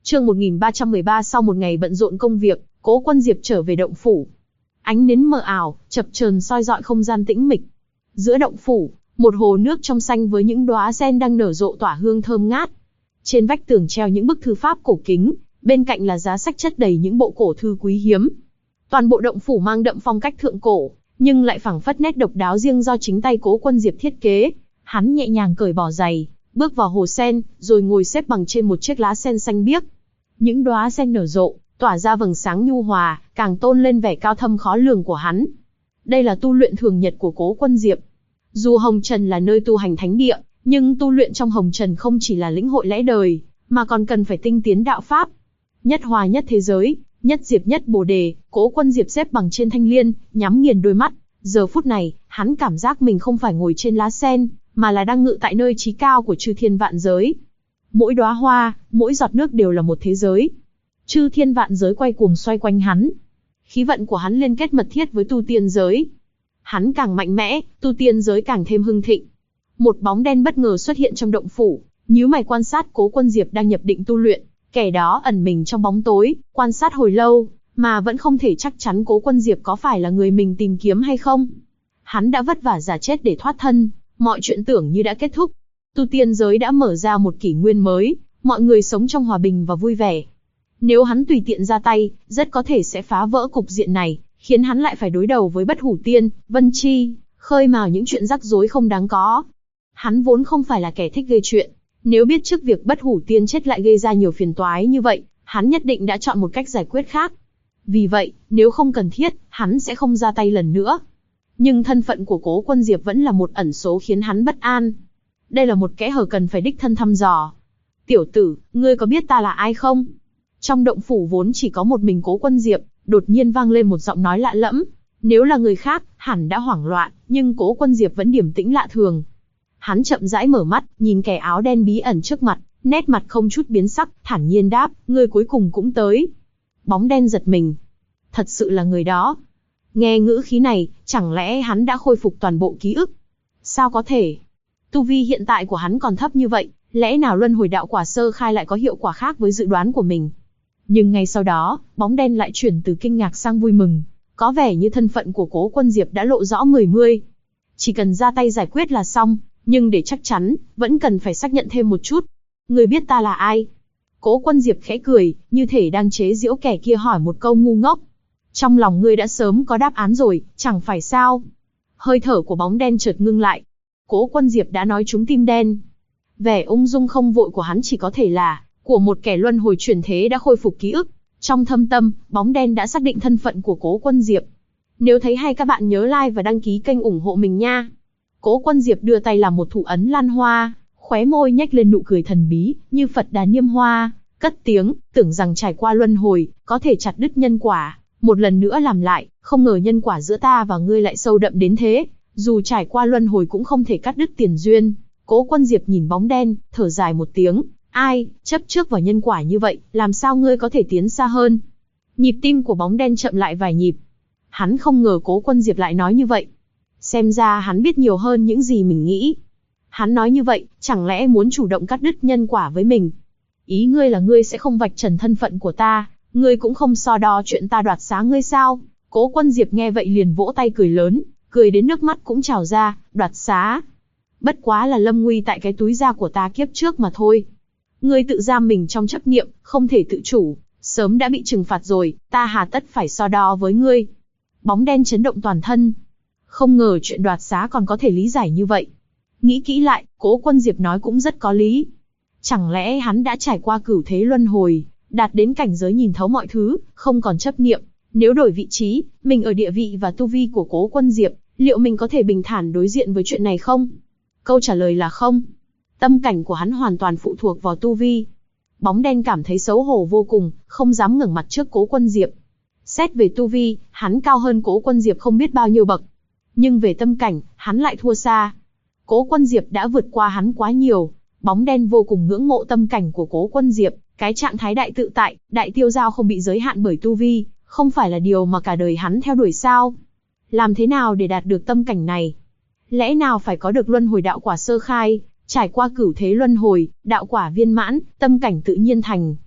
Chương 1313. Sau một ngày bận rộn công việc, Cố Quân Diệp trở về động phủ. Ánh nến mờ ảo, chập chờn soi rọi không gian tĩnh mịch. Giữa động phủ, một hồ nước trong xanh với những đóa sen đang nở rộ tỏa hương thơm ngát. Trên vách tường treo những bức thư pháp cổ kính, bên cạnh là giá sách chất đầy những bộ cổ thư quý hiếm. Toàn bộ động phủ mang đậm phong cách thượng cổ, nhưng lại phảng phất nét độc đáo riêng do chính tay Cố Quân Diệp thiết kế. Hắn nhẹ nhàng cởi bỏ giày, bước vào hồ sen, rồi ngồi xếp bằng trên một chiếc lá sen xanh biếc. Những đóa sen nở rộ, tỏa ra vầng sáng nhu hòa, càng tôn lên vẻ cao thâm khó lường của hắn. Đây là tu luyện thường nhật của Cố Quân Diệp. Dù Hồng Trần là nơi tu hành thánh địa, nhưng tu luyện trong Hồng Trần không chỉ là lĩnh hội lẽ đời, mà còn cần phải tinh tiến đạo pháp. Nhất hòa nhất thế giới, nhất diệp nhất bồ đề, Cố Quân Diệp xếp bằng trên thanh liên, nhắm nghiền đôi mắt. Giờ phút này, hắn cảm giác mình không phải ngồi trên lá sen, mà là đang ngự tại nơi chí cao của chư thiên vạn giới. Mỗi đóa hoa, mỗi giọt nước đều là một thế giới. Chư thiên vạn giới quay cuồng xoay quanh hắn. Khí vận của hắn liên kết mật thiết với tu tiên giới. Hắn càng mạnh mẽ, tu tiên giới càng thêm hưng thịnh. Một bóng đen bất ngờ xuất hiện trong động phủ, nhíu mày quan sát Cố Quân Diệp đang nhập định tu luyện. Kẻ đó ẩn mình trong bóng tối, quan sát hồi lâu, mà vẫn không thể chắc chắn Cố Quân Diệp có phải là người mình tìm kiếm hay không. Hắn đã vất vả giả chết để thoát thân, mọi chuyện tưởng như đã kết thúc. Tu tiên giới đã mở ra một kỷ nguyên mới, mọi người sống trong hòa bình và vui vẻ. Nếu hắn tùy tiện ra tay, rất có thể sẽ phá vỡ cục diện này, khiến hắn lại phải đối đầu với Bất Hủ Tiên, Vân Chi, khơi mào những chuyện rắc rối không đáng có. Hắn vốn không phải là kẻ thích gây chuyện, nếu biết trước việc Bất Hủ Tiên chết lại gây ra nhiều phiền toái như vậy, hắn nhất định đã chọn một cách giải quyết khác. Vì vậy, nếu không cần thiết, hắn sẽ không ra tay lần nữa. Nhưng thân phận của Cố Quân Diệp vẫn là một ẩn số khiến hắn bất an. Đây là một kẽ hở cần phải đích thân thăm dò. Tiểu tử, ngươi có biết ta là ai không? Trong động phủ vốn chỉ có một mình Cố Quân Diệp, đột nhiên vang lên một giọng nói lạ lẫm. Nếu là người khác, hẳn đã hoảng loạn, nhưng Cố Quân Diệp vẫn điềm tĩnh lạ thường. Hắn chậm rãi mở mắt, nhìn kẻ áo đen bí ẩn trước mặt, nét mặt không chút biến sắc, thản nhiên đáp, ngươi cuối cùng cũng tới. Bóng đen giật mình. Thật sự là người đó. Nghe ngữ khí này, chẳng lẽ hắn đã khôi phục toàn bộ ký ức? Sao có thể? Tu vi hiện tại của hắn còn thấp như vậy, lẽ nào luân hồi đạo quả sơ khai lại có hiệu quả khác với dự đoán của mình? Nhưng ngay sau đó, bóng đen lại chuyển từ kinh ngạc sang vui mừng. Có vẻ như thân phận của Cố Quân Diệp đã lộ rõ mười mươi. Chỉ cần ra tay giải quyết là xong, nhưng để chắc chắn, vẫn cần phải xác nhận thêm một chút. Ngươi biết ta là ai? Cố Quân Diệp khẽ cười, như thể đang chế giễu kẻ kia hỏi một câu ngu ngốc. Trong lòng ngươi đã sớm có đáp án rồi, chẳng phải sao? Hơi thở của bóng đen chợt ngưng lại. Cố Quân Diệp đã nói trúng tim đen. Vẻ ung dung không vội của hắn chỉ có thể là của một kẻ luân hồi chuyển thế đã khôi phục ký ức. Trong thâm tâm, bóng đen đã xác định thân phận của Cố Quân Diệp. Nếu thấy hay các bạn nhớ like và đăng ký kênh ủng hộ mình nha. Cố Quân Diệp đưa tay làm một thủ ấn lan hoa, khóe môi nhếch lên nụ cười thần bí, như Phật Đà Niêm Hoa, cất tiếng, tưởng rằng trải qua luân hồi, có thể chặt đứt nhân quả, một lần nữa làm lại, không ngờ nhân quả giữa ta và ngươi lại sâu đậm đến thế, dù trải qua luân hồi cũng không thể cắt đứt tiền duyên. Cố Quân Diệp nhìn bóng đen, thở dài một tiếng, ai, chấp trước vào nhân quả như vậy, làm sao ngươi có thể tiến xa hơn? Nhịp tim của bóng đen chậm lại vài nhịp. Hắn không ngờ Cố Quân Diệp lại nói như vậy. Xem ra hắn biết nhiều hơn những gì mình nghĩ. Hắn nói như vậy, chẳng lẽ muốn chủ động cắt đứt nhân quả với mình? Ý ngươi là ngươi sẽ không vạch trần thân phận của ta, ngươi cũng không so đo chuyện ta đoạt xá ngươi sao? Cố Quân Diệp nghe vậy liền vỗ tay cười lớn, cười đến nước mắt cũng trào ra, đoạt xá. Bất quá là lâm nguy tại cái túi da của ta kiếp trước mà thôi. Ngươi tự giam mình trong chấp niệm, không thể tự chủ, sớm đã bị trừng phạt rồi, ta hà tất phải so đo với ngươi. Bóng đen chấn động toàn thân. Không ngờ chuyện đoạt xá còn có thể lý giải như vậy. Nghĩ kỹ lại, Cố Quân Diệp nói cũng rất có lý. Chẳng lẽ hắn đã trải qua cửu thế luân hồi, đạt đến cảnh giới nhìn thấu mọi thứ, không còn chấp niệm. Nếu đổi vị trí, mình ở địa vị và tu vi của Cố Quân Diệp, liệu mình có thể bình thản đối diện với chuyện này không? Câu trả lời là không. Tâm cảnh của hắn hoàn toàn phụ thuộc vào tu vi. Bóng đen cảm thấy xấu hổ vô cùng, không dám ngẩng mặt trước Cố Quân Diệp. Xét về tu vi, hắn cao hơn Cố Quân Diệp không biết bao nhiêu bậc. Nhưng về tâm cảnh, hắn lại thua xa. Cố Quân Diệp đã vượt qua hắn quá nhiều. Bóng đen vô cùng ngưỡng mộ tâm cảnh của Cố Quân Diệp, cái trạng thái đại tự tại, đại tiêu dao không bị giới hạn bởi tu vi, không phải là điều mà cả đời hắn theo đuổi sao? Làm thế nào để đạt được tâm cảnh này? Lẽ nào phải có được luân hồi đạo quả sơ khai, trải qua cửu thế luân hồi, đạo quả viên mãn, tâm cảnh tự nhiên thành.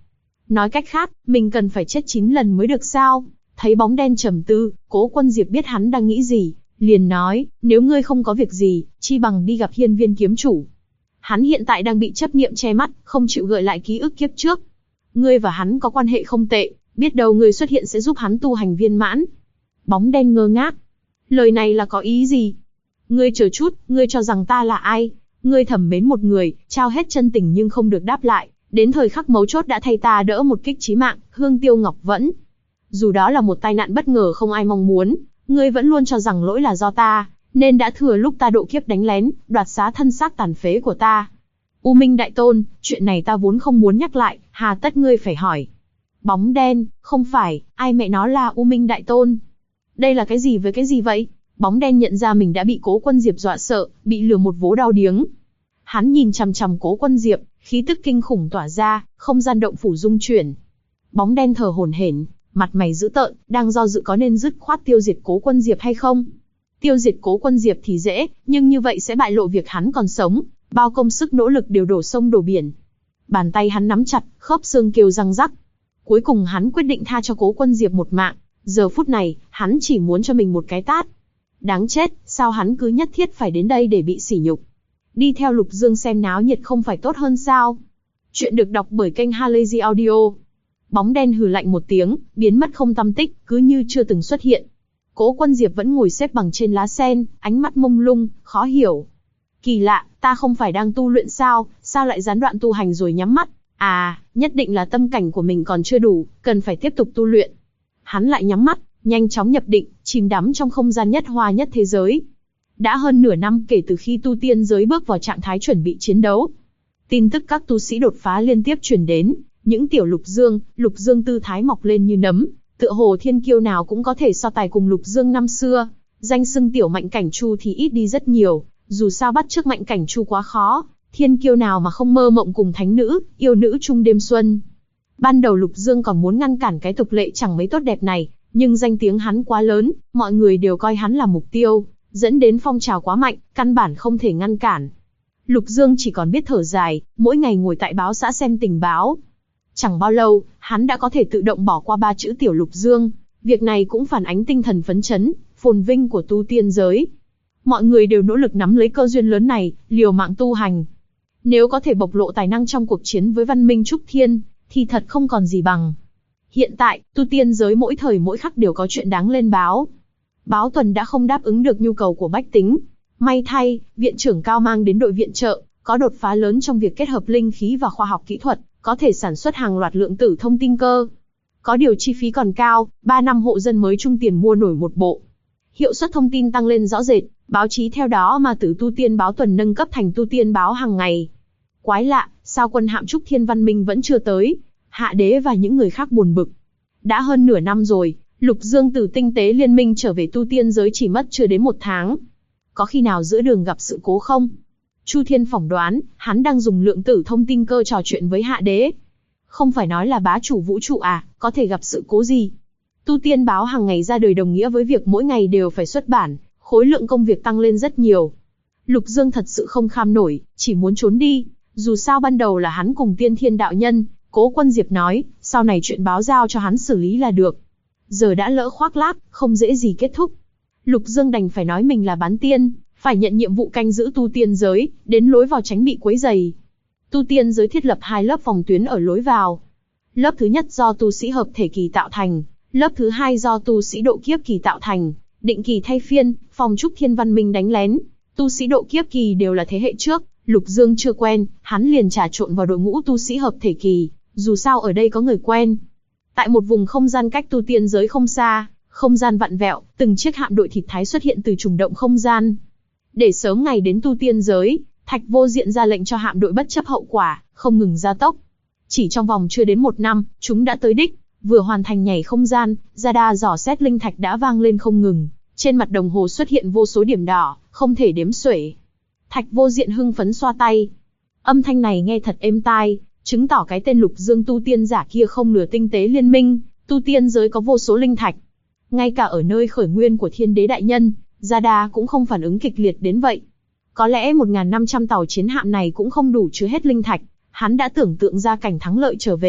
Nói cách khác, mình cần phải chết 9 lần mới được sao? Thấy bóng đen trầm tư, Cố Quân Diệp biết hắn đang nghĩ gì, liền nói, nếu ngươi không có việc gì, chi bằng đi gặp Hiên Viên kiếm chủ. Hắn hiện tại đang bị chấp niệm che mắt, không chịu gợi lại ký ức kiếp trước. Ngươi và hắn có quan hệ không tệ, biết đâu ngươi xuất hiện sẽ giúp hắn tu hành viên mãn. Bóng đen ngơ ngác. Lời này là có ý gì? Ngươi chờ chút, ngươi cho rằng ta là ai? Ngươi thầm mến một người, trao hết chân tình nhưng không được đáp lại, đến thời khắc mấu chốt đã thay ta đỡ một kích chí mạng, Hương Tiêu Ngọc Vẫn. Dù đó là một tai nạn bất ngờ không ai mong muốn, ngươi vẫn luôn cho rằng lỗi là do ta, nên đã thừa lúc ta độ kiếp đánh lén, đoạt xá thân xác tàn phế của ta. U Minh Đại Tôn, chuyện này ta vốn không muốn nhắc lại, hà tất ngươi phải hỏi. Bóng đen, không phải, ai mẹ nó là U Minh Đại Tôn? Đây là cái gì với cái gì vậy? Bóng đen nhận ra mình đã bị Cố Quân Diệp dọa sợ, bị lừa một vố đau điếng. Hắn nhìn chằm chằm Cố Quân Diệp, khí tức kinh khủng tỏa ra, không gian động phủ rung chuyển. Bóng đen thở hổn hển, mặt mày dữ tợn, đang do dự có nên dứt khoát tiêu diệt Cố Quân Diệp hay không. Tiêu diệt Cố Quân Diệp thì dễ, nhưng như vậy sẽ bại lộ việc hắn còn sống, bao công sức nỗ lực đều đổ sông đổ biển. Bàn tay hắn nắm chặt, khớp xương kêu răng rắc. Cuối cùng hắn quyết định tha cho Cố Quân Diệp một mạng, giờ phút này, hắn chỉ muốn cho mình một cái tát. Đáng chết, sao hắn cứ nhất thiết phải đến đây để bị sỉ nhục? Đi theo Lục Dương xem náo nhiệt không phải tốt hơn sao? Chuyện được đọc bởi kênh Halazy Audio. Bóng đen hừ lạnh một tiếng, biến mất không tăm tích, cứ như chưa từng xuất hiện. Cố Quân Diệp vẫn ngồi xếp bằng trên lá sen, ánh mắt mông lung, khó hiểu. Kỳ lạ, ta không phải đang tu luyện sao, sao lại gián đoạn tu hành rồi nhắm mắt? À, nhất định là tâm cảnh của mình còn chưa đủ, cần phải tiếp tục tu luyện. Hắn lại nhắm mắt, nhanh chóng nhập định, chìm đắm trong không gian nhất hoa nhất thế giới. Đã hơn nửa năm kể từ khi tu tiên giới bước vào trạng thái chuẩn bị chiến đấu. Tin tức các tu sĩ đột phá liên tiếp truyền đến, những tiểu Lục Dương tư thái mọc lên như nấm, tựa hồ thiên kiêu nào cũng có thể so tài cùng Lục Dương năm xưa. Danh xưng tiểu Mạnh Cảnh Chu thì ít đi rất nhiều, dù sao bắt chước Mạnh Cảnh Chu quá khó, thiên kiêu nào mà không mơ mộng cùng thánh nữ, yêu nữ chung đêm xuân. Ban đầu Lục Dương còn muốn ngăn cản cái tục lệ chẳng mấy tốt đẹp này, nhưng danh tiếng hắn quá lớn, mọi người đều coi hắn là mục tiêu, dẫn đến phong trào quá mạnh, căn bản không thể ngăn cản. Lục Dương chỉ còn biết thở dài, mỗi ngày ngồi tại báo xã xem tình báo. Chẳng bao lâu, hắn đã có thể tự động bỏ qua 3 chữ tiểu Lục Dương, việc này cũng phản ánh tinh thần phấn chấn, phồn vinh của tu tiên giới. Mọi người đều nỗ lực nắm lấy cơ duyên lớn này, liều mạng tu hành. Nếu có thể bộc lộ tài năng trong cuộc chiến với văn minh Trúc Thiên, thì thật không còn gì bằng. Hiện tại, tu tiên giới mỗi thời mỗi khắc đều có chuyện đáng lên báo. Báo tuần đã không đáp ứng được nhu cầu của bách tính. May thay, viện trưởng Cao mang đến đội viện trợ, có đột phá lớn trong việc kết hợp linh khí và khoa học kỹ thuật, có thể sản xuất hàng loạt lượng tử thông tin cơ. Có điều chi phí còn cao, 3 năm hộ dân mới chung tiền mua nổi một bộ. Hiệu suất thông tin tăng lên rõ rệt, báo chí theo đó mà từ tu tiên báo tuần nâng cấp thành tu tiên báo hàng ngày. Quái lạ, sao quân hạm Trúc Thiên Văn Minh vẫn chưa tới? Hạ đế và những người khác buồn bực. Đã hơn nửa năm rồi, Lục Dương từ tinh tế liên minh trở về tu tiên giới chỉ mất chưa đến 1 tháng. Có khi nào giữa đường gặp sự cố không? Chu Thiên phỏng đoán, hắn đang dùng lượng tử thông tin cơ trò chuyện với hạ đế. Không phải nói là bá chủ vũ trụ à, có thể gặp sự cố gì? Tu tiên báo hàng ngày ra đời đồng nghĩa với việc mỗi ngày đều phải xuất bản, khối lượng công việc tăng lên rất nhiều. Lục Dương thật sự không kham nổi, chỉ muốn trốn đi. Dù sao ban đầu là hắn cùng Tiên Thiên đạo nhân, Cố Quân Diệp nói, sau này chuyện báo giao cho hắn xử lý là được. Giờ đã lỡ khoác lác, không dễ gì kết thúc. Lục Dương đành phải nói mình là bán tiên, phải nhận nhiệm vụ canh giữ tu tiên giới, đến lối vào tránh bị quấy rầy. Tu tiên giới thiết lập 2 lớp phòng tuyến ở lối vào. Lớp thứ nhất do tu sĩ hợp thể kỳ tạo thành, lớp thứ hai do tu sĩ độ kiếp kỳ tạo thành, định kỳ thay phiên, phòng Trúc Thiên Văn Minh đánh lén. Tu sĩ độ kiếp kỳ đều là thế hệ trước, Lục Dương chưa quen, hắn liền trà trộn vào đội ngũ tu sĩ hợp thể kỳ, dù sao ở đây có người quen. Tại một vùng không gian cách tu tiên giới không xa, không gian vặn vẹo, từng chiếc hạm đội thịt thái xuất hiện từ trùng động không gian. Để sớm ngày đến tu tiên giới, Thạch Vô Diện ra lệnh cho hạm đội bất chấp hậu quả, không ngừng gia tốc. Chỉ trong vòng chưa đến 1 năm, chúng đã tới đích, vừa hoàn thành nhảy không gian, radar dò xét linh thạch đã vang lên không ngừng, trên mặt đồng hồ xuất hiện vô số điểm đỏ, không thể đếm xuể. Thạch Vô Diện hưng phấn xoa tay. Âm thanh này nghe thật êm tai, chứng tỏ cái tên Lục Dương tu tiên giả kia không lừa tinh tế liên minh, tu tiên giới có vô số linh thạch. Ngay cả ở nơi khởi nguyên của Thiên Đế đại nhân, radar cũng không phản ứng kịch liệt đến vậy. Có lẽ 1.500 tàu chiến hạm này cũng không đủ chứa hết linh thạch, hắn đã tưởng tượng ra cảnh thắng lợi trở về,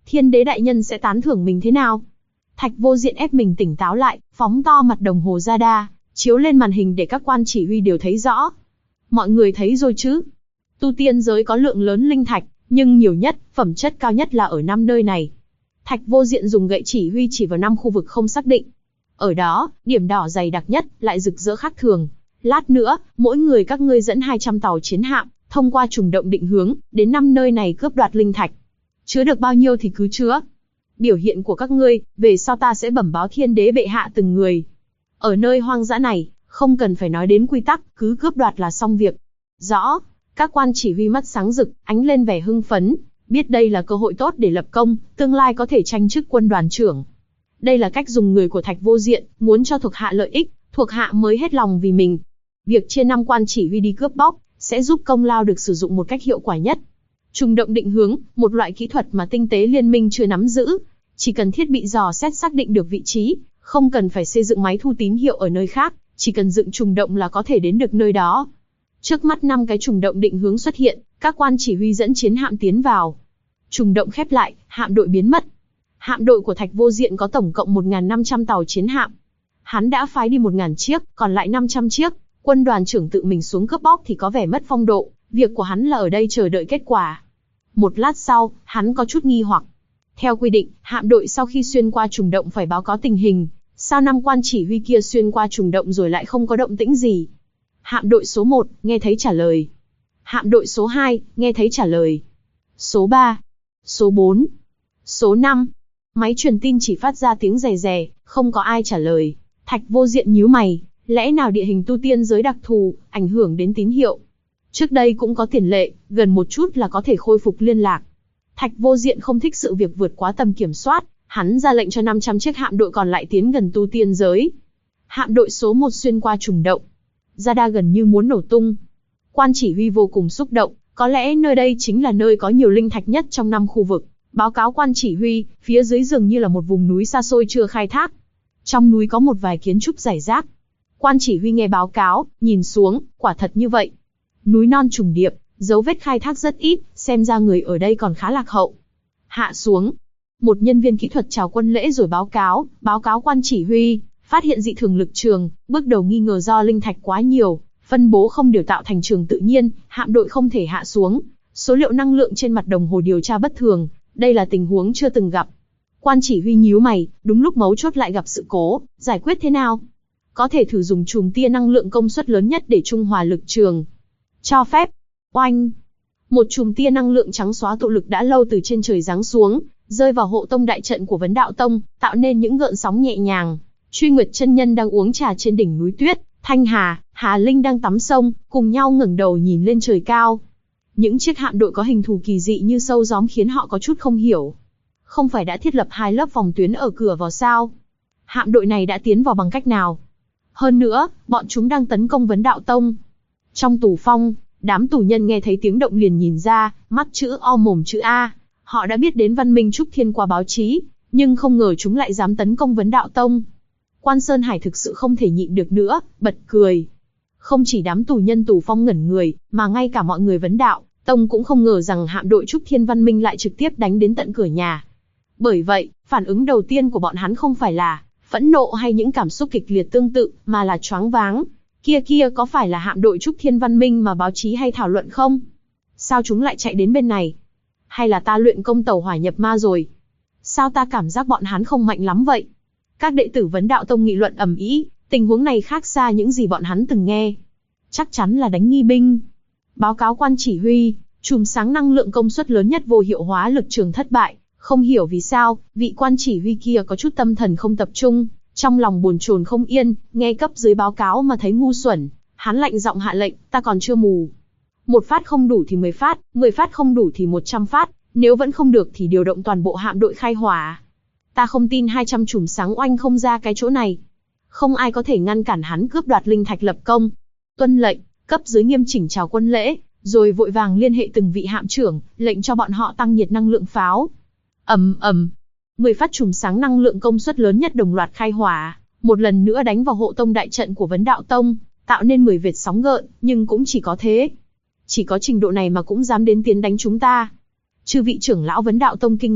Thiên đế đại nhân sẽ tán thưởng mình thế nào? Thạch Vô Diện ép mình tỉnh táo lại, phóng to mặt đồng hồ ra đa, chiếu lên màn hình để các quan chỉ huy đều thấy rõ. Mọi người thấy rồi chứ? Tu tiên giới có lượng lớn linh thạch, nhưng nhiều nhất, phẩm chất cao nhất là ở 5 nơi này. Thạch Vô Diện dùng gậy chỉ huy chỉ vào 5 khu vực không xác định. Ở đó, điểm đỏ dày đặc nhất, lại rực rỡ khác thường. Lát nữa, mỗi người các ngươi dẫn 200 tàu chiến hạm, thông qua trùng động định hướng, đến 5 nơi này cướp đoạt linh thạch. Chứa được bao nhiêu thì cứ chứa. Biểu hiện của các ngươi, về sau ta sẽ bẩm báo thiên đế bệ hạ từng người. Ở nơi hoang dã này, không cần phải nói đến quy tắc, cứ cướp đoạt là xong việc. Rõ. Các quan chỉ huy mắt sáng rực, ánh lên vẻ hưng phấn, biết đây là cơ hội tốt để lập công, tương lai có thể tranh chức quân đoàn trưởng. Đây là cách dùng người của Thạch Vô Diện, muốn cho thuộc hạ lợi ích, thuộc hạ mới hết lòng vì mình. Việc chia 5 quan chỉ huy đi cướp bóc, sẽ giúp công lao được sử dụng một cách hiệu quả nhất. Trùng động định hướng, một loại kỹ thuật mà tinh tế liên minh chưa nắm giữ. Chỉ cần thiết bị dò xét xác định được vị trí, không cần phải xây dựng máy thu tín hiệu ở nơi khác, chỉ cần dựng trùng động là có thể đến được nơi đó. Trước mắt 5 cái trùng động định hướng xuất hiện, các quan chỉ huy dẫn chiến hạm tiến vào. Trùng động khép lại, hạm đội biến mất. Hạm đội của Thạch Vô Diện có tổng cộng 1.500 tàu chiến hạm. Hắn đã phái đi 1.000 chiếc, còn lại 500 chiếc. Quân đoàn trưởng tự mình xuống cướp bóc thì có vẻ mất phong độ, việc của hắn là ở đây chờ đợi kết quả. Một lát sau, hắn có chút nghi hoặc. Theo quy định, hạm đội sau khi xuyên qua trùng động phải báo cáo tình hình. Sao 5 quan chỉ huy kia xuyên qua trùng động rồi lại không có động tĩnh gì? Hạm đội số 1, nghe thấy trả lời. Hạm đội số 2, nghe thấy trả lời. Số 3, số 4, số 5. Máy truyền tin chỉ phát ra tiếng rè rè, không có ai trả lời. Thạch Vô Diện nhíu mày, lẽ nào địa hình tu tiên giới đặc thù, ảnh hưởng đến tín hiệu? Trước đây cũng có tiền lệ, gần một chút là có thể khôi phục liên lạc. Thạch Vô Diện không thích sự việc vượt quá tầm kiểm soát, hắn ra lệnh cho 500 chiếc hạm đội còn lại tiến gần tu tiên giới. Hạm đội số 1 xuyên qua trùng động. Radar gần như muốn nổ tung. Quan chỉ huy vô cùng xúc động, có lẽ nơi đây chính là nơi có nhiều linh thạch nhất trong 5 khu vực. Báo cáo quan chỉ huy, phía dưới dường như là một vùng núi xa xôi chưa khai thác. Trong núi có một vài kiến trúc rải rác. Quan chỉ huy nghe báo cáo, nhìn xuống, quả thật như vậy. Núi non trùng điệp, dấu vết khai thác rất ít, xem ra người ở đây còn khá lạc hậu. Hạ xuống. Một nhân viên kỹ thuật chào quân lễ rồi báo cáo quan chỉ huy, phát hiện dị thường lực trường, bước đầu nghi ngờ do linh thạch quá nhiều, phân bố không đều tạo thành trường tự nhiên, hạm đội không thể hạ xuống. Số liệu năng lượng trên mặt đồng hồ điều tra bất thường, đây là tình huống chưa từng gặp. Quan chỉ huy nhíu mày, đúng lúc mấu chốt lại gặp sự cố, giải quyết thế nào? Có thể thử dùng chùm tia năng lượng công suất lớn nhất để trung hòa lực trường. Cho phép. Oanh. Một chùm tia năng lượng trắng xóa tụ lực đã lâu từ trên trời giáng xuống, rơi vào hộ tông đại trận của Vấn Đạo Tông, tạo nên những gợn sóng nhẹ nhàng. Truy Nguyệt chân nhân đang uống trà trên đỉnh núi tuyết, Thanh Hà, Hà Linh đang tắm sông, cùng nhau ngẩng đầu nhìn lên trời cao. Những chiếc hạm đội có hình thù kỳ dị như sâu gióm khiến họ có chút không hiểu. Không phải đã thiết lập 2 lớp phòng tuyến ở cửa vào sao? Hạm đội này đã tiến vào bằng cách nào? Hơn nữa, bọn chúng đang tấn công Vấn Đạo Tông. Trong tù phong, đám tù nhân nghe thấy tiếng động liền nhìn ra, mắt chữ O mồm chữ A. Họ đã biết đến Văn Minh Trúc Thiên qua báo chí, nhưng không ngờ chúng lại dám tấn công Vấn Đạo Tông. Quan Sơn Hải thực sự không thể nhịn được nữa, bật cười. Không chỉ đám tù nhân tù phong ngẩn người, mà ngay cả mọi người Vấn Đạo Tông cũng không ngờ rằng hạm đội Trúc Thiên Văn Minh lại trực tiếp đánh đến tận cửa nhà. Bởi vậy, phản ứng đầu tiên của bọn hắn không phải là phẫn nộ hay những cảm xúc kịch liệt tương tự, mà là choáng váng. Kia có phải là hạm đội Trúc Thiên Văn Minh mà báo chí hay thảo luận không? Sao chúng lại chạy đến bên này? Hay là ta luyện công tẩu hỏa nhập ma rồi? Sao ta cảm giác bọn hắn không mạnh lắm vậy? Các đệ tử Vấn Đạo Tông nghị luận ầm ĩ, tình huống này khác xa những gì bọn hắn từng nghe. Chắc chắn là đánh nghi binh. Báo cáo quan chỉ huy, chùm sáng năng lượng công suất lớn nhất vô hiệu hóa lực trường thất bại. Không hiểu vì sao, vị quan chỉ huy kia có chút tâm thần không tập trung, trong lòng bồn chồn không yên, nghe cấp dưới báo cáo mà thấy ngu xuẩn. Hắn lạnh giọng hạ lệnh, ta còn chưa mù. 1 phát không đủ thì 10 phát, 10 phát không đủ thì 100 phát, nếu vẫn không được thì điều động toàn bộ hạm đội khai hỏa. Ta không tin 200 chùm sáng oanh không ra cái chỗ này. Không ai có thể ngăn cản hắn cướp đoạt linh thạch lập công. Tuân lệnh, cấp dưới nghiêm chỉnh chào quân lễ, rồi vội vàng liên hệ từng vị hạm trưởng, lệnh cho bọn họ tăng nhiệt năng lượng pháo. Ầm ầm, 10 phát chùm sáng năng lượng công suất lớn nhất đồng loạt khai hỏa, một lần nữa đánh vào hộ tông đại trận của Vấn Đạo Tông, tạo nên 10 vệt sóng gợn, nhưng cũng chỉ có thế. Chỉ có trình độ này mà cũng dám đến tiến đánh chúng ta. Chư vị trưởng lão Vấn Đạo Tông kinh ngạc,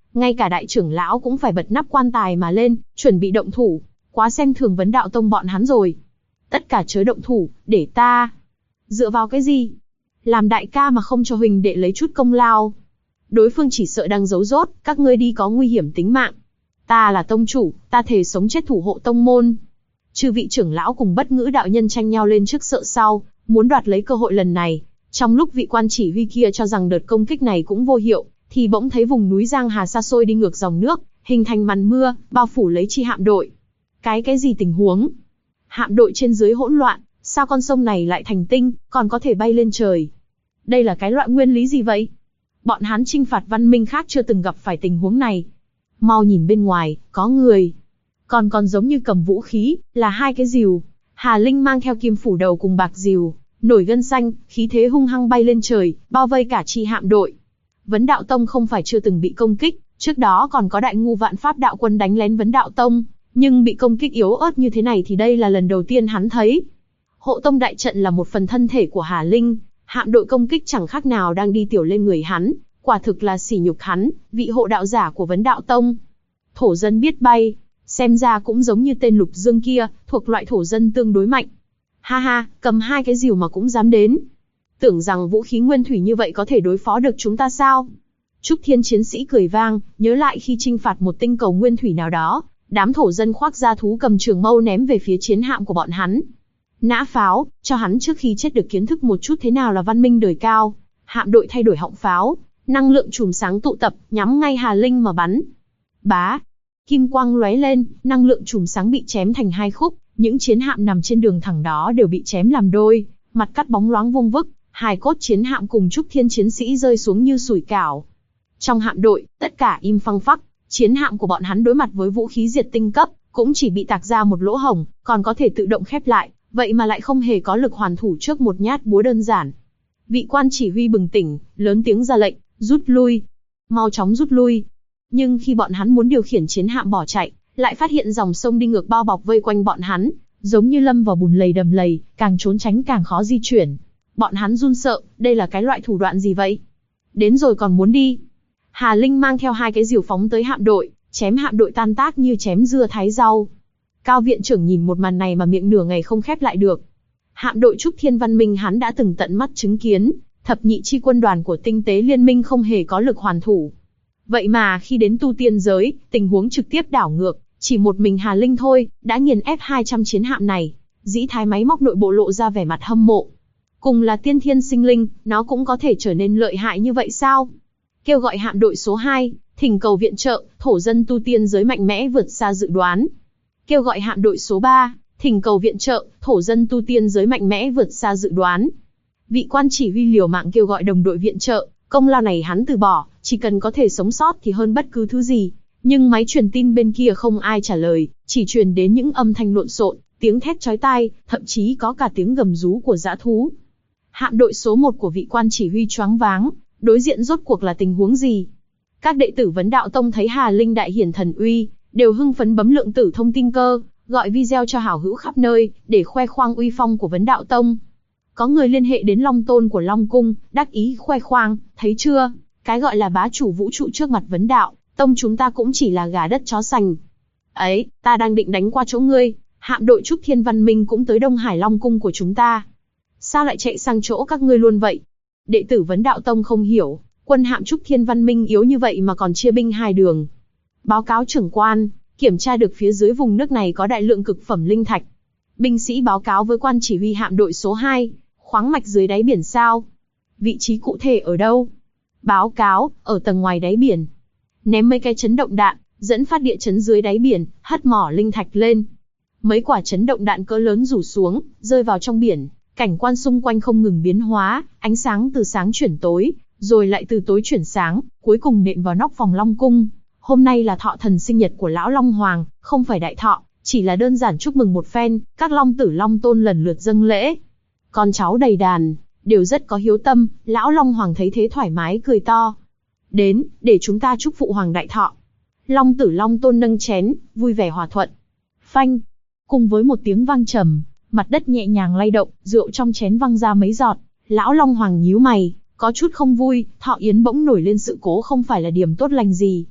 Ngay cả đại trưởng lão cũng phải bật nắp quan tài mà lên, chuẩn bị động thủ. Quá xem thường Vấn Đạo Tông bọn hắn rồi. Tất cả chớ động thủ, để ta. Dựa vào cái gì? Làm đại ca mà không cho huynh đệ lấy chút công lao. Đối phương chỉ sợ đang giấu rốt, các ngươi đi có nguy hiểm tính mạng. Ta là tông chủ, ta thề sống chết thủ hộ tông môn. Chư vị trưởng lão cùng Bất Ngữ đạo nhân tranh nhau lên trước sợ sau, muốn đoạt lấy cơ hội lần này. Trong lúc vị quan chỉ huy kia cho rằng đợt công kích này cũng vô hiệu, thì bỗng thấy vùng núi Giang Hà xa xôi đi ngược dòng nước, hình thành màn mưa, bao phủ lấy chi hạm đội. Cái gì tình huống? Hạm đội trên dưới hỗn loạn, sao con sông này lại thành tinh, còn có thể bay lên trời? Đây là cái loại nguyên lý gì vậy? Bọn hắn chinh phạt văn minh khác chưa từng gặp phải tình huống này. Mau nhìn bên ngoài, có người. Còn giống như cầm vũ khí, là hai cái rìu. Hà Linh mang theo kim phủ đầu cùng bạc rìu, nổi gân xanh, khí thế hung hăng bay lên trời, bao vây cả chi hạm đội. Vấn Đạo Tông không phải chưa từng bị công kích, trước đó còn có Đại Ngu Vạn Pháp đạo quân đánh lén Vấn Đạo Tông, nhưng bị công kích yếu ớt như thế này thì đây là lần đầu tiên hắn thấy. Hộ tông đại trận là một phần thân thể của Hà Linh, hạm đội công kích chẳng khác nào đang đi tiểu lên người hắn, quả thực là sỉ nhục hắn, vị hộ đạo giả của Vấn Đạo Tông. Thổ dân biết bay, xem ra cũng giống như tên Lục Dương kia, thuộc loại thổ dân tương đối mạnh. Ha ha, cầm hai cái rìu mà cũng dám đến. Tưởng rằng vũ khí nguyên thủy như vậy có thể đối phó được chúng ta sao? Trúc Thiên chiến sĩ cười vang, nhớ lại khi chinh phạt một tinh cầu nguyên thủy nào đó, đám thổ dân khoác da thú cầm trường mâu ném về phía chiến hạm của bọn hắn. Nã pháo, cho hắn trước khi chết được kiến thức một chút thế nào là văn minh đời cao. Hạm đội thay đổi họng pháo, năng lượng chùm sáng tụ tập, nhắm ngay Hà Linh mà bắn. Bá, kim quang lóe lên, năng lượng chùm sáng bị chém thành hai khúc, những chiến hạm nằm trên đường thẳng đó đều bị chém làm đôi, mặt cắt bóng loáng vung vức, hài cốt chiến hạm cùng Trúc Thiên chiến sĩ rơi xuống như sủi cảo. Trong hạm đội, tất cả im phăng phắc, chiến hạm của bọn hắn đối mặt với vũ khí diệt tinh cấp, cũng chỉ bị tạc ra một lỗ hổng, còn có thể tự động khép lại, vậy mà lại không hề có lực hoàn thủ trước một nhát búa đơn giản. Vị quan chỉ huy bừng tỉnh, lớn tiếng ra lệnh, rút lui, mau chóng rút lui. Nhưng khi bọn hắn muốn điều khiển chiến hạm bỏ chạy, lại phát hiện dòng sông đi ngược bao bọc vây quanh bọn hắn, giống như lâm vào bùn lầy đầm lầy, càng trốn tránh càng khó di chuyển. Bọn hắn run sợ, đây là cái loại thủ đoạn gì vậy? Đến rồi còn muốn đi. Hà Linh mang theo hai cái rìu phóng tới hạm đội, chém hạm đội tan tác như chém dưa thái rau. Cao viện trưởng nhìn một màn này mà miệng nửa ngày không khép lại được. Hạm đội Trúc Thiên Văn Minh hắn đã từng tận mắt chứng kiến, thập nhị chi quân đoàn của tinh tế liên minh không hề có lực hoàn thủ. Vậy mà khi đến tu tiên giới, tình huống trực tiếp đảo ngược, chỉ một mình Hà Linh thôi, đã nghiền ép 200 chiến hạm này. Dĩ thái máy móc nội bộ lộ ra vẻ mặt hâm mộ. Cùng là tiên thiên sinh linh, nó cũng có thể trở nên lợi hại như vậy sao? Kêu gọi hạm đội số 2, thỉnh cầu viện trợ, thổ dân tu tiên giới mạnh mẽ vượt xa dự đoán. Kêu gọi hạm đội số 3, thỉnh cầu viện trợ, thổ dân tu tiên giới mạnh mẽ vượt xa dự đoán. Vị quan chỉ huy liều mạng kêu gọi đồng đội viện trợ, công lao này hắn từ bỏ, chỉ cần có thể sống sót thì hơn bất cứ thứ gì. Nhưng máy truyền tin bên kia không ai trả lời, chỉ truyền đến những âm thanh lộn xộn, tiếng thét chói tai, thậm chí có cả tiếng gầm rú của dã thú. Hạm đội số 1 của vị quan chỉ huy choáng váng, đối diện rốt cuộc là tình huống gì? Các đệ tử Vấn Đạo Tông thấy Hà Linh đại hiển thần uy, đều hưng phấn bấm lượng tử thông tin cơ, gọi video cho hảo hữu khắp nơi, để khoe khoang uy phong của Vấn Đạo Tông. Có người liên hệ đến Long Tôn của Long Cung, đắc ý khoe khoang, thấy chưa? Cái gọi là bá chủ vũ trụ trước mặt Vấn Đạo Tông chúng ta cũng chỉ là gà đất chó sành. Ấy, ta đang định đánh qua chỗ ngươi, hạm đội Trúc Thiên Văn Minh cũng tới Đông Hải Long Cung của chúng ta. Sao lại chạy sang chỗ các ngươi luôn vậy? Đệ tử Vấn Đạo Tông không hiểu, quân hạm Trúc Thiên Văn Minh yếu như vậy mà còn chia binh hai đường. Báo cáo trưởng quan, kiểm tra được phía dưới vùng nước này có đại lượng cực phẩm linh thạch. Binh sĩ báo cáo với quan chỉ huy hạm đội số 2, khoáng mạch dưới đáy biển sao? Vị trí cụ thể ở đâu? Báo cáo, ở tầng ngoài đáy biển. Ném mấy cái chấn động đạn, dẫn phát địa chấn dưới đáy biển, hất mỏ linh thạch lên. Mấy quả chấn động đạn cỡ lớn rủ xuống, rơi vào trong biển. Cảnh quan xung quanh không ngừng biến hóa, ánh sáng từ sáng chuyển tối, rồi lại từ tối chuyển sáng, cuối cùng nện vào nóc phòng Long Cung. Hôm nay là thọ thần sinh nhật của lão Long Hoàng, không phải đại thọ, chỉ là đơn giản chúc mừng một phen, các Long Tử Long Tôn lần lượt dâng lễ. Con cháu đầy đàn, đều rất có hiếu tâm, lão Long Hoàng thấy thế thoải mái cười to. Đến, để chúng ta chúc phụ hoàng đại thọ. Long Tử Long Tôn nâng chén, vui vẻ hòa thuận. Phanh, cùng với một tiếng vang trầm, mặt đất nhẹ nhàng lay động, rượu trong chén văng ra mấy giọt. Lão Long Hoàng nhíu mày, có chút không vui, thọ yến bỗng nổi lên sự cố không phải là điểm tốt lành gì.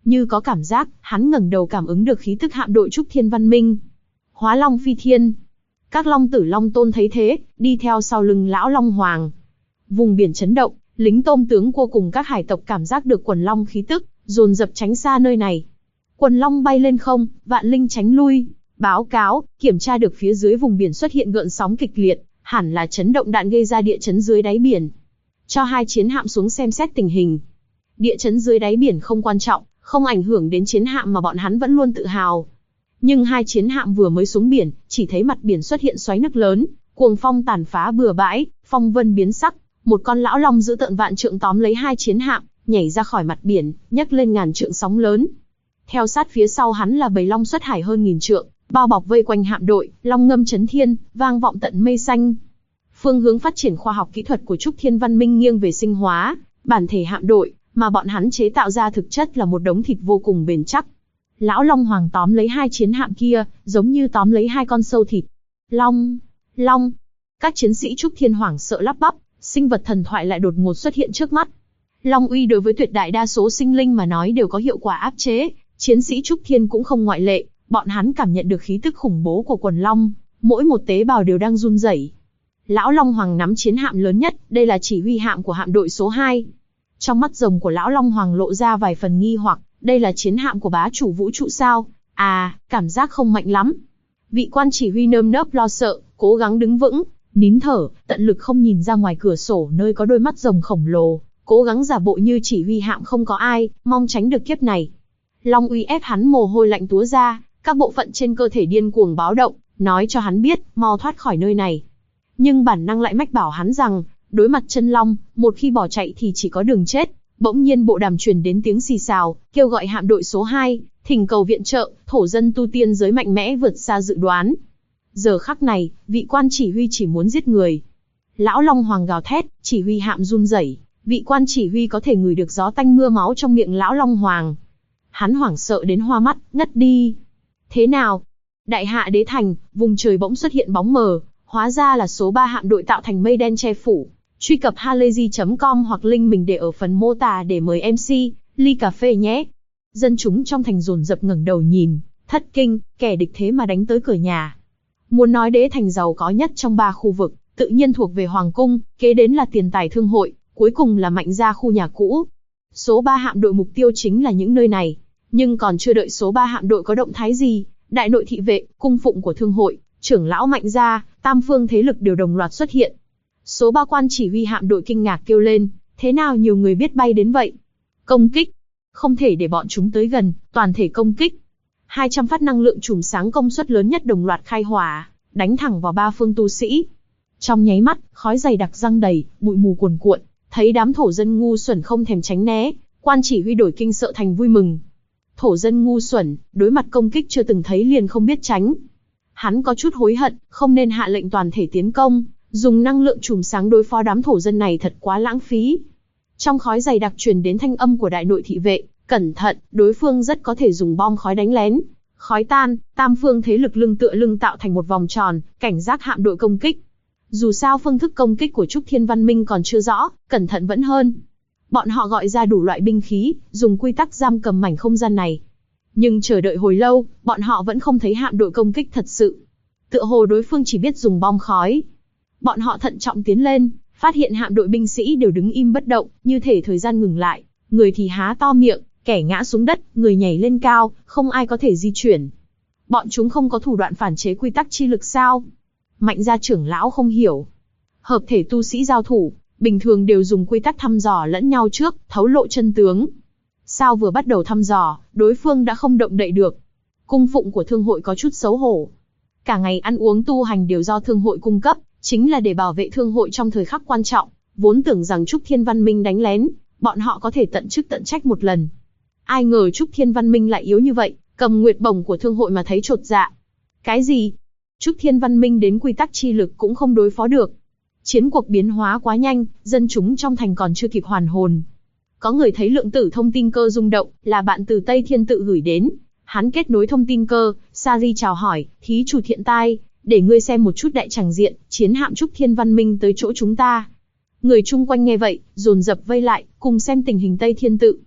Như có cảm giác, hắn ngẩng đầu cảm ứng được khí tức hạm đội Trúc Thiên Văn Minh. Hóa Long phi thiên. Các Long Tử Long Tôn thấy thế, đi theo sau lưng lão Long Hoàng. Vùng biển chấn động, lính tôm tướng cua cùng các hải tộc cảm giác được quần long khí tức, dồn dập tránh xa nơi này. Quần long bay lên không, vạn linh tránh lui. Báo cáo, kiểm tra được phía dưới vùng biển xuất hiện gợn sóng kịch liệt, hẳn là chấn động đạn gây ra địa chấn dưới đáy biển. Cho 2 chiến hạm xuống xem xét tình hình. Địa chấn dưới đáy biển không quan trọng, không ảnh hưởng đến chiến hạm mà bọn hắn vẫn luôn tự hào. Nhưng 2 chiến hạm vừa mới xuống biển, chỉ thấy mặt biển xuất hiện xoáy nước lớn, cuồng phong tàn phá bừa bãi, phong vân biến sắc. Một con lão long dữ tợn vạn trượng tóm lấy 2 chiến hạm, nhảy ra khỏi mặt biển, nhấc lên ngàn trượng sóng lớn. Theo sát phía sau hắn là bầy long xuất hải hơn nghìn trượng, bao bọc vây quanh hạm đội, long ngâm chấn thiên, vang vọng tận mây xanh. Phương hướng phát triển khoa học kỹ thuật của Trúc Thiên Văn Minh nghiêng về sinh hóa, bản thể hạm đội, mà bọn hắn chế tạo ra thực chất là một đống thịt vô cùng bền chắc. Lão Long Hoàng tóm lấy 2 chiến hạm kia, giống như tóm lấy 2 con sâu thịt. Long, Long. Các chiến sĩ Trúc Thiên hoảng sợ lắp bắp, sinh vật thần thoại lại đột ngột xuất hiện trước mắt. Long uy đối với tuyệt đại đa số sinh linh mà nói đều có hiệu quả áp chế, chiến sĩ Trúc Thiên cũng không ngoại lệ, bọn hắn cảm nhận được khí tức khủng bố của quần long, mỗi một tế bào đều đang run rẩy. Lão Long Hoàng nắm chiến hạm lớn nhất, đây là chỉ huy hạm của hạm đội số 2. Trong mắt rồng của Lão Long Hoàng lộ ra vài phần nghi hoặc, đây là chiến hạm của bá chủ vũ trụ sao? À, cảm giác không mạnh lắm. Vị quan chỉ huy nơm nớp lo sợ, cố gắng đứng vững, nín thở, tận lực không nhìn ra ngoài cửa sổ nơi có đôi mắt rồng khổng lồ, cố gắng giả bộ như chỉ huy hạm không có ai, mong tránh được kiếp này. Long uy ép hắn mồ hôi lạnh túa ra, các bộ phận trên cơ thể điên cuồng báo động, nói cho hắn biết, mau thoát khỏi nơi này. Nhưng bản năng lại mách bảo hắn rằng, đối mặt chân long, một khi bỏ chạy thì chỉ có đường chết. Bỗng nhiên bộ đàm truyền đến tiếng xì xào, kêu gọi hạm đội số 2, thỉnh cầu viện trợ, thổ dân tu tiên giới mạnh mẽ vượt xa dự đoán. Giờ khắc này, vị quan chỉ huy chỉ muốn giết người. Lão Long Hoàng gào thét, chỉ huy hạm run rẩy, vị quan chỉ huy có thể ngửi được gió tanh mưa máu trong miệng Lão Long Hoàng. Hắn hoảng sợ đến hoa mắt, ngất đi. Thế nào? Đại hạ đế thành, vùng trời bỗng xuất hiện bóng mờ, hóa ra là số 3 hạm đội tạo thành mây đen che phủ. Truy cập halayzi.com hoặc link mình để ở phần mô tả để mời MC, ly cà phê nhé. Dân chúng trong thành dồn dập ngẩng đầu nhìn, thất kinh, kẻ địch thế mà đánh tới cửa nhà. Muốn nói đế thành giàu có nhất trong 3 khu vực, tự nhiên thuộc về Hoàng cung, kế đến là Tiền Tài Thương hội, cuối cùng là Mạnh gia khu nhà cũ. Số 3 hạm đội mục tiêu chính là những nơi này. Nhưng còn chưa đợi số 3 hạm đội có động thái gì, đại nội thị vệ, cung phụng của thương hội, trưởng lão Mạnh gia, tam phương thế lực đều đồng loạt xuất hiện. Số 3 quan chỉ huy hạm đội kinh ngạc kêu lên, thế nào nhiều người biết bay đến vậy? Công kích! Không thể để bọn chúng tới gần, toàn thể công kích. 200 phát năng lượng chùm sáng công suất lớn nhất đồng loạt khai hỏa, đánh thẳng vào 3 phương tu sĩ. Trong nháy mắt, khói dày đặc giăng đầy, bụi mù cuồn cuộn, thấy đám thổ dân ngu xuẩn không thèm tránh né, quan chỉ huy đổi kinh sợ thành vui mừng. Thổ dân ngu xuẩn, đối mặt công kích chưa từng thấy liền không biết tránh. Hắn có chút hối hận, không nên hạ lệnh toàn thể tiến công, dùng năng lượng chùm sáng đối phó đám thổ dân này thật quá lãng phí. Trong khói dày đặc truyền đến thanh âm của đại nội thị vệ, cẩn thận, đối phương rất có thể dùng bom khói đánh lén. Khói tan, tam phương thế lực lưng tựa lưng tạo thành một vòng tròn, cảnh giác hạm đội công kích. Dù sao phương thức công kích của Trúc Thiên Văn Minh còn chưa rõ, cẩn thận vẫn hơn. Bọn họ gọi ra đủ loại binh khí, dùng quy tắc giam cầm mảnh không gian này. Nhưng chờ đợi hồi lâu, bọn họ vẫn không thấy hạm đội công kích thật sự. Tựa hồ đối phương chỉ biết dùng bom khói. Bọn họ thận trọng tiến lên, phát hiện hạm đội binh sĩ đều đứng im bất động, như thể thời gian ngừng lại. Người thì há to miệng, kẻ ngã xuống đất, người nhảy lên cao, không ai có thể di chuyển. Bọn chúng không có thủ đoạn phản chế quy tắc chi lực sao? Mạnh gia trưởng lão không hiểu. Hợp thể tu sĩ giao thủ, bình thường đều dùng quy tắc thăm dò lẫn nhau trước, thấu lộ chân tướng. Sao vừa bắt đầu thăm dò, đối phương đã không động đậy được? Cung phụng của thương hội có chút xấu hổ. Cả ngày ăn uống tu hành đều do thương hội cung cấp, chính là để bảo vệ thương hội trong thời khắc quan trọng. Vốn tưởng rằng Trúc Thiên Văn Minh đánh lén, bọn họ có thể tận chức tận trách một lần. Ai ngờ Trúc Thiên Văn Minh lại yếu như vậy, cầm nguyệt bổng của thương hội mà thấy chột dạ. Cái gì? Trúc Thiên Văn Minh đến quy tắc chi lực cũng không đối phó được. Chiến cuộc biến hóa quá nhanh, dân chúng trong thành còn chưa kịp hoàn hồn. Có người thấy lượng tử thông tin cơ rung động, là bạn từ Tây Thiên tự gửi đến. Hắn kết nối thông tin cơ, Sari chào hỏi, thí chủ thiện tai, để ngươi xem một chút đại tràng diện, chiến hạm Trúc Thiên Văn Minh tới chỗ chúng ta. Người chung quanh nghe vậy, dồn dập vây lại, cùng xem tình hình Tây Thiên tự.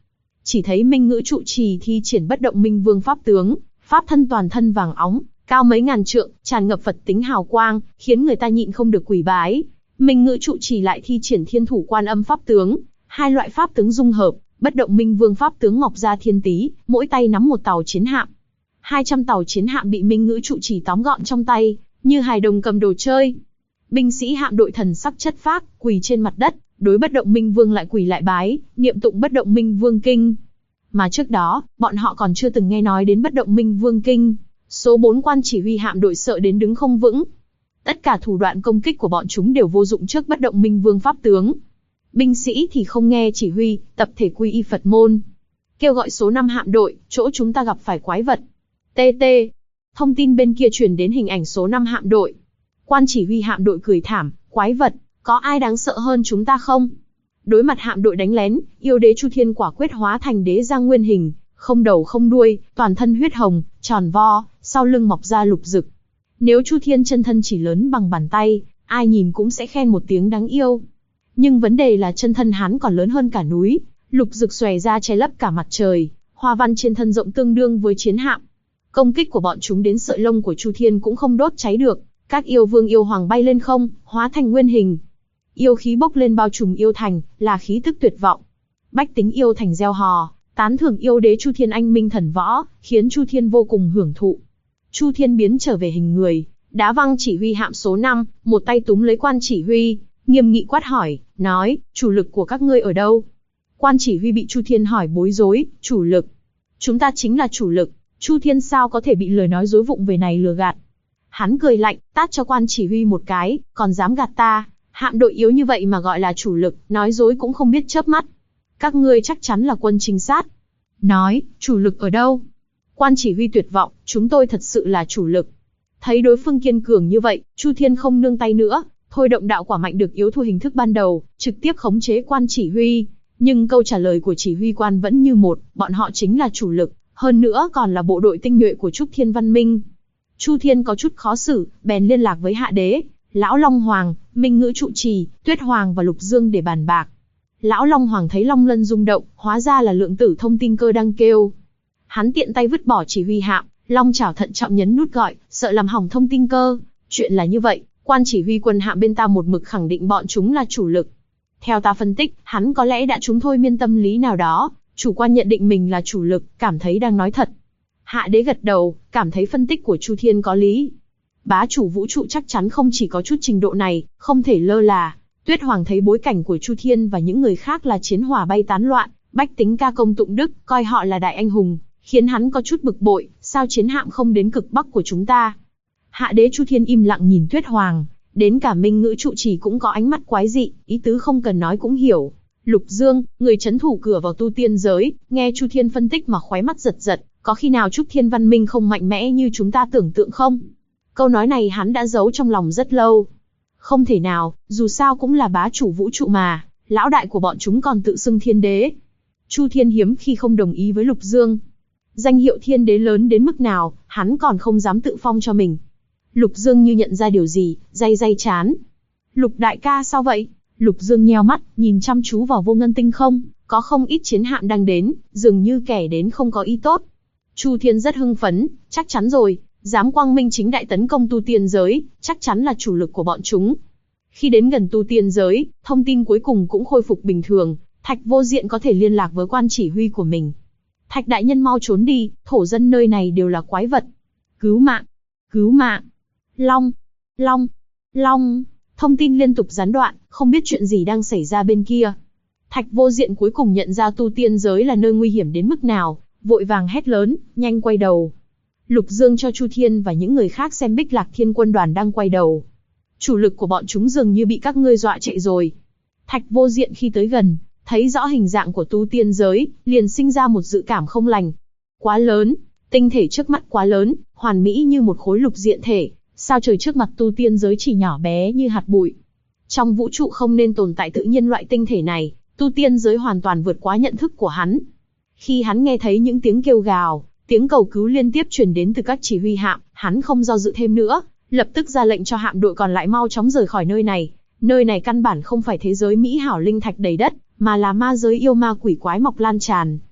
Chỉ thấy Minh Ngữ trụ trì thi triển bất động minh vương pháp tướng, pháp thân toàn thân vàng óng, cao mấy ngàn trượng, tràn ngập Phật tính hào quang, khiến người ta nhịn không được quỳ bái. Minh Ngữ trụ trì lại thi triển thiên thủ quan âm pháp tướng, hai loại pháp tướng dung hợp, bất động minh vương pháp tướng ngọc ra thiên tý, mỗi tay nắm một tàu chiến hạm. 200 tàu chiến hạm bị Minh Ngữ trụ trì tóm gọn trong tay, như hài đồng cầm đồ chơi. Binh sĩ hạm đội thần sắc chất phác, quỳ trên mặt đất, đối bất động minh vương lại quỳ lại bái, niệm tụng bất động minh vương kinh. Mà trước đó, bọn họ còn chưa từng nghe nói đến bất động minh vương kinh. Số 4 quan chỉ huy hạm đội sợ đến đứng không vững. Tất cả thủ đoạn công kích của bọn chúng đều vô dụng trước bất động minh vương pháp tướng. Binh sĩ thì không nghe chỉ huy, tập thể quy y Phật môn. Kêu gọi số 5 hạm đội, chỗ chúng ta gặp phải quái vật. TT. Thông tin bên kia truyền đến hình ảnh số 5 hạm đội. Quan chỉ huy hạm đội cười thảm, quái vật, có ai đáng sợ hơn chúng ta không? Đối mặt hạm đội đánh lén, yêu đế Chu Thiên quả quyết hóa thành đế giang nguyên hình, không đầu không đuôi, toàn thân huyết hồng, tròn vo, sau lưng mọc ra lục dực. Nếu Chu Thiên chân thân chỉ lớn bằng bàn tay, ai nhìn cũng sẽ khen một tiếng đáng yêu. Nhưng vấn đề là chân thân hắn còn lớn hơn cả núi, lục dực xòe ra che lấp cả mặt trời, hoa văn trên thân rộng tương đương với chiến hạm. Công kích của bọn chúng đến sợi lông của Chu Thiên cũng không đốt cháy được, các yêu vương yêu hoàng bay lên không, hóa thành nguyên hình. Yêu khí bốc lên bao trùm yêu thành, là khí tức tuyệt vọng. Bách tính yêu thành reo hò, tán thưởng yêu đế Chu Thiên anh minh thần võ, khiến Chu Thiên vô cùng hưởng thụ. Chu Thiên biến trở về hình người, đá văng chỉ huy hạm số 5, một tay túm lấy quan chỉ huy, nghiêm nghị quát hỏi, nói, chủ lực của các ngươi ở đâu? Quan chỉ huy bị Chu Thiên hỏi bối rối, chủ lực. Chúng ta chính là chủ lực, Chu Thiên sao có thể bị lời nói dối vụng về này lừa gạt. Hắn cười lạnh, tát cho quan chỉ huy một cái, còn dám gạt ta, hạm đội yếu như vậy mà gọi là chủ lực, nói dối cũng không biết chớp mắt. Các ngươi chắc chắn là quân trinh sát. Nói, chủ lực ở đâu? Quan chỉ huy tuyệt vọng, chúng tôi thật sự là chủ lực. Thấy đối phương kiên cường như vậy, Chu Thiên không nương tay nữa, thôi động đạo quả mạnh được yếu thua hình thức ban đầu, trực tiếp khống chế quan chỉ huy. Nhưng câu trả lời của chỉ huy quan vẫn như một, bọn họ chính là chủ lực, hơn nữa còn là bộ đội tinh nhuệ của Trúc Thiên Văn Minh. Chu Thiên có chút khó xử, bèn liên lạc với Hạ Đế, Lão Long Hoàng, Minh Ngữ trụ trì, Tuyết Hoàng và Lục Dương để bàn bạc. Lão Long Hoàng thấy Long Lân rung động, hóa ra là Lượng Tử thông tin cơ đang kêu. Hắn tiện tay vứt bỏ chỉ huy hạm, Long chảo thận trọng nhấn nút gọi, sợ làm hỏng thông tin cơ. Chuyện là như vậy, quan chỉ huy quân hạm bên ta một mực khẳng định bọn chúng là chủ lực. Theo ta phân tích, hắn có lẽ đã trúng thôi miên tâm lý nào đó, chủ quan nhận định mình là chủ lực, cảm thấy đang nói thật. Hạ Đế gật đầu, cảm thấy phân tích của Chu Thiên có lý. Bá chủ vũ trụ chắc chắn không chỉ có chút trình độ này, không thể lơ là. Tuyết Hoàng thấy bối cảnh của Chu Thiên và những người khác là chiến hỏa bay tán loạn, bách tính ca công tụng đức, coi họ là đại anh hùng, khiến hắn có chút bực bội, sao chiến hạm không đến cực bắc của chúng ta? Hạ Đế Chu Thiên im lặng nhìn Tuyết Hoàng, đến cả Minh Ngữ trụ trì cũng có ánh mắt quái dị, ý tứ không cần nói cũng hiểu. Lục Dương, người trấn thủ cửa vào tu tiên giới, nghe Chu Thiên phân tích mà khóe mắt giật giật, có khi nào Trúc Thiên Văn Minh không mạnh mẽ như chúng ta tưởng tượng không? Câu nói này hắn đã giấu trong lòng rất lâu. Không thể nào, dù sao cũng là bá chủ vũ trụ mà, lão đại của bọn chúng còn tự xưng thiên đế. Chu Thiên hiếm khi không đồng ý với Lục Dương. Danh hiệu thiên đế lớn đến mức nào, hắn còn không dám tự phong cho mình. Lục Dương như nhận ra điều gì, day day chán. Lục đại ca sao vậy? Lục Dương nheo mắt, nhìn chăm chú vào vô ngân tinh không, có không ít chiến hạm đang đến, dường như kẻ đến không có ý tốt. Chu Thiên rất hưng phấn, chắc chắn rồi, dám quang minh chính đại tấn công tu tiên giới, chắc chắn là chủ lực của bọn chúng. Khi đến gần tu tiên giới, thông tin cuối cùng cũng khôi phục bình thường, Thạch Vô Diện có thể liên lạc với quan chỉ huy của mình. Thạch đại nhân mau trốn đi, thổ dân nơi này đều là quái vật. Cứu mạng, cứu mạng. Long, Long, Long. Thông tin liên tục gián đoạn, không biết chuyện gì đang xảy ra bên kia. Thạch Vô Diện cuối cùng nhận ra tu tiên giới là nơi nguy hiểm đến mức nào, vội vàng hét lớn, nhanh quay đầu. Lục Dương cho Chu Thiên và những người khác xem Bích Lạc Thiên quân đoàn đang quay đầu. Chủ lực của bọn chúng dường như bị các ngươi dọa chạy rồi. Thạch Vô Diện khi tới gần, thấy rõ hình dạng của tu tiên giới, liền sinh ra một dự cảm không lành. Quá lớn, tinh thể trước mắt quá lớn, hoàn mỹ như một khối lục diện thể, sao trời trước mặt tu tiên giới chỉ nhỏ bé như hạt bụi. Trong vũ trụ không nên tồn tại tự nhiên loại tinh thể này, tu tiên giới hoàn toàn vượt quá nhận thức của hắn. Khi hắn nghe thấy những tiếng kêu gào, tiếng cầu cứu liên tiếp truyền đến từ các chỉ huy hạm, hắn không do dự thêm nữa, lập tức ra lệnh cho hạm đội còn lại mau chóng rời khỏi nơi này. Nơi này căn bản không phải thế giới mỹ hảo linh thạch đầy đất, mà là ma giới yêu ma quỷ quái mọc lan tràn.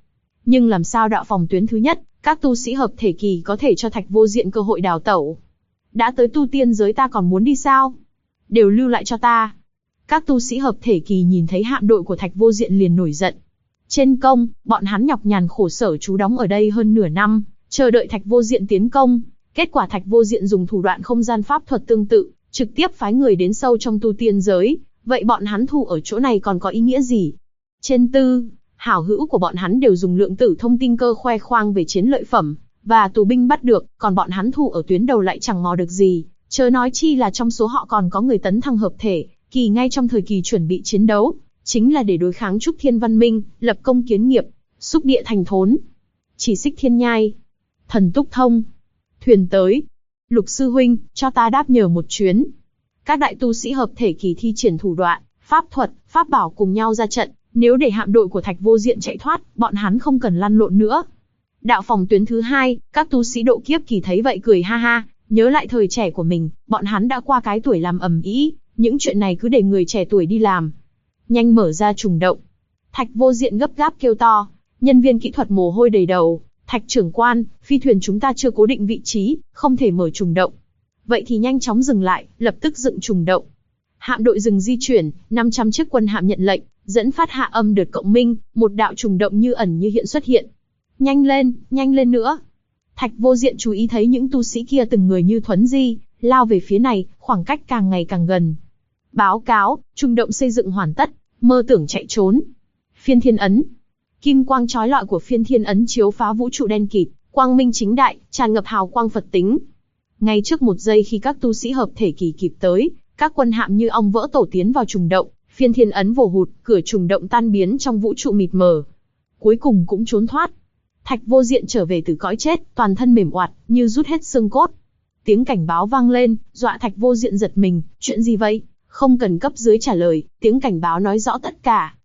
Nhưng làm sao đạo phòng tuyến thứ nhất, các tu sĩ hợp thể kỳ có thể cho Thạch Vô Diện cơ hội đào tẩu? Đã tới tu tiên giới ta còn muốn đi sao? Đều lưu lại cho ta. Các tu sĩ hợp thể kỳ nhìn thấy hạm đội của Thạch Vô Diện liền nổi giận. Trên công, bọn hắn nhọc nhằn khổ sở trú đóng ở đây hơn nửa năm, chờ đợi Thạch Vô Diện tiến công. Kết quả Thạch Vô Diện dùng thủ đoạn không gian pháp thuật tương tự, trực tiếp phái người đến sâu trong tu tiên giới. Vậy bọn hắn thủ ở chỗ này còn có ý nghĩa gì? Trên tư, hảo hữu của bọn hắn đều dùng lượng tử thông tin cơ khoe khoang về chiến lợi phẩm và tù binh bắt được, còn bọn hắn thủ ở tuyến đầu lại chẳng mò được gì. Chớ nói chi là trong số họ còn có người tấn thăng hợp thể kỳ ngay trong thời kỳ chuẩn bị chiến đấu, chính là để đối kháng Trúc Thiên Văn Minh, lập công kiến nghiệp, xúc địa thành thốn. Chỉ Xích Thiên Nhai, Thần Túc Thông, thuyền tới. Lục sư huynh, cho ta đáp nhờ một chuyến. Các đại tu sĩ hợp thể kỳ thi triển thủ đoạn, pháp thuật, pháp bảo cùng nhau ra trận. Nếu để hạm đội của Thạch Vô Diện chạy thoát, bọn hắn không cần lăn lộn nữa. Đạo phòng tuyến thứ hai, các tu sĩ độ kiếp kỳ thấy vậy cười ha ha, nhớ lại thời trẻ của mình, bọn hắn đã qua cái tuổi làm ầm ĩ, những chuyện này cứ để người trẻ tuổi đi làm. Nhanh mở ra trùng động. Thạch Vô Diện gấp gáp kêu to, nhân viên kỹ thuật mồ hôi đầy đầu. Thạch trưởng quan, phi thuyền chúng ta chưa cố định vị trí, không thể mở trùng động. Vậy thì nhanh chóng dừng lại, lập tức dựng trùng động. Hạm đội dừng di chuyển, 500 chiếc quân hạm nhận lệnh, dẫn phát hạ âm đợt cộng minh, một đạo trùng động như ẩn như hiện xuất hiện. Nhanh lên nữa. Thạch Vô Diện chú ý thấy những tu sĩ kia từng người như thuấn di, lao về phía này, khoảng cách càng ngày càng gần. Báo cáo, trùng động xây dựng hoàn tất, mơ tưởng chạy trốn. Phiên Thiên Ấn. Kim quang chói lọi của Phiên Thiên Ấn chiếu phá vũ trụ đen kịt, quang minh chính đại, tràn ngập hào quang Phật tính. Ngay trước một giây khi các tu sĩ hợp thể kỳ kịp tới, các quân hạm như ong vỡ tổ tiến vào trùng động, Phiên Thiên Ấn vồ hụt, cửa trùng động tan biến trong vũ trụ mịt mờ. Cuối cùng cũng trốn thoát. Thạch Vô Diện trở về từ cõi chết, toàn thân mềm oặt, như rút hết xương cốt. Tiếng cảnh báo vang lên, dọa Thạch Vô Diện giật mình, chuyện gì vậy? Không cần cấp dưới trả lời, tiếng cảnh báo nói rõ tất cả.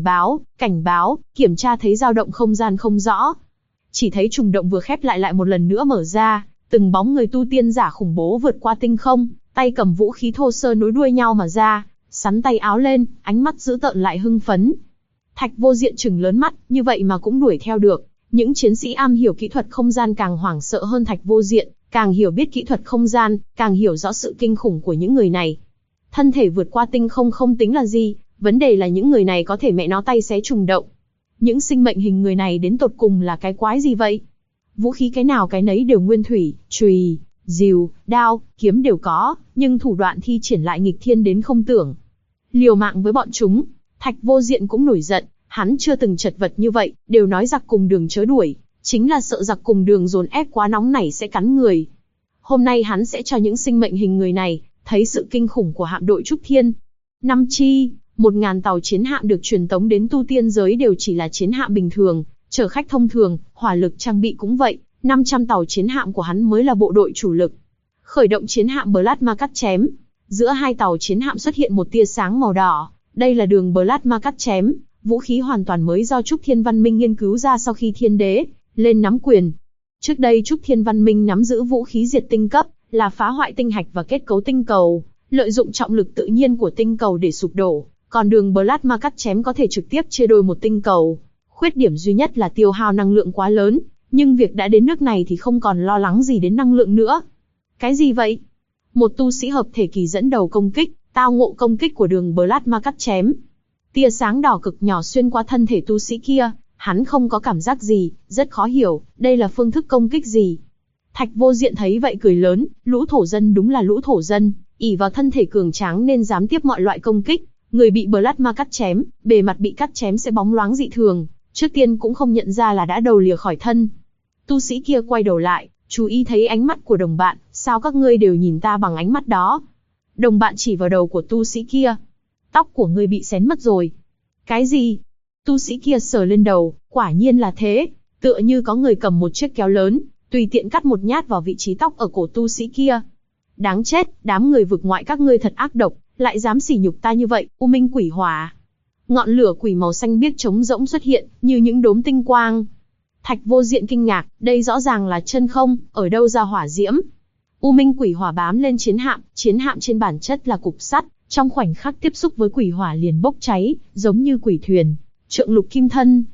Cảnh báo, kiểm tra thấy dao động không gian không rõ. Chỉ thấy trùng động vừa khép lại một lần nữa mở ra, từng bóng người tu tiên giả khủng bố vượt qua tinh không, tay cầm vũ khí thô sơ nối đuôi nhau mà ra, sắn tay áo lên, ánh mắt dữ tợn lại hưng phấn. Thạch Vô Diện trừng lớn mắt, như vậy mà cũng đuổi theo được. Những chiến sĩ am hiểu kỹ thuật không gian càng hoảng sợ hơn Thạch Vô Diện, càng hiểu biết kỹ thuật không gian, càng hiểu rõ sự kinh khủng của những người này. Thân thể vượt qua tinh không không tính là gì, vấn đề là những người này có thể mẹ nó tay xé trùng động. Những sinh mệnh hình người này đến tột cùng là cái quái gì vậy? Vũ khí cái nào cái nấy đều nguyên thủy, chùy, rìu, đao, kiếm đều có, nhưng thủ đoạn thi triển lại nghịch thiên đến không tưởng. Liều mạng với bọn chúng, Thạch Vô Diện cũng nổi giận, hắn chưa từng chật vật như vậy, đều nói giặc cùng đường chớ đuổi, chính là sợ giặc cùng đường dồn ép quá nóng nảy sẽ cắn người. Hôm nay hắn sẽ cho những sinh mệnh hình người này thấy sự kinh khủng của hạm đội Trúc Thiên. 1.000 tàu chiến hạm được truyền tống đến tu tiên giới đều chỉ là chiến hạm bình thường, chở khách thông thường, hỏa lực trang bị cũng vậy, 500 tàu chiến hạm của hắn mới là bộ đội chủ lực. Khởi động chiến hạm Plasma cắt chém, giữa hai tàu chiến hạm xuất hiện một tia sáng màu đỏ, đây là đường Plasma cắt chém, vũ khí hoàn toàn mới do Trúc Thiên Văn Minh nghiên cứu ra sau khi Thiên Đế lên nắm quyền. Trước đây Trúc Thiên Văn Minh nắm giữ vũ khí diệt tinh cấp, là phá hoại tinh hạch và kết cấu tinh cầu, lợi dụng trọng lực tự nhiên của tinh cầu để sụp đổ, còn đường Plasma cắt chém có thể trực tiếp chia đôi một tinh cầu. Khuyết điểm duy nhất là tiêu hao năng lượng quá lớn, nhưng việc đã đến nước này thì không còn lo lắng gì đến năng lượng nữa. Cái gì vậy? Một tu sĩ hợp thể kỳ dẫn đầu công kích, tao ngộ công kích của đường Plasma cắt chém. Tia sáng đỏ cực nhỏ xuyên qua thân thể tu sĩ kia, hắn không có cảm giác gì, rất khó hiểu, đây là phương thức công kích gì. Thạch Vô Diện thấy vậy cười lớn, lũ thổ dân đúng là lũ thổ dân, ỷ vào thân thể cường tráng nên dám tiếp mọi loại công kích. Người bị Plasma cắt chém, bề mặt bị cắt chém sẽ bóng loáng dị thường, trước tiên cũng không nhận ra là đã đầu lìa khỏi thân. Tu sĩ kia quay đầu lại, chú ý thấy ánh mắt của đồng bạn, sao các ngươi đều nhìn ta bằng ánh mắt đó? Đồng bạn chỉ vào đầu của tu sĩ kia. Tóc của ngươi bị xén mất rồi. Cái gì? Tu sĩ kia sờ lên đầu, quả nhiên là thế, tựa như có người cầm một chiếc kéo lớn, tùy tiện cắt một nhát vào vị trí tóc ở cổ tu sĩ kia. Đáng chết, đám người vực ngoại các ngươi thật ác độc, lại dám sỉ nhục ta như vậy. U Minh Quỷ Hỏa. Ngọn lửa quỷ màu xanh biếc trống rỗng xuất hiện, như những đốm tinh quang. Thạch Vô Diện kinh ngạc, đây rõ ràng là chân không, ở đâu ra hỏa diễm? U Minh Quỷ Hỏa bám lên chiến hạm trên bản chất là cục sắt, trong khoảnh khắc tiếp xúc với quỷ hỏa liền bốc cháy, giống như quỷ thuyền, trượng lục kim thân.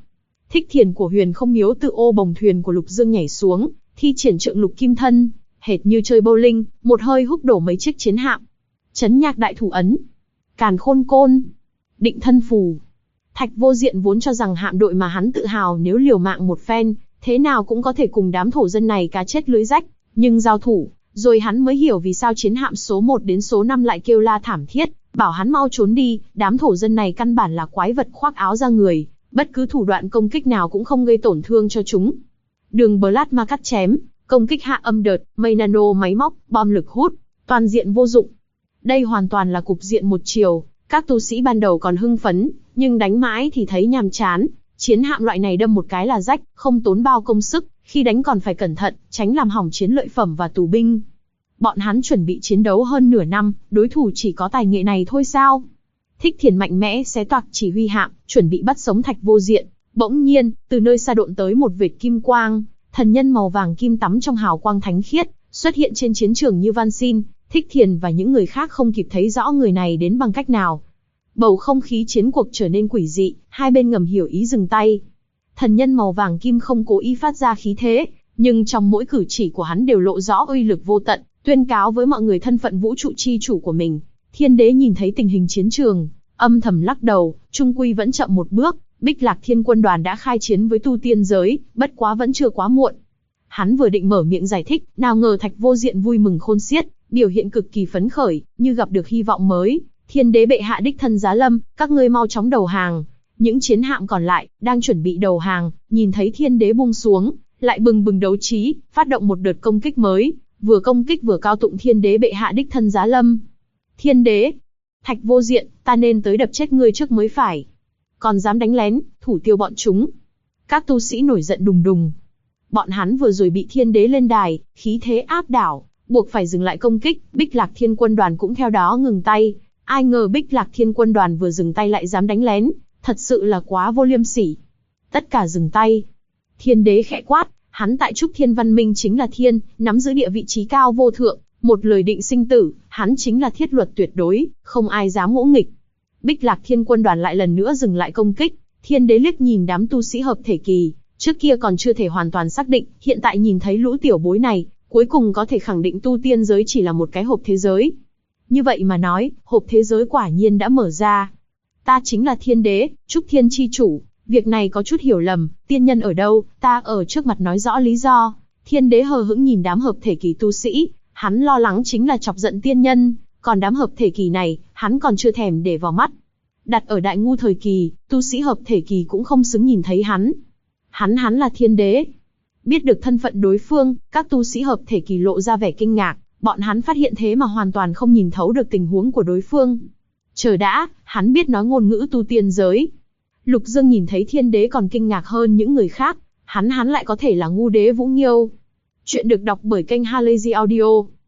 Thích Thiền của Huyền Không Miếu từ ô bồng thuyền của Lục Dương nhảy xuống, thi triển trượng lục kim thân, hệt như chơi bowling, một hơi húc đổ mấy chiếc chiến hạm. Chấn nhạc đại thủ ấn, càn khôn côn, định thân phù. Thạch Vô Diện vốn cho rằng hạm đội mà hắn tự hào nếu liều mạng một phen, thế nào cũng có thể cùng đám thổ dân này cá chết lưới rách, nhưng giao thủ, rồi hắn mới hiểu vì sao chiến hạm số 1 đến số 5 lại kêu la thảm thiết, bảo hắn mau trốn đi, đám thổ dân này căn bản là quái vật khoác áo ra người, bất cứ thủ đoạn công kích nào cũng không gây tổn thương cho chúng. Đường Plasma cắt chém, công kích hạ âm đợt, mây nano máy móc, bom lực hút, toàn diện vô dụng. Đây hoàn toàn là cục diện một chiều, các tu sĩ ban đầu còn hưng phấn, nhưng đánh mãi thì thấy nhàm chán, chiến hạm loại này đâm một cái là rách, không tốn bao công sức, khi đánh còn phải cẩn thận, tránh làm hỏng chiến lợi phẩm và tù binh. Bọn hắn chuẩn bị chiến đấu hơn nửa năm, đối thủ chỉ có tài nghệ này thôi sao? Thích Thiền mạnh mẽ xé toạc chỉ huy hạm, chuẩn bị bắt sống Thạch Vô Diện. Bỗng nhiên, từ nơi xa độn tới một vệt kim quang, thần nhân màu vàng kim tắm trong hào quang thánh khiết, xuất hiện trên chiến trường như van xin. Thích Thiền và những người khác không kịp thấy rõ người này đến bằng cách nào. Bầu không khí chiến cuộc trở nên quỷ dị, hai bên ngầm hiểu ý dừng tay. Thần nhân màu vàng kim không cố ý phát ra khí thế, nhưng trong mỗi cử chỉ của hắn đều lộ rõ uy lực vô tận, tuyên cáo với mọi người thân phận vũ trụ chi chủ của mình. Thiên Đế nhìn thấy tình hình chiến trường, âm thầm lắc đầu, trung quy vẫn chậm một bước. Bích Lạc Thiên Quân đoàn đã khai chiến với tu tiên giới, bất quá vẫn chưa quá muộn. Hắn vừa định mở miệng giải thích, nào ngờ Thạch Vô Diện vui mừng khôn xiết, biểu hiện cực kỳ phấn khởi, như gặp được hy vọng mới. Thiên Đế bệ hạ đích thân giá lâm, các ngươi mau chóng đầu hàng. Những chiến hạm còn lại đang chuẩn bị đầu hàng, nhìn thấy Thiên Đế buông xuống, lại bừng bừng đấu trí, phát động một đợt công kích mới, vừa công kích vừa cao tụng Thiên Đế bệ hạ đích thân giá lâm. Thiên Đế, Thạch Vô Diện, ta nên tới đập chết ngươi trước mới phải. Còn dám đánh lén, thủ tiêu bọn chúng. Các tu sĩ nổi giận đùng đùng. Bọn hắn vừa rồi bị Thiên Đế lên đài, khí thế áp đảo, buộc phải dừng lại công kích. Bích Lạc Thiên Quân đoàn cũng theo đó ngừng tay. Ai ngờ Bích Lạc Thiên Quân đoàn vừa dừng tay lại dám đánh lén, thật sự là quá vô liêm sỉ. Tất cả dừng tay. Thiên Đế khẽ quát, hắn tại Trúc Thiên Văn Minh chính là thiên, nắm giữ địa vị trí cao vô thượng, một lời định sinh tử, hắn chính là thiết luật tuyệt đối, không ai dám ngỗ nghịch. Bích Lạc Thiên Quân đoàn lại lần nữa dừng lại công kích. Thiên Đế liếc nhìn đám tu sĩ hợp thể kỳ, trước kia còn chưa thể hoàn toàn xác định, hiện tại nhìn thấy lũ tiểu bối này, cuối cùng có thể khẳng định tu tiên giới chỉ là một cái hộp thế giới. Như vậy mà nói, hộp thế giới quả nhiên đã mở ra. Ta chính là Thiên Đế, Trúc Thiên chi chủ, việc này có chút hiểu lầm, tiên nhân ở đâu, ta ở trước mặt nói rõ lý do. Thiên Đế hờ hững nhìn đám hợp thể kỳ tu sĩ, hắn lo lắng chính là chọc giận tiên nhân, còn đám hợp thể kỳ này, hắn còn chưa thèm để vào mắt. Đặt ở Đại Ngu thời kỳ, tu sĩ hợp thể kỳ cũng không xứng nhìn thấy hắn. Hắn là Thiên Đế. Biết được thân phận đối phương, các tu sĩ hợp thể kỳ lộ ra vẻ kinh ngạc, bọn hắn phát hiện thế mà hoàn toàn không nhìn thấu được tình huống của đối phương. Chờ đã, hắn biết nói ngôn ngữ tu tiên giới. Lục Dương nhìn thấy Thiên Đế còn kinh ngạc hơn những người khác, hắn lại có thể là Ngu Đế Vũ Nghiêu. Chuyện được đọc bởi kênh Halazy Audio.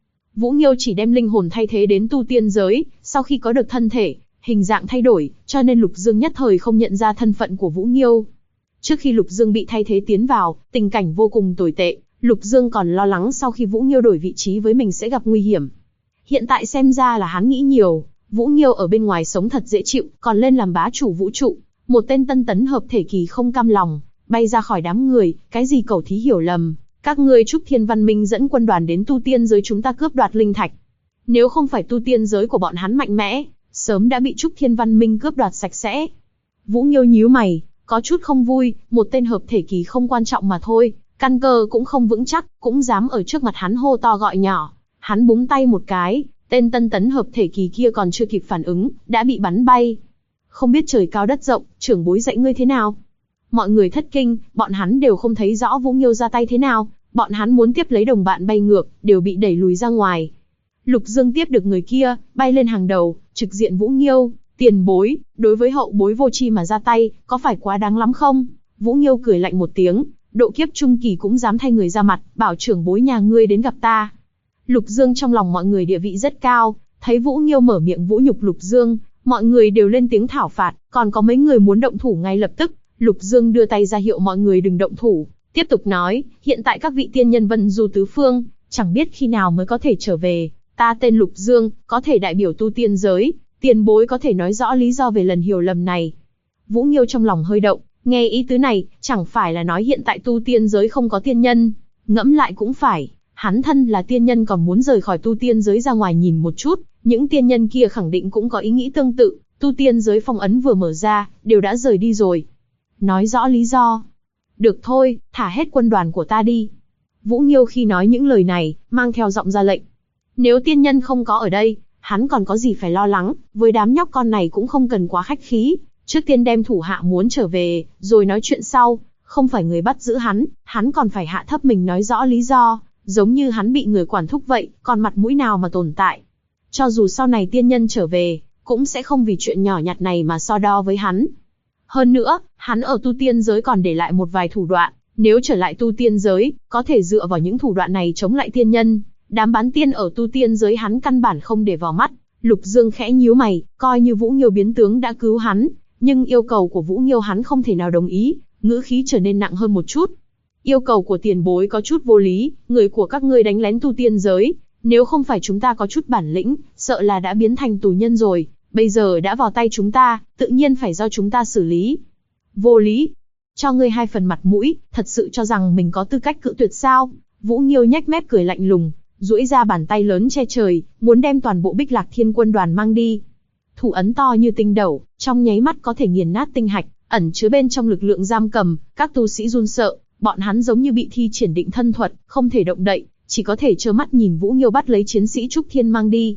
Vũ Nghiêu chỉ đem linh hồn thay thế đến tu tiên giới, sau khi có được thân thể, hình dạng thay đổi, cho nên Lục Dương nhất thời không nhận ra thân phận của Vũ Nghiêu. Trước khi Lục Dương bị thay thế tiến vào, tình cảnh vô cùng tồi tệ, Lục Dương còn lo lắng sau khi Vũ Nghiêu đổi vị trí với mình sẽ gặp nguy hiểm. Hiện tại xem ra là hắn nghĩ nhiều, Vũ Nghiêu ở bên ngoài sống thật dễ chịu, còn lên làm bá chủ vũ trụ. Một tên tân tấn hợp thể kỳ không cam lòng, bay ra khỏi đám người, cái gì cẩu thí hiểu lầm. Các ngươi Trúc Thiên Văn Minh dẫn quân đoàn đến tu tiên giới chúng ta cướp đoạt linh thạch. Nếu không phải tu tiên giới của bọn hắn mạnh mẽ, sớm đã bị Trúc Thiên Văn Minh cướp đoạt sạch sẽ. Vũ Nghiêu nhíu mày, có chút không vui, một tên hợp thể kỳ không quan trọng mà thôi, căn cơ cũng không vững chắc, cũng dám ở trước mặt hắn hô to gọi nhỏ. Hắn búng tay một cái, tên tân tấn hợp thể kỳ kia còn chưa kịp phản ứng, đã bị bắn bay. Không biết trời cao đất rộng, trưởng bối dạy ngươi thế nào? Mọi người thất kinh, bọn hắn đều không thấy rõ Vũ Nghiêu ra tay thế nào, bọn hắn muốn tiếp lấy đồng bạn bay ngược, đều bị đẩy lùi ra ngoài. Lục Dương tiếp được người kia, bay lên hàng đầu, trực diện Vũ Nghiêu, tiền bối, đối với hậu bối vô tri mà ra tay, có phải quá đáng lắm không? Vũ Nghiêu cười lạnh một tiếng, độ kiếp trung kỳ cũng dám thay người ra mặt, bảo trưởng bối nhà ngươi đến gặp ta. Lục Dương trong lòng mọi người địa vị rất cao, thấy Vũ Nghiêu mở miệng vũ nhục Lục Dương, mọi người đều lên tiếng thảo phạt, còn có mấy người muốn động thủ ngay lập tức. Lục Dương đưa tay ra hiệu mọi người đừng động thủ, tiếp tục nói, hiện tại các vị tiên nhân vân du tứ phương, chẳng biết khi nào mới có thể trở về. Ta tên Lục Dương, có thể đại biểu tu tiên giới, tiền bối có thể nói rõ lý do về lần hiểu lầm này. Vũ Nghiêu trong lòng hơi động, Nghe ý tứ này, chẳng phải là nói hiện tại tu tiên giới không có tiên nhân. Ngẫm lại cũng phải, hắn thân là tiên nhân còn muốn rời khỏi tu tiên giới ra ngoài nhìn một chút, những tiên nhân kia khẳng định cũng có ý nghĩ tương tự, tu tiên giới phong ấn vừa mở ra, đều đã rời đi rồi. Nói rõ lý do. Được thôi, thả hết quân đoàn của ta đi. Vũ Nghiêu khi nói những lời này, mang theo giọng ra lệnh. Nếu tiên nhân không có ở đây, hắn còn có gì phải lo lắng, với đám nhóc con này cũng không cần quá khách khí. Trước tiên đem thủ hạ muốn trở về, rồi nói chuyện sau, không phải người bắt giữ hắn còn phải hạ thấp mình nói rõ lý do, giống như hắn bị người quản thúc vậy, còn mặt mũi nào mà tồn tại. Cho dù sau này tiên nhân trở về, cũng sẽ không vì chuyện nhỏ nhặt này mà so đo với hắn. Hơn nữa, hắn ở tu tiên giới còn để lại một vài thủ đoạn, nếu trở lại tu tiên giới, có thể dựa vào những thủ đoạn này chống lại tiên nhân. Đám bán tiên ở tu tiên giới hắn căn bản không để vào mắt. Lục Dương khẽ nhíu mày, coi như Vũ Nghiêu biến tướng đã cứu hắn, nhưng yêu cầu của Vũ Nghiêu hắn không thể nào đồng ý, ngữ khí trở nên nặng hơn một chút. Yêu cầu của tiền bối có chút vô lý, người của các ngươi đánh lén tu tiên giới, nếu không phải chúng ta có chút bản lĩnh, sợ là đã biến thành tù nhân rồi, bây giờ đã vào tay chúng ta, tự nhiên phải do chúng ta xử lý. Vô lý. Cho ngươi 2 phần mặt mũi, thật sự cho rằng mình có tư cách cự tuyệt sao? Vũ Nghiêu nhếch mép cười lạnh lùng, duỗi ra bàn tay lớn che trời, muốn đem toàn bộ Bích Lạc Thiên quân đoàn mang đi. Thủ ấn to như tinh đẩu, trong nháy mắt có thể nghiền nát tinh hạch, ẩn chứa bên trong lực lượng giam cầm, các tu sĩ run sợ, bọn hắn giống như bị thi triển định thân thuật, không thể động đậy, chỉ có thể trơ mắt nhìn Vũ Nghiêu bắt lấy chiến sĩ Trúc Thiên mang đi.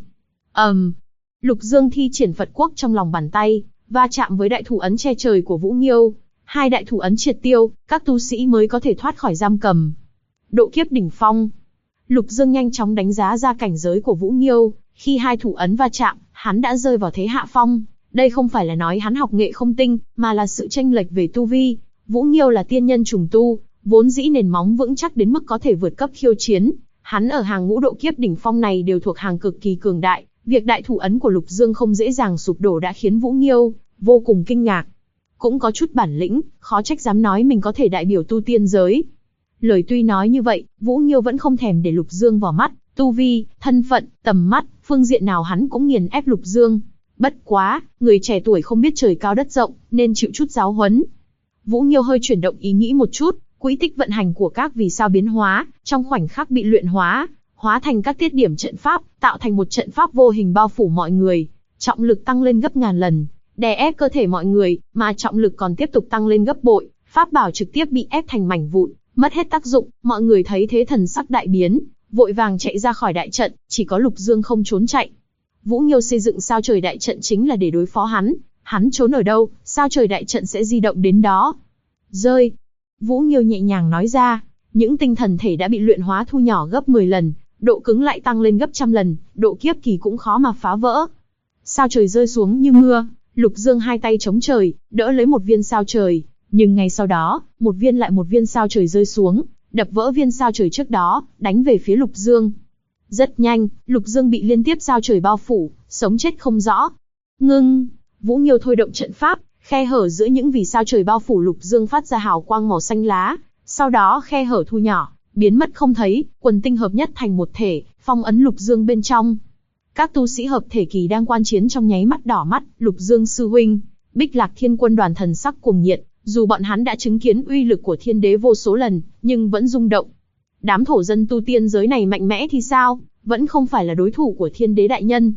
Lục Dương thi triển Phật quốc trong lòng bàn tay, va chạm với đại thủ ấn che trời của Vũ Nghiêu. 2 đại thủ ấn triệt tiêu, các tu sĩ mới có thể thoát khỏi giam cầm. Độ kiếp đỉnh phong. Lục Dương nhanh chóng đánh giá ra cảnh giới của Vũ Nghiêu, khi 2 thủ ấn va chạm, hắn đã rơi vào thế hạ phong. Đây không phải là nói hắn học nghệ không tinh, mà là sự chênh lệch về tu vi. Vũ Nghiêu là tiên nhân trùng tu, vốn dĩ nền móng vững chắc đến mức có thể vượt cấp khiêu chiến. Hắn ở hàng ngũ độ kiếp đỉnh phong này đều thuộc hàng cực kỳ cường đại. Việc đại thủ ấn của Lục Dương không dễ dàng sụp đổ đã khiến Vũ Nghiêu vô cùng kinh ngạc. Cũng có chút bản lĩnh, khó trách dám nói mình có thể đại biểu tu tiên giới. Lời tuy nói như vậy, Vũ Nghiêu vẫn không thèm để Lục Dương vào mắt, tu vi, thân phận, tầm mắt, phương diện nào hắn cũng nghiền ép Lục Dương. Bất quá, người trẻ tuổi không biết trời cao đất rộng, nên chịu chút giáo huấn. Vũ Nghiêu hơi chuyển động ý nghĩ một chút, quỹ tích vận hành của các vì sao biến hóa, trong khoảnh khắc bị luyện hóa, hóa thành các tiết điểm trận pháp, tạo thành một trận pháp vô hình bao phủ mọi người. Trọng lực tăng lên gấp ngàn lần, đè ép cơ thể mọi người, mà trọng lực còn tiếp tục tăng lên gấp bội, pháp bảo trực tiếp bị ép thành mảnh vụn, mất hết tác dụng. Mọi người thấy thế thần sắc đại biến, vội vàng chạy ra khỏi đại trận, chỉ có Lục Dương không trốn chạy. Vũ Nghiêu xây dựng sao trời đại trận chính là để đối phó hắn trốn ở đâu, sao trời đại trận sẽ di động đến đó. Rơi. Vũ Nghiêu nhẹ nhàng nói ra, những tinh thần thể đã bị luyện hóa thu nhỏ gấp 10 lần, độ cứng lại tăng lên gấp trăm lần, độ kiếp kỳ cũng khó mà phá vỡ. Sao trời rơi xuống như mưa, Lục Dương 2 tay chống trời, đỡ lấy một viên sao trời, nhưng ngay sau đó, một viên sao trời rơi xuống, đập vỡ viên sao trời trước đó, đánh về phía Lục Dương. Rất nhanh, Lục Dương bị liên tiếp sao trời bao phủ, sống chết không rõ. Ngưng, Vũ Nghiêu thôi động trận pháp, khe hở giữa những vì sao trời bao phủ Lục Dương phát ra hào quang màu xanh lá, sau đó khe hở thu nhỏ, biến mất không thấy, quần tinh hợp nhất thành một thể, phong ấn Lục Dương bên trong. Các tu sĩ hợp thể kỳ đang quan chiến trong nháy mắt đỏ mắt, Lục Dương sư huynh, Bích Lạc Thiên quân đoàn thần sắc cuồng nhiệt, dù bọn hắn đã chứng kiến uy lực của thiên đế vô số lần, nhưng vẫn rung động. Đám thổ dân tu tiên giới này mạnh mẽ thì sao, vẫn không phải là đối thủ của thiên đế đại nhân.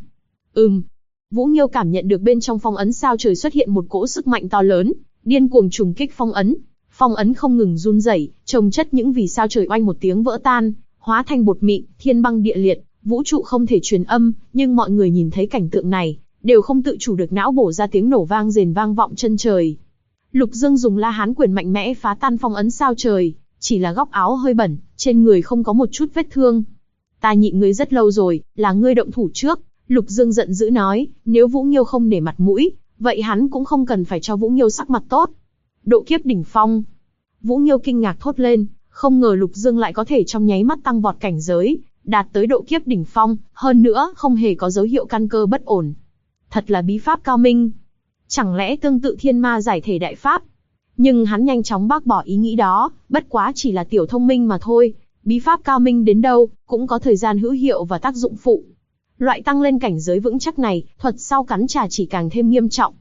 Vũ Nghiêu cảm nhận được bên trong phong ấn sao trời xuất hiện một cỗ sức mạnh to lớn, điên cuồng trùng kích phong ấn. Phong ấn không ngừng run rẩy, chồng chất những vì sao trời oanh một tiếng vỡ tan, hóa thành bột mịn, thiên băng địa liệt, vũ trụ không thể truyền âm, nhưng mọi người nhìn thấy cảnh tượng này, đều không tự chủ được não bổ ra tiếng nổ vang rền vang vọng chân trời. Lục Dương dùng La Hán quyền mạnh mẽ phá tan phong ấn sao trời, chỉ là góc áo hơi bẩn, trên người không có một chút vết thương. Ta nhịn ngươi rất lâu rồi, là ngươi động thủ trước. Lục Dương giận dữ nói, nếu Vũ Nghiêu không nể mặt mũi, vậy hắn cũng không cần phải cho Vũ Nghiêu sắc mặt tốt. Độ kiếp đỉnh phong. Vũ Nghiêu kinh ngạc thốt lên, không ngờ Lục Dương lại có thể trong nháy mắt tăng vọt cảnh giới, đạt tới độ kiếp đỉnh phong, hơn nữa không hề có dấu hiệu căn cơ bất ổn. Thật là bí pháp cao minh. Chẳng lẽ tương tự thiên ma giải thể đại pháp? Nhưng hắn nhanh chóng bác bỏ ý nghĩ đó, bất quá chỉ là tiểu thông minh mà thôi, bí pháp cao minh đến đâu, cũng có thời gian hữu hiệu và tác dụng phụ. Loại tăng lên cảnh giới vững chắc này, thuật sau cắn trả chỉ càng thêm nghiêm trọng.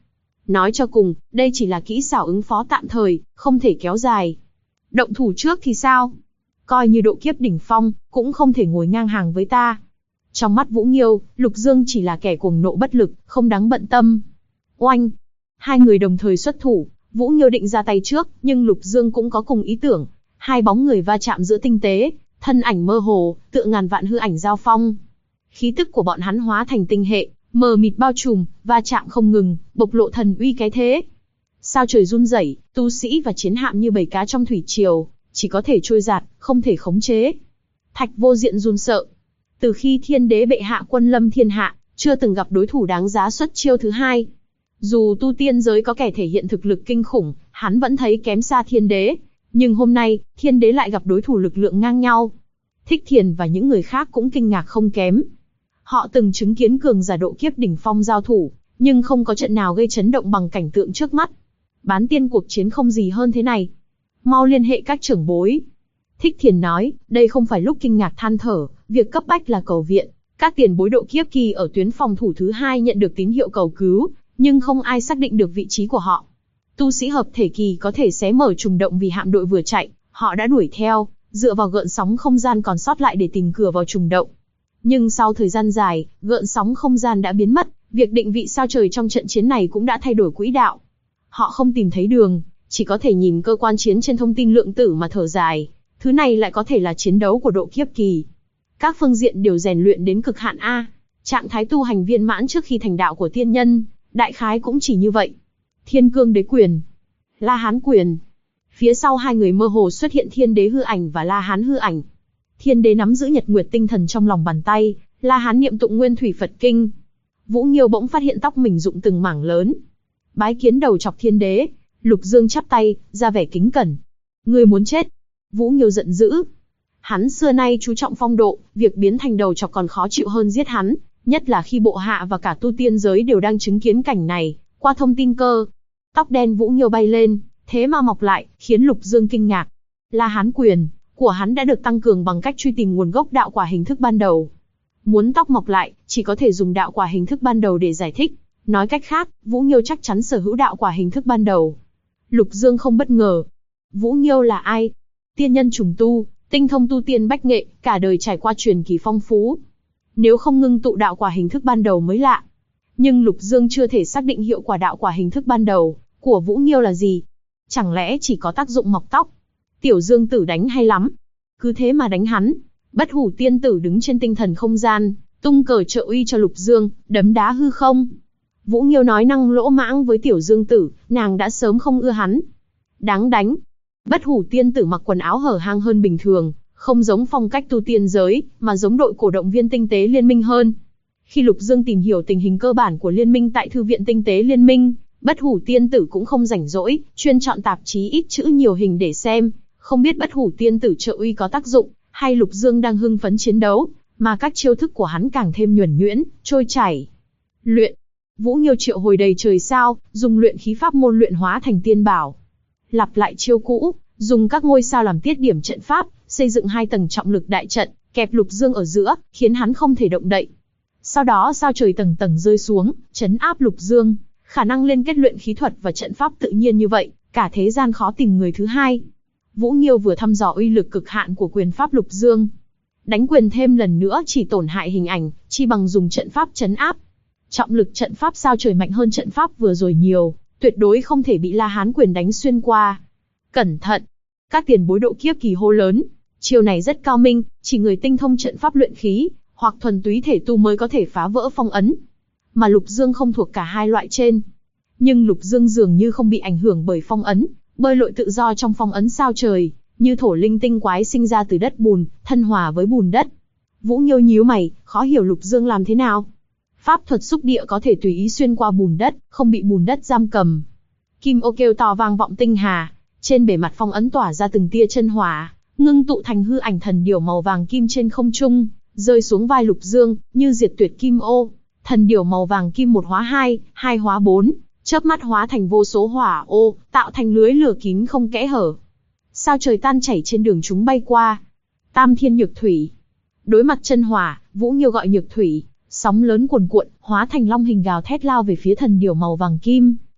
Nói cho cùng, đây chỉ là kỹ xảo ứng phó tạm thời, không thể kéo dài. Động thủ trước thì sao? Coi như độ kiếp đỉnh phong, cũng không thể ngồi ngang hàng với ta. Trong mắt Vũ Nghiêu, Lục Dương chỉ là kẻ cuồng nộ bất lực, không đáng bận tâm. Oanh! Hai người đồng thời xuất thủ, Vũ Nghiêu định ra tay trước, nhưng Lục Dương cũng có cùng ý tưởng. Hai bóng người va chạm giữa tinh tế, thân ảnh mơ hồ, tựa ngàn vạn hư ảnh giao phong. Khí tức của bọn hắn hóa thành tinh hệ, mờ mịt bao trùm, va chạm không ngừng, bộc lộ thần uy cái thế. Sao trời run rẩy, tu sĩ và chiến hạm như bầy cá trong thủy triều, chỉ có thể trôi giạt, không thể khống chế. Thạch Vô Diện run sợ. Từ khi Thiên Đế bệ hạ quân lâm thiên hạ, chưa từng gặp đối thủ đáng giá xuất chiêu thứ hai. Dù tu tiên giới có kẻ thể hiện thực lực kinh khủng, hắn vẫn thấy kém xa Thiên Đế. Nhưng hôm nay, Thiên Đế lại gặp đối thủ lực lượng ngang nhau. Thích Thiền và những người khác cũng kinh ngạc không kém. Họ từng chứng kiến cường giả độ kiếp đỉnh phong giao thủ, nhưng không có trận nào gây chấn động bằng cảnh tượng trước mắt. Bán tiên cuộc chiến không gì hơn thế này. Mau liên hệ các trưởng bối. Thích Thiền nói, đây không phải lúc kinh ngạc than thở, việc cấp bách là cầu viện. Các tiền bối độ kiếp kỳ ở tuyến phòng thủ thứ hai nhận được tín hiệu cầu cứu, nhưng không ai xác định được vị trí của họ. Tu sĩ hợp thể kỳ có thể xé mở trùng động vì hạm đội vừa chạy, họ đã đuổi theo, dựa vào gợn sóng không gian còn sót lại để tìm cửa vào trùng động. Nhưng sau thời gian dài, gợn sóng không gian đã biến mất, việc định vị sao trời trong trận chiến này cũng đã thay đổi quỹ đạo. Họ không tìm thấy đường, chỉ có thể nhìn cơ quan chiến trên thông tin lượng tử mà thở dài. Thứ này lại có thể là chiến đấu của độ kiếp kỳ. Các phương diện đều rèn luyện đến cực hạn A. Trạng thái tu hành viên mãn trước khi thành đạo của tiên nhân, đại khái cũng chỉ như vậy. Thiên Cương Đế Quyền, La Hán Quyền. Phía sau hai người mơ hồ xuất hiện Thiên Đế hư ảnh và La Hán hư ảnh. Thiên Đế nắm giữ Nhật Nguyệt tinh thần trong lòng bàn tay, La Hán niệm tụng Nguyên Thủy Phật Kinh. Vũ Nghiêu bỗng phát hiện tóc mình rụng từng mảng lớn. Bái kiến đầu chọc Thiên Đế. Lục Dương chắp tay, ra vẻ kính cẩn. Ngươi muốn chết? Vũ Nghiêu giận dữ. Hắn xưa nay chú trọng phong độ, việc biến thành đầu chọc còn khó chịu hơn giết hắn, nhất là khi bộ hạ và cả tu tiên giới đều đang chứng kiến cảnh này, qua thông tin cơ. Tóc đen Vũ Nghiêu bay lên, thế mà mọc lại, khiến Lục Dương kinh ngạc. La Hán Quyền của hắn đã được tăng cường bằng cách truy tìm nguồn gốc đạo quả hình thức ban đầu. Muốn tóc mọc lại, chỉ có thể dùng đạo quả hình thức ban đầu để giải thích. Nói cách khác, Vũ Nghiêu chắc chắn sở hữu đạo quả hình thức ban đầu. Lục Dương không bất ngờ. Vũ Nghiêu là ai? Tiên nhân trùng tu, tinh thông tu tiên bách nghệ, cả đời trải qua truyền kỳ phong phú. Nếu không ngưng tụ đạo quả hình thức ban đầu mới lạ. Nhưng Lục Dương chưa thể xác định hiệu quả đạo quả hình thức ban đầu của Vũ Nghiêu là gì. Chẳng lẽ chỉ có tác dụng mọc tóc? Tiểu Dương Tử đánh hay lắm. Cứ thế mà đánh hắn. Bất Hủ Tiên Tử đứng trên tinh thần không gian, tung cờ trợ uy cho Lục Dương, đấm đá hư không. Vũ Nghiêu nói năng lỗ mãng với Tiểu Dương Tử, nàng đã sớm không ưa hắn. Đáng đánh. Bất Hủ Tiên Tử mặc quần áo hở hang hơn bình thường, không giống phong cách tu tiên giới, mà giống đội cổ động viên tinh tế liên minh hơn. Khi Lục Dương tìm hiểu tình hình cơ bản của liên minh tại Thư viện Tinh tế Liên minh, Bất Hủ Tiên Tử cũng không rảnh rỗi, chuyên chọn tạp chí ít chữ nhiều hình để xem, không biết Bất Hủ Tiên Tử trợ uy có tác dụng, hay Lục Dương đang hưng phấn chiến đấu, mà các chiêu thức của hắn càng thêm nhuần nhuyễn, trôi chảy. Luyện. Vũ Nghiêu triệu hồi đầy trời sao, dùng luyện khí pháp môn luyện hóa thành tiên bảo. Lặp lại chiêu cũ, dùng các ngôi sao làm tiết điểm trận pháp, xây dựng 2 tầng trọng lực đại trận, kẹp Lục Dương ở giữa, khiến hắn không thể động đậy. Sau đó sao trời tầng tầng rơi xuống, trấn áp Lục Dương, khả năng liên kết luyện khí thuật và trận pháp tự nhiên như vậy, cả thế gian khó tìm người thứ hai. Vũ Nghiêu vừa thăm dò uy lực cực hạn của quyền pháp Lục Dương. Đánh quyền thêm lần nữa chỉ tổn hại hình ảnh, chi bằng dùng trận pháp trấn áp. Trọng lực trận pháp sao trời mạnh hơn trận pháp vừa rồi nhiều, tuyệt đối không thể bị La Hán Quyền đánh xuyên qua. Cẩn thận! Các tiền bối độ kiếp kỳ hô lớn. Chiêu này rất cao minh, chỉ người tinh thông trận pháp luyện khí, hoặc thuần túy thể tu mới có thể phá vỡ phong ấn. Mà Lục Dương không thuộc cả hai loại trên. Nhưng Lục Dương dường như không bị ảnh hưởng bởi phong ấn, bơi lội tự do trong phong ấn sao trời, như thổ linh tinh quái sinh ra từ đất bùn, thân hòa với bùn đất. Vũ Nghiêu nhíu mày, khó hiểu Lục Dương làm thế nào. Pháp thuật xúc địa có thể tùy ý xuyên qua bùn đất, không bị bùn đất giam cầm. Kim ô kêu to vang vọng tinh hà, trên bề mặt phong ấn tỏa ra từng tia chân hỏa, ngưng tụ thành hư ảnh thần điểu màu vàng kim trên không trung, rơi xuống vai Lục Dương, như diệt tuyệt kim ô. Thần điểu màu vàng kim 1 hóa 2, 2 hóa 4, chớp mắt hóa thành vô số hỏa ô, tạo thành lưới lửa kín không kẽ hở. Sao trời tan chảy trên đường chúng bay qua. Tam thiên nhược thủy. Đối mặt chân hỏa, Vũ Nghiêu gọi nhược thủy, sóng lớn cuồn cuộn, hóa thành long hình gào thét lao về phía thần điểu màu vàng kim.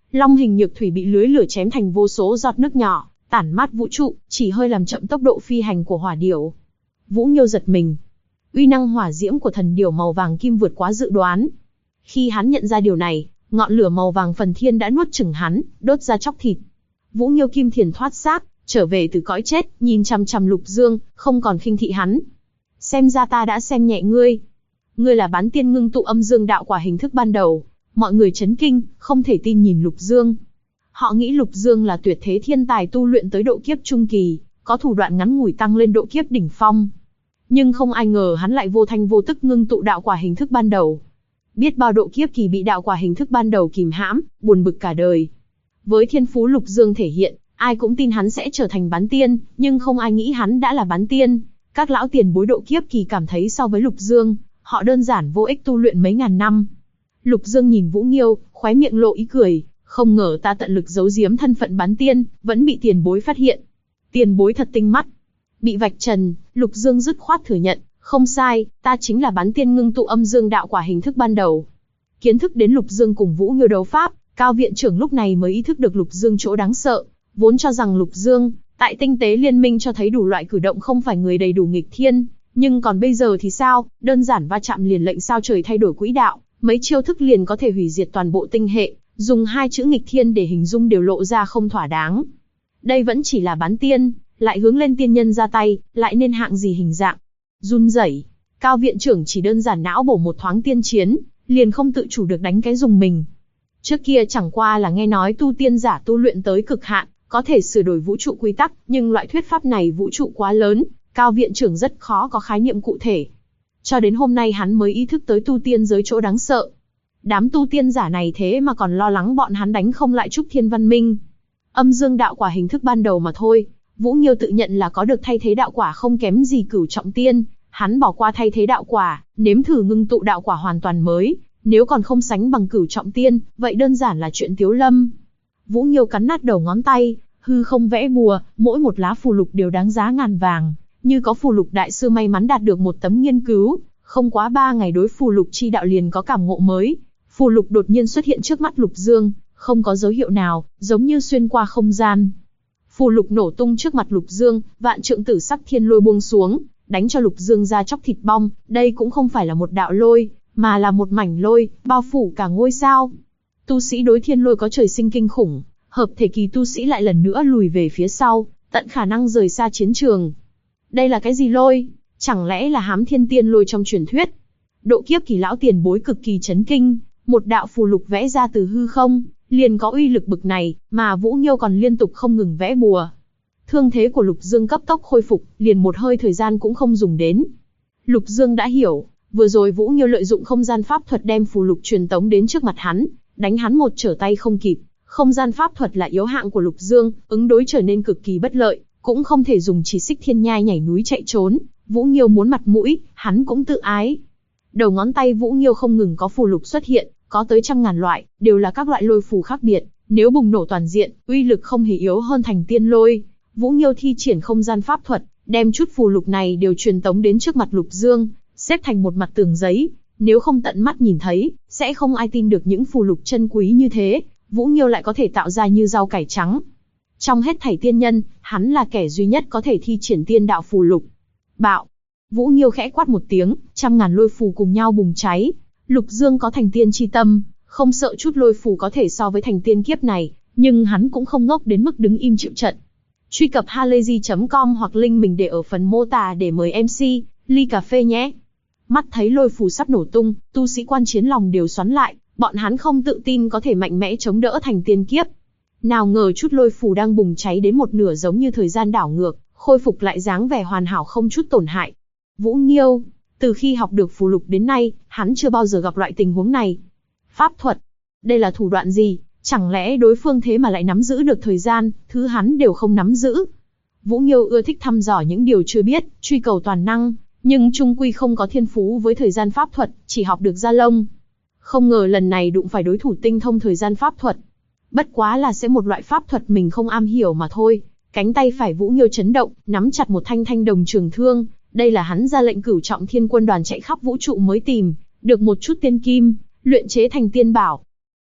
Long hình nhược thủy bị lưới lửa chém thành vô số giọt nước nhỏ, tản mát vũ trụ, chỉ hơi làm chậm tốc độ phi hành của hỏa điểu. Vũ Nghiêu giật mình. Uy năng hỏa diễm của thần điểu màu vàng kim vượt quá dự đoán. Khi hắn nhận ra điều này, ngọn lửa màu vàng phần thiên đã nuốt chửng hắn, đốt ra chóc thịt. Vũ Nghiêu kim thiền thoát xác, trở về từ cõi chết, nhìn chằm chằm Lục Dương, không còn khinh thị hắn. Xem ra ta đã xem nhẹ ngươi. Ngươi là bán tiên ngưng tụ âm dương đạo quả hình thức ban đầu. Mọi người chấn kinh, không thể tin nhìn Lục Dương. Họ nghĩ Lục Dương là tuyệt thế thiên tài tu luyện tới độ kiếp trung kỳ, có thủ đoạn ngắn ngủi tăng lên độ kiếp đỉnh phong. Nhưng không ai ngờ hắn lại vô thanh vô tức ngưng tụ đạo quả hình thức ban đầu. Biết bao độ kiếp kỳ bị đạo quả hình thức ban đầu kìm hãm, buồn bực cả đời. Với thiên phú Lục Dương thể hiện, ai cũng tin hắn sẽ trở thành bán tiên, nhưng không ai nghĩ hắn đã là bán tiên. Các lão tiền bối độ kiếp kỳ cảm thấy so với Lục Dương, họ đơn giản vô ích tu luyện mấy ngàn năm. Lục Dương nhìn Vũ Nghiêu, khóe miệng lộ ý cười, không ngờ ta tận lực giấu giếm thân phận bán tiên, vẫn bị tiền bối phát hiện. Tiền bối thật tinh mắt. Bị vạch trần, Lục Dương dứt khoát thừa nhận, không sai, ta chính là bán tiên ngưng tụ âm dương đạo quả hình thức ban đầu. Kiến thức đến Lục Dương cùng Vũ Nghiêu đấu pháp, Cao viện trưởng lúc này mới ý thức được Lục Dương chỗ đáng sợ, vốn cho rằng Lục Dương, tại tinh tế liên minh cho thấy đủ loại cử động không phải người đầy đủ nghịch thiên, nhưng còn bây giờ thì sao, đơn giản va chạm liền lệnh sao trời thay đổi quỹ đạo, mấy chiêu thức liền có thể hủy diệt toàn bộ tinh hệ, dùng hai chữ nghịch thiên để hình dung đều lộ ra không thỏa đáng. Đây vẫn chỉ là bán tiên, lại hướng lên tiên nhân ra tay, lại nên hạng gì hình dạng. Run rẩy, Cao viện trưởng chỉ đơn giản não bổ một thoáng tiên chiến, liền không tự chủ được đánh cái dùng mình. Trước kia chẳng qua là nghe nói tu tiên giả tu luyện tới cực hạn, có thể sửa đổi vũ trụ quy tắc, nhưng loại thuyết pháp này vũ trụ quá lớn, Cao viện trưởng rất khó có khái niệm cụ thể. Cho đến hôm nay hắn mới ý thức tới tu tiên giới chỗ đáng sợ. Đám tu tiên giả này thế mà còn lo lắng bọn hắn đánh không lại Trúc Thiên Văn Minh. Âm dương đạo quả hình thức ban đầu mà thôi, Vũ Nghiêu tự nhận là có được thay thế đạo quả không kém gì Cửu Trọng Tiên, hắn bỏ qua thay thế đạo quả, nếm thử ngưng tụ đạo quả hoàn toàn mới, nếu còn không sánh bằng Cửu Trọng Tiên, vậy đơn giản là chuyện tiếu lâm. Vũ Nghiêu cắn nát đầu ngón tay, hư không vẽ bùa, mỗi một lá phù lục đều đáng giá ngàn vàng, như có phù lục đại sư may mắn đạt được một tấm nghiên cứu, không quá 3 ngày đối phù lục chi đạo liền có cảm ngộ mới. Phù lục đột nhiên xuất hiện trước mắt Lục Dương, không có dấu hiệu nào, giống như xuyên qua không gian. Phù lục nổ tung trước mặt Lục Dương, vạn trượng tử sắc thiên lôi buông xuống, đánh cho Lục Dương ra chóc thịt bong. Đây cũng không phải là một đạo lôi, mà là một mảnh lôi, bao phủ cả ngôi sao. Tu sĩ đối thiên lôi có trời sinh kinh khủng, hợp thể kỳ tu sĩ lại lần nữa lùi về phía sau, tận khả năng rời xa chiến trường. Đây là cái gì lôi? Chẳng lẽ là Hám Thiên Tiên lôi trong truyền thuyết? Độ kiếp kỳ lão tiền bối cực kỳ chấn kinh, một đạo phù lục vẽ ra từ hư không, liền có uy lực bực này, mà Vũ Nghiêu còn liên tục không ngừng vẽ bùa. Thương thế của Lục Dương cấp tốc khôi phục, liền một hơi thời gian cũng không dùng đến. Lục Dương đã hiểu, vừa rồi Vũ Nghiêu lợi dụng không gian pháp thuật đem phù lục truyền tống đến trước mặt hắn, đánh hắn một trở tay không kịp. Không gian pháp thuật là yếu hạng của Lục Dương, ứng đối trở nên cực kỳ bất lợi, cũng không thể dùng chỉ xích thiên nhai nhảy núi chạy trốn. Vũ Nghiêu muốn mặt mũi, hắn cũng tự ái. Đầu ngón tay Vũ Nghiêu không ngừng có phù lục xuất hiện, có tới trăm ngàn loại, đều là các loại lôi phù khác biệt. Nếu bùng nổ toàn diện, uy lực không hề yếu hơn thành tiên lôi. Vũ Nghiêu thi triển không gian pháp thuật, đem chút phù lục này đều truyền tống đến trước mặt Lục Dương, xếp thành một mặt tường giấy. Nếu không tận mắt nhìn thấy, sẽ không ai tin được những phù lục chân quý như thế. Vũ Nghiêu lại có thể tạo ra như rau cải trắng. Trong hết thảy tiên nhân, hắn là kẻ duy nhất có thể thi triển tiên đạo phù lục. Bạo! Vũ Nghiêu khẽ quát một tiếng, trăm ngàn lôi phù cùng nhau bùng cháy. Lục Dương có thành tiên chi tâm, không sợ chút lôi phù có thể so với thành tiên kiếp này, nhưng hắn cũng không ngốc đến mức đứng im chịu trận. Truy cập halayzi.com hoặc link mình để ở phần mô tả để mời MC, ly cà phê nhé. Mắt thấy lôi phù sắp nổ tung, tu sĩ quan chiến lòng đều xoắn lại, bọn hắn không tự tin có thể mạnh mẽ chống đỡ thành tiên kiếp. Nào ngờ chút lôi phù đang bùng cháy đến một nửa giống như thời gian đảo ngược, khôi phục lại dáng vẻ hoàn hảo không chút tổn hại. Vũ Nghiêu, từ khi học được phù lục đến nay, hắn chưa bao giờ gặp loại tình huống này. Pháp thuật, đây là thủ đoạn gì? Chẳng lẽ đối phương thế mà lại nắm giữ được thời gian, thứ hắn đều không nắm giữ? Vũ Nghiêu ưa thích thăm dò những điều chưa biết, truy cầu toàn năng, nhưng chung quy không có thiên phú với thời gian pháp thuật, chỉ học được da lông. Không ngờ lần này đụng phải đối thủ tinh thông thời gian pháp thuật. Bất quá là sẽ một loại pháp thuật mình không am hiểu mà thôi. Cánh tay phải Vũ Nghiêu chấn động, nắm chặt một thanh thanh đồng trường thương. Đây là hắn ra lệnh Cửu Trọng Thiên quân đoàn chạy khắp vũ trụ mới tìm được một chút tiên kim, luyện chế thành tiên bảo.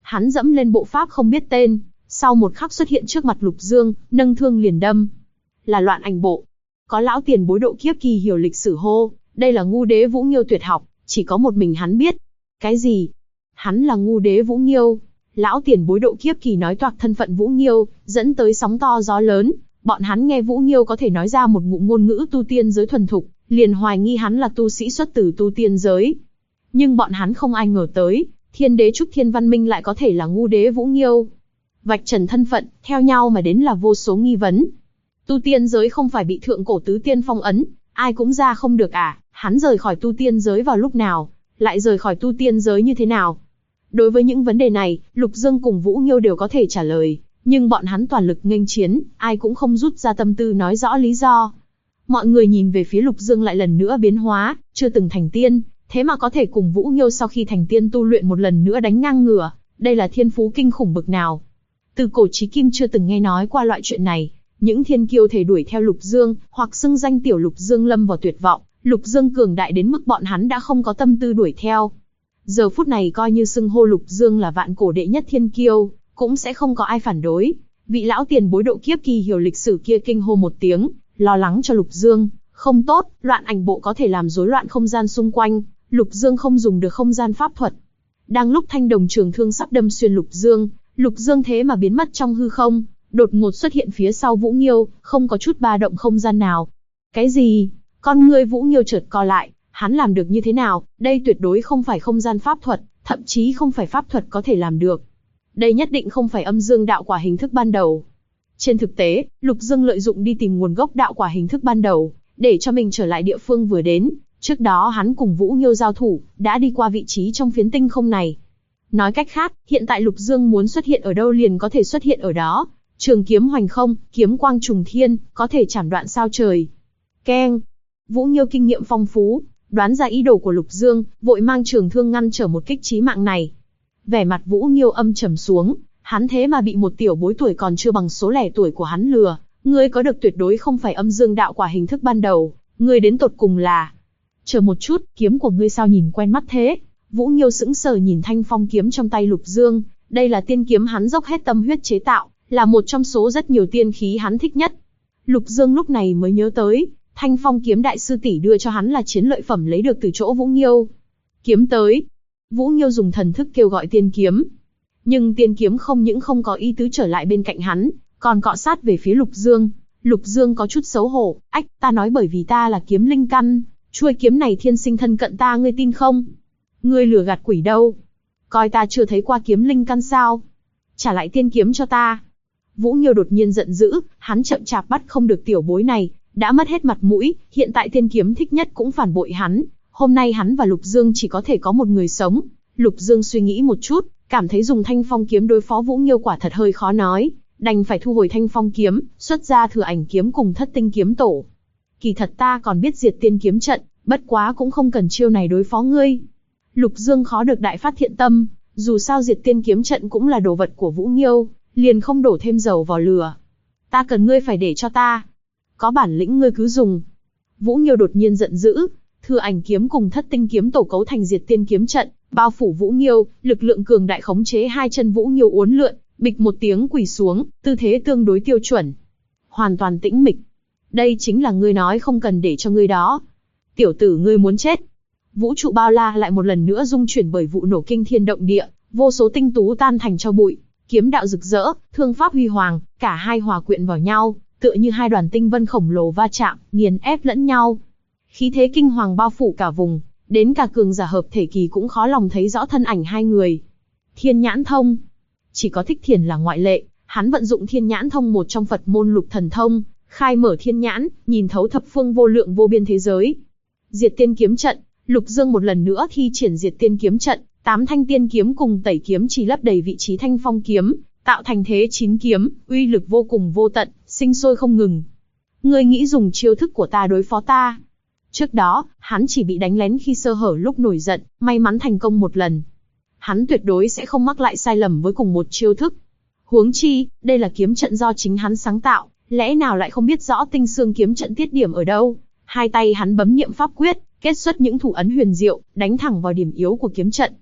Hắn dẫm lên bộ pháp không biết tên, sau một khắc xuất hiện trước mặt Lục Dương, nâng thương liền đâm. Là loạn ảnh bộ. Có lão tiền bối độ kiếp kỳ hiểu lịch sử hô, đây là Ngu Đế Vũ Nghiêu tuyệt học, chỉ có một mình hắn biết. Cái gì? Hắn là Ngu Đế Vũ Nghiêu. Lão tiền bối độ kiếp kỳ nói toạc thân phận Vũ Nghiêu, dẫn tới sóng to gió lớn. Bọn hắn nghe Vũ Nghiêu có thể nói ra một ngụm ngôn ngữ tu tiên giới thuần thục, liền hoài nghi hắn là tu sĩ xuất từ tu tiên giới. Nhưng bọn hắn không ai ngờ tới, Thiên Đế Trúc Thiên Văn Minh lại có thể là Ngu Đế Vũ Nghiêu. Vạch trần thân phận, theo nhau mà đến là vô số nghi vấn. Tu tiên giới không phải bị thượng cổ tứ tiên phong ấn, ai cũng ra không được à? Hắn rời khỏi tu tiên giới vào lúc nào? Lại rời khỏi tu tiên giới như thế nào? Đối với những vấn đề này, Lục Dương cùng Vũ Nghiêu đều có thể trả lời, nhưng bọn hắn toàn lực nghênh chiến, ai cũng không rút ra tâm tư nói rõ lý do. Mọi người nhìn về phía Lục Dương lại lần nữa biến hóa, chưa từng thành tiên, thế mà có thể cùng Vũ Nghiêu sau khi thành tiên tu luyện một lần nữa đánh ngang ngửa, đây là thiên phú kinh khủng bực nào. Từ cổ chí kim chưa từng nghe nói qua loại chuyện này, những thiên kiêu thể đuổi theo Lục Dương, hoặc xưng danh tiểu Lục Dương lâm vào tuyệt vọng, Lục Dương cường đại đến mức bọn hắn đã không có tâm tư đuổi theo. Giờ phút này coi như xưng hô Lục Dương là vạn cổ đệ nhất thiên kiêu, cũng sẽ không có ai phản đối. Vị lão tiền bối độ kiếp kỳ hiểu lịch sử kia kinh hô một tiếng, lo lắng cho Lục Dương. Không tốt, loạn ảnh bộ có thể làm rối loạn không gian xung quanh, Lục Dương không dùng được không gian pháp thuật. Đang lúc thanh đồng trường thương sắp đâm xuyên Lục Dương thế mà biến mất trong hư không, đột ngột xuất hiện phía sau Vũ Nghiêu, không có chút ba động không gian nào. Cái gì? Con ngươi Vũ Nghiêu chợt co lại, hắn làm được như thế nào? Đây tuyệt đối không phải không gian pháp thuật, thậm chí không phải pháp thuật có thể làm được. Đây nhất định không phải âm dương đạo quả hình thức ban đầu. Trên thực tế, Lục Dương lợi dụng đi tìm nguồn gốc đạo quả hình thức ban đầu, để cho mình trở lại địa phương vừa đến. Trước đó hắn cùng Vũ Nghiêu giao thủ, đã đi qua vị trí trong phiến tinh không này. Nói cách khác, hiện tại Lục Dương muốn xuất hiện ở đâu liền có thể xuất hiện ở đó. Trường kiếm hoành không, kiếm quang trùng thiên, có thể chảm đoạn sao trời. Keng! Vũ Nghiêu kinh nghiệm phong phú, đoán ra ý đồ của Lục Dương, vội mang trường thương ngăn trở một kích chí mạng này. Vẻ mặt Vũ Nghiêu âm trầm xuống, hắn thế mà bị một tiểu bối tuổi còn chưa bằng số lẻ tuổi của hắn lừa. Ngươi có được tuyệt đối không phải âm dương đạo quả hình thức ban đầu, ngươi đến tột cùng là... Chờ một chút, kiếm của ngươi sao nhìn quen mắt thế? Vũ Nghiêu sững sờ nhìn thanh phong kiếm trong tay Lục Dương, đây là tiên kiếm hắn dốc hết tâm huyết chế tạo, là một trong số rất nhiều tiên khí hắn thích nhất. Lục Dương lúc này mới nhớ tới, thanh phong kiếm đại sư tỷ đưa cho hắn là chiến lợi phẩm lấy được từ chỗ Vũ Nghiêu. Kiếm tới. Vũ Nghiêu dùng thần thức kêu gọi tiên kiếm. Nhưng tiên kiếm không những không có ý tứ trở lại bên cạnh hắn, còn cọ sát về phía Lục Dương. Lục Dương có chút xấu hổ, ta nói bởi vì ta là kiếm linh căn, chuôi kiếm này thiên sinh thân cận ta, ngươi tin không? Ngươi lừa gạt quỷ đâu? Coi ta chưa thấy qua kiếm linh căn sao? Trả lại tiên kiếm cho ta. Vũ Nghiêu đột nhiên giận dữ, hắn chậm chạp bắt không được tiểu bối này, đã mất hết mặt mũi, hiện tại tiên kiếm thích nhất cũng phản bội hắn. Hôm nay hắn và Lục Dương chỉ có thể có một người sống. Lục Dương suy nghĩ một chút, cảm thấy dùng thanh phong kiếm đối phó Vũ Nghiêu quả thật hơi khó nói, đành phải thu hồi thanh phong kiếm, xuất ra thừa ảnh kiếm cùng thất tinh kiếm tổ. Kỳ thật ta còn biết diệt tiên kiếm trận, bất quá cũng không cần chiêu này đối phó ngươi. Lục Dương khó được đại phát thiện tâm, dù sao diệt tiên kiếm trận cũng là đồ vật của Vũ Nghiêu, liền không đổ thêm dầu vào lửa. Ta cần ngươi phải để cho ta. Có bản lĩnh ngươi cứ dùng. Vũ Nghiêu đột nhiên giận dữ, thừa ảnh kiếm cùng thất tinh kiếm tổ cấu thành diệt tiên kiếm trận, bao phủ Vũ Nghiêu, lực lượng cường đại khống chế hai chân Vũ Nghiêu uốn lượn, bịch một tiếng quỳ xuống, tư thế tương đối tiêu chuẩn. Hoàn toàn tĩnh mịch. Đây chính là ngươi nói không cần để cho ngươi đó. Tiểu tử ngươi muốn chết. Vũ trụ bao la lại một lần nữa rung chuyển bởi vụ nổ kinh thiên động địa, vô số tinh tú tan thành tro bụi, kiếm đạo rực rỡ, thương pháp huy hoàng, cả hai hòa quyện vào nhau, tựa như hai đoàn tinh vân khổng lồ va chạm, nghiền ép lẫn nhau. Khí thế kinh hoàng bao phủ cả vùng, đến cả cường giả hợp thể kỳ cũng khó lòng thấy rõ thân ảnh hai người. Thiên nhãn thông. Chỉ có Thích Thiền là ngoại lệ, hắn vận dụng thiên nhãn thông, một trong Phật môn lục thần thông, khai mở thiên nhãn, nhìn thấu thập phương vô lượng vô biên thế giới. Diệt tiên kiếm trận, Lục Dương một lần nữa thi triển diệt tiên kiếm trận, 8 thanh tiên kiếm cùng tẩy kiếm chỉ lấp đầy vị trí thanh phong kiếm, tạo thành thế 9 kiếm, uy lực vô cùng vô tận, sinh sôi không ngừng. Ngươi nghĩ dùng chiêu thức của ta đối phó ta? Trước đó, hắn chỉ bị đánh lén khi sơ hở lúc nổi giận, may mắn thành công một lần. Hắn tuyệt đối sẽ không mắc lại sai lầm với cùng một chiêu thức. Huống chi, đây là kiếm trận do chính hắn sáng tạo, lẽ nào lại không biết rõ tinh xương kiếm trận tiết điểm ở đâu? Hai tay hắn bấm niệm pháp quyết, kết xuất những thủ ấn huyền diệu, đánh thẳng vào điểm yếu của kiếm trận.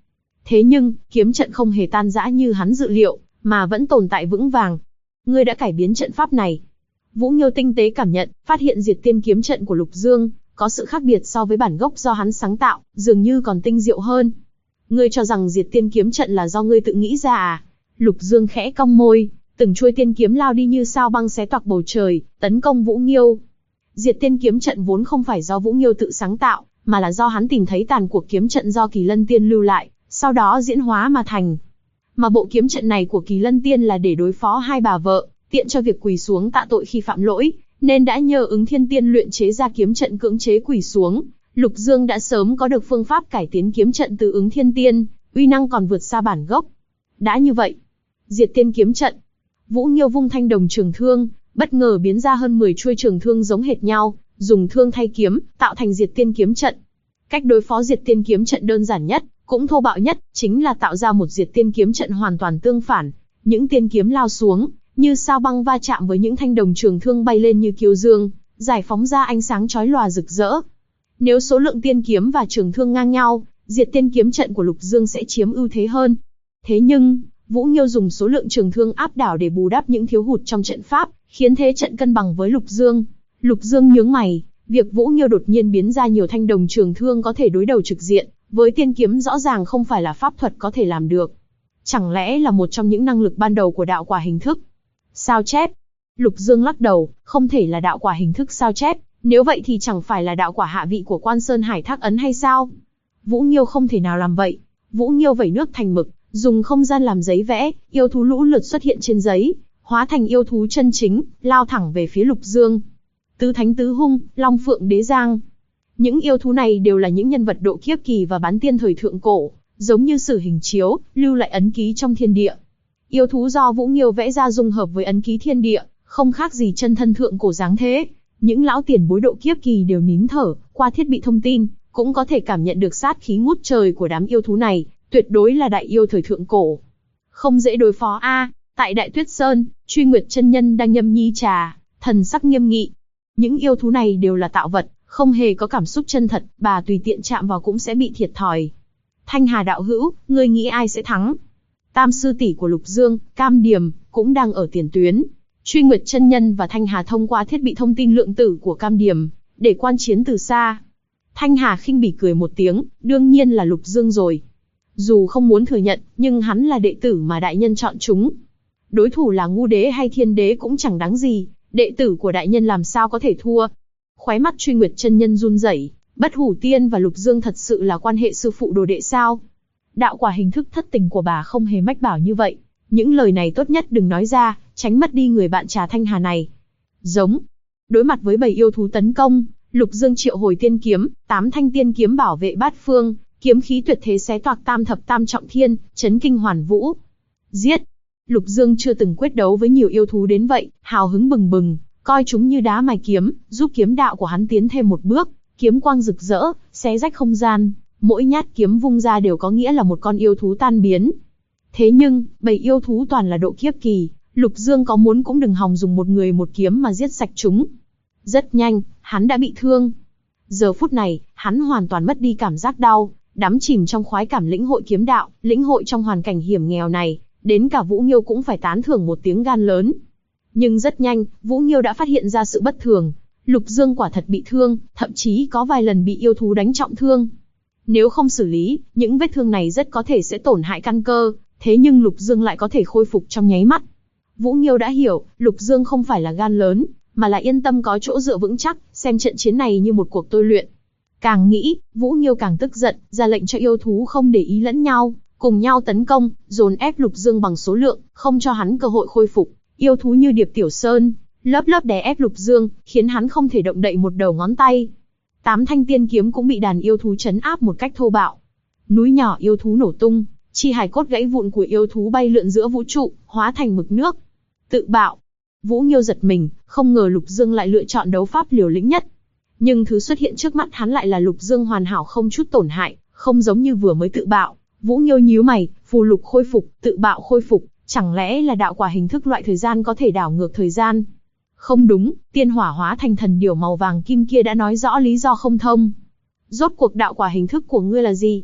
Thế nhưng, kiếm trận không hề tan rã như hắn dự liệu, mà vẫn tồn tại vững vàng. Ngươi đã cải biến trận pháp này. Vũ Nghiêu tinh tế cảm nhận, phát hiện Diệt Tiên kiếm trận của Lục Dương có sự khác biệt so với bản gốc do hắn sáng tạo, dường như còn tinh diệu hơn. Ngươi cho rằng Diệt Tiên kiếm trận là do ngươi tự nghĩ ra à? Lục Dương khẽ cong môi, từng chuôi tiên kiếm lao đi như sao băng xé toạc bầu trời, tấn công Vũ Nghiêu. Diệt Tiên kiếm trận vốn không phải do Vũ Nghiêu tự sáng tạo, mà là do hắn tìm thấy tàn cuộc kiếm trận do Kỳ Lân Tiên lưu lại, sau đó diễn hóa mà thành. Mà bộ kiếm trận này của Kỳ Lân Tiên là để đối phó hai bà vợ, tiện cho việc quỳ xuống tạ tội khi phạm lỗi, nên đã nhờ Ứng Thiên Tiên luyện chế ra kiếm trận cưỡng chế quỳ xuống. Lục Dương đã sớm có được phương pháp cải tiến kiếm trận từ Ứng Thiên Tiên, uy năng còn vượt xa bản gốc. Đã như vậy, Diệt Tiên kiếm trận. Vũ Nghiêu vung thanh đồng trường thương, bất ngờ biến ra hơn 10 chuôi trường thương giống hệt nhau, dùng thương thay kiếm, tạo thành Diệt Tiên kiếm trận. Cách đối phó Diệt Tiên kiếm trận đơn giản nhất, cũng thô bạo nhất, chính là tạo ra một Diệt Tiên kiếm trận hoàn toàn tương phản. Những tiên kiếm lao xuống, như sao băng va chạm với những thanh đồng trường thương bay lên như kiêu dương, giải phóng ra ánh sáng chói lòa rực rỡ. Nếu số lượng tiên kiếm và trường thương ngang nhau, Diệt Tiên kiếm trận của Lục Dương sẽ chiếm ưu thế hơn. Thế nhưng, Vũ Nghiêu dùng số lượng trường thương áp đảo để bù đắp những thiếu hụt trong trận pháp, khiến thế trận cân bằng với Lục Dương. Lục Dương nhướng mày, việc Vũ Nghiêu đột nhiên biến ra nhiều thanh đồng trường thương có thể đối đầu trực diện với tiên kiếm rõ ràng không phải là pháp thuật có thể làm được. Chẳng lẽ là một trong những năng lực ban đầu của đạo quả hình thức? Sao chép? Lục Dương lắc đầu, không thể là đạo quả hình thức sao chép, nếu vậy thì chẳng phải là đạo quả hạ vị của Quan Sơn Hải Thác Ấn hay sao? Vũ Nghiêu không thể nào làm vậy. Vũ Nghiêu vẩy nước thành mực, dùng không gian làm giấy vẽ, yêu thú lũ lượt xuất hiện trên giấy, hóa thành yêu thú chân chính, lao thẳng về phía Lục Dương. Tứ Thánh Tứ Hung, Long Phượng Đế Giang. Những yêu thú này đều là những nhân vật độ kiếp kỳ và bán tiên thời thượng cổ, giống như sử hình chiếu, lưu lại ấn ký trong thiên địa. Yêu thú do Vũ Nghiêu vẽ ra dung hợp với ấn ký thiên địa, không khác gì chân thân thượng cổ dáng thế. Những lão tiền bối độ kiếp kỳ đều nín thở, qua thiết bị thông tin, cũng có thể cảm nhận được sát khí ngút trời của đám yêu thú này, tuyệt đối là đại yêu thời thượng cổ. Không dễ đối phó a. Tại Đại Tuyết Sơn, Truy Nguyệt chân nhân đang nhâm nhi trà, thần sắc nghiêm nghị. Những yêu thú này đều là tạo vật, không hề có cảm xúc chân thật, bà tùy tiện chạm vào cũng sẽ bị thiệt thòi. Thanh Hà đạo hữu, ngươi nghĩ ai sẽ thắng? Tam sư tỷ của Lục Dương, Cam Điềm, cũng đang ở tiền tuyến. Truy Nguyệt chân nhân và Thanh Hà thông qua thiết bị thông tin lượng tử của Cam Điềm, để quan chiến từ xa. Thanh Hà khinh bỉ cười một tiếng, đương nhiên là Lục Dương rồi. Dù không muốn thừa nhận, nhưng hắn là đệ tử mà đại nhân chọn chúng. Đối thủ là ngu đế hay thiên đế cũng chẳng đáng gì, đệ tử của đại nhân làm sao có thể thua. Khóe mắt Truy Nguyệt chân nhân run rẩy, Bất Hủ Tiên và Lục Dương thật sự là quan hệ sư phụ đồ đệ sao? Đạo quả hình thức thất tình của bà không hề mách bảo như vậy. Những lời này tốt nhất đừng nói ra, tránh mất đi người bạn trà Thanh Hà này. Giống. Đối mặt với bầy yêu thú tấn công, Lục Dương triệu hồi tiên kiếm, 8 thanh tiên kiếm bảo vệ bát phương, kiếm khí tuyệt thế xé toạc tam thập tam trọng thiên, chấn kinh hoàn vũ. Giết! Lục Dương chưa từng quyết đấu với nhiều yêu thú đến vậy, hào hứng bừng bừng, coi chúng như đá mài kiếm, giúp kiếm đạo của hắn tiến thêm một bước, kiếm quang rực rỡ, xé rách không gian, mỗi nhát kiếm vung ra đều có nghĩa là một con yêu thú tan biến. Thế nhưng, bầy yêu thú toàn là độ kiếp kỳ, Lục Dương có muốn cũng đừng hòng dùng một người một kiếm mà giết sạch chúng. Rất nhanh, hắn đã bị thương. Giờ phút này, hắn hoàn toàn mất đi cảm giác đau, đắm chìm trong khoái cảm lĩnh hội kiếm đạo, lĩnh hội trong hoàn cảnh hiểm nghèo này, đến cả Vũ Nghiêu cũng phải tán thưởng một tiếng gan lớn. Nhưng rất nhanh, Vũ Nghiêu đã phát hiện ra sự bất thường. Lục Dương quả thật bị thương, thậm chí có vài lần bị yêu thú đánh trọng thương. Nếu không xử lý, những vết thương này rất có thể sẽ tổn hại căn cơ, thế nhưng Lục Dương lại có thể khôi phục trong nháy mắt. Vũ Nghiêu đã hiểu, Lục Dương không phải là gan lớn, mà là yên tâm có chỗ dựa vững chắc, xem trận chiến này như một cuộc tôi luyện. Càng nghĩ, Vũ Nghiêu càng tức giận, ra lệnh cho yêu thú không để ý lẫn nhau, cùng nhau tấn công, dồn ép Lục Dương bằng số lượng, không cho hắn cơ hội khôi phục. Yêu thú như Điệp Tiểu Sơn, lớp lớp đè ép Lục Dương, khiến hắn không thể động đậy một đầu ngón tay. 8 thanh tiên kiếm cũng bị đàn yêu thú trấn áp một cách thô bạo. Núi nhỏ yêu thú nổ tung, chi hài cốt gãy vụn của yêu thú bay lượn giữa vũ trụ, hóa thành mực nước. Tự bạo. Vũ Nghiêu giật mình, không ngờ Lục Dương lại lựa chọn đấu pháp liều lĩnh nhất. Nhưng thứ xuất hiện trước mắt hắn lại là Lục Dương hoàn hảo không chút tổn hại, không giống như vừa mới tự bạo. Vũ Nghiêu nhíu mày, phù lục khôi phục, tự bạo khôi phục, chẳng lẽ là đạo quả hình thức loại thời gian có thể đảo ngược thời gian? Không đúng, tiên hỏa hóa thành thần điểu màu vàng kim kia đã nói rõ lý do không thông. Rốt cuộc đạo quả hình thức của ngươi là gì?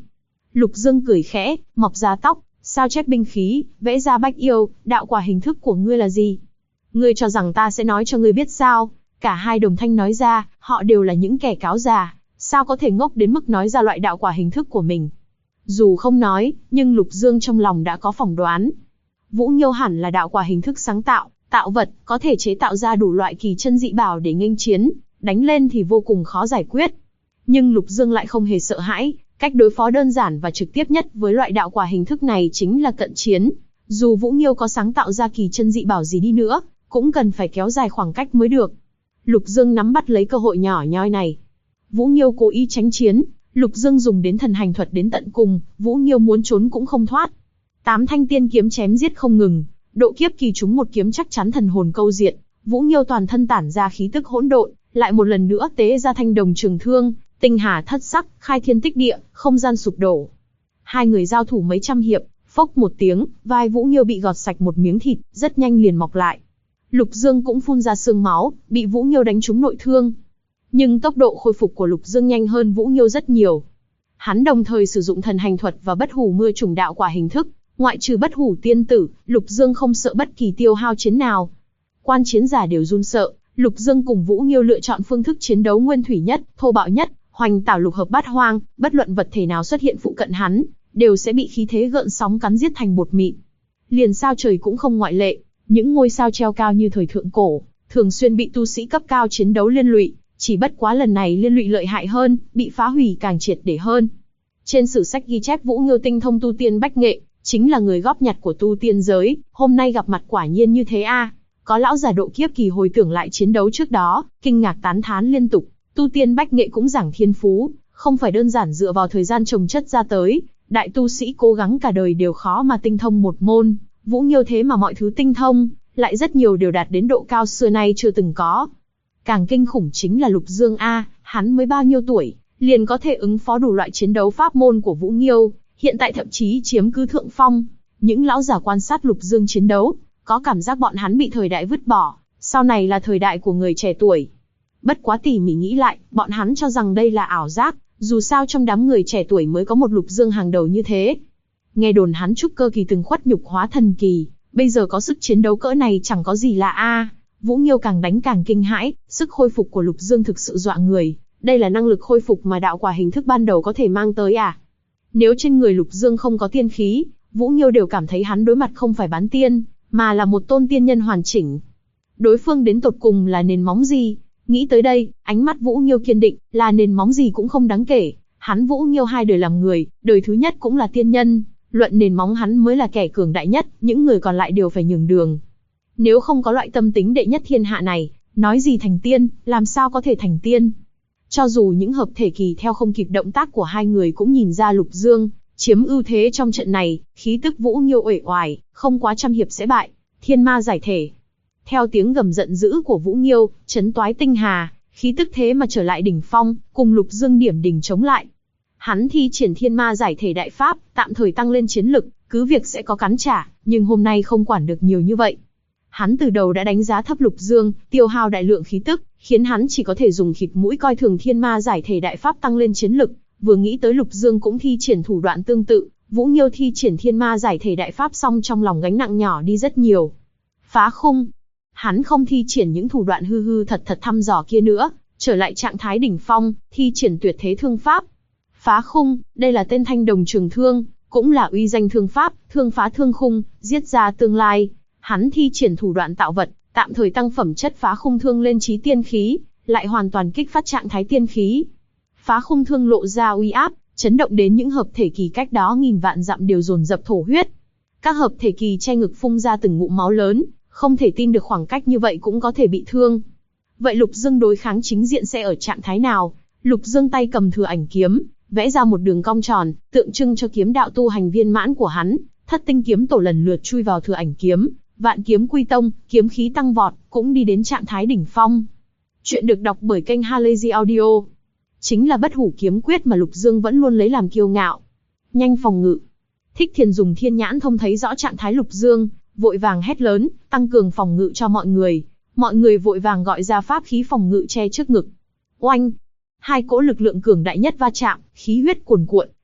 Lục Dương cười khẽ, mọc ra tóc, sao chép binh khí, vẽ ra bách yêu, đạo quả hình thức của ngươi là gì? Ngươi cho rằng ta sẽ nói cho ngươi biết sao? Cả hai đồng thanh nói ra, họ đều là những kẻ cáo già, sao có thể ngốc đến mức nói ra loại đạo quả hình thức của mình. Dù không nói, nhưng Lục Dương trong lòng đã có phỏng đoán. Vũ Nghiêu hẳn là đạo quả hình thức sáng tạo, tạo vật, có thể chế tạo ra đủ loại kỳ chân dị bảo để nghênh chiến, đánh lên thì vô cùng khó giải quyết. Nhưng Lục Dương lại không hề sợ hãi, cách đối phó đơn giản và trực tiếp nhất với loại đạo quả hình thức này chính là cận chiến. Dù Vũ Nghiêu có sáng tạo ra kỳ chân dị bảo gì đi nữa, cũng cần phải kéo dài khoảng cách mới được. Lục Dương nắm bắt lấy cơ hội nhỏ nhoi này. Vũ Nghiêu cố ý tránh chiến, Lục Dương dùng đến thần hành thuật đến tận cùng, Vũ Nghiêu muốn trốn cũng không thoát. 8 thanh tiên kiếm chém giết không ngừng, độ kiếp kỳ trúng một kiếm chắc chắn thần hồn câu diệt. Vũ Nghiêu toàn thân tản ra khí tức hỗn độn, lại một lần nữa tế ra thanh đồng trường thương, tinh hà thất sắc, khai thiên tích địa, không gian sụp đổ. Hai người giao thủ mấy trăm hiệp, phốc một tiếng, vai Vũ Nghiêu bị gọt sạch một miếng thịt, rất nhanh liền mọc lại. Lục Dương cũng phun ra sương máu, bị Vũ Nghiêu đánh trúng nội thương. Nhưng tốc độ khôi phục của Lục Dương nhanh hơn Vũ Nghiêu rất nhiều. Hắn đồng thời sử dụng thần hành thuật và bất hủ mưa trùng đạo quả hình thức, ngoại trừ bất hủ tiên tử, Lục Dương không sợ bất kỳ tiêu hao chiến nào. Quan chiến giả đều run sợ, Lục Dương cùng Vũ Nghiêu lựa chọn phương thức chiến đấu nguyên thủy nhất, thô bạo nhất, hoành tảo lục hợp bát hoang, bất luận vật thể nào xuất hiện phụ cận hắn, đều sẽ bị khí thế gợn sóng cắn giết thành bột mịn. Liền sao trời cũng không ngoại lệ, những ngôi sao treo cao như thời thượng cổ, thường xuyên bị tu sĩ cấp cao chiến đấu liên lụy, chỉ bất quá lần này liên lụy lợi hại hơn, bị phá hủy càng triệt để hơn. Trên sử sách ghi chép Vũ Nghiêu tinh thông tu tiên bách nghệ, chính là người góp nhặt của tu tiên giới, hôm nay gặp mặt quả nhiên như thế a. Có lão già độ kiếp kỳ hồi tưởng lại chiến đấu trước đó, kinh ngạc tán thán liên tục, tu tiên bách nghệ cũng giảng thiên phú, không phải đơn giản dựa vào thời gian trồng chất ra tới, đại tu sĩ cố gắng cả đời đều khó mà tinh thông một môn, Vũ Nghiêu thế mà mọi thứ tinh thông, lại rất nhiều đều đạt đến độ cao xưa nay chưa từng có. Càng kinh khủng chính là Lục Dương a, hắn mới bao nhiêu tuổi, liền có thể ứng phó đủ loại chiến đấu pháp môn của Vũ Nghiêu, hiện tại thậm chí chiếm cứ thượng phong. Những lão già quan sát Lục Dương chiến đấu, có cảm giác bọn hắn bị thời đại vứt bỏ, sau này là thời đại của người trẻ tuổi. Bất quá tỉ mỉ nghĩ lại, bọn hắn cho rằng đây là ảo giác, dù sao trong đám người trẻ tuổi mới có một Lục Dương hàng đầu như thế. Nghe đồn hắn trúc cơ kỳ từng khuất nhục hóa thần kỳ, bây giờ có sức chiến đấu cỡ này chẳng có gì lạ a. Vũ Nghiêu càng đánh càng kinh hãi, sức khôi phục của Lục Dương thực sự dọa người, đây là năng lực khôi phục mà đạo quả hình thức ban đầu có thể mang tới à? Nếu trên người Lục Dương không có tiên khí, Vũ Nghiêu đều cảm thấy hắn đối mặt không phải bán tiên, mà là một tôn tiên nhân hoàn chỉnh. Đối phương đến tột cùng là nền móng gì? Nghĩ tới đây, ánh mắt Vũ Nghiêu kiên định, là nền móng gì cũng không đáng kể. Hắn Vũ Nghiêu hai đời làm người, đời thứ nhất cũng là tiên nhân, luận nền móng hắn mới là kẻ cường đại nhất, những người còn lại đều phải nhường đường. Nếu không có loại tâm tính đệ nhất thiên hạ này, nói gì thành tiên, làm sao có thể thành tiên? Cho dù những hợp thể kỳ theo không kịp động tác của hai người cũng nhìn ra Lục Dương chiếm ưu thế trong trận này, khí tức Vũ Nghiêu uể oải, không quá trăm hiệp sẽ bại. Thiên ma giải thể. Theo tiếng gầm giận dữ của Vũ Nghiêu, chấn toái tinh hà, khí tức thế mà trở lại đỉnh phong, cùng Lục Dương điểm đỉnh chống lại. Hắn thi triển thiên ma giải thể đại pháp, tạm thời tăng lên chiến lực, cứ việc sẽ có cắn trả, nhưng hôm nay không quản được nhiều như vậy. Hắn từ đầu đã đánh giá thấp Lục Dương, tiêu hao đại lượng khí tức, khiến hắn chỉ có thể dùng khịt mũi coi thường thiên ma giải thể đại pháp tăng lên chiến lực. Vừa nghĩ tới Lục Dương cũng thi triển thủ đoạn tương tự, Vũ Nghiêu thi triển thiên ma giải thể đại pháp xong trong lòng gánh nặng nhỏ đi rất nhiều. Phá khung. Hắn không thi triển những thủ đoạn hư hư thật thật thăm dò kia nữa, trở lại trạng thái đỉnh phong, thi triển tuyệt thế thương pháp. Phá khung, đây là tên thanh đồng trường thương, cũng là uy danh thương pháp, thương phá thương khung, giết ra tương lai. Hắn thi triển thủ đoạn tạo vật, tạm thời tăng phẩm chất phá khung thương lên chí tiên khí, lại hoàn toàn kích phát trạng thái tiên khí. Phá khung thương lộ ra uy áp, chấn động đến những hợp thể kỳ cách đó nghìn vạn dặm đều dồn dập thổ huyết. Các hợp thể kỳ che ngực phun ra từng ngụm máu lớn, không thể tin được khoảng cách như vậy cũng có thể bị thương. Vậy Lục Dương đối kháng chính diện sẽ ở trạng thái nào? Lục Dương tay cầm thừa ảnh kiếm, vẽ ra một đường cong tròn, tượng trưng cho kiếm đạo tu hành viên mãn của hắn. Thất tinh kiếm tổ lần lượt chui vào thừa ảnh kiếm, vạn kiếm quy tông, kiếm khí tăng vọt, cũng đi đến trạng thái đỉnh phong. Chuyện được đọc bởi kênh Halazy Audio. Chính là bất hủ kiếm quyết mà Lục Dương vẫn luôn lấy làm kiêu ngạo. Nhanh phòng ngự. Thích Thiền dùng thiên nhãn thông thấy rõ trạng thái Lục Dương, vội vàng hét lớn, tăng cường phòng ngự cho mọi người. Mọi người vội vàng gọi ra pháp khí phòng ngự che trước ngực. Oanh! Hai cỗ lực lượng cường đại nhất va chạm, khí huyết cuồn cuộn,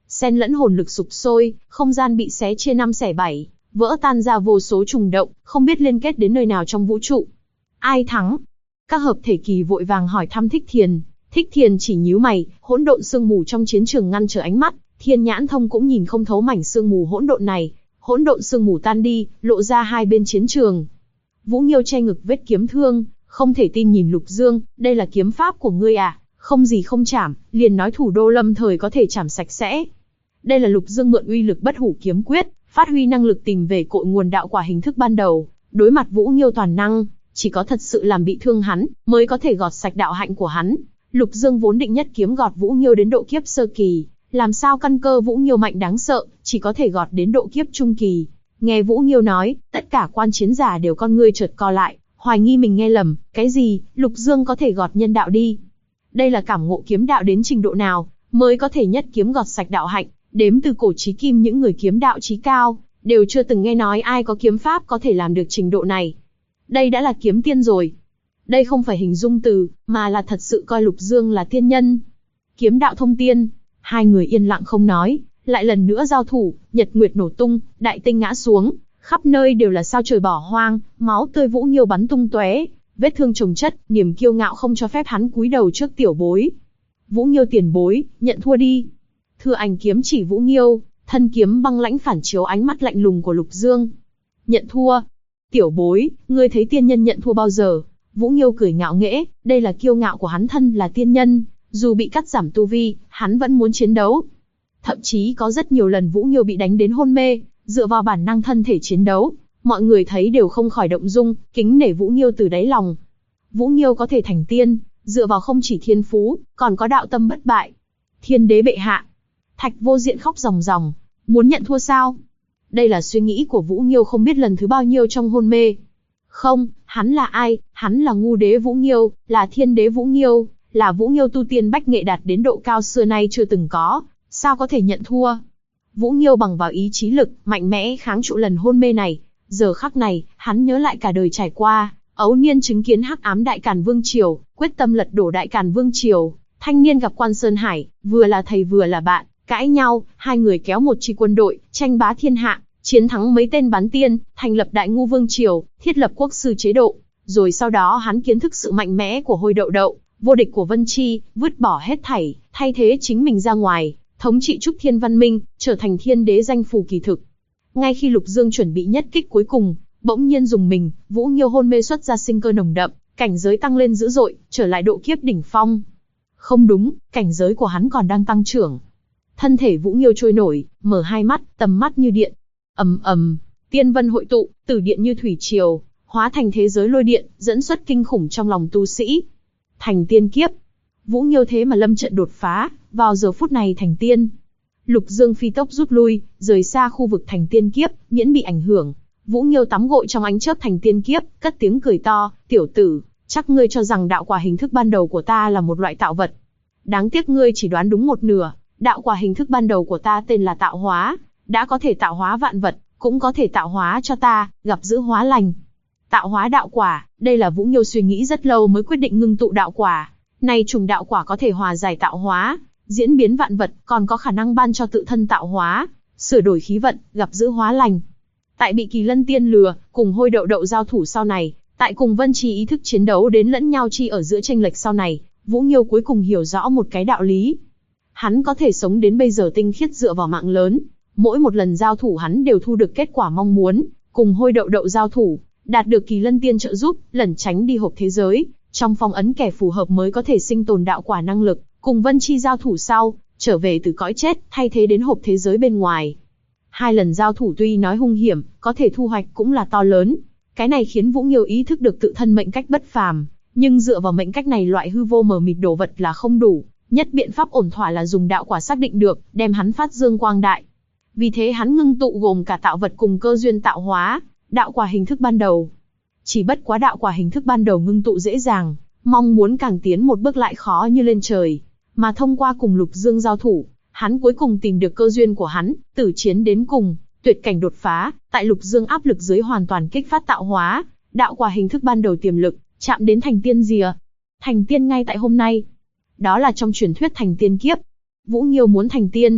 xen lẫn hồn lực sục sôi, không gian bị xé chia năm xẻ bảy, vỡ tan ra vô số trùng động, không biết liên kết đến nơi nào trong vũ trụ. Ai thắng? Các hợp thể kỳ vội vàng hỏi thăm Thích Thiền. Thích Thiền chỉ nhíu mày, hỗn độn sương mù trong chiến trường ngăn trở ánh mắt, Thiên Nhãn Thông cũng nhìn không thấu mảnh sương mù hỗn độn này. Hỗn độn sương mù tan đi, lộ ra hai bên chiến trường. Vũ Nghiêu che ngực vết kiếm thương, không thể tin nhìn Lục Dương, đây là kiếm pháp của ngươi à? Không gì không chảm, liền nói thủ đô lâm thời có thể chảm sạch sẽ. Đây là Lục Dương mượn uy lực bất hủ kiếm quyết, phát huy năng lực tìm về cội nguồn đạo quả hình thức ban đầu, đối mặt Vũ Nghiêu toàn năng, chỉ có thật sự làm bị thương hắn, mới có thể gọt sạch đạo hạnh của hắn. Lục Dương vốn định nhất kiếm gọt Vũ Nghiêu đến độ kiếp sơ kỳ, làm sao căn cơ Vũ Nghiêu mạnh đáng sợ, chỉ có thể gọt đến độ kiếp trung kỳ. Nghe Vũ Nghiêu nói, tất cả quan chiến giả đều con ngươi chợt co lại, hoài nghi mình nghe lầm, cái gì, Lục Dương có thể gọt nhân đạo đi. Đây là cảm ngộ kiếm đạo đến trình độ nào, mới có thể nhất kiếm gọt sạch đạo hạnh, đếm từ cổ chí kim những người kiếm đạo chí cao, đều chưa từng nghe nói ai có kiếm pháp có thể làm được trình độ này. Đây đã là kiếm tiên rồi. Đây không phải hình dung từ, mà là thật sự coi Lục Dương là tiên nhân. Kiếm đạo thông tiên, hai người yên lặng không nói, lại lần nữa giao thủ, nhật nguyệt nổ tung, đại tinh ngã xuống, khắp nơi đều là sao trời bỏ hoang, máu tươi Vũ Nghiêu bắn tung tóe, vết thương chồng chất, niềm kiêu ngạo không cho phép hắn cúi đầu trước tiểu bối. Vũ Nghiêu tiền bối, nhận thua đi. Thừa Ảnh kiếm chỉ Vũ Nghiêu, thân kiếm băng lãnh phản chiếu ánh mắt lạnh lùng của Lục Dương. Nhận thua? Tiểu bối, ngươi thấy tiên nhân nhận thua bao giờ? Vũ Nghiêu cười ngạo nghễ, đây là kiêu ngạo của hắn, thân là tiên nhân, dù bị cắt giảm tu vi, hắn vẫn muốn chiến đấu. Thậm chí có rất nhiều lần Vũ Nghiêu bị đánh đến hôn mê, dựa vào bản năng thân thể chiến đấu, mọi người thấy đều không khỏi động dung, kính nể Vũ Nghiêu từ đáy lòng. Vũ Nghiêu có thể thành tiên, dựa vào không chỉ thiên phú, còn có đạo tâm bất bại. Thiên đế bệ hạ. Thạch Vô Diện khóc ròng ròng, muốn nhận thua sao? Đây là suy nghĩ của Vũ Nghiêu không biết lần thứ bao nhiêu trong hôn mê. Không, hắn là ai? Hắn là ngu đế Vũ Nghiêu, là thiên đế Vũ Nghiêu, là Vũ Nghiêu tu tiên bách nghệ đạt đến độ cao xưa nay chưa từng có, sao có thể nhận thua? Vũ Nghiêu bằng vào ý chí lực, mạnh mẽ kháng trụ lần hôn mê này. Giờ khắc này, hắn nhớ lại cả đời trải qua, ấu niên chứng kiến hắc ám Đại Càn Vương Triều, quyết tâm lật đổ Đại Càn Vương Triều, thanh niên gặp Quan Sơn Hải, vừa là thầy vừa là bạn, cãi nhau, hai người kéo một chi quân đội, tranh bá thiên hạ, chiến thắng mấy tên bán tiên, thành lập Đại Ngu Vương Triều, thiết lập quốc sư chế độ. Rồi sau đó hắn kiến thức sự mạnh mẽ của Hôi Đậu Đậu, vô địch của Vân Chi, vứt bỏ hết thảy, thay thế chính mình ra ngoài, thống trị Trúc Thiên Văn Minh, trở thành thiên đế danh phù kỳ thực. Ngay khi Lục Dương chuẩn bị nhất kích cuối cùng, bỗng nhiên dùng mình, Vũ Nghiêu hôn mê xuất ra sinh cơ nồng đậm, cảnh giới tăng lên dữ dội, trở lại độ kiếp đỉnh phong. Không đúng, cảnh giới của hắn còn đang tăng trưởng. Thân thể Vũ Nghiêu trôi nổi, mở hai mắt, tầm mắt như điện. Ầm ầm, tiên vân hội tụ, tử điện như thủy triều, hóa thành thế giới lôi điện, dẫn xuất kinh khủng trong lòng tu sĩ. Thành tiên kiếp. Vũ Nghiêu thế mà lâm trận đột phá, vào giờ phút này thành tiên. Lục Dương phi tốc rút lui, rời xa khu vực thành tiên kiếp, miễn bị ảnh hưởng. Vũ Nghiêu tắm gội trong ánh chớp thành tiên kiếp, cất tiếng cười to, tiểu tử, chắc ngươi cho rằng đạo quả hình thức ban đầu của ta là một loại tạo vật. Đáng tiếc ngươi chỉ đoán đúng một nửa, đạo quả hình thức ban đầu của ta tên là tạo hóa, đã có thể tạo hóa vạn vật, cũng có thể tạo hóa cho ta, gặp dữ hóa lành. Tạo hóa đạo quả, đây là Vũ Nghiêu suy nghĩ rất lâu mới quyết định ngưng tụ đạo quả. Này trùng đạo quả có thể hòa giải tạo hóa, diễn biến vạn vật, còn có khả năng ban cho tự thân tạo hóa, sửa đổi khí vận, gặp dữ hóa lành. Tại bị Kỳ Lân Tiên lừa, cùng Hôi Đậu Đậu giao thủ sau này, tại cùng Vân Chi ý thức chiến đấu đến lẫn nhau chi ở giữa chênh lệch sau này, Vũ Nghiêu cuối cùng hiểu rõ một cái đạo lý. Hắn có thể sống đến bây giờ tinh khiết dựa vào mạng lớn, mỗi một lần giao thủ hắn đều thu được kết quả mong muốn, cùng Hôi Đậu Đậu giao thủ, đạt được Kỳ Lân Tiên trợ giúp, lẩn tránh đi hộp thế giới, trong phong ấn kẻ phù hợp mới có thể sinh tồn đạo quả năng lực, cùng Vân Chi giao thủ sau, trở về từ cõi chết, thay thế đến hộp thế giới bên ngoài. Hai lần giao thủ tuy nói hung hiểm, có thể thu hoạch cũng là to lớn. Cái này khiến Vũ Nghiêu ý thức được tự thân mệnh cách bất phàm, nhưng dựa vào mệnh cách này loại hư vô mờ mịt đồ vật là không đủ, nhất biện pháp ổn thỏa là dùng đạo quả xác định được, đem hắn phát dương quang đại. Vì thế hắn ngưng tụ gồm cả tạo vật cùng cơ duyên tạo hóa, đạo quả hình thức ban đầu. Chỉ bất quá đạo quả hình thức ban đầu ngưng tụ dễ dàng, mong muốn càng tiến một bước lại khó như lên trời. Mà thông qua cùng Lục Dương giao thủ, hắn cuối cùng tìm được cơ duyên của hắn, tử chiến đến cùng, tuyệt cảnh đột phá, tại Lục Dương áp lực dưới hoàn toàn kích phát tạo hóa, đạo quả hình thức ban đầu tiềm lực, chạm đến thành tiên rìa. Thành tiên ngay tại hôm nay. Đó là trong truyền thuyết thành tiên kiếp. Vũ Nghiêu muốn thành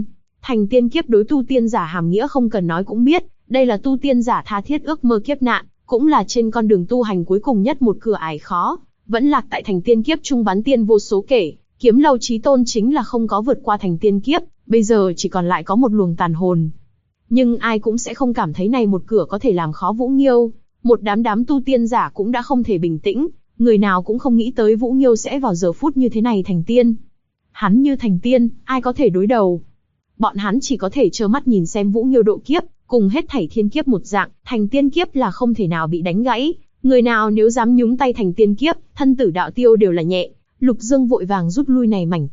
Thành tiên kiếp đối tu tiên giả hàm nghĩa không cần nói cũng biết, đây là tu tiên giả tha thiết ước mơ kiếp nạn, cũng là trên con đường tu hành cuối cùng nhất một cửa ải khó, vẫn lạc tại thành tiên kiếp trung bán tiên vô số kể, Kiếm Lâu Chí Tôn chính là không có vượt qua thành tiên kiếp, bây giờ chỉ còn lại có một luồng tàn hồn. Nhưng ai cũng sẽ không cảm thấy này một cửa có thể làm khó Vũ Nghiêu, một đám tu tiên giả cũng đã không thể bình tĩnh, người nào cũng không nghĩ tới Vũ Nghiêu sẽ vào giờ phút như thế này thành tiên. Hắn như thành tiên, ai có thể đối đầu? Bọn hắn chỉ có thể trơ mắt nhìn xem Vũ Nghiêu độ kiếp, cùng hết thảy thiên kiếp một dạng, thành tiên kiếp là không thể nào bị đánh gãy, người nào nếu dám nhúng tay thành tiên kiếp, thân tử đạo tiêu đều là nhẹ. Lục Dương vội vàng rút lui này mảnh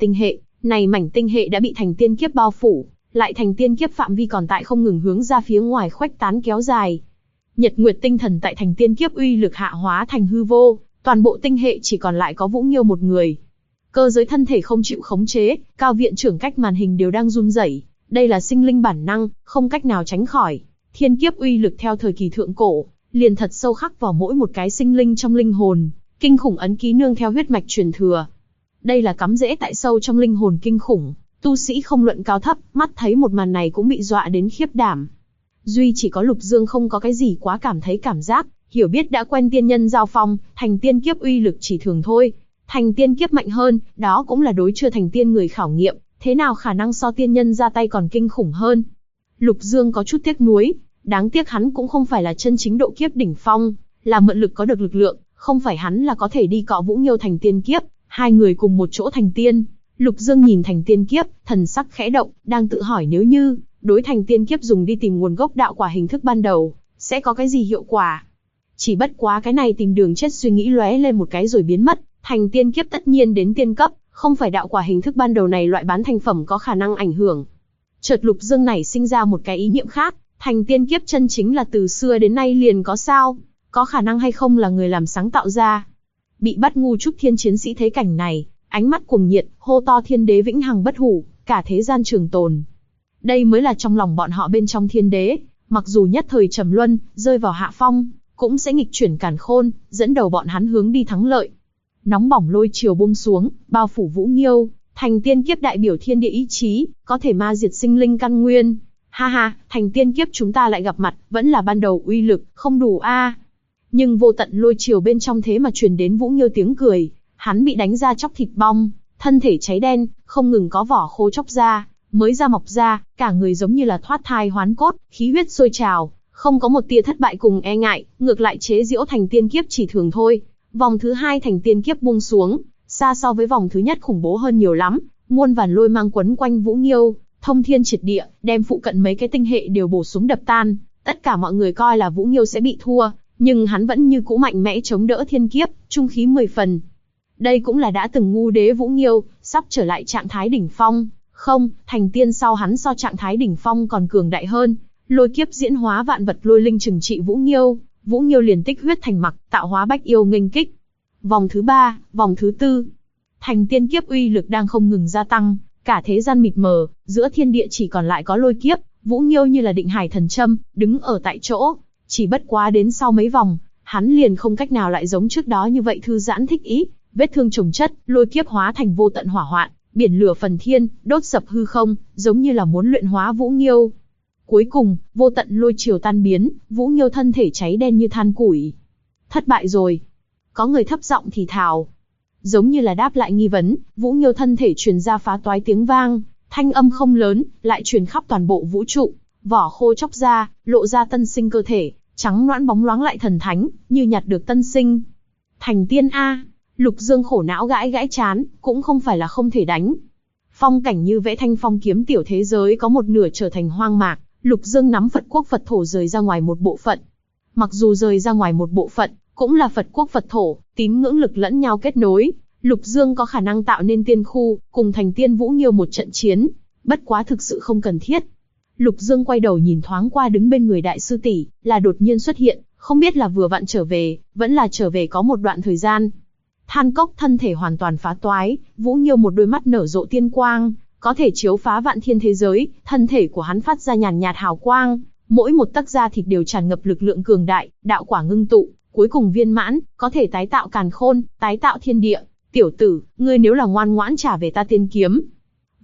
tinh hệ đã bị thành tiên kiếp bao phủ, lại thành tiên kiếp phạm vi còn tại không ngừng hướng ra phía ngoài khuếch tán kéo dài. Nhật Nguyệt tinh thần tại thành tiên kiếp uy lực hạ hóa thành hư vô, toàn bộ tinh hệ chỉ còn lại có Vũ Nghiêu một người. Cơ giới thân thể không chịu khống chế, cao viện trưởng cách màn hình đều đang run rẩy. Đây là sinh linh bản năng, không cách nào tránh khỏi. Thiên kiếp uy lực theo thời kỳ thượng cổ, liền thật sâu khắc vào mỗi một cái sinh linh trong linh hồn, kinh khủng ấn ký nương theo huyết mạch truyền thừa. Đây là cắm rễ tại sâu trong linh hồn kinh khủng, tu sĩ không luận cao thấp, mắt thấy một màn này cũng bị dọa đến khiếp đảm. Duy chỉ có Lục Dương không có cái gì quá cảm thấy cảm giác, hiểu biết đã quen tiên nhân giao phong, thành tiên kiếp uy lực chỉ thường thôi. Thành tiên kiếp mạnh hơn, đó cũng là đối chưa thành tiên người khảo nghiệm, thế nào khả năng so tiên nhân ra tay còn kinh khủng hơn. Lục Dương có chút tiếc nuối, đáng tiếc hắn cũng không phải là chân chính độ kiếp đỉnh phong, là mượn lực có được lực lượng, không phải hắn là có thể đi cọ Vũ Nghiêu thành tiên kiếp, hai người cùng một chỗ thành tiên. Lục Dương nhìn thành tiên kiếp, thần sắc khẽ động, đang tự hỏi nếu như đối thành tiên kiếp dùng đi tìm nguồn gốc đạo quả hình thức ban đầu, sẽ có cái gì hiệu quả. Chỉ bất quá cái này tìm đường chết suy nghĩ lóe lên một cái rồi biến mất, thành tiên kiếp tất nhiên đến tiên cấp, không phải đạo quả hình thức ban đầu này loại bán thành phẩm có khả năng ảnh hưởng. Chợt Lục Dương này sinh ra một cái ý niệm khác, thành tiên kiếp chân chính là từ xưa đến nay liền có sao, có khả năng hay không là người làm sáng tạo ra. Bị bắt ngu trúc thiên chiến sĩ thấy cảnh này, ánh mắt cuồng nhiệt, hô to thiên đế vĩnh hằng bất hủ, cả thế gian trường tồn. Đây mới là trong lòng bọn họ bên trong thiên đế, mặc dù nhất thời trầm luân, rơi vào hạ phong, cũng sẽ nghịch chuyển càn khôn, dẫn đầu bọn hắn hướng đi thắng lợi. Nóng bỏng lôi chiều buông xuống, bao phủ Vũ Nghiêu, thành tiên kiếp đại biểu thiên địa ý chí, có thể ma diệt sinh linh căn nguyên. Ha ha, thành tiên kiếp chúng ta lại gặp mặt, vẫn là ban đầu uy lực, không đủ a. Nhưng vô tận lôi chiều bên trong thế mà truyền đến Vũ Nghiêu tiếng cười, hắn bị đánh ra chóc thịt bong, thân thể cháy đen, không ngừng có vỏ khô chóc ra, mới ra mọc ra, cả người giống như là thoát thai hoán cốt, khí huyết sôi trào, không có một tia thất bại cùng e ngại, ngược lại chế giễu thành tiên kiếp chỉ thường thôi. Vòng thứ hai thành tiên kiếp buông xuống, xa so với vòng thứ nhất khủng bố hơn nhiều lắm, muôn vàn lôi mang quấn quanh Vũ Nghiêu, thông thiên triệt địa, đem phụ cận mấy cái tinh hệ đều bổ xuống đập tan. Tất cả mọi người coi là Vũ Nghiêu sẽ bị thua, nhưng hắn vẫn như cũ mạnh mẽ chống đỡ thiên kiếp, trung khí 10 phần. Đây cũng là đã từng ngu đế Vũ Nghiêu, sắp trở lại trạng thái đỉnh phong. Không, thành tiên sau hắn so trạng thái đỉnh phong còn cường đại hơn. Lôi kiếp diễn hóa vạn vật lôi linh trừng trị Vũ Nghiêu, Vũ Nghiêu liền tích huyết thành mặc, tạo hóa bách yêu nghênh kích. Vòng thứ 3, vòng thứ 4. Thành tiên kiếp uy lực đang không ngừng gia tăng, cả thế gian mịt mờ, giữa thiên địa chỉ còn lại có lôi kiếp, Vũ Nghiêu như là định hải thần châm, đứng ở tại chỗ. Chỉ bất quá đến sau mấy vòng, hắn liền không cách nào lại giống trước đó như vậy thư giãn thích ý, vết thương chồng chất, lôi kiếp hóa thành vô tận hỏa hoạn, biển lửa phần thiên, đốt sập hư không, giống như là muốn luyện hóa Vũ Nghiêu. Cuối cùng, vô tận lôi chiều tan biến, Vũ Nghiêu thân thể cháy đen như than củi. Thất bại rồi. Có người thấp giọng thì thào. Giống như là đáp lại nghi vấn, Vũ Nghiêu thân thể truyền ra phá toái tiếng vang, thanh âm không lớn, lại truyền khắp toàn bộ vũ trụ. Vỏ khô chóc ra, lộ ra tân sinh cơ thể, trắng nõn bóng loáng lại thần thánh, như nhặt được tân sinh. Thành tiên a, Lục Dương khổ não gãi gãi chán, cũng không phải là không thể đánh. Phong cảnh như vẽ thanh phong kiếm tiểu thế giới có một nửa trở thành hoang mạc, Lục Dương nắm Phật quốc Phật thổ rời ra ngoài một bộ phận. Mặc dù rời ra ngoài một bộ phận, cũng là Phật quốc Phật thổ, tín ngưỡng lực lẫn nhau kết nối. Lục Dương có khả năng tạo nên tiên khu, cùng thành tiên Vũ Nghiêu một trận chiến, bất quá thực sự không cần thiết. Lục Dương quay đầu nhìn thoáng qua đứng bên người đại sư tỷ, là đột nhiên xuất hiện, không biết là vừa vặn trở về, vẫn là trở về có một đoạn thời gian. Than cốc thân thể hoàn toàn phá toái, Vũ Nghiêu một đôi mắt nở rộ tiên quang, có thể chiếu phá vạn thiên thế giới, thân thể của hắn phát ra nhàn nhạt hào quang, mỗi một tấc da thịt đều tràn ngập lực lượng cường đại, đạo quả ngưng tụ, cuối cùng viên mãn, có thể tái tạo càn khôn, tái tạo thiên địa. Tiểu tử, ngươi nếu là ngoan ngoãn trả về ta tiên kiếm.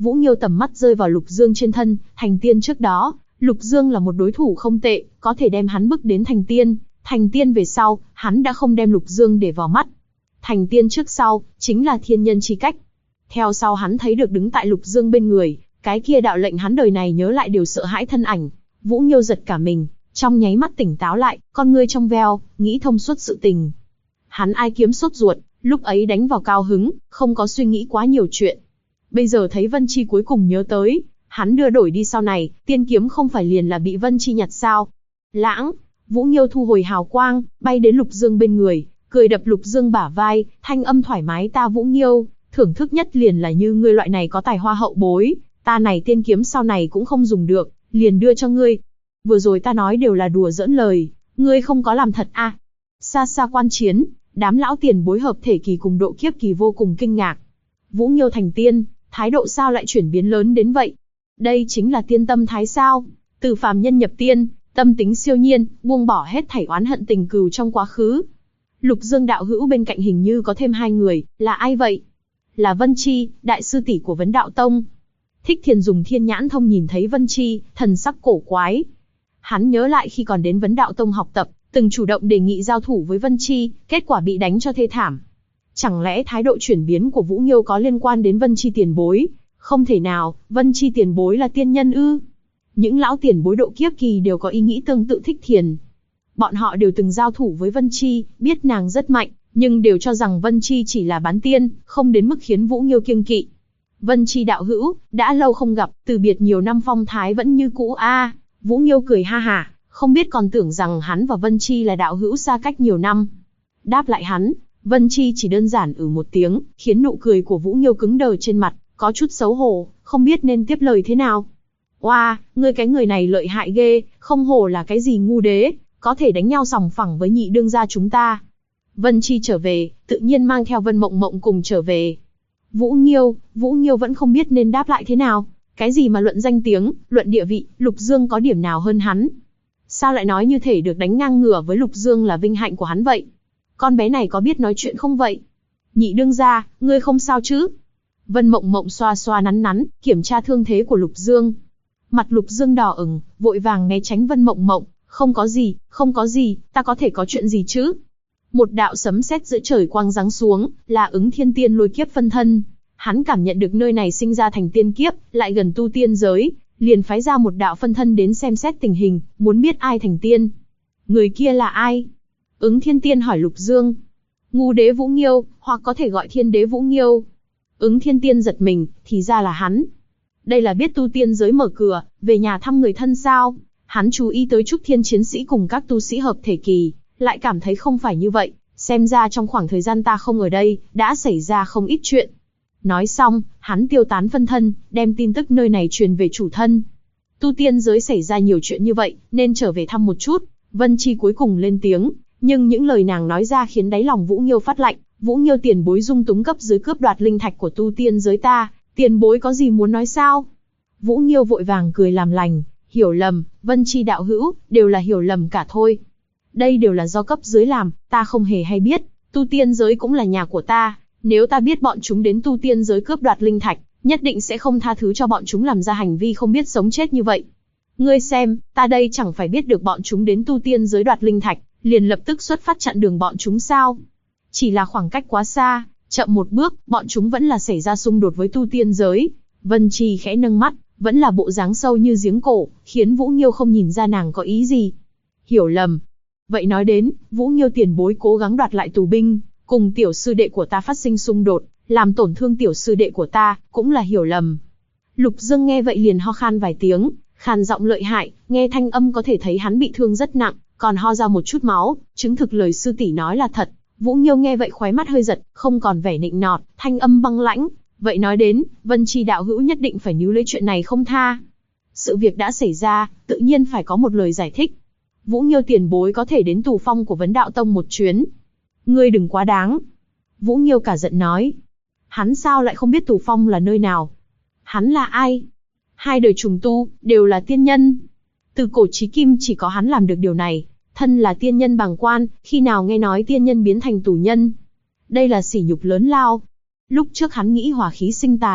Vũ Nghiêu tầm mắt rơi vào Lục Dương trên thân, thành tiên trước đó, Lục Dương là một đối thủ không tệ, có thể đem hắn bước đến thành tiên về sau, hắn đã không đem Lục Dương để vào mắt. Thành tiên trước sau, chính là thiên nhân chi cách. Theo sau hắn thấy được đứng tại Lục Dương bên người, cái kia đạo lệnh hắn đời này nhớ lại đều sợ hãi thân ảnh. Vũ Nghiêu giật cả mình, trong nháy mắt tỉnh táo lại, con ngươi trong veo, nghĩ thông suốt sự tình. Hắn ai kiếm sốt ruột, lúc ấy đánh vào cao hứng, không có suy nghĩ quá nhiều chuyện. Bây giờ thấy Vân Chi cuối cùng nhớ tới, hắn đưa đổi đi sau này, tiên kiếm không phải liền là bị Vân Chi nhặt sao? Lãng, Vũ Nghiêu thu hồi hào quang, bay đến Lục Dương bên người, cười đập Lục Dương bả vai, thanh âm thoải mái, ta Vũ Nghiêu, thưởng thức nhất liền là như ngươi loại này có tài hoa hậu bối, ta này tiên kiếm sau này cũng không dùng được, liền đưa cho ngươi. Vừa rồi ta nói đều là đùa giỡn lời, ngươi không có làm thật à? Xa xa quan chiến, đám lão tiền bối hợp thể kỳ cùng độ kiếp kỳ vô cùng kinh ngạc. Vũ Nghiêu thành tiên, thái độ sao lại chuyển biến lớn đến vậy? Đây chính là tiên tâm thái sao? Từ phàm nhân nhập tiên, tâm tính siêu nhiên, buông bỏ hết thảy oán hận tình cừu trong quá khứ. Lục Dương đạo hữu bên cạnh hình như có thêm hai người, là ai vậy? Là Vân Chi, đại sư tỷ của Vấn Đạo Tông. Thích Thiền dùng thiên nhãn thông nhìn thấy Vân Chi, thần sắc cổ quái. Hắn nhớ lại khi còn đến Vấn Đạo Tông học tập, từng chủ động đề nghị giao thủ với Vân Chi, kết quả bị đánh cho thê thảm. Chẳng lẽ thái độ chuyển biến của Vũ Nghiêu có liên quan đến Vân Chi tiền bối? Không thể nào, Vân Chi tiền bối là tiên nhân ư? Những lão tiền bối độ kiếp kỳ đều có ý nghĩ tương tự Thích Thiền. Bọn họ đều từng giao thủ với Vân Chi, biết nàng rất mạnh, nhưng đều cho rằng Vân Chi chỉ là bán tiên, không đến mức khiến Vũ Nghiêu kiêng kỵ. Vân Chi đạo hữu, đã lâu không gặp, từ biệt nhiều năm phong thái vẫn như cũ a. Vũ Nghiêu cười ha hả, không biết còn tưởng rằng hắn và Vân Chi là đạo hữu xa cách nhiều năm. Đáp lại hắn, Vân Chi chỉ đơn giản một tiếng, khiến nụ cười của Vũ Nghiêu cứng đờ trên mặt, có chút xấu hổ, không biết nên tiếp lời thế nào. Oa, ngươi cái người này lợi hại ghê, không hổ là cái gì ngu đế, có thể đánh nhau sòng phẳng với nhị đương gia chúng ta. Vân Chi trở về, tự nhiên mang theo Vân Mộng Mộng cùng trở về. Vũ Nghiêu vẫn không biết nên đáp lại thế nào. Cái gì mà luận danh tiếng, luận địa vị, Lục Dương có điểm nào hơn hắn? Sao lại nói như thể được đánh ngang ngửa với Lục Dương là vinh hạnh của hắn vậy? Con bé này có biết nói chuyện không vậy? Nhị đương gia, ngươi không sao chứ? Vân Mộng Mộng xoa xoa nắn nắn, kiểm tra thương thế của Lục Dương. Mặt Lục Dương đỏ ửng, vội vàng né tránh Vân Mộng Mộng. Không có gì, ta có thể có chuyện gì chứ? Một đạo sấm sét giữa trời quang giáng xuống, là Ứng Thiên Tiên lôi kiếp phân thân. Hắn cảm nhận được nơi này sinh ra thành tiên kiếp, lại gần tu tiên giới, liền phái ra một đạo phân thân đến xem xét tình hình, muốn biết ai thành tiên. Người kia là ai? Ứng Thiên Tiên hỏi Lục Dương. Ngu đế Vũ Nghiêu, hoặc có thể gọi Thiên đế Vũ Nghiêu. Ứng Thiên Tiên giật mình, thì ra là hắn. Đây là biết tu tiên giới mở cửa, về nhà thăm người thân sao? Hắn chú ý tới Trúc Thiên chiến sĩ cùng các tu sĩ hợp thể kỳ, lại cảm thấy không phải như vậy, xem ra trong khoảng thời gian ta không ở đây, đã xảy ra không ít chuyện. Nói xong, hắn tiêu tán phân thân, đem tin tức nơi này truyền về chủ thân. Tu tiên giới xảy ra nhiều chuyện như vậy, nên trở về thăm một chút. Vân Chi cuối cùng lên tiếng, nhưng những lời nàng nói ra khiến đáy lòng Vũ Nghiêu phát lạnh. Vũ Nghiêu tiền bối dung túng cấp dưới cướp đoạt linh thạch của tu tiên giới ta, tiền bối có gì muốn nói sao? Vũ Nghiêu vội vàng cười làm lành, hiểu lầm, Vân Chi đạo hữu, đều là hiểu lầm cả thôi. Đây đều là do cấp dưới làm, ta không hề hay biết, tu tiên giới cũng là nhà của ta, nếu ta biết bọn chúng đến tu tiên giới cướp đoạt linh thạch, nhất định sẽ không tha thứ cho bọn chúng làm ra hành vi không biết sống chết như vậy. Ngươi xem, ta đây chẳng phải biết được bọn chúng đến tu tiên giới đoạt linh thạch, liền lập tức xuất phát chặn đường bọn chúng sao? Chỉ là khoảng cách quá xa, chậm một bước, bọn chúng vẫn là xảy ra xung đột với tu tiên giới. Vân Chi khẽ nâng mắt, vẫn là bộ dáng sâu như giếng cổ, khiến Vũ Nghiêu không nhìn ra nàng có ý gì. Hiểu lầm. Vậy nói đến, Vũ Nghiêu tiền bối cố gắng đoạt lại tù binh, cùng tiểu sư đệ của ta phát sinh xung đột, làm tổn thương tiểu sư đệ của ta, cũng là hiểu lầm. Lục Dương nghe vậy liền ho khan vài tiếng, khàn giọng lợi hại, nghe thanh âm có thể thấy hắn bị thương rất nặng, còn ho ra một chút máu, chứng thực lời sư tỷ nói là thật. Vũ Nghiêu nghe vậy khóe mắt hơi giật, không còn vẻ nịnh nọt, thanh âm băng lãnh. Vậy nói đến, Vân Chi đạo hữu nhất định phải níu lấy chuyện này không tha. Sự việc đã xảy ra, tự nhiên phải có một lời giải thích. Vũ Nghiêu tiền bối có thể đến tù phong của Vấn Đạo Tông một chuyến. Ngươi đừng quá đáng. Vũ Nghiêu cả giận nói. Hắn sao lại không biết tù phong là nơi nào? Hắn là ai? Hai đời trùng tu, đều là tiên nhân. Từ cổ chí kim chỉ có hắn làm được điều này. Thân là tiên nhân bàng quan, khi nào nghe nói tiên nhân biến thành tù nhân? Đây là sỉ nhục lớn lao. Lúc trước hắn nghĩ hòa khí sinh tài,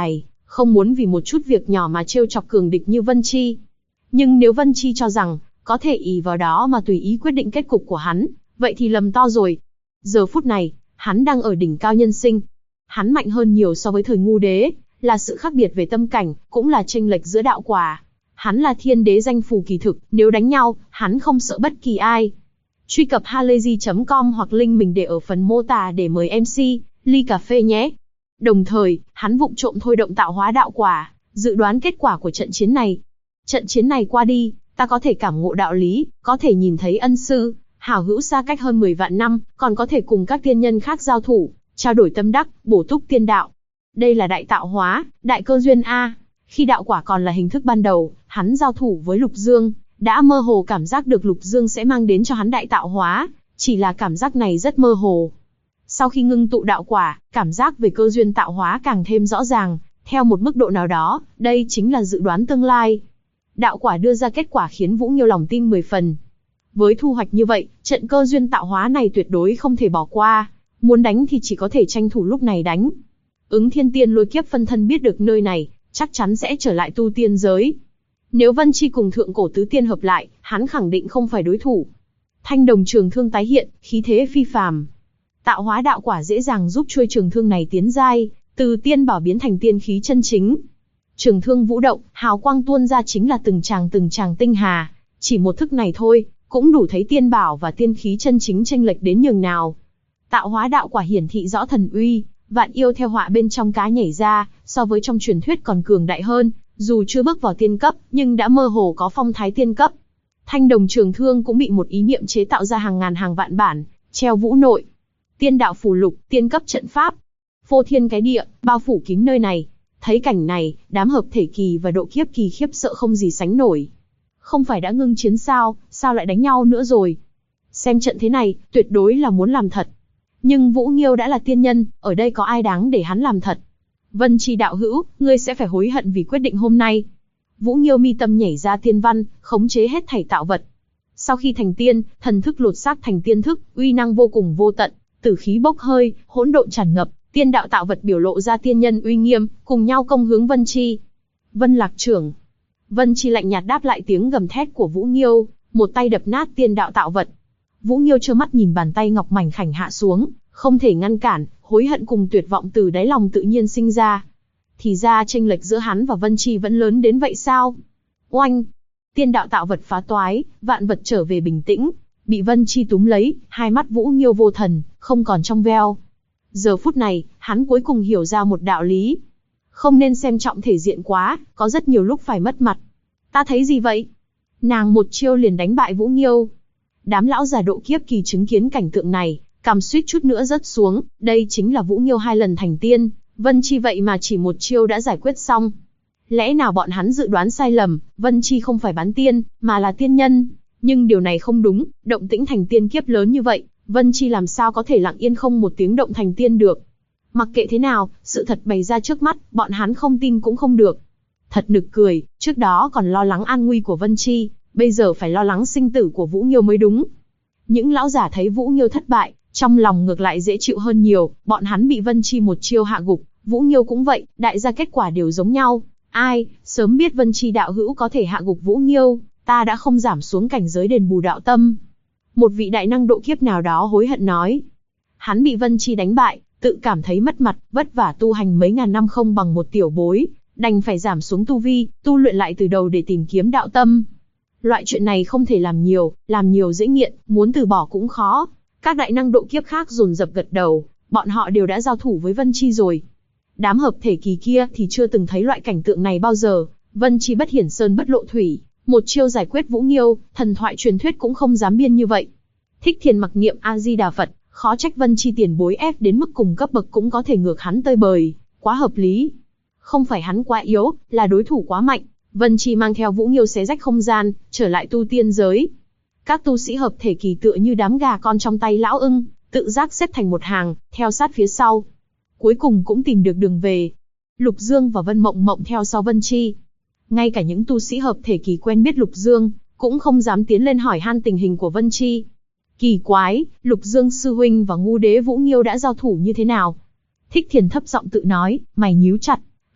không muốn vì một chút việc nhỏ mà trêu chọc cường địch như Vân Chi. Nhưng nếu Vân Chi cho rằng, có thể ỷ vào đó mà tùy ý quyết định kết cục của hắn, vậy thì lầm to rồi. Giờ phút này, hắn đang ở đỉnh cao nhân sinh. Hắn mạnh hơn nhiều so với thời Ngu Đế, là sự khác biệt về tâm cảnh, cũng là chênh lệch giữa đạo quả. Hắn là thiên đế danh phù kỳ thực, nếu đánh nhau, hắn không sợ bất kỳ ai. Truy cập halayzi.com hoặc link mình để ở phần mô tả để mời MC, ly cà phê nhé. Đồng thời, hắn vụng trộm thôi động tạo hóa đạo quả, dự đoán kết quả của trận chiến này. Trận chiến này qua đi, ta có thể cảm ngộ đạo lý, có thể nhìn thấy ân sư, hảo hữu xa cách hơn 10 vạn năm, còn có thể cùng các tiên nhân khác giao thủ, trao đổi tâm đắc, bổ túc tiên đạo. Đây là đại tạo hóa, đại cơ duyên A. Khi đạo quả còn là hình thức ban đầu, hắn giao thủ với Lục Dương, đã mơ hồ cảm giác được Lục Dương sẽ mang đến cho hắn đại tạo hóa, chỉ là cảm giác này rất mơ hồ. Sau khi ngưng tụ đạo quả, cảm giác về cơ duyên tạo hóa càng thêm rõ ràng, theo một mức độ nào đó, đây chính là dự đoán tương lai. Đạo quả đưa ra kết quả khiến Vũ Nghiêu lòng tin 10 phần. Với thu hoạch như vậy, trận cơ duyên tạo hóa này tuyệt đối không thể bỏ qua, muốn đánh thì chỉ có thể tranh thủ lúc này đánh. Ứng Thiên Tiên lôi kiếp phân thân biết được nơi này, chắc chắn sẽ trở lại tu tiên giới. Nếu Vân Chi cùng thượng cổ tứ tiên hợp lại, hắn khẳng định không phải đối thủ. Thanh đồng trường thương tái hiện, khí thế phi phàm. Tạo hóa đạo quả dễ dàng giúp chuôi trường thương này tiến giai, từ tiên bảo biến thành tiên khí chân chính. Trường thương vũ động, hào quang tuôn ra chính là từng tràng tinh hà. Chỉ một thức này thôi, cũng đủ thấy tiên bảo và tiên khí chân chính chênh lệch đến nhường nào. Tạo hóa đạo quả hiển thị rõ thần uy, vạn yêu theo họa bên trong cá nhảy ra, so với trong truyền thuyết còn cường đại hơn, dù chưa bước vào tiên cấp, nhưng đã mơ hồ có phong thái tiên cấp. Thanh đồng trường thương cũng bị một ý niệm chế tạo ra hàng ngàn hàng vạn bản, treo vũ nội. Tiên đạo phù lục, tiên cấp trận pháp, phô thiên cái địa, bao phủ kín nơi này. Thấy cảnh này, đám hợp thể kỳ và độ kiếp kỳ khiếp sợ không gì sánh nổi. Không phải đã ngưng chiến sao lại đánh nhau nữa rồi? Xem trận thế này, tuyệt đối là muốn làm thật. Nhưng Vũ Nghiêu đã là tiên nhân, ở đây có ai đáng để hắn làm thật? Vân Chi đạo hữu, ngươi sẽ phải hối hận vì quyết định hôm nay. Vũ Nghiêu mi tâm nhảy ra tiên văn, khống chế hết thảy tạo vật. Sau khi thành tiên, thần thức lột xác thành tiên thức, uy năng vô cùng vô tận, tử khí bốc hơi, hỗn độn tràn ngập, tiên đạo tạo vật biểu lộ ra tiên nhân uy nghiêm, cùng nhau công hướng Vân Chi. Vân Lạc trưởng. Vân Chi lạnh nhạt đáp lại tiếng gầm thét của Vũ Nghiêu, một tay đập nát tiên đạo tạo vật. Vũ Nghiêu trơ mắt nhìn bàn tay ngọc mảnh khảnh hạ xuống, không thể ngăn cản, hối hận cùng tuyệt vọng từ đáy lòng tự nhiên sinh ra. Thì ra chênh lệch giữa hắn và Vân Chi vẫn lớn đến vậy sao? Oanh! Tiên đạo tạo vật phá toái, vạn vật trở về bình tĩnh, bị Vân Chi túm lấy, hai mắt Vũ Nghiêu vô thần, không còn trong veo. Giờ phút này, hắn cuối cùng hiểu ra một đạo lý. Không nên xem trọng thể diện quá, có rất nhiều lúc phải mất mặt. Ta thấy gì vậy? Nàng một chiêu liền đánh bại Vũ Nghiêu. Đám lão già độ kiếp kỳ chứng kiến cảnh tượng này, cằm suýt chút nữa rớt xuống, đây chính là Vũ Nghiêu 2 lần thành tiên, Vân Chi vậy mà chỉ một chiêu đã giải quyết xong. Lẽ nào bọn hắn dự đoán sai lầm, Vân Chi không phải bán tiên, mà là tiên nhân? Nhưng điều này không đúng, động tĩnh thành tiên kiếp lớn như vậy, Vân Chi làm sao có thể lặng yên không một tiếng động thành tiên được? Mặc kệ thế nào, sự thật bày ra trước mắt, bọn hắn không tin cũng không được. Thật nực cười, trước đó còn lo lắng an nguy của Vân Chi, bây giờ phải lo lắng sinh tử của Vũ Nghiêu mới đúng. Những lão giả thấy Vũ Nghiêu thất bại, trong lòng ngược lại dễ chịu hơn nhiều, bọn hắn bị Vân Chi một chiêu hạ gục, Vũ Nghiêu cũng vậy, đại gia kết quả đều giống nhau. Ai, sớm biết Vân Chi đạo hữu có thể hạ gục Vũ Nghiêu, ta đã không giảm xuống cảnh giới đền bù đạo tâm. Một vị đại năng độ kiếp nào đó hối hận nói. Hắn bị Vân Chi đánh bại, tự cảm thấy mất mặt, vất vả tu hành mấy ngàn năm không bằng một tiểu bối, đành phải giảm xuống tu vi, tu luyện lại từ đầu để tìm kiếm đạo tâm. Loại chuyện này không thể làm nhiều dễ nghiện, muốn từ bỏ cũng khó. Các đại năng độ kiếp khác dồn dập gật đầu, bọn họ đều đã giao thủ với Vân Chi rồi. Đám hợp thể kỳ kia thì chưa từng thấy loại cảnh tượng này bao giờ, Vân Chi bất hiển sơn bất lộ thủy, một chiêu giải quyết Vũ Nghiêu, thần thoại truyền thuyết cũng không dám biên như vậy. Thích Thiền mặc niệm A Di Đà Phật, khó trách Vân Chi tiền bối ép đến mức cùng cấp bậc cũng có thể ngược hắn tơi bời, quá hợp lý. Không phải hắn quá yếu, là đối thủ quá mạnh. Vân Chi mang theo Vũ Nghiêu xé rách không gian, trở lại tu tiên giới. Các tu sĩ hợp thể kỳ tựa như đám gà con trong tay lão ưng, tự giác xếp thành một hàng, theo sát phía sau. Cuối cùng cũng tìm được đường về. Lục Dương và Vân Mộng Mộng theo sau Vân Chi. Ngay cả những tu sĩ hợp thể kỳ quen biết Lục Dương, cũng không dám tiến lên hỏi han tình hình của Vân Chi. Kỳ quái, Lục Dương sư huynh và Ngu Đế Vũ Nghiêu đã giao thủ như thế nào? Thích Thiền thấp giọng tự nói, mày nhíu chặt.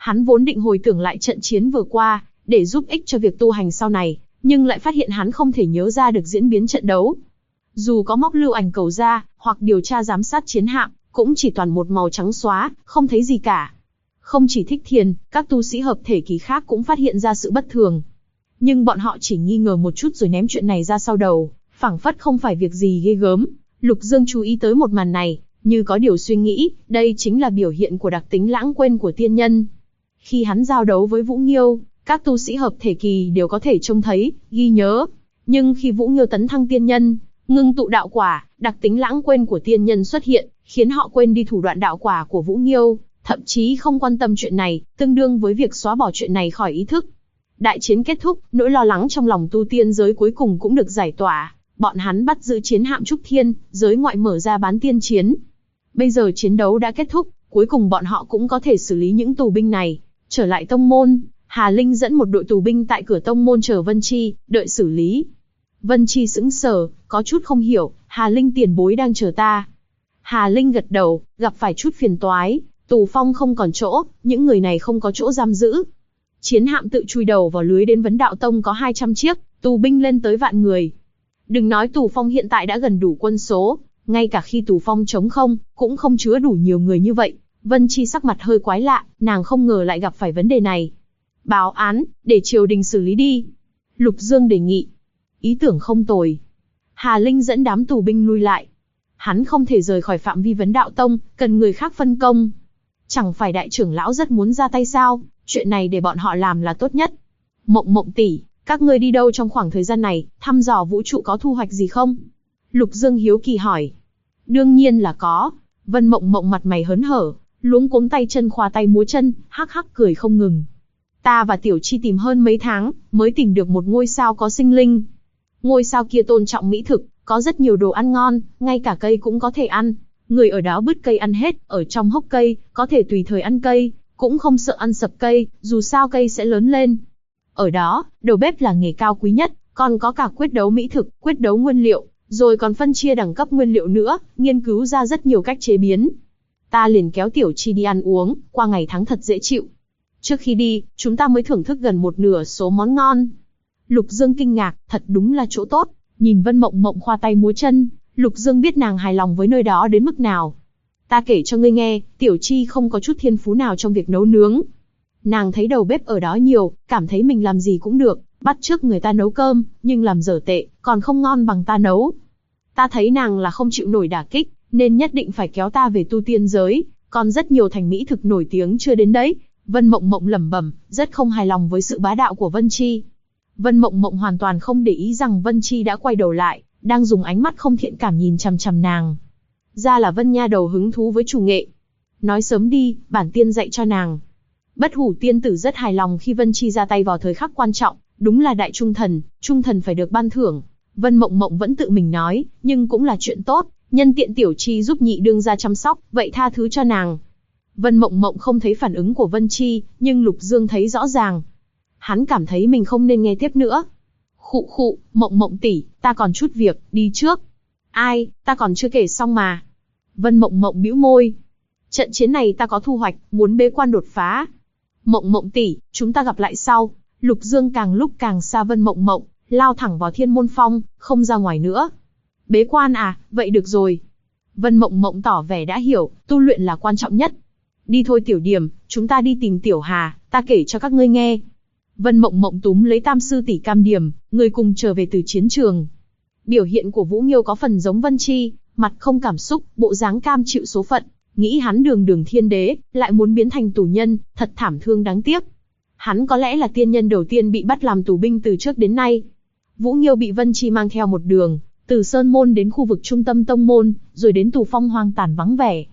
Hắn vốn định hồi tưởng lại trận chiến vừa qua, để giúp ích cho việc tu hành sau này, nhưng lại phát hiện hắn không thể nhớ ra được diễn biến trận đấu. Dù có móc lưu ảnh cầu ra, hoặc điều tra giám sát chiến hạm, cũng chỉ toàn một màu trắng xóa, không thấy gì cả. Không chỉ Thích Thiên, các tu sĩ hợp thể kỳ khác cũng phát hiện ra sự bất thường. Nhưng bọn họ chỉ nghi ngờ một chút rồi ném chuyện này ra sau đầu, phảng phất không phải việc gì ghê gớm. Lục Dương chú ý tới một màn này, như có điều suy nghĩ, đây chính là biểu hiện của đặc tính lãng quên của tiên nhân. Khi hắn giao đấu với Vũ Nghiêu, các tu sĩ hợp thể kỳ đều có thể trông thấy, ghi nhớ. Nhưng khi Vũ Nghiêu tấn thăng tiên nhân, ngưng tụ đạo quả, đặc tính lãng quên của tiên nhân xuất hiện, khiến họ quên đi thủ đoạn đạo quả của Vũ Nghiêu, thậm chí không quan tâm chuyện này, tương đương với việc xóa bỏ chuyện này khỏi ý thức. Đại chiến kết thúc, nỗi lo lắng trong lòng tu tiên giới cuối cùng cũng được giải tỏa. Bọn hắn bắt giữ chiến hạm Trúc Thiên, giới ngoại mở ra bán tiên chiến. Bây giờ chiến đấu đã kết thúc, cuối cùng bọn họ cũng có thể xử lý những tù binh này. Trở lại tông môn, Hà Linh dẫn một đội tù binh tại cửa tông môn chờ Vân Chi, đợi xử lý. Vân Chi sững sờ, có chút không hiểu, Hà Linh tiền bối đang chờ ta. Hà Linh gật đầu, gặp phải chút phiền toái, tù phong không còn chỗ, những người này không có chỗ giam giữ. Chiến hạm tự chui đầu vào lưới đến Vấn Đạo Tông có 200 chiếc, tù binh lên tới vạn người. Đừng nói tù phong hiện tại đã gần đủ quân số, ngay cả khi tù phong trống không, cũng không chứa đủ nhiều người như vậy. Vân Chi sắc mặt hơi quái lạ, nàng không ngờ lại gặp phải vấn đề này. Báo án, để triều đình xử lý đi. Lục Dương đề nghị. Ý tưởng không tồi. Hà Linh dẫn đám tù binh lui lại. Hắn không thể rời khỏi phạm vi Vấn Đạo Tông, cần người khác phân công. Chẳng phải đại trưởng lão rất muốn ra tay sao, chuyện này để bọn họ làm là tốt nhất. Mộng Mộng tỷ, các ngươi đi đâu trong khoảng thời gian này, thăm dò vũ trụ có thu hoạch gì không? Lục Dương hiếu kỳ hỏi. Đương nhiên là có. Vân Mộng Mộng mặt mày hớn hở, luống cuống tay chân khoa tay múa chân, hắc hắc cười không ngừng. Ta và Tiểu Chi tìm hơn mấy tháng, mới tìm được một ngôi sao có sinh linh. Ngôi sao kia tôn trọng mỹ thực, có rất nhiều đồ ăn ngon, ngay cả cây cũng có thể ăn. Người ở đó bứt cây ăn hết, ở trong hốc cây, có thể tùy thời ăn cây, cũng không sợ ăn sập cây, dù sao cây sẽ lớn lên. Ở đó, đầu bếp là nghề cao quý nhất, còn có cả quyết đấu mỹ thực, quyết đấu nguyên liệu, rồi còn phân chia đẳng cấp nguyên liệu nữa, nghiên cứu ra rất nhiều cách chế biến. Ta liền kéo Tiểu Chi đi ăn uống, qua ngày tháng thật dễ chịu. Trước khi đi, chúng ta mới thưởng thức gần một nửa số món ngon. Lục Dương kinh ngạc, thật đúng là chỗ tốt. Nhìn Vân Mộng Mộng khoa tay múa chân, Lục Dương biết nàng hài lòng với nơi đó đến mức nào. Ta kể cho ngươi nghe, Tiểu Chi không có chút thiên phú nào trong việc nấu nướng. Nàng thấy đầu bếp ở đó nhiều, cảm thấy mình làm gì cũng được, bắt chước người ta nấu cơm, nhưng làm dở tệ, còn không ngon bằng ta nấu. Ta thấy nàng là không chịu nổi đả kích, nên nhất định phải kéo ta về tu tiên giới, còn rất nhiều thành mỹ thực nổi tiếng chưa đến đấy. Vân Mộng Mộng lẩm bẩm, rất không hài lòng với sự bá đạo của Vân Chi. Vân Mộng Mộng hoàn toàn không để ý rằng Vân Chi đã quay đầu lại, đang dùng ánh mắt không thiện cảm nhìn chằm chằm nàng. Ra là Vân nha đầu hứng thú với chủ nghệ. Nói sớm đi, bản tiên dạy cho nàng. Bất Hủ tiên tử rất hài lòng khi Vân Chi ra tay vào thời khắc quan trọng, đúng là đại trung thần phải được ban thưởng. Vân Mộng Mộng vẫn tự mình nói, nhưng cũng là chuyện tốt, nhân tiện Tiểu Chi giúp nhị đương gia chăm sóc, vậy tha thứ cho nàng. Vân Mộng Mộng không thấy phản ứng của Vân Chi, nhưng Lục Dương thấy rõ ràng. Hắn cảm thấy mình không nên nghe tiếp nữa. Khụ khụ, Mộng Mộng tỷ, ta còn chút việc, đi trước. Ai, ta còn chưa kể xong mà. Vân Mộng Mộng bĩu môi. Trận chiến này ta có thu hoạch, muốn bế quan đột phá. Mộng Mộng tỷ, chúng ta gặp lại sau. Lục Dương càng lúc càng xa Vân Mộng Mộng, lao thẳng vào Thiên Môn Phong, không ra ngoài nữa. Bế quan à, vậy được rồi. Vân Mộng Mộng tỏ vẻ đã hiểu, tu luyện là quan trọng nhất. Đi thôi Tiểu Điểm, chúng ta đi tìm Tiểu Hà, ta kể cho các ngươi nghe. Vân Mộng Mộng túm lấy Tam sư tỷ Cam Điểm, người cùng trở về từ chiến trường. Biểu hiện của Vũ Nghiêu có phần giống Vân Chi, mặt không cảm xúc, bộ dáng cam chịu số phận, nghĩ hắn đường đường thiên đế, lại muốn biến thành tù nhân, thật thảm thương đáng tiếc. Hắn có lẽ là tiên nhân đầu tiên bị bắt làm tù binh từ trước đến nay. Vũ Nghiêu bị Vân Chi mang theo một đường, từ Sơn Môn đến khu vực trung tâm tông môn, rồi đến tù phong hoang tàn vắng vẻ.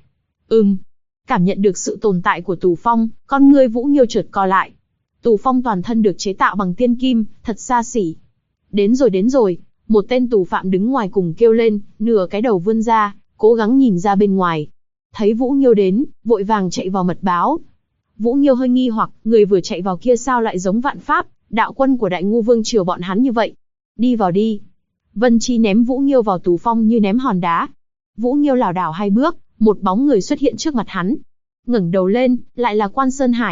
Cảm nhận được sự tồn tại của tù phong, con ngươi Vũ Nghiêu chợt co lại. Tù phong toàn thân được chế tạo bằng tiên kim, thật xa xỉ. Đến rồi, một tên tù phạm đứng ngoài cùng kêu lên, nửa cái đầu vươn ra, cố gắng nhìn ra bên ngoài. Thấy Vũ Nghiêu đến, vội vàng chạy vào mật báo. Vũ Nghiêu hơi nghi hoặc, người vừa chạy vào kia sao lại giống Vạn Pháp, đạo quân của Đại Ngu Vương triều bọn hắn như vậy. Đi vào đi. Vân Chi ném Vũ Nghiêu vào tù phong như ném hòn đá. Vũ Nghiêu lảo đảo 2 bước, một bóng người xuất hiện trước mặt hắn. Ngẩng đầu lên, lại là Quan Sơn Hải.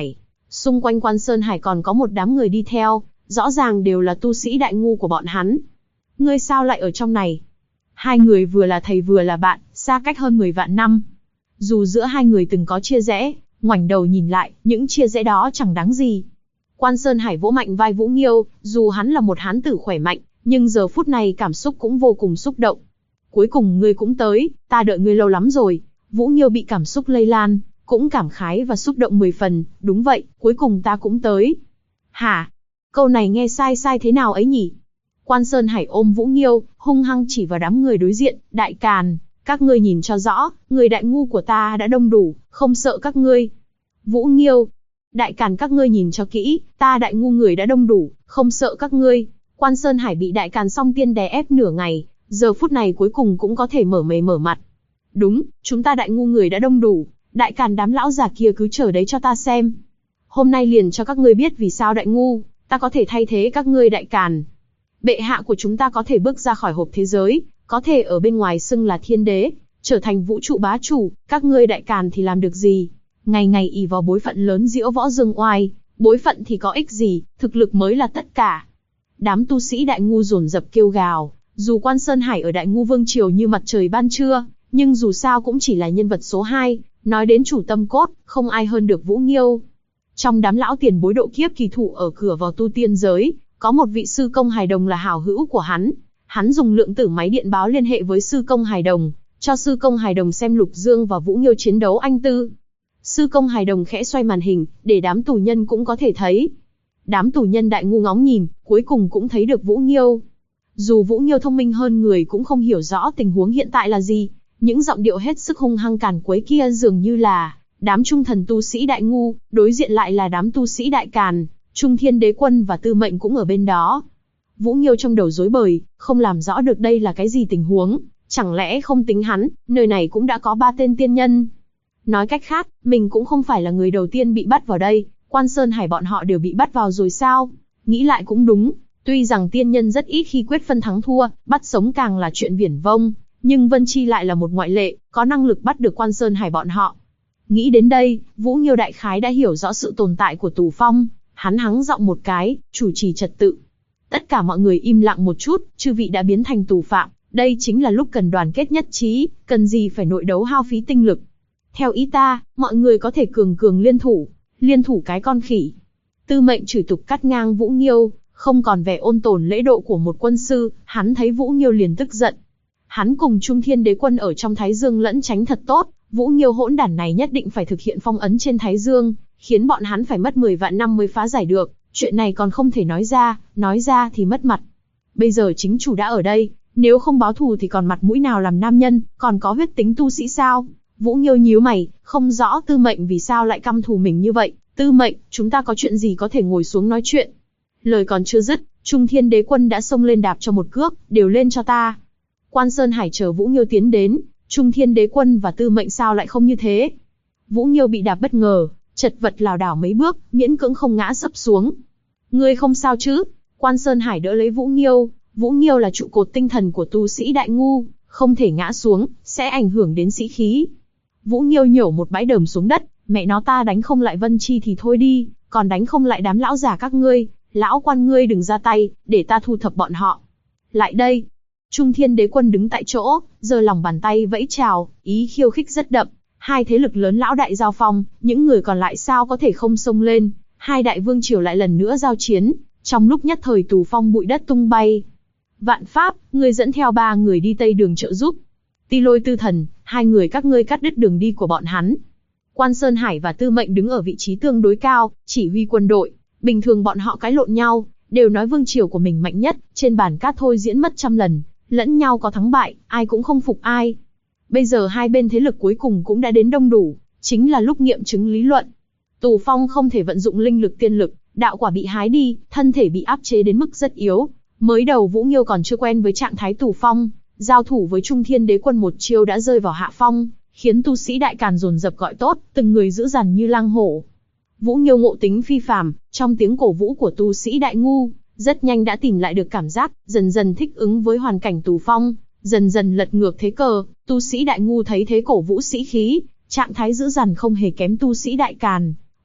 Xung quanh Quan Sơn Hải còn có một đám người đi theo, rõ ràng đều là tu sĩ đại ngu của bọn hắn. Ngươi sao lại ở trong này? Hai người vừa là thầy vừa là bạn, xa cách hơn 10 vạn năm. Dù giữa hai người từng có chia rẽ, ngoảnh đầu nhìn lại, những chia rẽ đó chẳng đáng gì. Quan Sơn Hải vỗ mạnh vai Vũ Nghiêu, dù hắn là một hán tử khỏe mạnh, nhưng giờ phút này cảm xúc cũng vô cùng xúc động. Cuối cùng ngươi cũng tới, ta đợi ngươi lâu lắm rồi. Vũ Nghiêu bị cảm xúc lây lan, cũng cảm khái và xúc động 10 phần, đúng vậy, cuối cùng ta cũng tới. Hả? Câu này nghe sai sai thế nào ấy nhỉ? Quan Sơn Hải ôm Vũ Nghiêu, hung hăng chỉ vào đám người đối diện, đại càn, các ngươi nhìn cho rõ, người đại ngu của ta đã đông đủ, không sợ các ngươi. Vũ Nghiêu, đại càn các ngươi nhìn cho kỹ, ta đại ngu người đã đông đủ, không sợ các ngươi. Quan Sơn Hải bị đại càn song tiên đè ép nửa ngày, giờ phút này cuối cùng cũng có thể mở mày mở mặt. Đúng, chúng ta đại ngu người đã đông đủ, đại càn đám lão già kia cứ chờ đấy cho ta xem. Hôm nay liền cho các ngươi biết vì sao đại ngu, ta có thể thay thế các ngươi đại càn. Bệ hạ của chúng ta có thể bước ra khỏi hộp thế giới, có thể ở bên ngoài xưng là thiên đế, trở thành vũ trụ bá chủ, các ngươi đại càn thì làm được gì? Ngày ngày ỷ vào bối phận lớn diễu võ dương oai, bối phận thì có ích gì, thực lực mới là tất cả. Đám tu sĩ đại ngu dồn dập kêu gào, dù Quan Sơn Hải ở đại ngu vương triều như mặt trời ban trưa, nhưng dù sao cũng chỉ là nhân vật số 2, nói đến chủ tâm cốt, không ai hơn được Vũ Nghiêu. Trong đám lão tiền bối độ kiếp kỳ thụ ở cửa vào tu tiên giới, có một vị sư công hài đồng là hảo hữu của hắn. Hắn dùng lượng tử máy điện báo liên hệ với sư công hài đồng, cho sư công hài đồng xem Lục Dương và Vũ Nghiêu chiến đấu anh tư. Sư công hài đồng khẽ xoay màn hình, để đám tù nhân cũng có thể thấy. Đám tù nhân đại ngu ngóng nhìn, cuối cùng cũng thấy được Vũ Nghiêu. Dù Vũ Nghiêu thông minh hơn người cũng không hiểu rõ tình huống hiện tại là gì. Những giọng điệu hết sức hung hăng càn quấy kia dường như là đám trung thần tu sĩ đại ngu, đối diện lại là đám tu sĩ đại càn, Trung Thiên Đế Quân và Tư Mệnh cũng ở bên đó. Vũ Nghiêu trong đầu rối bời, không làm rõ được đây là cái gì tình huống, chẳng lẽ không tính hắn, nơi này cũng đã có 3 tên tiên nhân. Nói cách khác, mình cũng không phải là người đầu tiên bị bắt vào đây, Quan Sơn Hải bọn họ đều bị bắt vào rồi sao? Nghĩ lại cũng đúng, tuy rằng tiên nhân rất ít khi quyết phân thắng thua, bắt sống càng là chuyện viển vông, nhưng Vân Chi lại là một ngoại lệ, có năng lực bắt được Quan Sơn Hải bọn họ. Nghĩ đến đây, Vũ Nghiêu đại khái đã hiểu rõ sự tồn tại của tù phong, hắn hắng giọng một cái, chủ trì trật tự. Tất cả mọi người im lặng một chút, chư vị đã biến thành tù phạm, đây chính là lúc cần đoàn kết nhất trí, cần gì phải nội đấu hao phí tinh lực. Theo ý ta, mọi người có thể cường cường liên thủ cái con khỉ. Tư Mệnh chửi tục cắt ngang Vũ Nghiêu, không còn vẻ ôn tồn lễ độ của một quân sư, hắn thấy Vũ Nghiêu liền tức giận. Hắn cùng Trung Thiên Đế Quân ở trong Thái Dương lẫn tránh thật tốt, Vũ Nghiêu hỗn đản này nhất định phải thực hiện phong ấn trên Thái Dương, khiến bọn hắn phải mất 10 vạn năm mới phá giải được, chuyện này còn không thể nói ra thì mất mặt. Bây giờ chính chủ đã ở đây, nếu không báo thù thì còn mặt mũi nào làm nam nhân, còn có huyết tính tu sĩ sao? Vũ Nghiêu nhíu mày, không rõ Tư Mệnh vì sao lại căm thù mình như vậy. Tư Mệnh, chúng ta có chuyện gì có thể ngồi xuống nói chuyện? Lời còn chưa dứt, Trung Thiên Đế Quân đã xông lên đạp cho một cước, đều lên cho ta. Quan Sơn Hải chờ Vũ Nghiêu tiến đến, Trung Thiên Đế Quân và Tư Mệnh sao lại không như thế? Vũ Nghiêu bị đạp bất ngờ, chật vật lảo đảo mấy bước, miễn cưỡng không ngã sấp xuống. Ngươi không sao chứ? Quan Sơn Hải đỡ lấy Vũ Nghiêu. Vũ Nghiêu là trụ cột tinh thần của tu sĩ đại ngu, không thể ngã xuống, sẽ ảnh hưởng đến sĩ khí. Vũ Nghiêu nhổ một bãi đờm xuống đất, mẹ nó ta đánh không lại Vân Chi thì thôi đi, còn đánh không lại đám lão già các ngươi, lão quan ngươi đừng ra tay, để ta thu thập bọn họ. Lại đây. Trung Thiên Đế Quân đứng tại chỗ, giơ lòng bàn tay vẫy chào, ý khiêu khích rất đậm. Hai thế lực lớn lão đại giao phong, những người còn lại sao có thể không xông lên, hai đại vương triều lại lần nữa giao chiến, trong lúc nhất thời tù phong bụi đất tung bay. Vạn Pháp, ngươi dẫn theo 3 người đi tây đường trợ giúp. Ti Lôi Tư Thần, 2 người các ngươi cắt đứt đường đi của bọn hắn. Quan Sơn Hải và Tư Mệnh đứng ở vị trí tương đối cao, chỉ huy quân đội. Bình thường bọn họ cãi lộn nhau, đều nói vương triều của mình mạnh nhất, trên bàn cát thôi diễn mất trăm lần, lẫn nhau có thắng bại, ai cũng không phục ai. Bây giờ hai bên thế lực cuối cùng cũng đã đến đông đủ, chính là lúc nghiệm chứng lý luận. Tù phong không thể vận dụng linh lực tiên lực, đạo quả bị hái đi, thân thể bị áp chế đến mức rất yếu. Mới đầu Vũ Nghiêu còn chưa quen với trạng thái tù phong, giao thủ với Trung Thiên Đế Quân một chiêu đã rơi vào hạ phong, khiến tu sĩ đại càn dồn dập gọi tốt, từng người dữ dằn như lang hổ. Vũ Nghiêu ngộ tính phi phàm, trong tiếng cổ vũ của tu sĩ đại ngu, rất nhanh đã tìm lại được cảm giác, dần dần thích ứng với hoàn cảnh tù phong, dần dần lật ngược thế cờ. Tu sĩ đại ngu thấy thế cổ vũ sĩ khí, trạng thái dữ dằn không hề kém tu sĩ đại càn.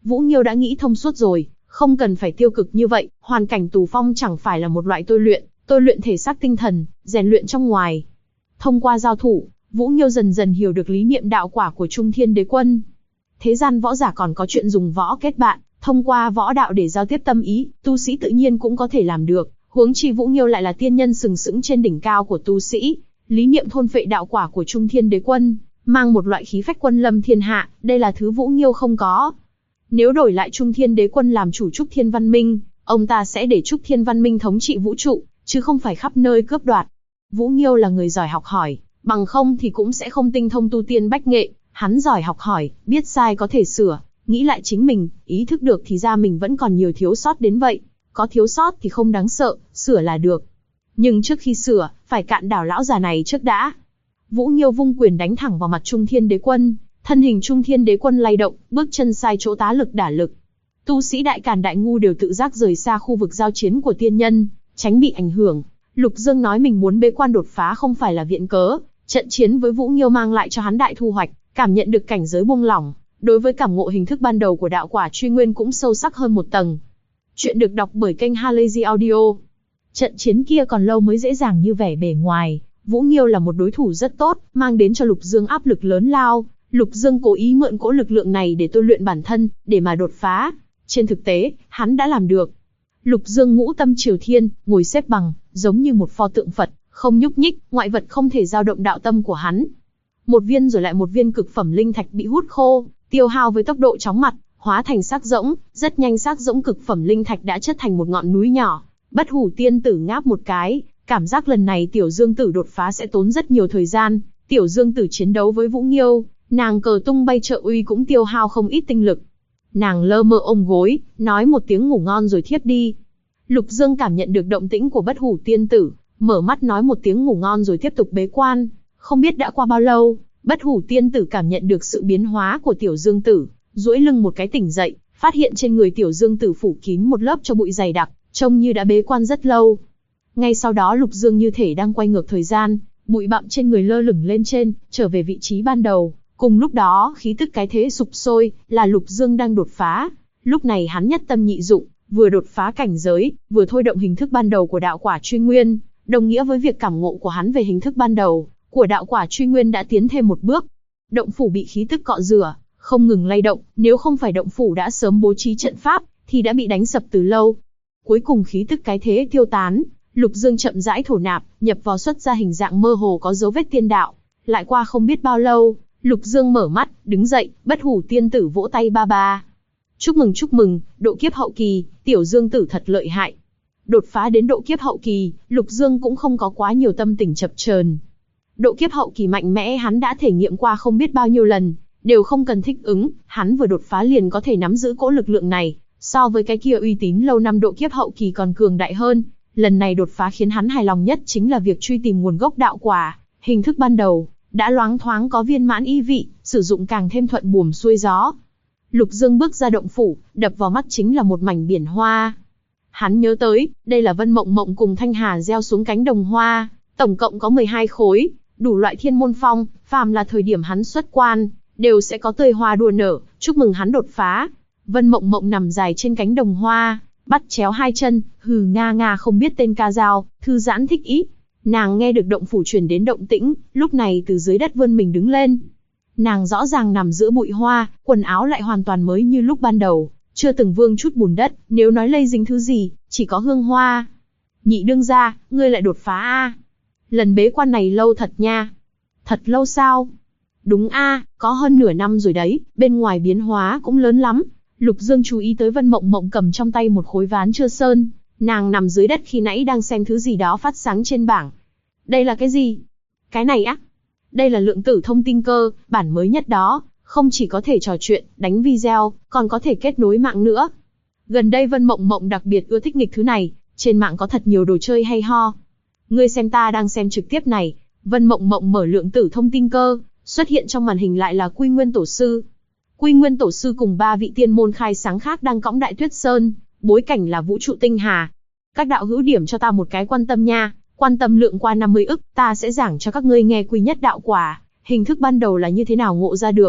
Vũ Nghiêu đã nghĩ thông suốt rồi, không cần phải tiêu cực như vậy, hoàn cảnh tù phong chẳng phải là một loại tôi luyện thể xác tinh thần, rèn luyện trong ngoài. Thông qua giao thủ, Vũ Nghiêu dần dần hiểu được lý niệm đạo quả của Trung Thiên Đế Quân. Thế gian võ giả còn có chuyện dùng võ kết bạn, thông qua võ đạo để giao tiếp tâm ý, tu sĩ tự nhiên cũng có thể làm được, huống chi Vũ Nghiêu lại là tiên nhân sừng sững trên đỉnh cao của tu sĩ. Lý niệm thôn phệ đạo quả của Trung Thiên Đế Quân, mang một loại khí phách quân lâm thiên hạ, đây là thứ Vũ Nghiêu không có. Nếu đổi lại Trung Thiên Đế Quân làm chủ Trúc Thiên Văn Minh, ông ta sẽ để Trúc Thiên Văn Minh thống trị vũ trụ, chứ không phải khắp nơi cướp đoạt. Vũ Nghiêu là người giỏi học hỏi, bằng không thì cũng sẽ không tinh thông tu tiên bách nghệ. Hắn giỏi học hỏi, biết sai có thể sửa, nghĩ lại chính mình, ý thức được thì ra mình vẫn còn nhiều thiếu sót đến vậy. Có thiếu sót thì không đáng sợ, sửa là được. Nhưng trước khi sửa, phải cạn đảo lão già này trước đã. Vũ Nghiêu vung quyền đánh thẳng vào mặt Trung Thiên Đế Quân, thân hình Trung Thiên Đế Quân lay động, bước chân sai chỗ tá lực đả lực. Tu sĩ đại càn đại ngu đều tự giác rời xa khu vực giao chiến của tiên nhân, tránh bị ảnh hưởng. Lục Dương nói mình muốn bế quan đột phá không phải là viện cớ, trận chiến với Vũ Nghiêu mang lại cho hắn đại thu hoạch, cảm nhận được cảnh giới buông lỏng, đối với cảm ngộ hình thức ban đầu của đạo quả truy nguyên cũng sâu sắc hơn một tầng. Chuyện được đọc bởi kênh Halazy Audio. Trận chiến kia còn lâu mới dễ dàng như vẻ bề ngoài, Vũ Nghiêu là một đối thủ rất tốt, mang đến cho Lục Dương áp lực lớn lao. Lục Dương cố ý mượn cỗ lực lượng này để tôi luyện bản thân, để mà đột phá. Trên thực tế, hắn đã làm được. Lục Dương ngũ tâm triều thiên, ngồi xếp bằng, giống như một pho tượng Phật, không nhúc nhích, ngoại vật không thể dao động đạo tâm của hắn. Một viên rồi lại một viên cực phẩm linh thạch bị hút khô, tiêu hao với tốc độ chóng mặt, hóa thành xác rỗng, rất nhanh xác rỗng cực phẩm linh thạch đã chất thành một ngọn núi nhỏ. Bất Hủ tiên tử ngáp một cái, cảm giác lần này Tiểu Dương tử đột phá sẽ tốn rất nhiều thời gian. Tiểu Dương tử chiến đấu với Vũ Nghiêu, nàng cờ tung bay trợ uy cũng tiêu hao không ít tinh lực. Nàng lơ mơ ôm gối, nói một tiếng ngủ ngon rồi thiếp đi. Lục Dương cảm nhận được động tĩnh của Bất Hủ tiên tử, mở mắt nói một tiếng ngủ ngon rồi tiếp tục bế quan. Không biết đã qua bao lâu, Bất Hủ tiên tử cảm nhận được sự biến hóa của Tiểu Dương tử, duỗi lưng một cái tỉnh dậy, phát hiện trên người Tiểu Dương tử phủ kín một lớp cho bụi dày đặc, trông như đã bế quan rất lâu. Ngay sau đó Lục Dương như thể đang quay ngược thời gian, bụi bặm trên người lơ lửng lên trên, trở về vị trí ban đầu. Cùng lúc đó, khí tức cái thế sục sôi, là Lục Dương đang đột phá. Lúc này hắn nhất tâm nhị dụng, vừa đột phá cảnh giới, vừa thôi động hình thức ban đầu của đạo quả truy nguyên, đồng nghĩa với việc cảm ngộ của hắn về hình thức ban đầu của đạo quả truy nguyên đã tiến thêm một bước. Động phủ bị khí tức cọ rửa, không ngừng lay động, nếu không phải động phủ đã sớm bố trí trận pháp, thì đã bị đánh sập từ lâu. Cuối cùng khí tức cái thế tiêu tán, Lục Dương chậm rãi thổ nạp, nhập vào xuất ra hình dạng mơ hồ có dấu vết tiên đạo. Lại qua không biết bao lâu, Lục Dương mở mắt, đứng dậy, Bất Hủ tiên tử vỗ tay ba ba. Chúc mừng, độ kiếp hậu kỳ, Tiểu Dương tử thật lợi hại. Đột phá đến độ kiếp hậu kỳ, Lục Dương cũng không có quá nhiều tâm tình chập chờn. Độ kiếp hậu kỳ mạnh mẽ hắn đã thể nghiệm qua không biết bao nhiêu lần, đều không cần thích ứng, hắn vừa đột phá liền có thể nắm giữ cỗ lực lượng này, so với cái kia uy tín lâu năm độ kiếp hậu kỳ còn cường đại hơn. Lần này đột phá khiến hắn hài lòng nhất chính là việc truy tìm nguồn gốc đạo quả, hình thức ban đầu đã loáng thoáng có viên mãn ý vị, sử dụng càng thêm thuận buồm xuôi gió. Lục Dương bước ra động phủ, đập vào mắt chính là một mảnh biển hoa. Hắn nhớ tới, đây là Vân Mộng Mộng cùng Thanh Hà gieo xuống cánh đồng hoa, tổng cộng có 12 khối, đủ loại thiên môn phong, phàm là thời điểm hắn xuất quan, đều sẽ có tươi hoa đua nở, chúc mừng hắn đột phá. Vân Mộng Mộng nằm dài trên cánh đồng hoa, bắt chéo hai chân, hừ nga nga không biết tên ca dao, thư giãn thích ý. Nàng nghe được động phủ truyền đến động tĩnh, lúc này từ dưới đất vươn mình đứng lên. Nàng rõ ràng nằm giữa bụi hoa, quần áo lại hoàn toàn mới như lúc ban đầu, chưa từng vương chút bùn đất, nếu nói lây dính thứ gì, chỉ có hương hoa. Nhị đương gia, ngươi lại đột phá a? Lần bế quan này lâu thật nha. Thật lâu sao? Đúng a, có hơn nửa năm rồi đấy, bên ngoài biến hóa cũng lớn lắm. Lục Dương chú ý tới Vân Mộng Mộng cầm trong tay một khối ván chưa sơn, nàng nằm dưới đất khi nãy đang xem thứ gì đó phát sáng trên bảng. Đây là cái gì? Cái này á? Đây là lượng tử thông tin cơ, bản mới nhất đó, không chỉ có thể trò chuyện, đánh video, còn có thể kết nối mạng nữa. Gần đây Vân Mộng Mộng đặc biệt ưa thích nghịch thứ này, trên mạng có thật nhiều đồ chơi hay ho. Ngươi xem ta đang xem trực tiếp này, Vân Mộng Mộng mở lượng tử thông tin cơ, xuất hiện trong màn hình lại là Quy Nguyên Tổ Sư. Quy Nguyên Tổ Sư cùng 3 vị tiên môn khai sáng khác đang cõng Đại Tuyết Sơn, bối cảnh là vũ trụ tinh hà. Các đạo hữu điểm cho ta một cái quan tâm nha, quan tâm lượng qua 50 ức, ta sẽ giảng cho các ngươi nghe quy nhất đạo quả, hình thức ban đầu là như thế nào ngộ ra được.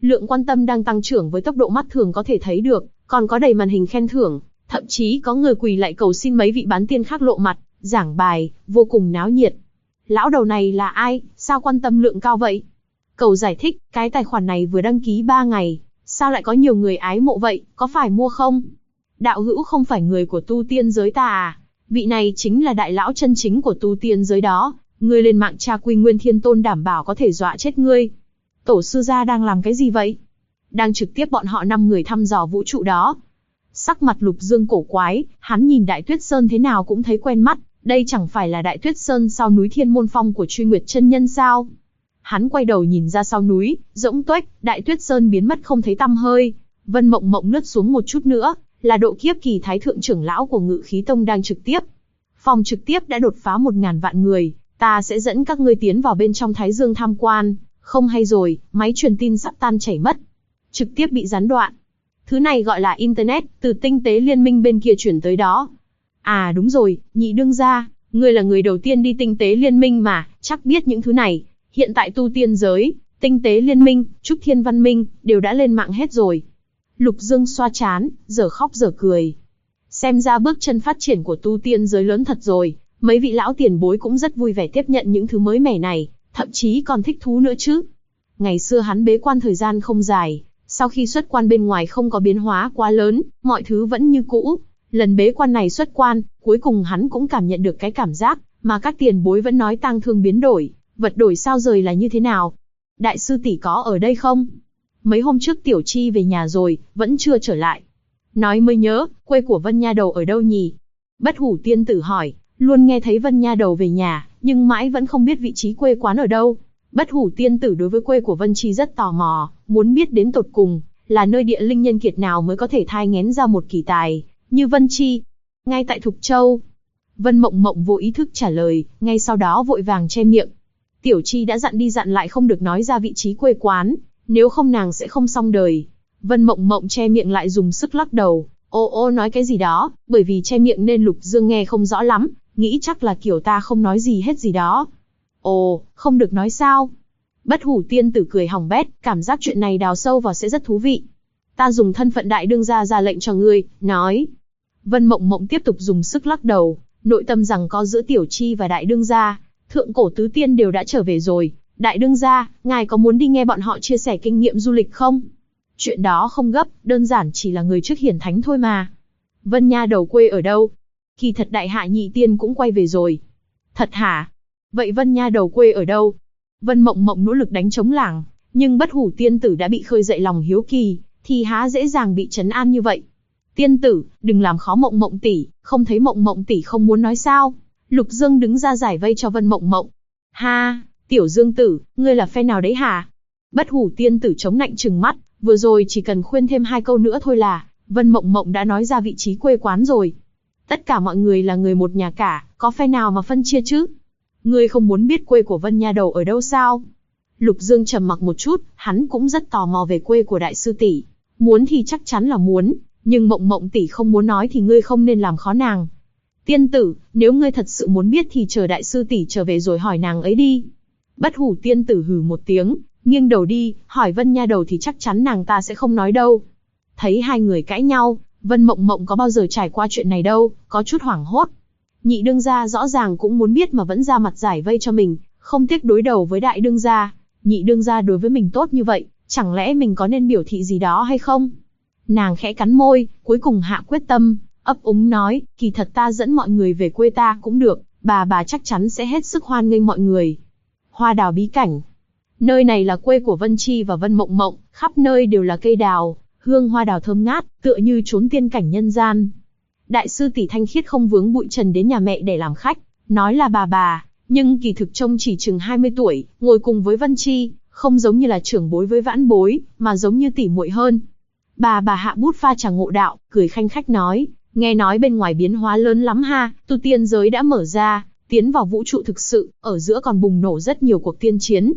Lượng quan tâm đang tăng trưởng với tốc độ mắt thường có thể thấy được, còn có đầy màn hình khen thưởng, thậm chí có người quỳ lại cầu xin mấy vị bán tiên khác lộ mặt, giảng bài, vô cùng náo nhiệt. Lão đầu này là ai, sao quan tâm lượng cao vậy? Cầu giải thích, cái tài khoản này vừa đăng ký 3 ngày, sao lại có nhiều người ái mộ vậy, có phải mua không? Đạo hữu không phải người của tu tiên giới ta à? Vị này chính là đại lão chân chính của tu tiên giới đó, ngươi lên mạng tra Quy Nguyên Thiên Tôn đảm bảo có thể dọa chết ngươi. Tổ sư gia đang làm cái gì vậy? Đang trực tiếp bọn họ 5 người thăm dò vũ trụ đó. Sắc mặt Lục Dương cổ quái, hắn nhìn Đại Tuyết Sơn thế nào cũng thấy quen mắt, đây chẳng phải là Đại Tuyết Sơn sau núi Thiên Môn Phong của Truy Nguyệt chân nhân sao? Hắn quay đầu nhìn ra sau núi, rỗng tuếch, Đại Tuyết Sơn biến mất không thấy tăm hơi. Vân Mộng Mộng lướt xuống một chút nữa, là độ kiếp kỳ thái thượng trưởng lão của Ngự Khí Tông đang trực tiếp. Phòng trực tiếp đã đột phá 1000 vạn người, ta sẽ dẫn các ngươi tiến vào bên trong Thái Dương tham quan. Không hay rồi, máy truyền tin sắp tan chảy mất. Trực tiếp bị gián đoạn. Thứ này gọi là Internet, từ tinh tế liên minh bên kia chuyển tới đó. À đúng rồi, Nhị đương gia, ngươi là người đầu tiên đi tinh tế liên minh mà, chắc biết những thứ này. Hiện tại tu tiên giới, tinh tế liên minh, Trúc Thiên Văn Minh, đều đã lên mạng hết rồi. Lục Dương xoa chán, giờ khóc giờ cười. Xem ra bước chân phát triển của tu tiên giới lớn thật rồi, mấy vị lão tiền bối cũng rất vui vẻ tiếp nhận những thứ mới mẻ này, thậm chí còn thích thú nữa chứ. Ngày xưa hắn bế quan thời gian không dài, sau khi xuất quan bên ngoài không có biến hóa quá lớn, mọi thứ vẫn như cũ. Lần bế quan này xuất quan, cuối cùng hắn cũng cảm nhận được cái cảm giác mà các tiền bối vẫn nói tang thương biến đổi, vật đổi sao rời là như thế nào. Đại sư tỷ có ở đây không? Mấy hôm trước Tiểu Chi về nhà rồi, vẫn chưa trở lại. Nói mới nhớ, quê của Vân Nha Đầu ở đâu nhỉ? Bất Hủ tiên tử hỏi, luôn nghe thấy Vân Nha Đầu về nhà, nhưng mãi vẫn không biết vị trí quê quán ở đâu. Bất Hủ tiên tử đối với quê của Vân Chi rất tò mò, muốn biết đến tột cùng, là nơi địa linh nhân kiệt nào mới có thể thai nghén ra một kỳ tài, như Vân Chi. Ngay tại Thục Châu. Vân Mộng Mộng vô ý thức trả lời, ngay sau đó vội vàng che miệng. Tiểu Chi đã dặn đi dặn lại không được nói ra vị trí quê quán, nếu không nàng sẽ không xong đời. Vân Mộng Mộng che miệng lại dùng sức lắc đầu, ô nói cái gì đó, bởi vì che miệng nên Lục Dương nghe không rõ lắm, nghĩ chắc là kiểu ta không nói gì hết gì đó. Ồ, không được nói sao? Bất Hủ tiên tử cười hỏng bét, cảm giác chuyện này đào sâu vào sẽ rất thú vị. Ta dùng thân phận đại đương gia ra lệnh cho ngươi, nói. Vân Mộng Mộng tiếp tục dùng sức lắc đầu, nội tâm rằng có giữa Tiểu Chi và đại đương gia, thượng cổ tứ tiên đều đã trở về rồi. Đại đương gia, ngài có muốn đi nghe bọn họ chia sẻ kinh nghiệm du lịch không? Chuyện đó không gấp, đơn giản chỉ là người trước hiển thánh thôi mà. Vân Nha Đầu quê ở đâu? Kỳ thật đại hạ nhị tiên cũng quay về rồi. Thật hả? Vậy Vân Nha Đầu quê ở đâu? Vân Mộng Mộng nỗ lực đánh chống lảng, nhưng Bất Hủ tiên tử đã bị khơi dậy lòng hiếu kỳ, thì há dễ dàng bị trấn an như vậy. Tiên tử, đừng làm khó Mộng Mộng tỷ, không thấy Mộng Mộng tỷ không muốn nói sao? Lục Dương đứng ra giải vây cho Vân Mộng Mộng. Ha, Tiểu Dương tử, ngươi là phe nào đấy hả? Bất Hủ tiên tử chống nạnh trừng mắt, vừa rồi chỉ cần khuyên thêm 2 câu nữa thôi là Vân Mộng Mộng đã nói ra vị trí quê quán rồi. Tất cả mọi người là người một nhà cả, có phe nào mà phân chia chứ? Ngươi không muốn biết quê của Vân Nha Đầu ở đâu sao? Lục Dương trầm mặc một chút, hắn cũng rất tò mò về quê của đại sư tỷ. Muốn thì chắc chắn là muốn, nhưng Mộng Mộng tỷ không muốn nói thì ngươi không nên làm khó nàng. Tiên tử, nếu ngươi thật sự muốn biết thì chờ đại sư tỷ trở về rồi hỏi nàng ấy đi. Bất Hủ tiên tử hừ một tiếng, nghiêng đầu đi, hỏi Vân Nha Đầu thì chắc chắn nàng ta sẽ không nói đâu. Thấy hai người cãi nhau, Vân Mộng Mộng có bao giờ trải qua chuyện này đâu, có chút hoảng hốt. Nhị đương gia rõ ràng cũng muốn biết mà vẫn ra mặt giải vây cho mình, không tiếc đối đầu với đại đương gia. Nhị đương gia đối với mình tốt như vậy, chẳng lẽ mình có nên biểu thị gì đó hay không? Nàng khẽ cắn môi, cuối cùng hạ quyết tâm, ấp úng nói, kỳ thật ta dẫn mọi người về quê ta cũng được, bà chắc chắn sẽ hết sức hoan nghênh mọi người. Hoa đào bí cảnh. Nơi này là quê của Vân Chi và Vân Mộng Mộng, khắp nơi đều là cây đào, hương hoa đào thơm ngát, tựa như trốn tiên cảnh nhân gian. Đại sư tỷ thanh khiết không vướng bụi trần đến nhà mẹ để làm khách, nói là bà, nhưng kỳ thực trông chỉ chừng 20 tuổi, ngồi cùng với Vân Chi, không giống như là trưởng bối với vãn bối, mà giống như tỷ muội hơn. Bà hạ bút pha trà ngộ đạo, cười khanh khách nói, nghe nói bên ngoài biến hóa lớn lắm ha, tu tiên giới đã mở ra, tiến vào vũ trụ thực sự, ở giữa còn bùng nổ rất nhiều cuộc tiên chiến.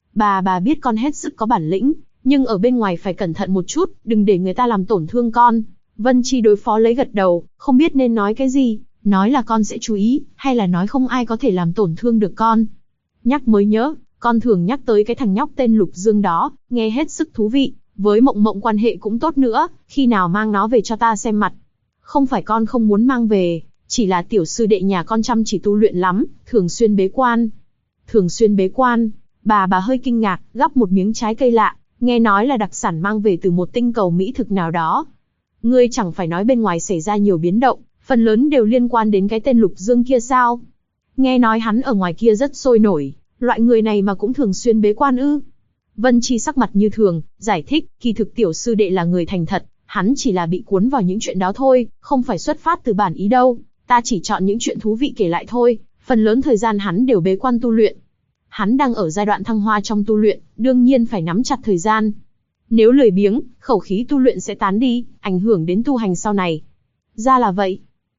Bà biết con hết sức có bản lĩnh, nhưng ở bên ngoài phải cẩn thận một chút, đừng để người ta làm tổn thương con. Vân Chi đối phó lấy gật đầu, không biết nên nói cái gì, nói là con sẽ chú ý, hay là nói không ai có thể làm tổn thương được con. Nhắc mới nhớ, Con thường nhắc tới cái thằng nhóc tên Lục Dương đó, nghe hết sức thú vị, với Mộng Mộng quan hệ cũng tốt nữa, khi nào mang nó về cho ta xem mặt. Không phải con không muốn mang về, chỉ là tiểu sư đệ nhà con chăm chỉ tu luyện lắm, thường xuyên bế quan. Thường xuyên bế quan, bà hơi kinh ngạc, gắp một miếng trái cây lạ, nghe nói là đặc sản mang về từ một tinh cầu mỹ thực nào đó. Ngươi chẳng phải nói bên ngoài xảy ra nhiều biến động, phần lớn đều liên quan đến cái tên Lục Dương kia sao? Nghe nói hắn ở ngoài kia rất sôi nổi, loại người này mà cũng thường xuyên bế quan ư? Vân Chi sắc mặt như thường, giải thích, kỳ thực tiểu sư đệ là người thành thật, hắn chỉ là bị cuốn vào những chuyện đó thôi, không phải xuất phát từ bản ý đâu, ta chỉ chọn những chuyện thú vị kể lại thôi, phần lớn thời gian hắn đều bế quan tu luyện. Hắn đang ở giai đoạn thăng hoa trong tu luyện, đương nhiên phải nắm chặt thời gian. Nếu lười biếng, khẩu khí tu luyện sẽ tán đi, ảnh hưởng đến tu hành sau này. Ra là vậy.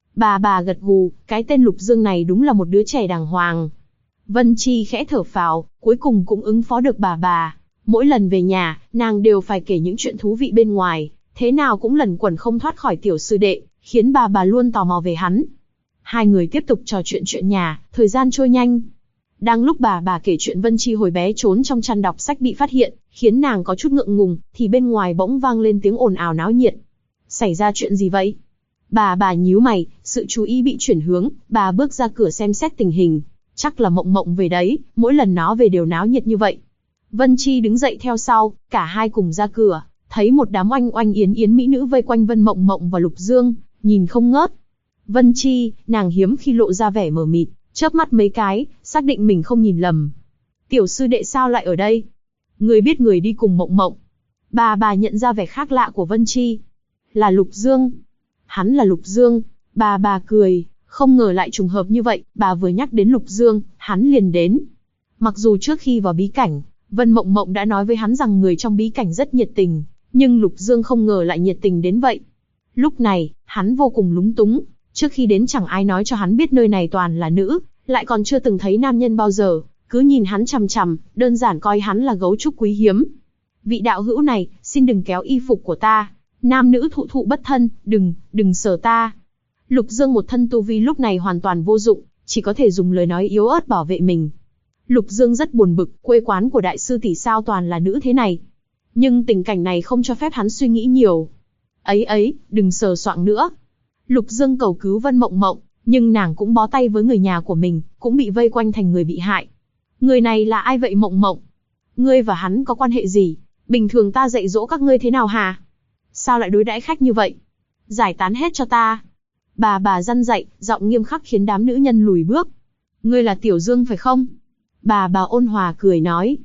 Bà gật gù, cái tên Lục Dương này đúng là một đứa trẻ đàng hoàng. Vân Chi khẽ thở phào, cuối cùng cũng ứng phó được bà. Mỗi lần về nhà, nàng đều phải kể những chuyện thú vị bên ngoài, thế nào cũng lẩn quẩn không thoát khỏi tiểu sư đệ, khiến bà luôn tò mò về hắn. Hai người tiếp tục trò chuyện nhà, thời gian trôi nhanh. Đang lúc bà kể chuyện Vân Chi hồi bé trốn trong chăn đọc sách bị phát hiện, khiến nàng có chút ngượng ngùng, thì bên ngoài bỗng vang lên tiếng ồn ào náo nhiệt. Xảy ra chuyện gì vậy? Bà nhíu mày, sự chú ý bị chuyển hướng, bà bước ra cửa xem xét tình hình. Chắc là Mộng Mộng về đấy, mỗi lần nó về đều náo nhiệt như vậy. Vân Chi đứng dậy theo sau, cả hai cùng ra cửa, thấy một đám oanh oanh yến yến mỹ nữ vây quanh Vân Mộng Mộng và Lục Dương, nhìn không ngớt. Vân Chi, nàng hiếm khi lộ ra vẻ mờ mịt, chớp mắt mấy cái, xác định mình không nhìn lầm. Tiểu sư đệ sao lại ở đây? Người biết người đi cùng Mộng Mộng. Bà nhận ra vẻ khác lạ của Vân Chi. Là Lục Dương. Hắn là Lục Dương. Bà cười, không ngờ lại trùng hợp như vậy, bà vừa nhắc đến Lục Dương, hắn liền đến. Mặc dù trước khi vào bí cảnh, Vân Mộng Mộng đã nói với hắn rằng người trong bí cảnh rất nhiệt tình, nhưng Lục Dương không ngờ lại nhiệt tình đến vậy. Lúc này, hắn vô cùng lúng túng, trước khi đến chẳng ai nói cho hắn biết nơi này toàn là nữ, lại còn chưa từng thấy nam nhân bao giờ, cứ nhìn hắn chằm chằm, đơn giản coi hắn là gấu trúc quý hiếm. Vị đạo hữu này, xin đừng kéo y phục của ta, nam nữ thụ thụ bất thân, đừng sờ ta. Lục Dương một thân tu vi lúc này hoàn toàn vô dụng, chỉ có thể dùng lời nói yếu ớt bảo vệ mình. Lục Dương rất buồn bực, quê quán của đại sư tỷ sao toàn là nữ thế này. Nhưng tình cảnh này không cho phép hắn suy nghĩ nhiều. Ấy, đừng sờ soạng nữa. Lục Dương cầu cứu Vân Mộng Mộng, nhưng nàng cũng bó tay với người nhà của mình, cũng bị vây quanh thành người bị hại. Người này là ai vậy Mộng Mộng? Ngươi và hắn có quan hệ gì? Bình thường ta dạy dỗ các ngươi thế nào hả? Sao lại đối đãi khách như vậy? Giải tán hết cho ta. Bà răn dạy, giọng nghiêm khắc khiến đám nữ nhân lùi bước. Ngươi là Tiểu Dương phải không? Bà ôn hòa cười nói.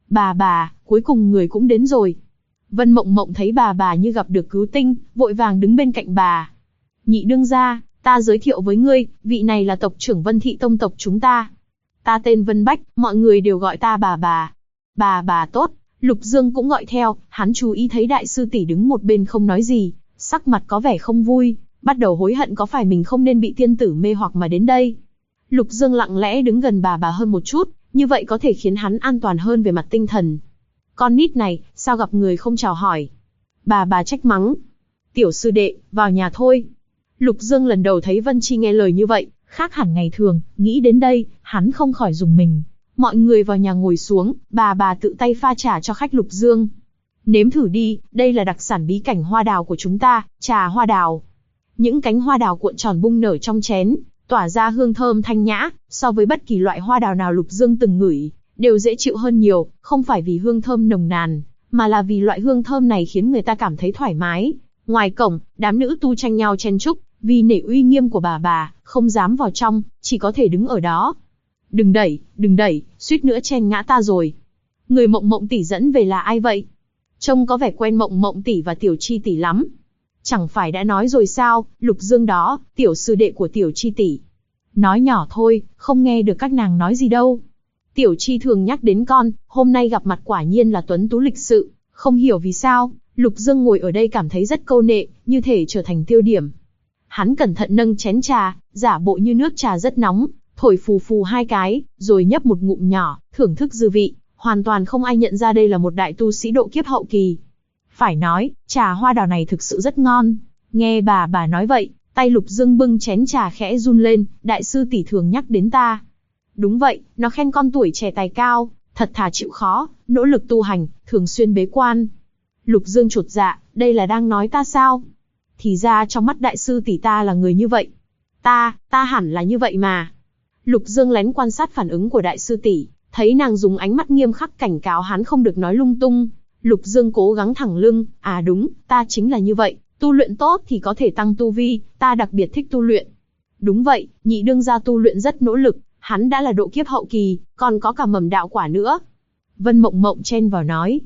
Bà, cuối cùng người cũng đến rồi. Vân Mộng Mộng thấy bà như gặp được cứu tinh, vội vàng đứng bên cạnh bà. Nhị đương gia, ta giới thiệu với ngươi, vị này là tộc trưởng Vân Thị tông tộc chúng ta. Ta tên Vân Bách, mọi người đều gọi ta bà. Bà tốt, Lục Dương cũng gọi theo, hắn chú ý thấy đại sư tỷ đứng một bên không nói gì, sắc mặt có vẻ không vui, bắt đầu hối hận có phải mình không nên bị tiên tử mê hoặc mà đến đây. Lục Dương lặng lẽ đứng gần bà hơn một chút, như vậy có thể khiến hắn an toàn hơn về mặt tinh thần. Con nít này, sao gặp người không chào hỏi? Bà trách mắng. Tiểu sư đệ, vào nhà thôi. Lục Dương lần đầu thấy Vân Chi nghe lời như vậy, khác hẳn ngày thường, nghĩ đến đây, hắn không khỏi rùng mình. Mọi người vào nhà ngồi xuống, bà tự tay pha trà cho khách Lục Dương. Nếm thử đi, đây là đặc sản bí cảnh hoa đào của chúng ta, trà hoa đào. Những cánh hoa đào cuộn tròn bung nở trong chén, tỏa ra hương thơm thanh nhã, so với bất kỳ loại hoa đào nào Lục Dương từng ngửi, đều dễ chịu hơn nhiều, không phải vì hương thơm nồng nàn, mà là vì loại hương thơm này khiến người ta cảm thấy thoải mái. Ngoài cổng, đám nữ tu tranh nhau chen chúc, vì nể uy nghiêm của bà, không dám vào trong, chỉ có thể đứng ở đó. Đừng đẩy, suýt nữa chen ngã ta rồi. Người Mộng Mộng tỷ dẫn về là ai vậy? Trông có vẻ quen Mộng Mộng tỷ và Tiểu Chi tỷ lắm. Chẳng phải đã nói rồi sao, Lục Dương đó, tiểu sư đệ của Tiểu Chi tỷ. Nói nhỏ thôi, không nghe được các nàng nói gì đâu. Tiểu Chi thường nhắc đến con, hôm nay gặp mặt quả nhiên là tuấn tú lịch sự, không hiểu vì sao, Lục Dương ngồi ở đây cảm thấy rất câu nệ, như thể trở thành tiêu điểm. Hắn cẩn thận nâng chén trà, giả bộ như nước trà rất nóng, thổi phù hai cái, rồi nhấp một ngụm nhỏ, thưởng thức dư vị, hoàn toàn không ai nhận ra đây là một đại tu sĩ độ kiếp hậu kỳ. Phải nói, trà hoa đào này thực sự rất ngon. Nghe bà nói vậy, tay Lục Dương bưng chén trà khẽ run lên, đại sư tỷ thường nhắc đến ta. Đúng vậy, nó khen con tuổi trẻ tài cao, thật thà chịu khó, nỗ lực tu hành, thường xuyên bế quan. Lục Dương chột dạ, đây là đang nói ta sao? Thì ra trong mắt đại sư tỷ ta là người như vậy. Ta hẳn là như vậy mà. Lục Dương lén quan sát phản ứng của đại sư tỷ, thấy nàng dùng ánh mắt nghiêm khắc cảnh cáo hắn không được nói lung tung. Lục Dương cố gắng thẳng lưng, à đúng, ta chính là như vậy, tu luyện tốt thì có thể tăng tu vi, ta đặc biệt thích tu luyện. Đúng vậy, nhị đương gia tu luyện rất nỗ lực, hắn đã là độ kiếp hậu kỳ, còn có cả mầm đạo quả nữa. Vân Mộng Mộng chen vào nói.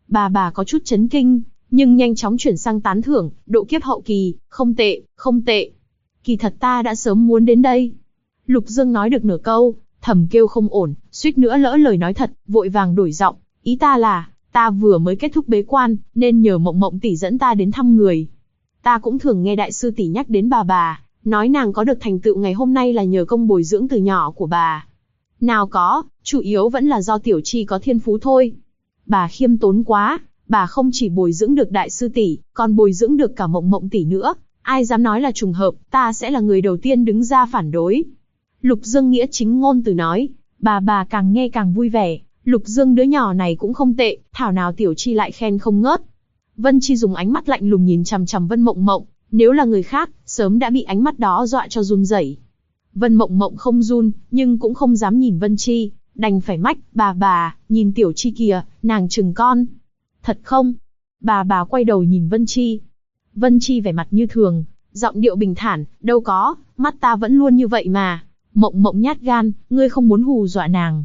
Bà có chút chấn kinh, nhưng nhanh chóng chuyển sang tán thưởng, độ kiếp hậu kỳ, không tệ, không tệ. Kỳ thật ta đã sớm muốn đến đây. Lục Dương nói được nửa câu, thầm kêu không ổn, suýt nữa lỡ lời nói thật, vội vàng đổi giọng, ý ta là, ta vừa mới kết thúc bế quan, nên nhờ Mộng Mộng tỷ dẫn ta đến thăm người. Ta cũng thường nghe đại sư tỷ nhắc đến bà, nói nàng có được thành tựu ngày hôm nay là nhờ công bồi dưỡng từ nhỏ của bà. Nào có, chủ yếu vẫn là do Tiểu Chi có thiên phú thôi. Bà khiêm tốn quá, bà không chỉ bồi dưỡng được đại sư tỷ, còn bồi dưỡng được cả Mộng Mộng tỷ nữa. Ai dám nói là trùng hợp, ta sẽ là người đầu tiên đứng ra phản đối. Lục Dương nghĩa chính ngôn từ nói, bà càng nghe càng vui vẻ. Lục Dương đứa nhỏ này cũng không tệ, thảo nào Tiểu Chi lại khen không ngớt. Vân Chi dùng ánh mắt lạnh lùng nhìn chằm chằm Vân Mộng Mộng, nếu là người khác, sớm đã bị ánh mắt đó dọa cho run rẩy. Vân Mộng Mộng không run, nhưng cũng không dám nhìn Vân Chi, đành phải mách, bà, nhìn Tiểu Chi kìa, nàng chừng con. Thật không? Bà quay đầu nhìn Vân Chi. Vân Chi vẻ mặt như thường, giọng điệu bình thản, đâu có, mắt ta vẫn luôn như vậy mà. Mộng Mộng nhát gan, ngươi không muốn hù dọa nàng.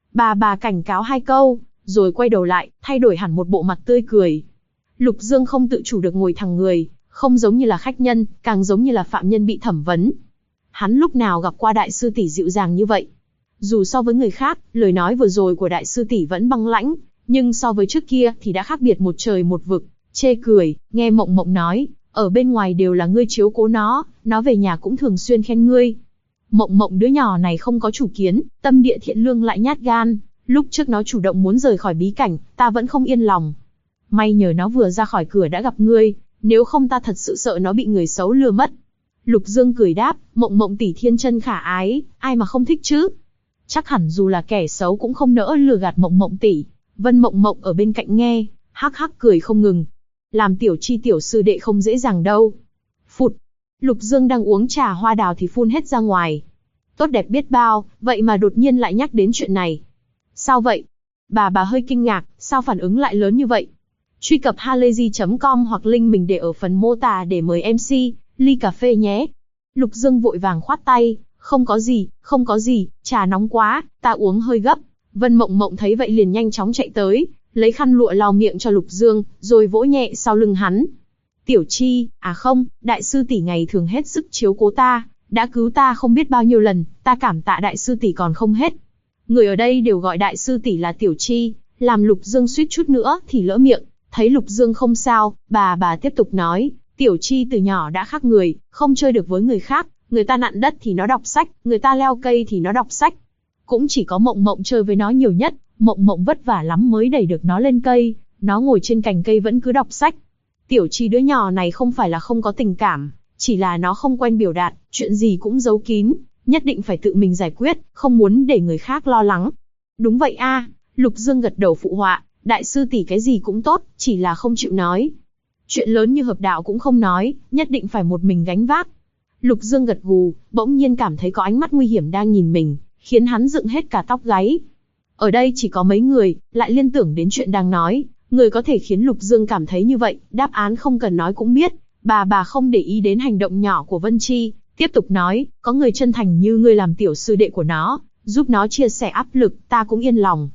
Bà cảnh cáo hai câu, rồi quay đầu lại, thay đổi hẳn một bộ mặt tươi cười. Lục Dương không tự chủ được ngồi thẳng người, không giống như là khách nhân, càng giống như là phạm nhân bị thẩm vấn. Hắn lúc nào gặp qua đại sư tỷ dịu dàng như vậy? Dù so với người khác, lời nói vừa rồi của đại sư tỷ vẫn băng lãnh, nhưng so với trước kia thì đã khác biệt một trời một vực. Chê cười, nghe Mộng Mộng nói, ở bên ngoài đều là ngươi chiếu cố nó về nhà cũng thường xuyên khen ngươi. Mộng Mộng đứa nhỏ này không có chủ kiến, tâm địa thiện lương lại nhát gan, lúc trước nó chủ động muốn rời khỏi bí cảnh, ta vẫn không yên lòng. May nhờ nó vừa ra khỏi cửa đã gặp ngươi, nếu không ta thật sự sợ nó bị người xấu lừa mất. Lục Dương cười đáp, Mộng Mộng tỷ thiên chân khả ái, ai mà không thích chứ? Chắc hẳn dù là kẻ xấu cũng không nỡ lừa gạt Mộng Mộng tỷ. Vân Mộng Mộng ở bên cạnh nghe, hắc hắc cười không ngừng. Làm Tiểu Chi tiểu sư đệ không dễ dàng đâu. Phụt, Lục Dương đang uống trà hoa đào thì phun hết ra ngoài. Tốt đẹp biết bao, vậy mà đột nhiên lại nhắc đến chuyện này. Sao vậy? Bà hơi kinh ngạc, sao phản ứng lại lớn như vậy? Truy cập halayzi.com hoặc link mình để ở phần mô tả để mời MC, ly cà phê nhé. Lục Dương vội vàng khoát tay, không có gì, trà nóng quá, ta uống hơi gấp. Vân Mộng Mộng thấy vậy liền nhanh chóng chạy tới, lấy khăn lụa lau miệng cho Lục Dương, rồi vỗ nhẹ sau lưng hắn. Tiểu Chi, à không, đại sư tỷ ngày thường hết sức chiếu cố ta, đã cứu ta không biết bao nhiêu lần, ta cảm tạ đại sư tỷ còn không hết. Người ở đây đều gọi đại sư tỷ là Tiểu Chi, làm Lục Dương suýt chút nữa thì lỡ miệng. Thấy Lục Dương không sao, bà tiếp tục nói, Tiểu Chi từ nhỏ đã khác người, không chơi được với người khác, người ta nặn đất thì nó đọc sách, người ta leo cây thì nó đọc sách. Cũng chỉ có Mộng Mộng chơi với nó nhiều nhất, Mộng Mộng vất vả lắm mới đẩy được nó lên cây, nó ngồi trên cành cây vẫn cứ đọc sách. Tiểu Chi đứa nhỏ này không phải là không có tình cảm, chỉ là nó không quen biểu đạt, chuyện gì cũng giấu kín, nhất định phải tự mình giải quyết, không muốn để người khác lo lắng. Đúng vậy a, Lục Dương gật đầu phụ họa, đại sư tỷ cái gì cũng tốt, chỉ là không chịu nói. Chuyện lớn như hợp đạo cũng không nói, nhất định phải một mình gánh vác. Lục Dương gật gù, bỗng nhiên cảm thấy có ánh mắt nguy hiểm đang nhìn mình, khiến hắn dựng hết cả tóc gáy. Ở đây chỉ có mấy người, lại liên tưởng đến chuyện đang nói, người có thể khiến Lục Dương cảm thấy như vậy, đáp án không cần nói cũng biết. Bà không để ý đến hành động nhỏ của Vân Chi, tiếp tục nói, có người chân thành như ngươi làm tiểu sư đệ của nó, giúp nó chia sẻ áp lực, ta cũng yên lòng.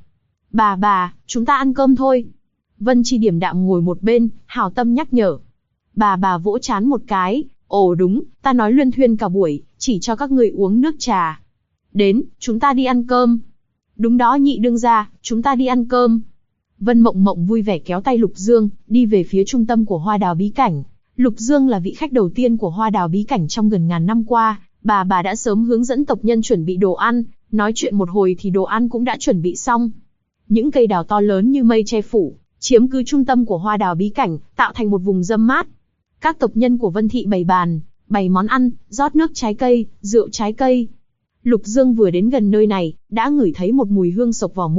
Bà, chúng ta ăn cơm thôi. Vân Chi điềm đạm ngồi một bên, hảo tâm nhắc nhở. Bà vỗ trán một cái, ồ đúng, ta nói luyên thuyên cả buổi, chỉ cho các người uống nước trà. Đến, chúng ta đi ăn cơm. Đúng đó nhị đương gia, chúng ta đi ăn cơm. Vân Mộng Mộng vui vẻ kéo tay Lục Dương, đi về phía trung tâm của Hoa Đào bí cảnh. Lục Dương là vị khách đầu tiên của Hoa Đào bí cảnh trong gần ngàn năm qua, bà đã sớm hướng dẫn tộc nhân chuẩn bị đồ ăn, nói chuyện một hồi thì đồ ăn cũng đã chuẩn bị xong. Những cây đào to lớn như mây che phủ, chiếm cứ trung tâm của Hoa Đào bí cảnh, tạo thành một vùng râm mát. Các tộc nhân của Vân Thị bày bàn, bày món ăn, rót nước trái cây, rượu trái cây. Lục Dương vừa đến gần nơi này, đã ngửi thấy một mùi hương sộc vào mũi,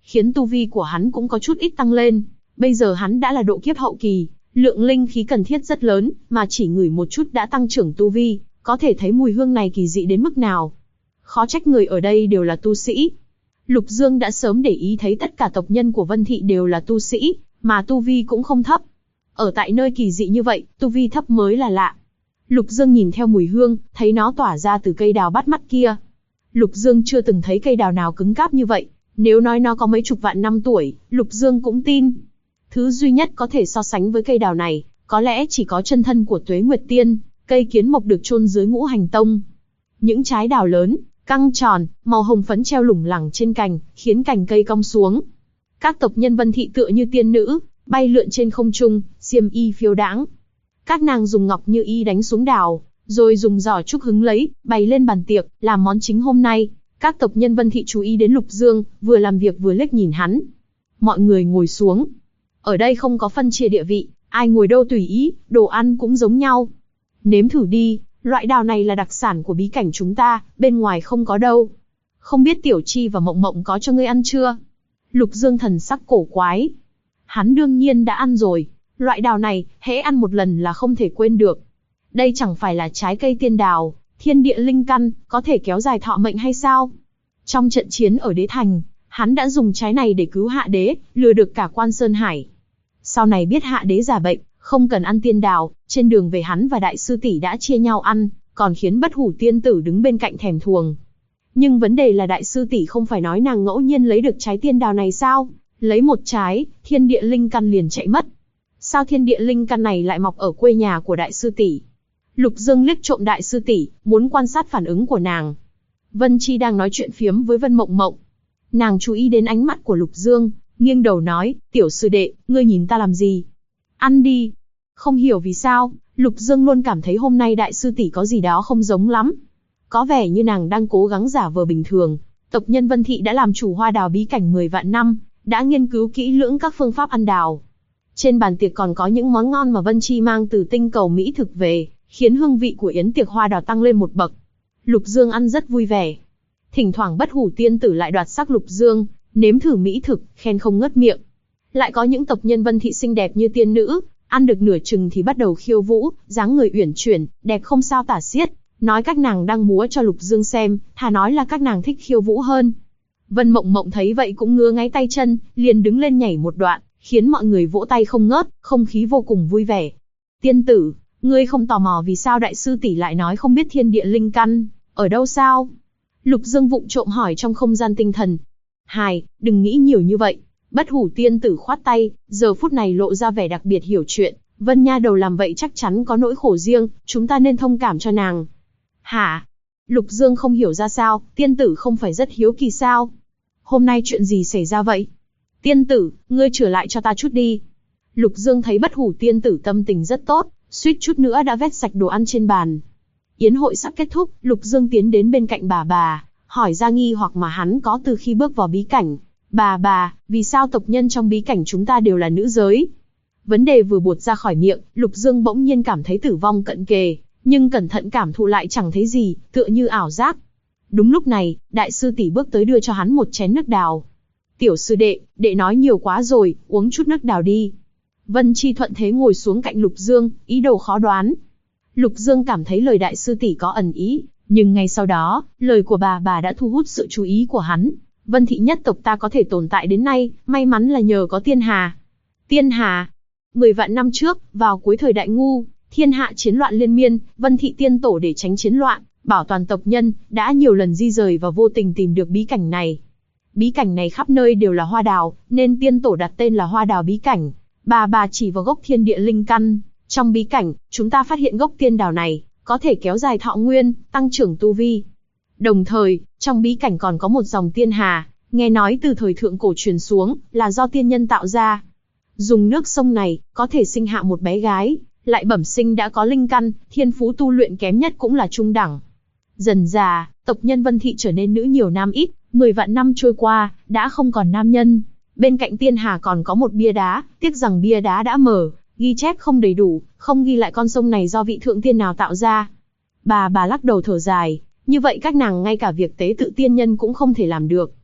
khiến tu vi của hắn cũng có chút ít tăng lên. Bây giờ hắn đã là độ kiếp hậu kỳ, lượng linh khí cần thiết rất lớn, mà chỉ ngửi một chút đã tăng trưởng tu vi, có thể thấy mùi hương này kỳ dị đến mức nào. Khó trách người ở đây đều là tu sĩ. Lục Dương đã sớm để ý thấy tất cả tộc nhân của Vân Thị đều là tu sĩ, mà tu vi cũng không thấp. Ở tại nơi kỳ dị như vậy, tu vi thấp mới là lạ. Lục Dương nhìn theo mùi hương, thấy nó tỏa ra từ cây đào bắt mắt kia. Lục Dương chưa từng thấy cây đào nào cứng cáp như vậy. Nếu nói nó có mấy chục vạn năm tuổi, Lục Dương cũng tin. Thứ duy nhất có thể so sánh với cây đào này, có lẽ chỉ có chân thân của Tuế Nguyệt Tiên, cây kiến mộc được chôn dưới Ngũ Hành Tông. Những trái đào lớn, căng tròn, màu hồng phấn treo lủng lẳng trên cành, khiến cành cây cong xuống. Các tộc nhân Vân Thị tựa như tiên nữ, bay lượn trên không trung, xiêm y phiêu đãng. Các nàng dùng ngọc như y đánh xuống đào, rồi dùng giỏ trúc hứng lấy, bày lên bàn tiệc, làm món chính hôm nay. Các tộc nhân Vân Thị chú ý đến Lục Dương, vừa làm việc vừa liếc nhìn hắn. Mọi người ngồi xuống. Ở đây không có phân chia địa vị, ai ngồi đâu tùy ý, đồ ăn cũng giống nhau. Nếm thử đi, loại đào này là đặc sản của bí cảnh chúng ta, bên ngoài không có đâu. Không biết Tiểu Chi và Mộng Mộng có cho ngươi ăn chưa? Lục Dương thần sắc cổ quái. Hắn đương nhiên đã ăn rồi, loại đào này, hễ ăn một lần là không thể quên được. Đây chẳng phải là trái cây tiên đào, thiên địa linh căn, có thể kéo dài thọ mệnh hay sao? Trong trận chiến ở Đế Thành, hắn đã dùng trái này để cứu Hạ Đế, lừa được cả Quan Sơn Hải. Sau này biết Hạ Đế giả bệnh, không cần ăn tiên đào, trên đường về hắn và đại sư tỷ đã chia nhau ăn, còn khiến Bất Hủ tiên tử đứng bên cạnh thèm thuồng. Nhưng vấn đề là đại sư tỷ không phải nói nàng ngẫu nhiên lấy được trái tiên đào này sao? Lấy một trái, thiên địa linh căn liền chạy mất. Sao thiên địa linh căn này lại mọc ở quê nhà của đại sư tỷ? Lục Dương liếc trộm đại sư tỷ, muốn quan sát phản ứng của nàng. Vân Chi đang nói chuyện phiếm với Vân Mộng Mộng. Nàng chú ý đến ánh mắt của Lục Dương, nghiêng đầu nói, tiểu sư đệ, ngươi nhìn ta làm gì? Ăn đi. Không hiểu vì sao, Lục Dương luôn cảm thấy hôm nay đại sư tỷ có gì đó không giống lắm. Có vẻ như nàng đang cố gắng giả vờ bình thường. Tộc nhân Vân Thị đã làm chủ hoa đào bí cảnh 10 vạn năm, đã nghiên cứu kỹ lưỡng các phương pháp ăn đào. Trên bàn tiệc còn có những món ngon mà Vân Chi mang từ tinh cầu Mỹ thực về, khiến hương vị của yến tiệc hoa đào tăng lên một bậc. Lục Dương ăn rất vui vẻ. Thỉnh thoảng Bất Hủ tiên tử lại đoạt sắc Lục Dương, nếm thử mỹ thực, khen không ngớt miệng. Lại có những tộc nhân Vân Thị xinh đẹp như tiên nữ, ăn được nửa chừng thì bắt đầu khiêu vũ, dáng người uyển chuyển, đẹp không sao tả xiết, nói các nàng đang múa cho Lục Dương xem, thà nói là các nàng thích khiêu vũ hơn. Vân Mộng Mộng thấy vậy cũng ngứa ngáy tay chân, liền đứng lên nhảy một đoạn, khiến mọi người vỗ tay không ngớt, không khí vô cùng vui vẻ. Tiên tử, ngươi không tò mò vì sao đại sư tỷ lại nói không biết thiên địa linh căn ở đâu sao? Lục Dương vụng trộm hỏi trong không gian tinh thần. Hài, đừng nghĩ nhiều như vậy. Bất Hủ tiên tử khoát tay, giờ phút này lộ ra vẻ đặc biệt hiểu chuyện. Vân nha đầu làm vậy chắc chắn có nỗi khổ riêng, chúng ta nên thông cảm cho nàng. Hả? Lục Dương không hiểu ra sao, tiên tử không phải rất hiếu kỳ sao? Hôm nay chuyện gì xảy ra vậy? Tiên tử, ngươi trở lại cho ta chút đi. Lục Dương thấy Bất Hủ tiên tử tâm tình rất tốt, suýt chút nữa đã vét sạch đồ ăn trên bàn. Yến hội sắp kết thúc, Lục Dương tiến đến bên cạnh bà, hỏi ra nghi hoặc mà hắn có từ khi bước vào bí cảnh. Bà, vì sao tộc nhân trong bí cảnh chúng ta đều là nữ giới? Vấn đề vừa buột ra khỏi miệng, Lục Dương bỗng nhiên cảm thấy tử vong cận kề, nhưng cẩn thận cảm thụ lại chẳng thấy gì, tựa như ảo giác. Đúng lúc này, đại sư tỷ bước tới đưa cho hắn một chén nước đào. Tiểu sư đệ, đệ nói nhiều quá rồi, uống chút nước đào đi. Vân Chi thuận thế ngồi xuống cạnh Lục Dương, ý đồ khó đoán. Lục Dương cảm thấy lời đại sư tỷ có ẩn ý, nhưng ngay sau đó, lời của bà đã thu hút sự chú ý của hắn. Vân Thị nhất tộc ta có thể tồn tại đến nay, may mắn là nhờ có Tiên Hà. Tiên Hà? 10 vạn năm trước, vào cuối thời Đại Ngu, thiên hạ chiến loạn liên miên, Vân Thị tiên tổ để tránh chiến loạn, bảo toàn tộc nhân, đã nhiều lần di rời và vô tình tìm được bí cảnh này. Bí cảnh này khắp nơi đều là hoa đào, nên tiên tổ đặt tên là Hoa Đào bí cảnh. Bà chỉ vào gốc thiên địa linh căn. Trong bí cảnh, chúng ta phát hiện gốc tiên đào này, có thể kéo dài thọ nguyên, tăng trưởng tu vi. Đồng thời, trong bí cảnh còn có một dòng tiên hà, nghe nói từ thời thượng cổ truyền xuống, là do tiên nhân tạo ra. Dùng nước sông này, có thể sinh hạ một bé gái, lại bẩm sinh đã có linh căn, thiên phú tu luyện kém nhất cũng là trung đẳng. Dần dà, tộc nhân Vân Thị trở nên nữ nhiều nam ít, 10 vạn năm trôi qua, đã không còn nam nhân. Bên cạnh tiên hà còn có một bia đá, tiếc rằng bia đá đã mở, ghi chép không đầy đủ, không ghi lại con sông này do vị thượng tiên nào tạo ra. Bà lắc đầu thở dài, như vậy các nàng ngay cả việc tế tự tiên nhân cũng không thể làm được.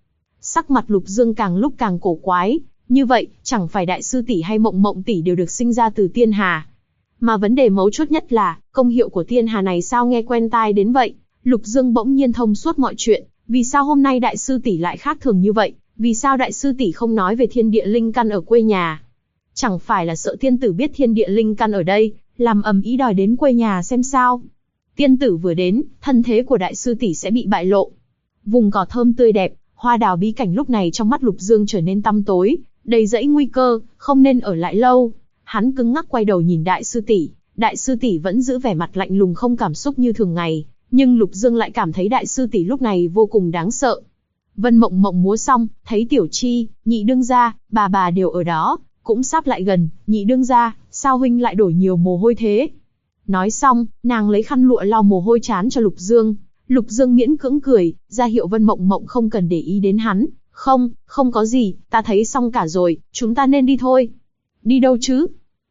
Sắc mặt Lục Dương càng lúc càng cổ quái, như vậy, chẳng phải đại sư tỷ hay Mộng Mộng tỷ đều được sinh ra từ tiên hà. Mà vấn đề mấu chốt nhất là, công hiệu của tiên hà này sao nghe quen tai đến vậy? Lục Dương bỗng nhiên thông suốt mọi chuyện, vì sao hôm nay đại sư tỷ lại khác thường như vậy? Vì sao đại sư tỷ không nói về thiên địa linh căn ở quê nhà? Chẳng phải là sợ tiên tử biết thiên địa linh căn ở đây, làm ầm ĩ đòi đến quê nhà xem sao? Tiên tử vừa đến, thân thế của đại sư tỷ sẽ bị bại lộ. Vùng cỏ thơm tươi đẹp, hoa đào bí cảnh lúc này trong mắt Lục Dương trở nên tăm tối, đầy dẫy nguy cơ, không nên ở lại lâu. Hắn cứng ngắc quay đầu nhìn đại sư tỷ vẫn giữ vẻ mặt lạnh lùng không cảm xúc như thường ngày, nhưng Lục Dương lại cảm thấy đại sư tỷ lúc này vô cùng đáng sợ. Vân Mộng Mộng múa xong, thấy Tiểu Chi, Nhị đương gia, bà đều ở đó, cũng sắp lại gần. Nhị đương gia, sao huynh lại đổ nhiều mồ hôi thế? Nói xong, nàng lấy khăn lụa lau mồ hôi trán cho Lục Dương. Lục Dương miễn cưỡng cười, ra hiệu Vân Mộng Mộng không cần để ý đến hắn. Không có gì, ta thấy xong cả rồi, chúng ta nên đi thôi. Đi đâu chứ?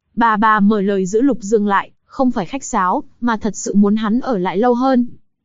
Bà mở lời giữ Lục Dương lại, không phải khách sáo, mà thật sự muốn hắn ở lại lâu hơn.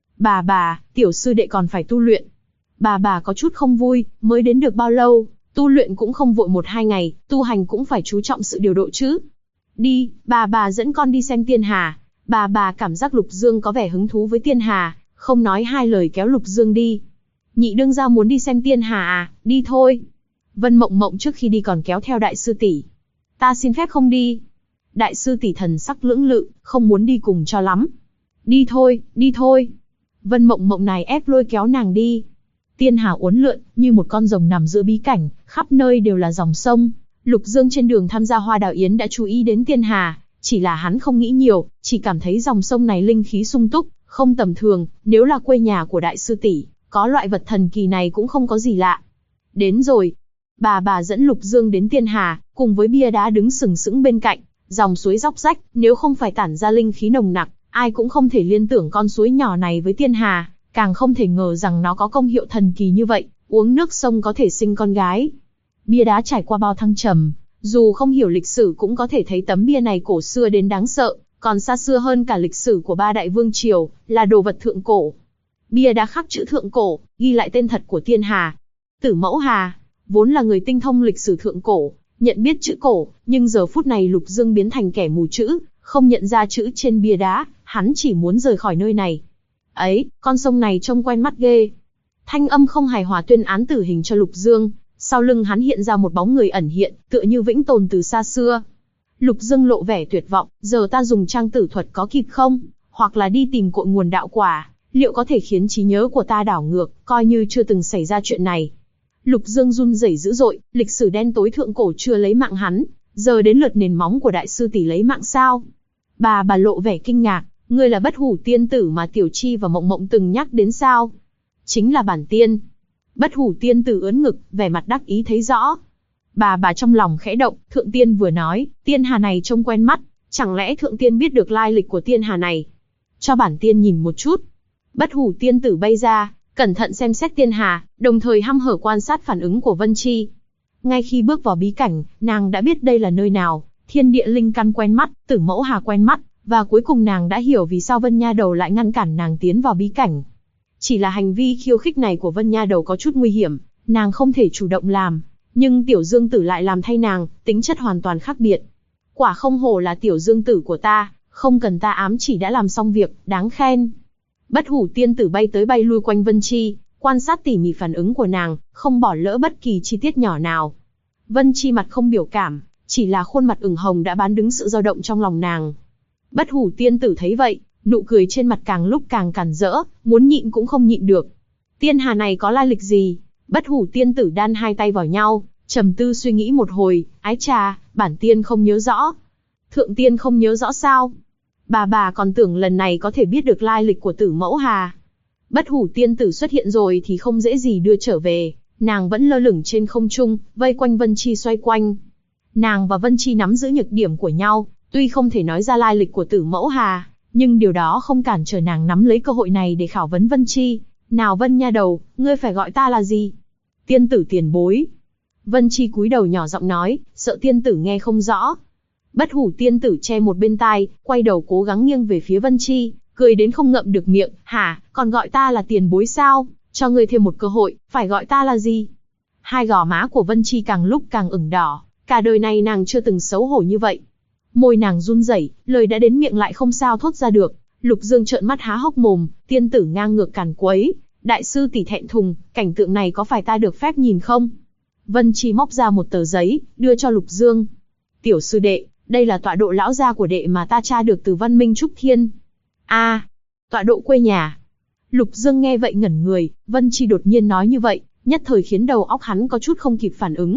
Bà, tiểu sư đệ còn phải tu luyện. Bà có chút không vui, mới đến được bao lâu, tu luyện cũng không vội 1-2 ngày, tu hành cũng phải chú trọng sự điều độ chứ. Đi, bà dẫn con đi xem tiên hà. Bà cảm giác Lục Dương có vẻ hứng thú với tiên hà, không nói hai lời kéo Lục Dương đi. Nhị đương gia muốn đi xem tiên hà à, đi thôi. Vân Mộng Mộng trước khi đi còn kéo theo đại sư tỷ. Ta xin phép không đi. Đại sư tỷ thần sắc lưỡng lự, không muốn đi cùng cho lắm. Đi thôi. Vân Mộng Mộng này ép lôi kéo nàng đi. Tiên hà uốn lượn, như một con rồng nằm giữa bí cảnh, khắp nơi đều là dòng sông. Lục Dương trên đường tham gia hoa đào yến đã chú ý đến tiên hà, chỉ là hắn không nghĩ nhiều, chỉ cảm thấy dòng sông này linh khí sung túc, không tầm thường, nếu là quê nhà của đại sư tỷ, có loại vật thần kỳ này cũng không có gì lạ. Đến rồi. Bà dẫn Lục Dương đến tiên hà, cùng với bia đá đứng sừng sững bên cạnh, dòng suối róc rách, nếu không phải tản ra linh khí nồng nặc, ai cũng không thể liên tưởng con suối nhỏ này với tiên hà, càng không thể ngờ rằng nó có công hiệu thần kỳ như vậy, uống nước sông có thể sinh con gái. Bia đá trải qua bao thăng trầm, dù không hiểu lịch sử cũng có thể thấy tấm bia này cổ xưa đến đáng sợ, còn xa xưa hơn cả lịch sử của 3 đại vương triều, là đồ vật thượng cổ. Bia đá khắc chữ thượng cổ, ghi lại tên thật của tiên hà. Tử Mẫu Hà, vốn là người tinh thông lịch sử thượng cổ, nhận biết chữ cổ, nhưng giờ phút này Lục Dương biến thành kẻ mù chữ, không nhận ra chữ trên bia đá, hắn chỉ muốn rời khỏi nơi này. Ấy, con sông này trông quen mắt ghê. Thanh âm không hài hòa tuyên án tử hình cho Lục Dương, sau lưng hắn hiện ra một bóng người ẩn hiện, tựa như vĩnh tồn từ xa xưa. Lục Dương lộ vẻ tuyệt vọng, giờ ta dùng trang tử thuật có kịp không? Hoặc là đi tìm cội nguồn đạo quả, liệu có thể khiến trí nhớ của ta đảo ngược, coi như chưa từng xảy ra chuyện này. Lục Dương run rẩy dữ dội, lịch sử đen tối thượng cổ chưa lấy mạng hắn, giờ đến lượt nền móng của đại sư tỷ lấy mạng sao? Bà lộ vẻ kinh ngạc, ngươi là Bất Hủ tiên tử mà Tiểu Chi và Mộng Mộng từng nhắc đến sao? Chính là bản tiên. Bất Hủ tiên tử ưỡn ngực, vẻ mặt đắc ý thấy rõ. Bà trong lòng khẽ động, thượng tiên vừa nói, tiên hà này trông quen mắt, chẳng lẽ thượng tiên biết được lai lịch của tiên hà này? Cho bản tiên nhìn một chút. Bất Hủ tiên tử bay ra, cẩn thận xem xét tiên hà, đồng thời hăm hở quan sát phản ứng của Vân Chi. Ngay khi bước vào bí cảnh, nàng đã biết đây là nơi nào, thiên địa linh căn quen mắt, Tử Mẫu Hà quen mắt, và cuối cùng nàng đã hiểu vì sao Vân Nha Đầu lại ngăn cản nàng tiến vào bí cảnh. Chỉ là hành vi khiêu khích này của Vân Nha Đầu có chút nguy hiểm, nàng không thể chủ động làm, nhưng Tiểu Dương Tử lại làm thay nàng, tính chất hoàn toàn khác biệt. Quả không hổ là Tiểu Dương Tử của ta, không cần ta ám chỉ đã làm xong việc, đáng khen. Bất Hủ tiên tử bay tới bay lui quanh Vân Chi, quan sát tỉ mỉ phản ứng của nàng, không bỏ lỡ bất kỳ chi tiết nhỏ nào. Vân Chi mặt không biểu cảm, chỉ là khuôn mặt ửng hồng đã bán đứng sự dao động trong lòng nàng. Bất Hủ tiên tử thấy vậy, nụ cười trên mặt càng lúc càng càn rỡ, muốn nhịn cũng không nhịn được. Tiên hà này có lai lịch gì? Bất Hủ tiên tử đan hai tay vào nhau, trầm tư suy nghĩ một hồi, ái chà, bản tiên không nhớ rõ. Thượng tiên không nhớ rõ sao? Bà còn tưởng lần này có thể biết được lai lịch của Tử Mẫu Hà. Bất Hủ tiên tử xuất hiện rồi thì không dễ gì đưa trở về, nàng vẫn lơ lửng trên không trung, vây quanh Vân Chi xoay quanh. Nàng và Vân Chi nắm giữ nhược điểm của nhau, tuy không thể nói ra lai lịch của Tử Mẫu Hà, nhưng điều đó không cản trở nàng nắm lấy cơ hội này để khảo vấn Vân Chi. Nào Vân Nha Đầu, ngươi phải gọi ta là gì? Tiên tử tiền bối. Vân Chi cúi đầu nhỏ giọng nói, sợ tiên tử nghe không rõ. Bất Hủ tiên tử che một bên tai, quay đầu cố gắng nghiêng về phía Vân Chi, cười đến không ngậm được miệng, hả, còn gọi ta là tiền bối sao? Cho ngươi thêm một cơ hội, phải gọi ta là gì? Hai gò má của Vân Chi càng lúc càng ửng đỏ, cả đời này nàng chưa từng xấu hổ như vậy. Môi nàng run rẩy, lời đã đến miệng lại không sao thốt ra được. Lục Dương trợn mắt há hốc mồm, tiên tử ngang ngược càn quấy, đại sư tỷ thẹn thùng, cảnh tượng này có phải ta được phép nhìn không? Vân Chi móc ra một tờ giấy, đưa cho Lục Dương. Tiểu sư đệ, đây là tọa độ lão gia của đệ mà ta tra được từ Văn Minh Trúc Thiên. Tọa độ quê nhà. Lục Dương nghe vậy ngẩn người, Vân Chi đột nhiên nói như vậy, nhất thời khiến đầu óc hắn có chút không kịp phản ứng.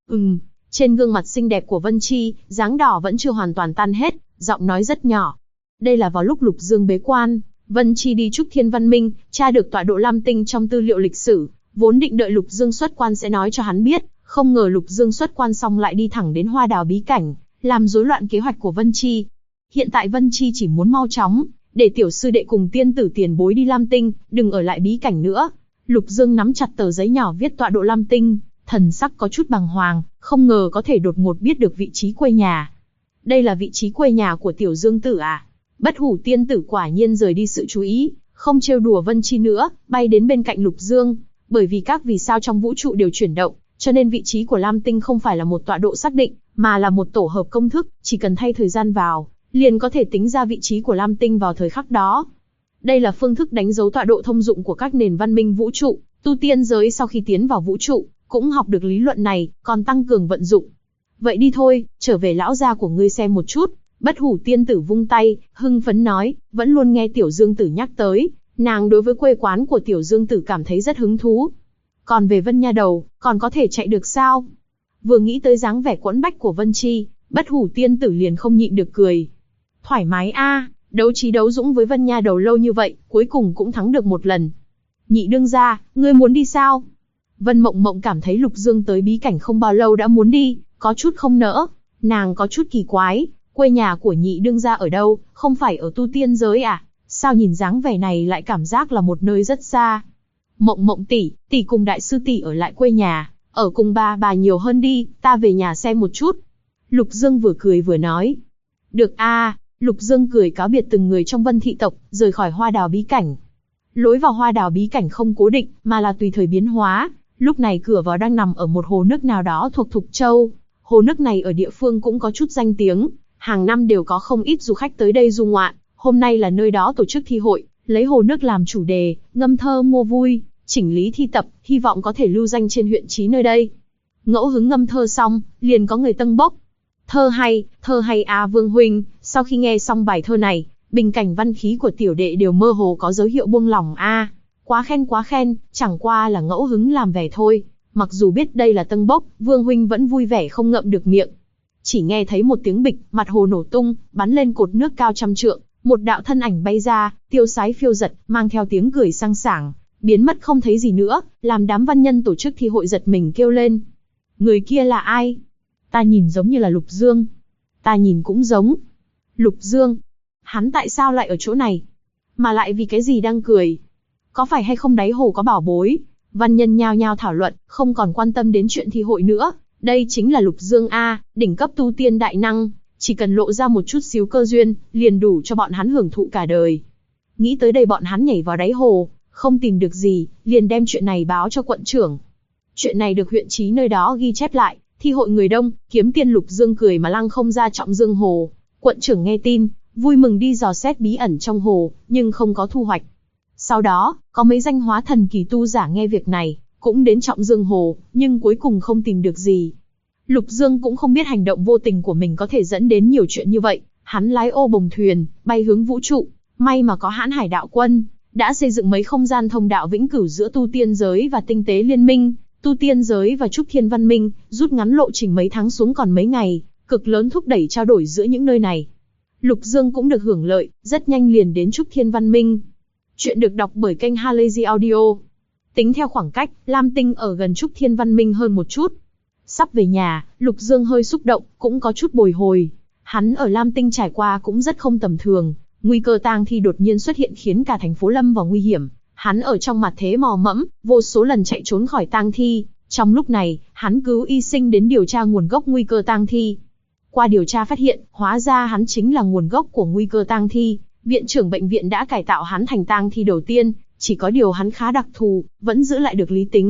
Trên gương mặt xinh đẹp của Vân Chi, dáng đỏ vẫn chưa hoàn toàn tan hết, giọng nói rất nhỏ. Đây là vào lúc Lục Dương bế quan, Vân Chi đi Trúc Thiên Văn Minh, tra được tọa độ Lam Tinh trong tư liệu lịch sử, vốn định đợi Lục Dương xuất quan sẽ nói cho hắn biết, không ngờ Lục Dương xuất quan xong lại đi thẳng đến Hoa Đào bí cảnh, làm rối loạn kế hoạch của Vân Chi. Hiện tại Vân Chi chỉ muốn mau chóng để tiểu sư đệ cùng tiên tử tiền bối đi Lam Tinh, đừng ở lại bí cảnh nữa. Lục Dương nắm chặt tờ giấy nhỏ viết tọa độ Lam Tinh, thần sắc có chút bàng hoàng, không ngờ có thể đột ngột biết được vị trí quê nhà. Đây là vị trí quê nhà của tiểu Dương tử à? Bất Hủ tiên tử quả nhiên rời đi sự chú ý, không trêu đùa Vân Chi nữa, bay đến bên cạnh Lục Dương. Bởi vì các vì sao trong vũ trụ đều chuyển động, cho nên vị trí của Lam Tinh không phải là một tọa độ xác định, mà là một tổ hợp công thức, chỉ cần thay thời gian vào, liền có thể tính ra vị trí của Lam Tinh vào thời khắc đó. Đây là phương thức đánh dấu tọa độ thông dụng của các nền văn minh vũ trụ, tu tiên giới sau khi tiến vào vũ trụ, cũng học được lý luận này, còn tăng cường vận dụng. Vậy đi thôi, trở về lão gia của ngươi xem một chút. Bất Hủ tiên tử vung tay, hưng phấn nói, vẫn luôn nghe tiểu Dương tử nhắc tới, nàng đối với quê quán của tiểu Dương tử cảm thấy rất hứng thú. Còn về Vân nha đầu, còn có thể chạy được sao? Vừa nghĩ tới dáng vẻ quẫn bách của Vân Chi, Bất Hủ tiên tử liền không nhịn được cười. Thoải mái a, đấu trí đấu dũng với Vân nha đầu lâu như vậy, cuối cùng cũng thắng được một lần. Nhị đương gia, ngươi muốn đi sao? Vân Mộng Mộng cảm thấy Lục Dương tới bí cảnh không bao lâu đã muốn đi, có chút không nỡ. Nàng có chút kỳ quái, quê nhà của nhị đương gia ở đâu, không phải ở tu tiên giới à? Sao nhìn dáng vẻ này lại cảm giác là một nơi rất xa? Mộng Mộng tỷ, tỷ cùng đại sư tỷ ở lại quê nhà, ở cùng bà nhiều hơn đi, ta về nhà xem một chút. Lục Dương vừa cười vừa nói. Được a. Lục Dương cười cáo biệt từng người trong Vân thị tộc, rời khỏi Hoa Đào bí cảnh. Lối vào Hoa Đào bí cảnh không cố định, mà là tùy thời biến hóa. Lúc này cửa vào đang nằm ở một hồ nước nào đó thuộc Thục Châu. Hồ nước này ở địa phương cũng có chút danh tiếng, hàng năm đều có không ít du khách tới đây du ngoạn. Hôm nay là nơi đó tổ chức thi hội, lấy hồ nước làm chủ đề, ngâm thơ mua vui, chỉnh lý thi tập, hy vọng có thể lưu danh trên huyện trí nơi đây. Ngẫu hứng ngâm thơ xong, liền có người tâng bốc. Thơ hay a Vương huynh. Sau khi nghe xong bài thơ này, bình cảnh văn khí của tiểu đệ đều mơ hồ có dấu hiệu buông lỏng a. Quá khen, chẳng qua là ngẫu hứng làm vẻ thôi. Mặc dù biết đây là tâng bốc, Vương huynh vẫn vui vẻ không ngậm được miệng. Chỉ nghe thấy một tiếng bịch, mặt hồ nổ tung, bắn lên cột nước cao trăm trượng, một đạo thân ảnh bay ra, tiêu sái phiêu giật, mang theo tiếng cười sang sảng, biến mất không thấy gì nữa, làm đám văn nhân tổ chức thi hội giật mình kêu lên. Người kia là ai? Ta nhìn giống như là Lục Dương. Ta nhìn cũng giống. Lục Dương? Hắn tại sao lại ở chỗ này? Mà lại vì cái gì đang cười? Có phải hay không đáy hồ có bảo bối? Văn nhân nhao nhao thảo luận, không còn quan tâm đến chuyện thi hội nữa. Đây chính là Lục Dương a, đỉnh cấp tu tiên đại năng, chỉ cần lộ ra một chút xíu cơ duyên, liền đủ cho bọn hắn hưởng thụ cả đời. Nghĩ tới đây bọn hắn nhảy vào đáy hồ, không tìm được gì, liền đem chuyện này báo cho quận trưởng. Chuyện này được huyện trí nơi đó ghi chép lại, thi hội người đông, kiếm tiên Lục Dương cười mà lăng không ra Trọng Dương hồ. Quận trưởng nghe tin, vui mừng đi dò xét bí ẩn trong hồ, nhưng không có thu hoạch. Sau đó, có mấy danh hóa thần kỳ tu giả nghe việc này, cũng đến Trọng Dương hồ, nhưng cuối cùng không tìm được gì. Lục Dương cũng không biết hành động vô tình của mình có thể dẫn đến nhiều chuyện như vậy, hắn lái ô bồng thuyền, bay hướng vũ trụ, may mà có Hãn Hải đạo quân, đã xây dựng mấy không gian thông đạo vĩnh cửu giữa tu tiên giới và tinh tế liên minh, tu tiên giới và Trúc Thiên Văn Minh, rút ngắn lộ trình mấy tháng xuống còn mấy ngày, cực lớn thúc đẩy trao đổi giữa những nơi này. Lục Dương cũng được hưởng lợi, rất nhanh liền đến Trúc Thiên Văn Minh. Chuyện được đọc bởi kênh Halazy Audio. Tính theo khoảng cách, Lam Tinh ở gần Trúc Thiên Văn Minh hơn một chút. Sắp về nhà, Lục Dương hơi xúc động, cũng có chút bồi hồi. Hắn ở Lam Tinh trải qua cũng rất không tầm thường, nguy cơ tang thi đột nhiên xuất hiện khiến cả thành phố lâm vào nguy hiểm. Hắn ở trong mặt thế mò mẫm, vô số lần chạy trốn khỏi tang thi. Trong lúc này, hắn cứu y sinh đến điều tra nguồn gốc nguy cơ tang thi. Qua điều tra phát hiện, hóa ra hắn chính là nguồn gốc của nguy cơ tang thi. Viện trưởng bệnh viện đã cải tạo hắn thành tang thi đầu tiên, chỉ có điều hắn khá đặc thù, vẫn giữ lại được lý tính.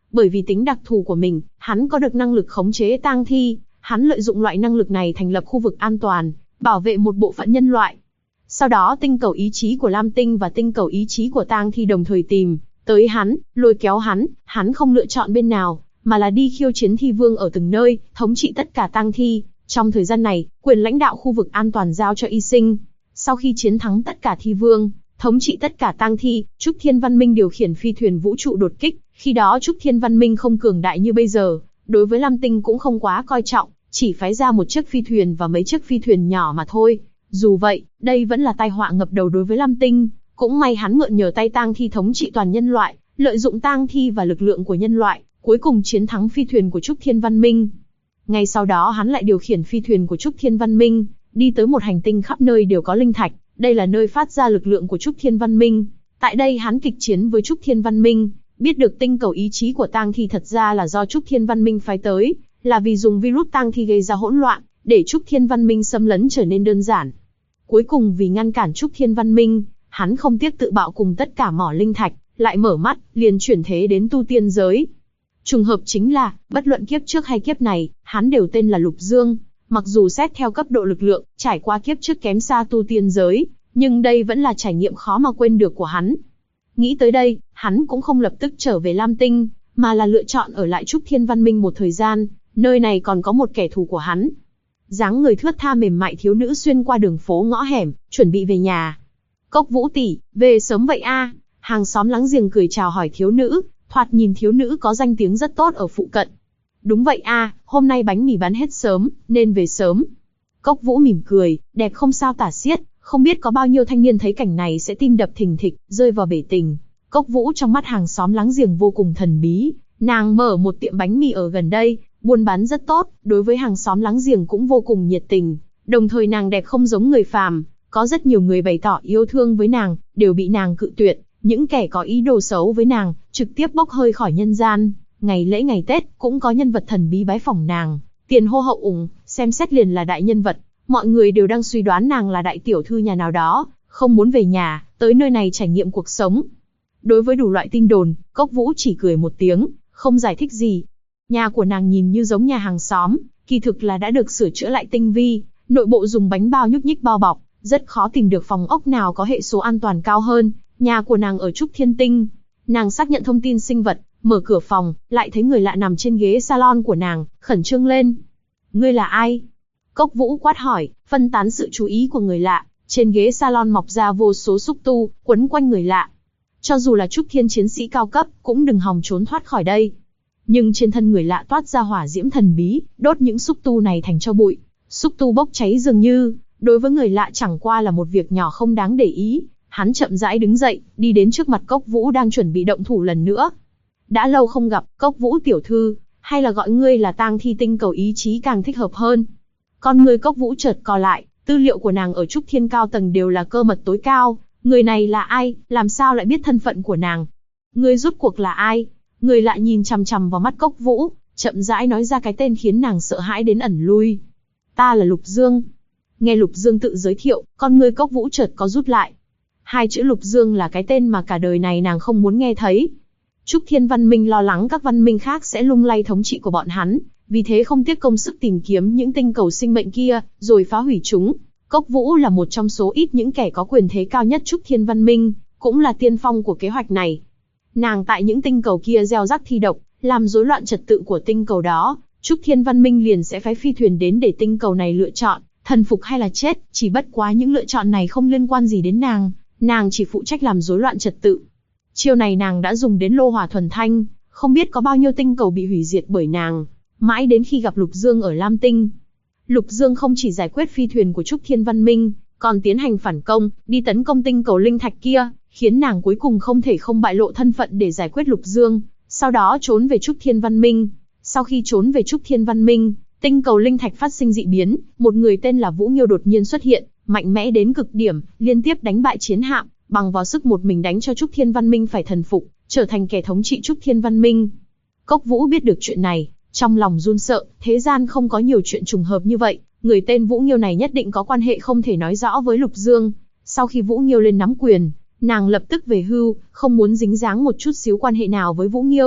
Bởi vì tính đặc thù của mình, hắn có được năng lực khống chế tang thi, hắn lợi dụng loại năng lực này thành lập khu vực an toàn, bảo vệ một bộ phận nhân loại. Sau đó tinh cầu ý chí của Lam Tinh và tinh cầu ý chí của tang thi đồng thời tìm tới hắn, lôi kéo hắn không lựa chọn bên nào, mà là đi khiêu chiến thi vương ở từng nơi, thống trị tất cả tang thi. Trong thời gian này, quyền lãnh đạo khu vực an toàn giao cho Y Sinh. Sau khi chiến thắng tất cả thi vương, thống trị tất cả tang thi, Trúc Thiên Văn Minh điều khiển phi thuyền vũ trụ đột kích. Khi đó Trúc Thiên Văn Minh không cường đại như bây giờ, đối với Lam Tinh cũng không quá coi trọng, chỉ phái ra một chiếc phi thuyền và mấy chiếc phi thuyền nhỏ mà thôi. Dù vậy, đây vẫn là tai họa ngập đầu đối với Lam Tinh. Cũng may hắn mượn nhờ tay tang thi thống trị toàn nhân loại, lợi dụng tang thi và lực lượng của nhân loại, cuối cùng chiến thắng phi thuyền của Trúc Thiên Văn Minh. Ngay sau đó hắn lại điều khiển phi thuyền của Trúc Thiên Văn Minh, đi tới một hành tinh khắp nơi đều có linh thạch, đây là nơi phát ra lực lượng của Trúc Thiên Văn Minh. Tại đây hắn kịch chiến với Trúc Thiên Văn Minh, biết được tinh cầu ý chí của tang thi thật ra là do Trúc Thiên Văn Minh phái tới, là vì dùng virus tang thi gây ra hỗn loạn, để Trúc Thiên Văn Minh xâm lấn trở nên đơn giản. Cuối cùng vì ngăn cản Trúc Thiên Văn Minh, hắn không tiếc tự bạo cùng tất cả mỏ linh thạch, lại mở mắt, liền chuyển thế đến tu tiên giới. Trùng hợp chính là, bất luận kiếp trước hay kiếp này, hắn đều tên là Lục Dương. Mặc dù xét theo cấp độ lực lượng, trải qua kiếp trước kém xa tu tiên giới, nhưng đây vẫn là trải nghiệm khó mà quên được của hắn. Nghĩ tới đây, hắn cũng không lập tức trở về Lam Tinh, mà là lựa chọn ở lại Trúc Thiên Văn Minh một thời gian, nơi này còn có một kẻ thù của hắn. Dáng người thướt tha mềm mại thiếu nữ xuyên qua đường phố ngõ hẻm, chuẩn bị về nhà. Cốc Vũ tỷ, về sớm vậy a? Hàng xóm láng giềng cười chào hỏi thiếu nữ, thoạt nhìn thiếu nữ có danh tiếng rất tốt ở phụ cận. Đúng vậy a, hôm nay bánh mì bán hết sớm, nên về sớm. Cốc Vũ mỉm cười, đẹp không sao tả xiết, không biết có bao nhiêu thanh niên thấy cảnh này sẽ tim đập thình thịch, rơi vào bể tình. Cốc Vũ trong mắt hàng xóm láng giềng vô cùng thần bí, nàng mở một tiệm bánh mì ở gần đây, buôn bán rất tốt, đối với hàng xóm láng giềng cũng vô cùng nhiệt tình, đồng thời nàng đẹp không giống người phàm, có rất nhiều người bày tỏ yêu thương với nàng, đều bị nàng cự tuyệt, những kẻ có ý đồ xấu với nàng, trực tiếp bốc hơi khỏi nhân gian. Ngày lễ ngày Tết, cũng có nhân vật thần bí bái phỏng nàng, tiền hô hậu ủng, xem xét liền là đại nhân vật, mọi người đều đang suy đoán nàng là đại tiểu thư nhà nào đó, không muốn về nhà, tới nơi này trải nghiệm cuộc sống. Đối với đủ loại tin đồn, Cốc Vũ chỉ cười một tiếng, không giải thích gì. Nhà của nàng nhìn như giống nhà hàng xóm, kỳ thực là đã được sửa chữa lại tinh vi, nội bộ dùng bánh bao nhúc nhích bao bọc, rất khó tìm được phòng ốc nào có hệ số an toàn cao hơn. Nhà của nàng ở Trúc Thiên Tinh. Nàng xác nhận thông tin sinh vật, mở cửa phòng, lại thấy người lạ nằm trên ghế salon của nàng, khẩn trương lên. Ngươi là ai? Cốc Vũ quát hỏi, phân tán sự chú ý của người lạ. Trên ghế salon mọc ra vô số xúc tu, quấn quanh người lạ. Cho dù là Trúc Thiên chiến sĩ cao cấp, cũng đừng hòng trốn thoát khỏi đây. Nhưng trên thân người lạ toát ra hỏa diễm thần bí, đốt những xúc tu này thành tro bụi. Xúc tu bốc cháy dường như, đối với người lạ chẳng qua là một việc nhỏ không đáng để ý. Hắn chậm rãi đứng dậy, đi đến trước mặt Cốc Vũ đang chuẩn bị động thủ lần nữa. Đã lâu không gặp, Cốc Vũ tiểu thư, hay là gọi ngươi là tang thi tinh cầu ý chí càng thích hợp hơn. Con ngươi Cốc Vũ chợt co lại, tư liệu của nàng ở Trúc Thiên cao tầng đều là cơ mật tối cao. Người này là ai, làm sao lại biết thân phận của nàng? Ngươi rốt cuộc là ai? Người lạ nhìn chằm chằm vào mắt Cốc Vũ, chậm rãi nói ra cái tên khiến nàng sợ hãi đến ẩn lui. Ta là Lục Dương. Nghe Lục Dương tự giới thiệu, con ngươi Cốc Vũ chợt có rút lại. Hai chữ Lục Dương là cái tên mà cả đời này nàng không muốn nghe thấy. Trúc Thiên Văn Minh lo lắng các văn minh khác sẽ lung lay thống trị của bọn hắn, vì thế không tiếc công sức tìm kiếm những tinh cầu sinh mệnh kia, rồi phá hủy chúng. Cốc Vũ là một trong số ít những kẻ có quyền thế cao nhất Trúc Thiên Văn Minh, cũng là tiên phong của kế hoạch này. Nàng tại những tinh cầu kia gieo rắc thi độc, làm rối loạn trật tự của tinh cầu đó, Trúc Thiên Văn Minh liền sẽ phái phi thuyền đến để tinh cầu này lựa chọn, thần phục hay là chết, chỉ bất quá những lựa chọn này không liên quan gì đến nàng chỉ phụ trách làm rối loạn trật tự. Chiêu này nàng đã dùng đến lô hỏa thuần thanh, không biết có bao nhiêu tinh cầu bị hủy diệt bởi nàng, mãi đến khi gặp Lục Dương ở Lam Tinh. Lục Dương không chỉ giải quyết phi thuyền của Trúc Thiên Văn Minh, còn tiến hành phản công, đi tấn công tinh cầu linh thạch kia, khiến nàng cuối cùng không thể không bại lộ thân phận để giải quyết Lục Dương, sau đó trốn về Trúc Thiên Văn Minh. Sau khi trốn về Trúc Thiên Văn Minh, tinh cầu linh thạch phát sinh dị biến, một người tên là Vũ Nghiêu đột nhiên xuất hiện, mạnh mẽ đến cực điểm, liên tiếp đánh bại chiến hạm, bằng vào sức một mình đánh cho Trúc Thiên Văn Minh phải thần phục, trở thành kẻ thống trị Trúc Thiên Văn Minh. Cốc Vũ biết được chuyện này, trong lòng run sợ, thế gian không có nhiều chuyện trùng hợp như vậy, người tên Vũ Nghiêu này nhất định có quan hệ không thể nói rõ với Lục Dương. Sau khi Vũ Nghiêu lên nắm quyền, nàng lập tức về hưu, không muốn dính dáng một chút xíu quan hệ nào với Vũ Nghiêu,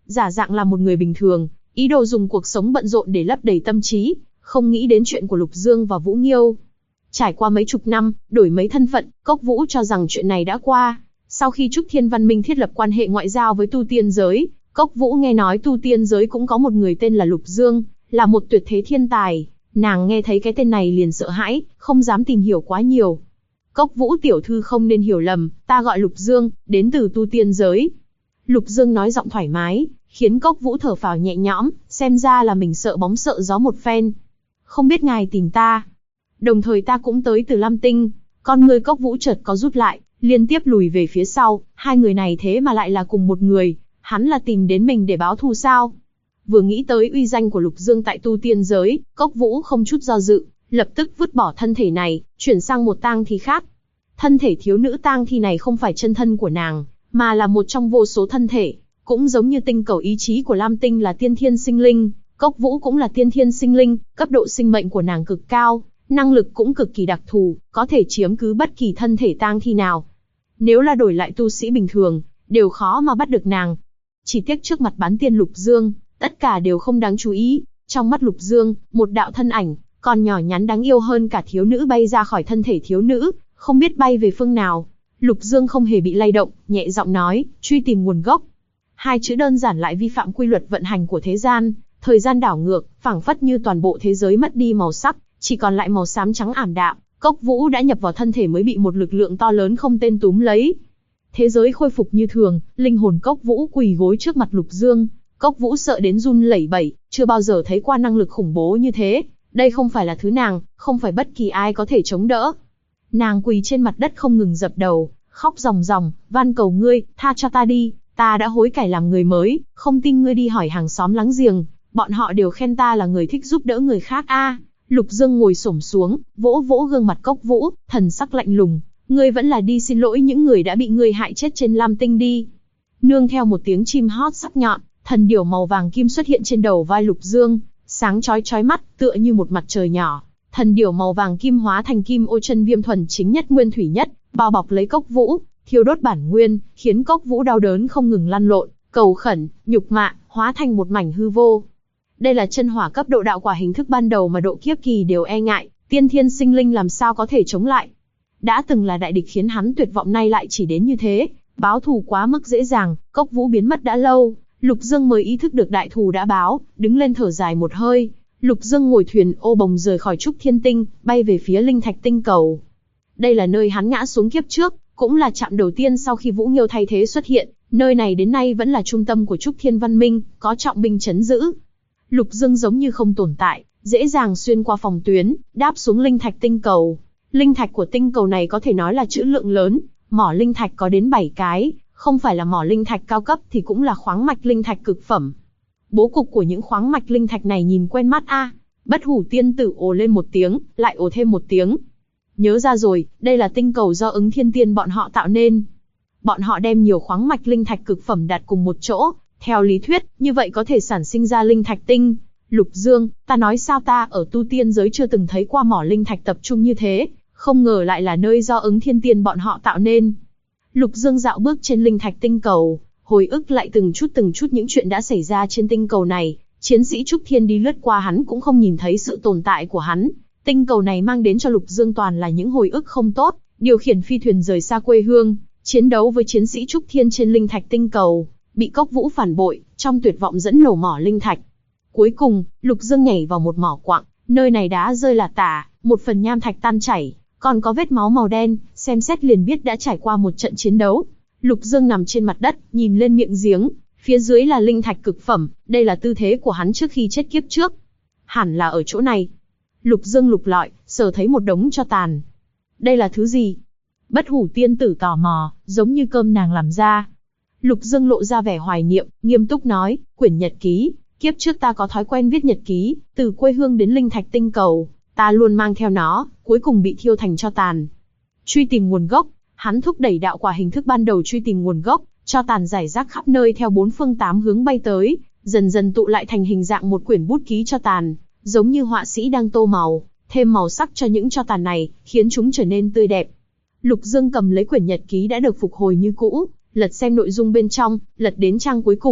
giả dạng là một người bình thường, ý đồ dùng cuộc sống bận rộn để lấp đầy tâm trí, không nghĩ đến chuyện của Lục Dương và Vũ Nghiêu. Trải qua mấy chục năm, đổi mấy thân phận, Cốc Vũ cho rằng chuyện này đã qua. Sau khi Trúc Thiên Văn Minh thiết lập quan hệ ngoại giao với tu tiên giới, Cốc Vũ nghe nói tu tiên giới cũng có một người tên là Lục Dương, là một tuyệt thế thiên tài. Nàng nghe thấy cái tên này liền sợ hãi, không dám tìm hiểu quá nhiều. Cốc Vũ tiểu thư không nên hiểu lầm, ta gọi Lục Dương, đến từ tu tiên giới. Lục Dương nói giọng thoải mái, khiến Cốc Vũ thở phào nhẹ nhõm, xem ra là mình sợ bóng sợ gió một phen. Không biết ngài tìm ta. Đồng thời ta cũng tới từ Lam Tinh. Con người Cốc Vũ chợt có rút lại, liên tiếp lùi về phía sau, hai người này thế mà lại là cùng một người, hắn là tìm đến mình để báo thù sao? Vừa nghĩ tới uy danh của Lục Dương tại tu tiên giới, Cốc Vũ không chút do dự, lập tức vứt bỏ thân thể này, chuyển sang một tang thi khác. Thân thể thiếu nữ tang thi này không phải chân thân của nàng, mà là một trong vô số thân thể, cũng giống như tinh cầu ý chí của Lam Tinh là tiên thiên sinh linh, Cốc Vũ cũng là tiên thiên sinh linh, cấp độ sinh mệnh của nàng cực cao, năng lực cũng cực kỳ đặc thù, có thể chiếm cứ bất kỳ thân thể tang thi nào. Nếu là đổi lại tu sĩ bình thường, đều khó mà bắt được nàng. Chỉ tiếc trước mặt bán tiên Lục Dương, tất cả đều không đáng chú ý. Trong mắt Lục Dương, một đạo thân ảnh, còn nhỏ nhắn đáng yêu hơn cả thiếu nữ bay ra khỏi thân thể thiếu nữ, không biết bay về phương nào. Lục Dương không hề bị lay động, nhẹ giọng nói, truy tìm nguồn gốc. Hai chữ đơn giản lại vi phạm quy luật vận hành của thế gian, thời gian đảo ngược, phảng phất như toàn bộ thế giới mất đi màu sắc, chỉ còn lại màu xám trắng ảm đạm. Cốc Vũ đã nhập vào thân thể mới bị một lực lượng to lớn không tên túm lấy. Thế giới khôi phục như thường, linh hồn Cốc Vũ quỳ gối trước mặt Lục Dương. Cốc Vũ sợ đến run lẩy bẩy, chưa bao giờ thấy qua năng lực khủng bố như thế. Đây không phải là thứ nàng, không phải bất kỳ ai có thể chống đỡ. Nàng quỳ trên mặt đất không ngừng dập đầu, khóc ròng ròng, van cầu ngươi, tha cho ta đi, ta đã hối cải làm người mới, không tin ngươi đi hỏi hàng xóm láng giềng, bọn họ đều khen ta là người thích giúp đỡ người khác a. Lục Dương ngồi xổm xuống, vỗ vỗ gương mặt Cốc Vũ, thần sắc lạnh lùng, ngươi vẫn là đi xin lỗi những người đã bị ngươi hại chết trên Lam Tinh đi. Nương theo một tiếng chim hót sắc nhọn, thần điểu màu vàng kim xuất hiện trên đầu vai Lục Dương, sáng chói chói mắt, tựa như một mặt trời nhỏ. Thần điểu màu vàng kim hóa thành kim ô chân viêm thuần chính nhất nguyên thủy nhất, bao bọc lấy Cốc Vũ, thiêu đốt bản nguyên, khiến Cốc Vũ đau đớn không ngừng lăn lộn, cầu khẩn, nhục mạ, hóa thành một mảnh hư vô. Đây là chân hỏa cấp độ đạo quả hình thức ban đầu mà độ kiếp kỳ đều e ngại, tiên thiên sinh linh làm sao có thể chống lại. Đã từng là đại địch khiến hắn tuyệt vọng, nay lại chỉ đến như thế, báo thù quá mức dễ dàng. Cốc Vũ biến mất đã lâu, Lục Dương mới ý thức được đại thù đã báo, đứng lên thở dài một hơi. Lục Dương ngồi thuyền ô bồng rời khỏi Trúc Thiên Tinh, bay về phía Linh Thạch Tinh Cầu. Đây là nơi hắn ngã xuống kiếp trước, cũng là trạm đầu tiên sau khi Vũ Nghiêu thay thế xuất hiện. Nơi này đến nay vẫn là trung tâm của Trúc Thiên Văn Minh, có trọng binh trấn giữ. Lục Dương giống như không tồn tại, dễ dàng xuyên qua phòng tuyến, đáp xuống Linh Thạch Tinh Cầu. Linh thạch của tinh cầu này có thể nói là trữ lượng lớn, mỏ linh thạch có đến 7 cái, không phải là mỏ linh thạch cao cấp thì cũng là khoáng mạch linh thạch cực phẩm. Bố cục của những khoáng mạch linh thạch này nhìn quen mắt a. Bất Hủ tiên tử ồ lên một tiếng, lại ồ thêm một tiếng. Nhớ ra rồi, đây là tinh cầu do Ứng Thiên Tiên bọn họ tạo nên. Bọn họ đem nhiều khoáng mạch linh thạch cực phẩm đặt cùng một chỗ, theo lý thuyết, như vậy có thể sản sinh ra linh thạch tinh. Lục Dương, ta nói sao ta ở tu tiên giới chưa từng thấy qua mỏ linh thạch tập trung như thế, không ngờ lại là nơi do Ứng Thiên Tiên bọn họ tạo nên. Lục Dương dạo bước trên linh thạch tinh cầu, hồi ức lại từng chút những chuyện đã xảy ra trên tinh cầu này. Chiến sĩ Trúc Thiên đi lướt qua hắn cũng không nhìn thấy sự tồn tại của hắn. Tinh cầu này mang đến cho Lục Dương toàn là những hồi ức không tốt, điều khiển phi thuyền rời xa quê hương, chiến đấu với chiến sĩ Trúc Thiên trên linh thạch tinh cầu, bị Cốc Vũ phản bội, trong tuyệt vọng dẫn nổ mỏ linh thạch. Cuối cùng, Lục Dương nhảy vào một mỏ quặng, nơi này đá rơi là tả, một phần nham thạch tan chảy, còn có vết máu màu đen, xem xét liền biết đã trải qua một trận chiến đấu. Lục Dương nằm trên mặt đất, nhìn lên miệng giếng, phía dưới là linh thạch cực phẩm, đây là tư thế của hắn trước khi chết kiếp trước. Hẳn là ở chỗ này. Lục Dương lục lọi, sờ thấy một đống tro tàn. Đây là thứ gì? Bất Hủ tiên tử tò mò, giống như cơm nàng làm ra. Lục Dương lộ ra vẻ hoài niệm, nghiêm túc nói, quyển nhật ký. Kiếp trước ta có thói quen viết nhật ký, từ quê hương đến linh thạch tinh cầu, ta luôn mang theo nó, cuối cùng bị thiêu thành tro tàn. Truy tìm nguồn gốc, hắn thúc đẩy đạo quả hình thức ban đầu truy tìm nguồn gốc, tro tàn rải rác khắp nơi theo 4 phương 8 hướng bay tới, dần dần tụ lại thành hình dạng một quyển bút ký tro tàn, giống như họa sĩ đang tô màu, thêm màu sắc cho những tro tàn này, khiến chúng trở nên tươi đẹp. Lục Dương cầm lấy quyển nhật ký đã được phục hồi như cũ, lật xem nội dung bên trong, lật đến trang cuối cùng,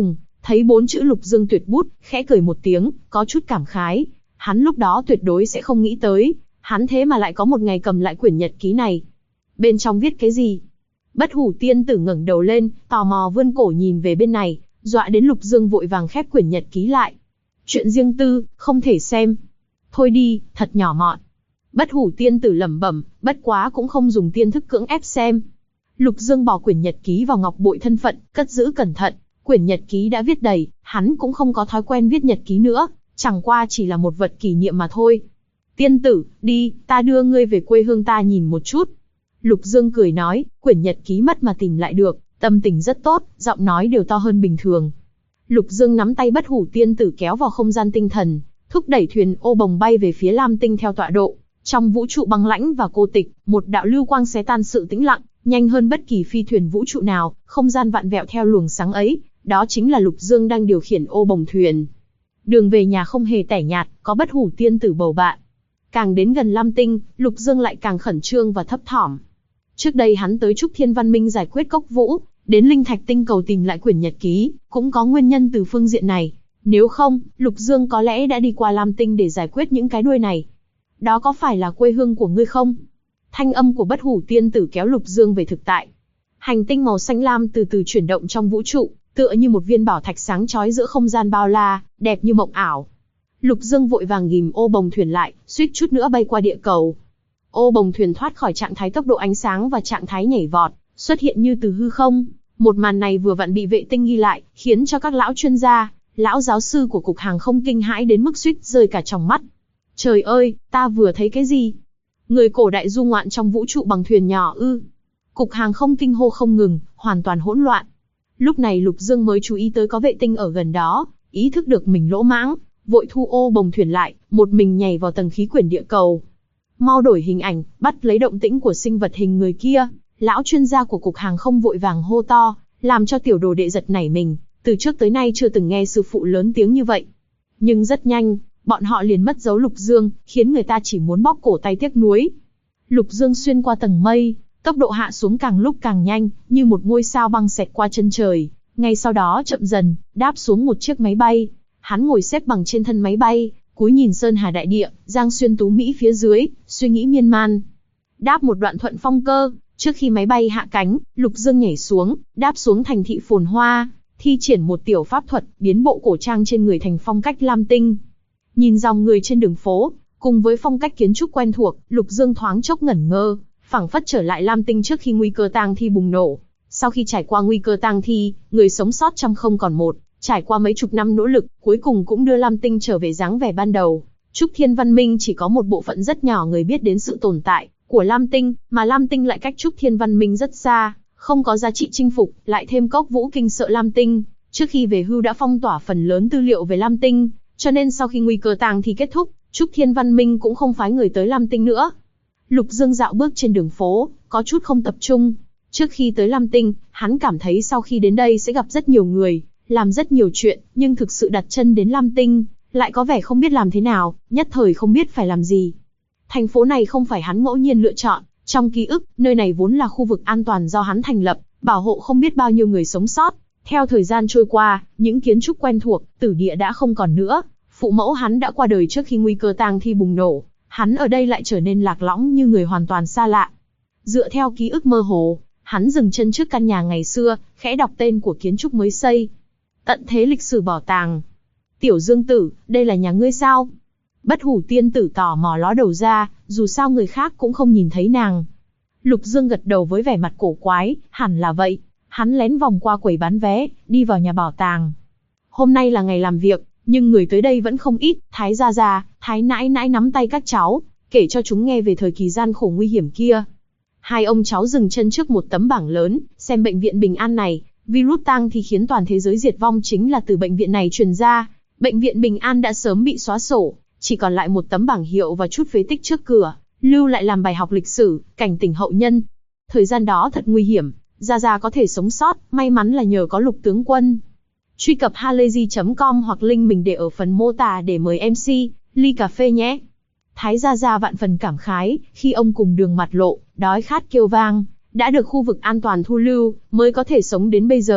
Thấy 4 chữ Lục Dương tuyệt bút, khẽ cười một tiếng, có chút cảm khái. Hắn lúc đó tuyệt đối sẽ không nghĩ tới, hắn thế mà lại có một ngày cầm lại quyển nhật ký này. Bên trong viết cái gì? Bất Hủ tiên tử ngẩng đầu lên, tò mò vươn cổ nhìn về bên này, dọa đến Lục Dương vội vàng khép quyển nhật ký lại. Chuyện riêng tư, không thể xem. Thôi đi, thật nhỏ mọn. Bất Hủ tiên tử lẩm bẩm, bất quá cũng không dùng tiên thức cưỡng ép xem. Lục Dương bỏ quyển nhật ký vào ngọc bội thân phận, cất giữ cẩn thận. Quyển nhật ký đã viết đầy, hắn cũng không có thói quen viết nhật ký nữa, chẳng qua chỉ là một vật kỷ niệm mà thôi. Tiên tử, đi, ta đưa ngươi về quê hương ta nhìn một chút. Lục Dương cười nói, quyển nhật ký mất mà tìm lại được, tâm tình rất tốt, giọng nói đều to hơn bình thường. Lục Dương nắm tay Bất Hủ tiên tử kéo vào không gian tinh thần, thúc đẩy thuyền ô bồng bay về phía Lam Tinh theo tọa độ. Trong vũ trụ băng lãnh và cô tịch, một đạo lưu quang xé tan sự tĩnh lặng, nhanh hơn bất kỳ phi thuyền vũ trụ nào, không gian vạn vẹo theo luồng sáng ấy, đó chính là Lục Dương đang điều khiển ô bồng thuyền. Đường về nhà không hề tẻ nhạt, có Bất Hủ tiên tử bầu bạn. Càng đến gần Lam Tinh, Lục Dương lại càng khẩn trương và thấp thỏm. Trước đây hắn tới Trúc Thiên Văn Minh giải quyết Cốc Vũ, đến Linh Thạch Tinh cầu tìm lại quyển nhật ký, cũng có nguyên nhân từ phương diện này. Nếu không, Lục Dương có lẽ đã đi qua Lam Tinh để giải quyết những cái đuôi này. Đó có phải là quê hương của ngươi không? Thanh âm của Bất Hủ tiên tử kéo Lục Dương về thực tại. Hành tinh màu xanh lam từ từ chuyển động trong vũ trụ, tựa như một viên bảo thạch sáng chói giữa không gian bao la, đẹp như mộng ảo. Lục Dương vội vàng ghìm ô bồng thuyền lại, suýt chút nữa bay qua địa cầu. Ô bồng thuyền thoát khỏi trạng thái tốc độ ánh sáng và trạng thái nhảy vọt, xuất hiện như từ hư không. Một màn này vừa vặn bị vệ tinh ghi lại, khiến cho các lão chuyên gia, lão giáo sư của cục hàng không kinh hãi đến mức suýt rơi cả tròng mắt. Trời ơi, ta vừa thấy cái gì? Người cổ đại du ngoạn trong vũ trụ bằng thuyền nhỏ ư? Cục hàng không kinh hô không ngừng, hoàn toàn hỗn loạn. Lúc này Lục Dương mới chú ý tới có vệ tinh ở gần đó, ý thức được mình lỗ mãng, vội thu ô bồng thuyền lại, một mình nhảy vào tầng khí quyển địa cầu. Mau đổi hình ảnh, bắt lấy động tĩnh của sinh vật hình người kia. Lão chuyên gia của cục hàng không vội vàng hô to, làm cho tiểu đồ đệ giật nảy mình, từ trước tới nay chưa từng nghe sư phụ lớn tiếng như vậy. Nhưng rất nhanh, bọn họ liền mất dấu Lục Dương, khiến người ta chỉ muốn bóp cổ tay tiếc nuối. Lục Dương xuyên qua tầng mây, tốc độ hạ xuống càng lúc càng nhanh, như một ngôi sao băng xẹt qua chân trời. Ngay sau đó chậm dần, đáp xuống một chiếc máy bay. Hắn ngồi xếp bằng trên thân máy bay, cúi nhìn sơn hà đại địa, giang xuyên tú mỹ phía dưới, suy nghĩ miên man. Đáp một đoạn thuận phong cơ, trước khi máy bay hạ cánh, Lục Dương nhảy xuống, đáp xuống thành thị phồn hoa, thi triển một tiểu pháp thuật, biến bộ cổ trang trên người thành phong cách Lam Tinh. Nhìn dòng người trên đường phố, cùng với phong cách kiến trúc quen thuộc, Lục Dương thoáng chốc ngẩn ngơ, phảng phất trở lại Lam Tinh trước khi nguy cơ tang thi bùng nổ. Sau khi trải qua nguy cơ tang thi, người sống sót trăm không còn một, trải qua mấy chục năm nỗ lực, cuối cùng cũng đưa Lam Tinh trở về dáng vẻ ban đầu. Trúc Thiên Văn Minh chỉ có một bộ phận rất nhỏ người biết đến sự tồn tại của Lam Tinh, mà Lam Tinh lại cách Trúc Thiên Văn Minh rất xa, không có giá trị chinh phục, lại thêm Cốc Vũ kinh sợ Lam Tinh, trước khi về hưu đã phong tỏa phần lớn tư liệu về Lam Tinh, cho nên sau khi nguy cơ tang thi kết thúc, Trúc Thiên Văn Minh cũng không phái người tới Lam Tinh nữa. Lục Dương dạo bước trên đường phố, có chút không tập trung. Trước khi tới Lam Tinh, hắn cảm thấy sau khi đến đây sẽ gặp rất nhiều người, làm rất nhiều chuyện, nhưng thực sự đặt chân đến Lam Tinh, lại có vẻ không biết làm thế nào, nhất thời không biết phải làm gì. Thành phố này không phải hắn ngẫu nhiên lựa chọn, trong ký ức, nơi này vốn là khu vực an toàn do hắn thành lập, bảo hộ không biết bao nhiêu người sống sót. Theo thời gian trôi qua, những kiến trúc quen thuộc, tử địa đã không còn nữa, phụ mẫu hắn đã qua đời trước khi nguy cơ tang thi bùng nổ, hắn ở đây lại trở nên lạc lõng như người hoàn toàn xa lạ. Dựa theo ký ức mơ hồ, hắn dừng chân trước căn nhà ngày xưa, khẽ đọc tên của kiến trúc mới xây. Tận thế lịch sử bảo tàng. Tiểu Dương tử, đây là nhà ngươi sao? Bất Hủ tiên tử tò mò ló đầu ra, dù sao người khác cũng không nhìn thấy nàng. Lục Dương gật đầu với vẻ mặt cổ quái, hẳn là vậy. Hắn lén vòng qua quầy bán vé, đi vào nhà bảo tàng. Hôm nay là ngày làm việc, nhưng người tới đây vẫn không ít. Thái gia gia, Thái nãi nãi nắm tay các cháu, kể cho chúng nghe về thời kỳ gian khổ nguy hiểm kia. Hai ông cháu dừng chân trước một tấm bảng lớn, xem bệnh viện Bình An này. Virus tang thì khiến toàn thế giới diệt vong chính là từ bệnh viện này truyền ra. Bệnh viện Bình An đã sớm bị xóa sổ, chỉ còn lại một tấm bảng hiệu và chút phế tích trước cửa, lưu lại làm bài học lịch sử, cảnh tỉnh hậu nhân. Thời gian đó thật nguy hiểm, Gia Gia có thể sống sót, may mắn là nhờ có Lục tướng quân. Truy cập halayzi.com hoặc link mình để ở phần mô tả để mời MC, ly cà phê nhé. Thái Gia Gia vạn phần cảm khái, khi ông cùng Đường Mặt Lộ, đói khát kêu vang, đã được khu vực an toàn thu lưu, mới có thể sống đến bây giờ.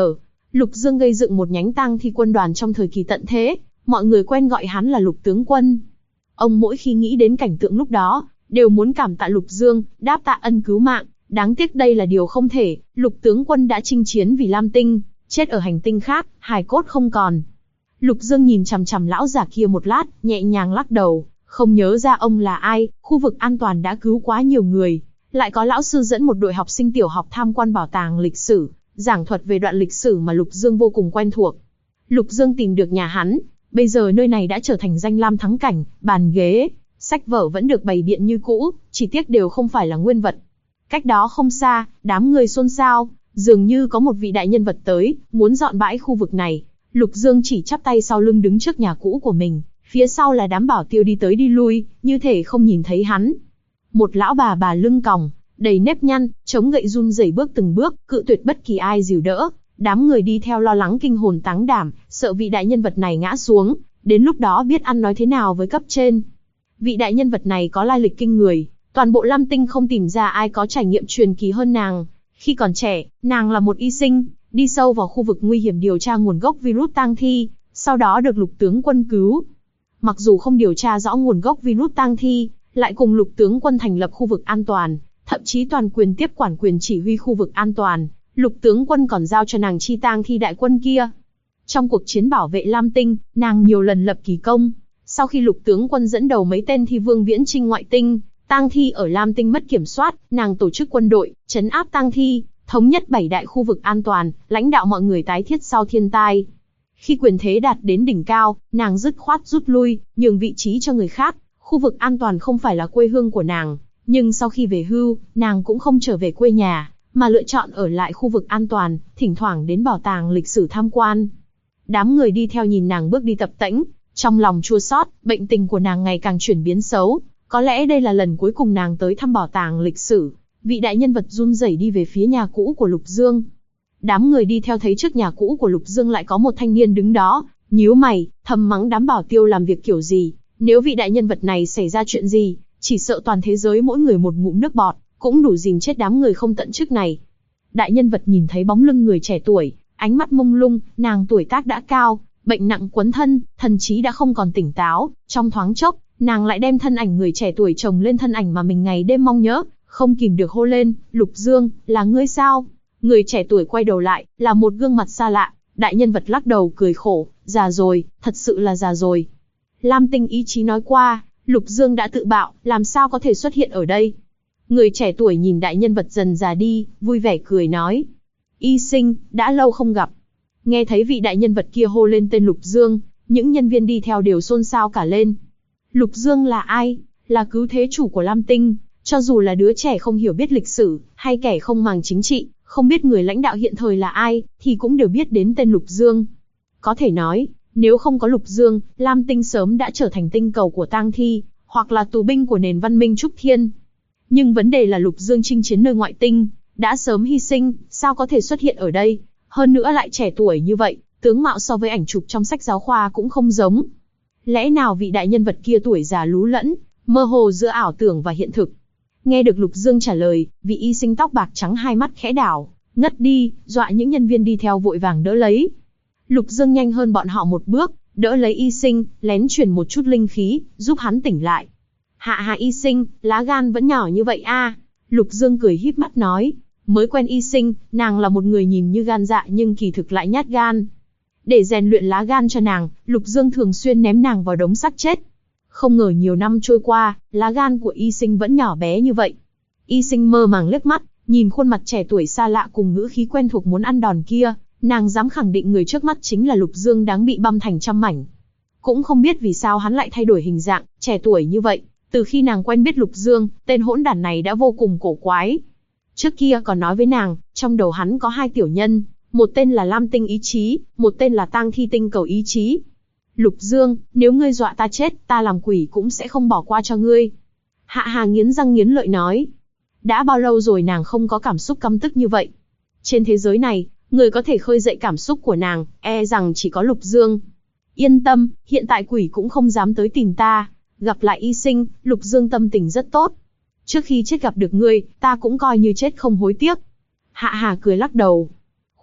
Lục Dương gây dựng một nhánh tang thi quân đoàn trong thời kỳ tận thế, mọi người quen gọi hắn là Lục tướng quân. Ông mỗi khi nghĩ đến cảnh tượng lúc đó, đều muốn cảm tạ Lục Dương, đáp tạ ân cứu mạng. Đáng tiếc đây là điều không thể, Lục tướng quân đã chinh chiến vì Lam Tinh, chết ở hành tinh khác, hài cốt không còn. Lục Dương nhìn chằm chằm lão già kia một lát, nhẹ nhàng lắc đầu, không nhớ ra ông là ai. Khu vực an toàn đã cứu quá nhiều người, lại có lão sư dẫn một đội học sinh tiểu học tham quan bảo tàng lịch sử, giảng thuật về đoạn lịch sử mà Lục Dương vô cùng quen thuộc. Lục Dương tìm được nhà hắn, bây giờ nơi này đã trở thành danh lam thắng cảnh, bàn ghế, sách vở vẫn được bày biện như cũ, chỉ tiếc đều không phải là nguyên vật. Cách đó không xa, đám người xôn xao, dường như có một vị đại nhân vật tới, muốn dọn bãi khu vực này. Lục Dương chỉ chắp tay sau lưng đứng trước nhà cũ của mình, phía sau là đám bảo tiêu đi tới đi lui, như thể không nhìn thấy hắn. Một lão bà lưng còng, đầy nếp nhăn, chống gậy run rẩy bước từng bước, cự tuyệt bất kỳ ai dìu đỡ. Đám người đi theo lo lắng kinh hồn táng đảm, sợ vị đại nhân vật này ngã xuống, đến lúc đó biết ăn nói thế nào với cấp trên. Vị đại nhân vật này có lai lịch kinh người, toàn bộ Lam Tinh không tìm ra ai có trải nghiệm truyền kỳ hơn nàng. Khi còn trẻ, nàng là một y sinh, đi sâu vào khu vực nguy hiểm điều tra nguồn gốc virus tang thi, sau đó được Lục tướng quân cứu. Mặc dù không điều tra rõ nguồn gốc virus tang thi, lại cùng Lục tướng quân thành lập khu vực an toàn, thậm chí toàn quyền tiếp quản quyền chỉ huy khu vực an toàn. Lục tướng quân còn giao cho nàng chi tang thi đại quân kia. Trong cuộc chiến bảo vệ Lam Tinh, nàng nhiều lần lập kỳ công. Sau khi Lục tướng quân dẫn đầu mấy tên thi vương viễn chinh ngoại tinh, tang thi ở Lam Tinh mất kiểm soát, nàng tổ chức quân đội, trấn áp tang thi, thống nhất 7 đại khu vực an toàn, lãnh đạo mọi người tái thiết sau thiên tai. Khi quyền thế đạt đến đỉnh cao, nàng dứt khoát rút lui, nhường vị trí cho người khác. Khu vực an toàn không phải là quê hương của nàng, nhưng sau khi về hưu, nàng cũng không trở về quê nhà, mà lựa chọn ở lại khu vực an toàn, thỉnh thoảng đến bảo tàng lịch sử tham quan. Đám người đi theo nhìn nàng bước đi tập tễnh, trong lòng chua xót, bệnh tình của nàng ngày càng chuyển biến xấu. Có lẽ đây là lần cuối cùng nàng tới thăm bảo tàng lịch sử. Vị đại nhân vật run rẩy đi về phía nhà cũ của Lục Dương. Đám người đi theo thấy trước nhà cũ của Lục Dương lại có một thanh niên đứng đó, nhíu mày, thầm mắng đám bảo tiêu làm việc kiểu gì. Nếu vị đại nhân vật này xảy ra chuyện gì, chỉ sợ toàn thế giới mỗi người một ngụm nước bọt, cũng đủ dìm chết đám người không tận chức này. Đại nhân vật nhìn thấy bóng lưng người trẻ tuổi, ánh mắt mông lung, nàng tuổi tác đã cao, bệnh nặng quấn thân, thần trí đã không còn tỉnh táo. Trong thoáng chốc, nàng lại đem thân ảnh người trẻ tuổi chồng lên thân ảnh mà mình ngày đêm mong nhớ, không kìm được hô lên, Lục Dương, là ngươi sao? Người trẻ tuổi quay đầu lại, là một gương mặt xa lạ. Đại nhân vật lắc đầu cười khổ, già rồi, thật sự là già rồi. Lam Tinh ý chí nói qua, Lục Dương đã tự bạo, làm sao có thể xuất hiện ở đây? Người trẻ tuổi nhìn đại nhân vật dần già đi, vui vẻ cười nói. Y sinh, đã lâu không gặp. Nghe thấy vị đại nhân vật kia hô lên tên Lục Dương, những nhân viên đi theo đều xôn xao cả lên. Lục Dương là ai? Là cứu thế chủ của Lam Tinh. Cho dù là đứa trẻ không hiểu biết lịch sử, hay kẻ không màng chính trị, không biết người lãnh đạo hiện thời là ai, thì cũng đều biết đến tên Lục Dương. Có thể nói, nếu không có Lục Dương, Lam Tinh sớm đã trở thành tinh cầu của tang thi, hoặc là tù binh của nền văn minh Trúc Thiên. Nhưng vấn đề là Lục Dương chinh chiến nơi ngoại tinh, đã sớm hy sinh, sao có thể xuất hiện ở đây? Hơn nữa lại trẻ tuổi như vậy, tướng mạo so với ảnh chụp trong sách giáo khoa cũng không giống. Lẽ nào vị đại nhân vật kia tuổi già lú lẫn, mơ hồ giữa ảo tưởng và hiện thực? Nghe được Lục Dương trả lời, vị y sinh tóc bạc trắng hai mắt khẽ đảo, ngất đi, dọa những nhân viên đi theo vội vàng đỡ lấy. Lục Dương nhanh hơn bọn họ một bước, đỡ lấy y sinh, lén truyền một chút linh khí, giúp hắn tỉnh lại. Hạ y sinh, lá gan vẫn nhỏ như vậy a? Lục Dương cười híp mắt nói, mới quen y sinh, nàng là một người nhìn như gan dạ nhưng kỳ thực lại nhát gan. Để rèn luyện lá gan cho nàng, Lục Dương thường xuyên ném nàng vào đống xác chết. Không ngờ nhiều năm trôi qua, lá gan của y sinh vẫn nhỏ bé như vậy. Y sinh mơ màng liếc mắt, nhìn khuôn mặt trẻ tuổi xa lạ cùng ngữ khí quen thuộc muốn ăn đòn kia, nàng dám khẳng định người trước mắt chính là Lục Dương đáng bị băm thành trăm mảnh. Cũng không biết vì sao hắn lại thay đổi hình dạng, trẻ tuổi như vậy. Từ khi nàng quen biết Lục Dương, tên hỗn đản này đã vô cùng cổ quái. Trước kia còn nói với nàng, trong đầu hắn có hai tiểu nhân, một tên là Lam Tinh ý chí, một tên là tang thi tinh cầu ý chí. Lục Dương, nếu ngươi dọa ta chết, ta làm quỷ cũng sẽ không bỏ qua cho ngươi. Hạ Hà nghiến răng nghiến lợi nói. Đã bao lâu rồi nàng không có cảm xúc căm tức như vậy? Trên thế giới này, người có thể khơi dậy cảm xúc của nàng, e rằng chỉ có Lục Dương. Yên tâm, hiện tại quỷ cũng không dám tới tìm ta. Gặp lại y sinh, Lục Dương tâm tình rất tốt. Trước khi chết gặp được ngươi, ta cũng coi như chết không hối tiếc. Hạ Hà cười lắc đầu.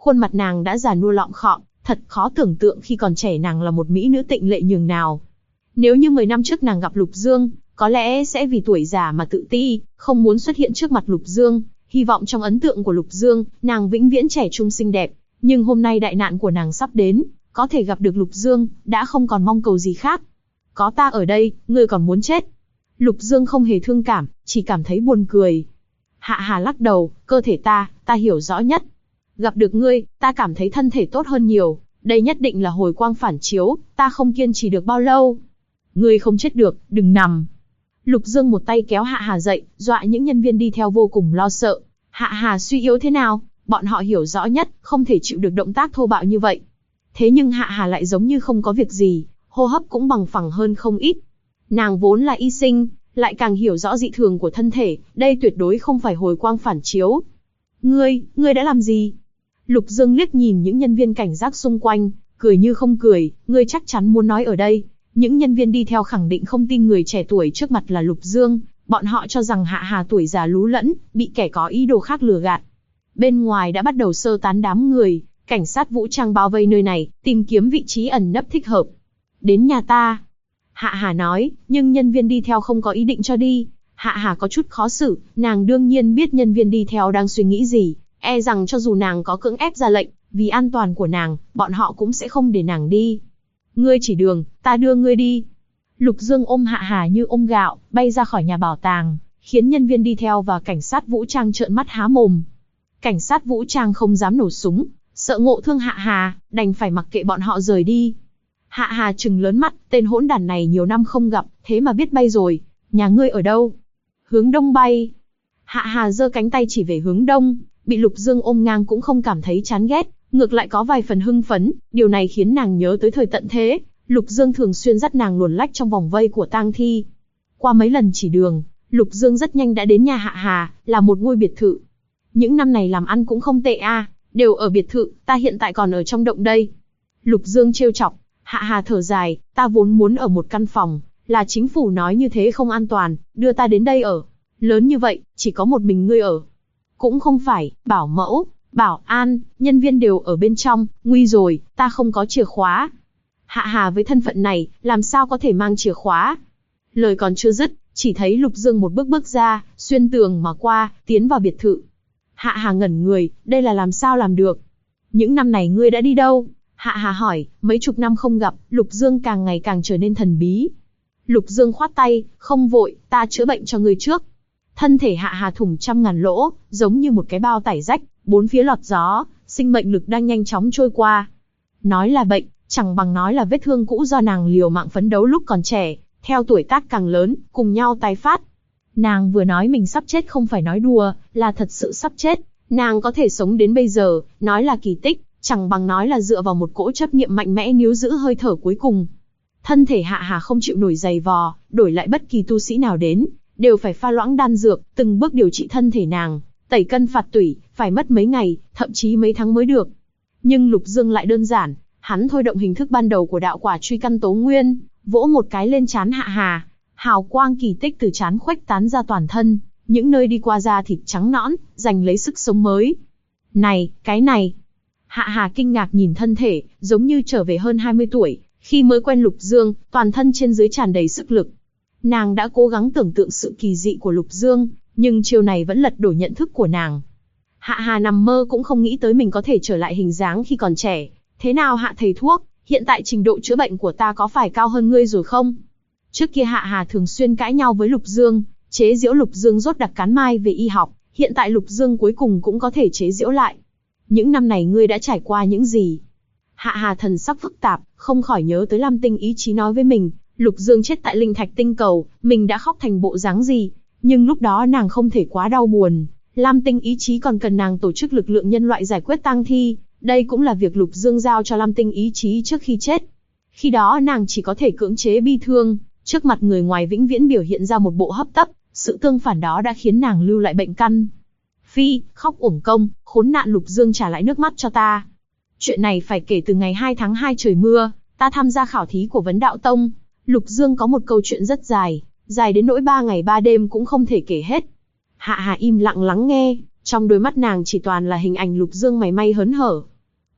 Khuôn mặt nàng đã già nua lọm khọm, thật khó tưởng tượng khi còn trẻ nàng là một mỹ nữ tịnh lệ nhường nào. Nếu như 10 năm trước nàng gặp Lục Dương, có lẽ sẽ vì tuổi già mà tự ti, không muốn xuất hiện trước mặt Lục Dương, hy vọng trong ấn tượng của Lục Dương, nàng vĩnh viễn trẻ trung xinh đẹp. Nhưng hôm nay đại nạn của nàng sắp đến, có thể gặp được Lục Dương, đã không còn mong cầu gì khác. Có ta ở đây, ngươi còn muốn chết? Lục Dương không hề thương cảm, chỉ cảm thấy buồn cười. Hạ Hà lắc đầu, cơ thể ta hiểu rõ nhất. Gặp được ngươi, ta cảm thấy thân thể tốt hơn nhiều, đây nhất định là hồi quang phản chiếu, ta không kiên trì được bao lâu. Ngươi không chết được, đừng nằm. Lục Dương một tay kéo Hạ Hà dậy, dọa những nhân viên đi theo vô cùng lo sợ. Hạ Hà suy yếu thế nào, bọn họ hiểu rõ nhất, không thể chịu được động tác thô bạo như vậy. Thế nhưng Hạ Hà lại giống như không có việc gì, hô hấp cũng bằng phẳng hơn không ít. Nàng vốn là y sinh, lại càng hiểu rõ dị thường của thân thể, đây tuyệt đối không phải hồi quang phản chiếu. Ngươi đã làm gì? Lục Dương liếc nhìn những nhân viên cảnh giác xung quanh, cười như không cười, ngươi chắc chắn muốn nói ở đây. Những nhân viên đi theo khẳng định không tin người trẻ tuổi trước mặt là Lục Dương, bọn họ cho rằng Hạ Hà tuổi già lú lẫn, bị kẻ có ý đồ khác lừa gạt. Bên ngoài đã bắt đầu sơ tán đám người, cảnh sát vũ trang bao vây nơi này, tìm kiếm vị trí ẩn nấp thích hợp. Đến nhà ta. Hạ Hà nói, nhưng nhân viên đi theo không có ý định cho đi. Hạ Hà có chút khó xử, nàng đương nhiên biết nhân viên đi theo đang suy nghĩ gì, e rằng cho dù nàng có cưỡng ép ra lệnh, vì an toàn của nàng, bọn họ cũng sẽ không để nàng đi. Ngươi chỉ đường, ta đưa ngươi đi. Lục Dương ôm Hạ Hà như ôm gạo, bay ra khỏi nhà bảo tàng, khiến nhân viên đi theo và cảnh sát vũ trang trợn mắt há mồm. Cảnh sát vũ trang không dám nổ súng, sợ ngộ thương Hạ Hà, đành phải mặc kệ bọn họ rời đi. Hạ Hà trừng lớn mắt, tên hỗn đản này nhiều năm không gặp, thế mà biết bay rồi. Nhà ngươi ở đâu? Hướng đông bay. Hạ Hà giơ cánh tay chỉ về hướng đông, bị Lục Dương ôm ngang cũng không cảm thấy chán ghét, ngược lại có vài phần hưng phấn, điều này khiến nàng nhớ tới thời tận thế, Lục Dương thường xuyên dắt nàng luồn lách trong vòng vây của tang thi. Qua mấy lần chỉ đường, Lục Dương rất nhanh đã đến nhà Hạ Hà, là một ngôi biệt thự. Những năm này làm ăn cũng không tệ a, đều ở biệt thự, ta hiện tại còn ở trong động đây. Lục Dương trêu chọc. Hạ Hà thở dài, ta vốn muốn ở một căn phòng, là chính phủ nói như thế không an toàn, đưa ta đến đây ở. Lớn như vậy, chỉ có một mình ngươi ở. Cũng không phải, bảo mẫu, bảo an, nhân viên đều ở bên trong, nguy rồi, ta không có chìa khóa. Hạ Hà với thân phận này, làm sao có thể mang chìa khóa? Lời còn chưa dứt, chỉ thấy Lục Dương một bước bước ra, xuyên tường mà qua, tiến vào biệt thự. Hạ Hà ngẩn người, đây là làm sao làm được? Những năm này ngươi đã đi đâu? Hạ Hà hỏi, mấy chục năm không gặp, Lục Dương càng ngày càng trở nên thần bí. Lục Dương khoát tay, không vội, ta chữa bệnh cho ngươi trước. Thân thể Hạ Hà thủng trăm ngàn lỗ, giống như một cái bao tải rách, bốn phía lọt gió, sinh mệnh lực đang nhanh chóng trôi qua. Nói là bệnh, chẳng bằng nói là vết thương cũ do nàng liều mạng phấn đấu lúc còn trẻ, theo tuổi tác càng lớn, cùng nhau tái phát. Nàng vừa nói mình sắp chết không phải nói đùa, là thật sự sắp chết. Nàng có thể sống đến bây giờ, nói là kỳ tích, chẳng bằng nói là dựa vào một cỗ chấp niệm mạnh mẽ níu giữ hơi thở cuối cùng. Thân thể Hạ Hà không chịu nổi giày vò, đổi lại bất kỳ tu sĩ nào đến, đều phải pha loãng đan dược, từng bước điều trị thân thể nàng, tẩy cân phạt tủy, phải mất mấy ngày, thậm chí mấy tháng mới được. Nhưng Lục Dương lại đơn giản, hắn thôi động hình thức ban đầu của đạo quả truy căn tố nguyên, vỗ một cái lên trán Hạ Hà, hào quang kỳ tích từ trán khuếch tán ra toàn thân, những nơi đi qua da thịt trắng nõn, giành lấy sức sống mới. Này, cái này. Hạ Hà kinh ngạc nhìn thân thể, giống như trở về hơn 20 tuổi, khi mới quen Lục Dương, toàn thân trên dưới tràn đầy sức lực. Nàng đã cố gắng tưởng tượng sự kỳ dị của Lục Dương, nhưng chiều này vẫn lật đổ nhận thức của nàng. Hạ Hà nằm mơ cũng không nghĩ tới mình có thể trở lại hình dáng khi còn trẻ. Thế nào Hạ thầy thuốc, hiện tại trình độ chữa bệnh của ta có phải cao hơn ngươi rồi không? Trước kia Hạ Hà thường xuyên cãi nhau với Lục Dương, chế giễu Lục Dương rốt đặc cán mai về y học, hiện tại Lục Dương cuối cùng cũng có thể chế giễu lại. Những năm này ngươi đã trải qua những gì? Hạ Hà thần sắc phức tạp, không khỏi nhớ tới Lam Tinh ý chí nói với mình, Lục Dương chết tại Linh Thạch Tinh Cầu, mình đã khóc thành bộ dáng gì, nhưng lúc đó nàng không thể quá đau buồn, Lam Tinh ý chí còn cần nàng tổ chức lực lượng nhân loại giải quyết tang thi, đây cũng là việc Lục Dương giao cho Lam Tinh ý chí trước khi chết. Khi đó nàng chỉ có thể cưỡng chế bi thương, trước mặt người ngoài vĩnh viễn biểu hiện ra một bộ hấp tấp, sự tương phản đó đã khiến nàng lưu lại bệnh căn. Phi, khóc uổng công, khốn nạn Lục Dương trả lại nước mắt cho ta. Chuyện này phải kể từ ngày 2 tháng 2 trời mưa, ta tham gia khảo thí của Vấn Đạo Tông. Lục Dương có một câu chuyện rất dài, dài đến nỗi 3 ngày 3 đêm cũng không thể kể hết. Hạ Hà im lặng lắng nghe, trong đôi mắt nàng chỉ toàn là hình ảnh Lục Dương mày may hớn hở.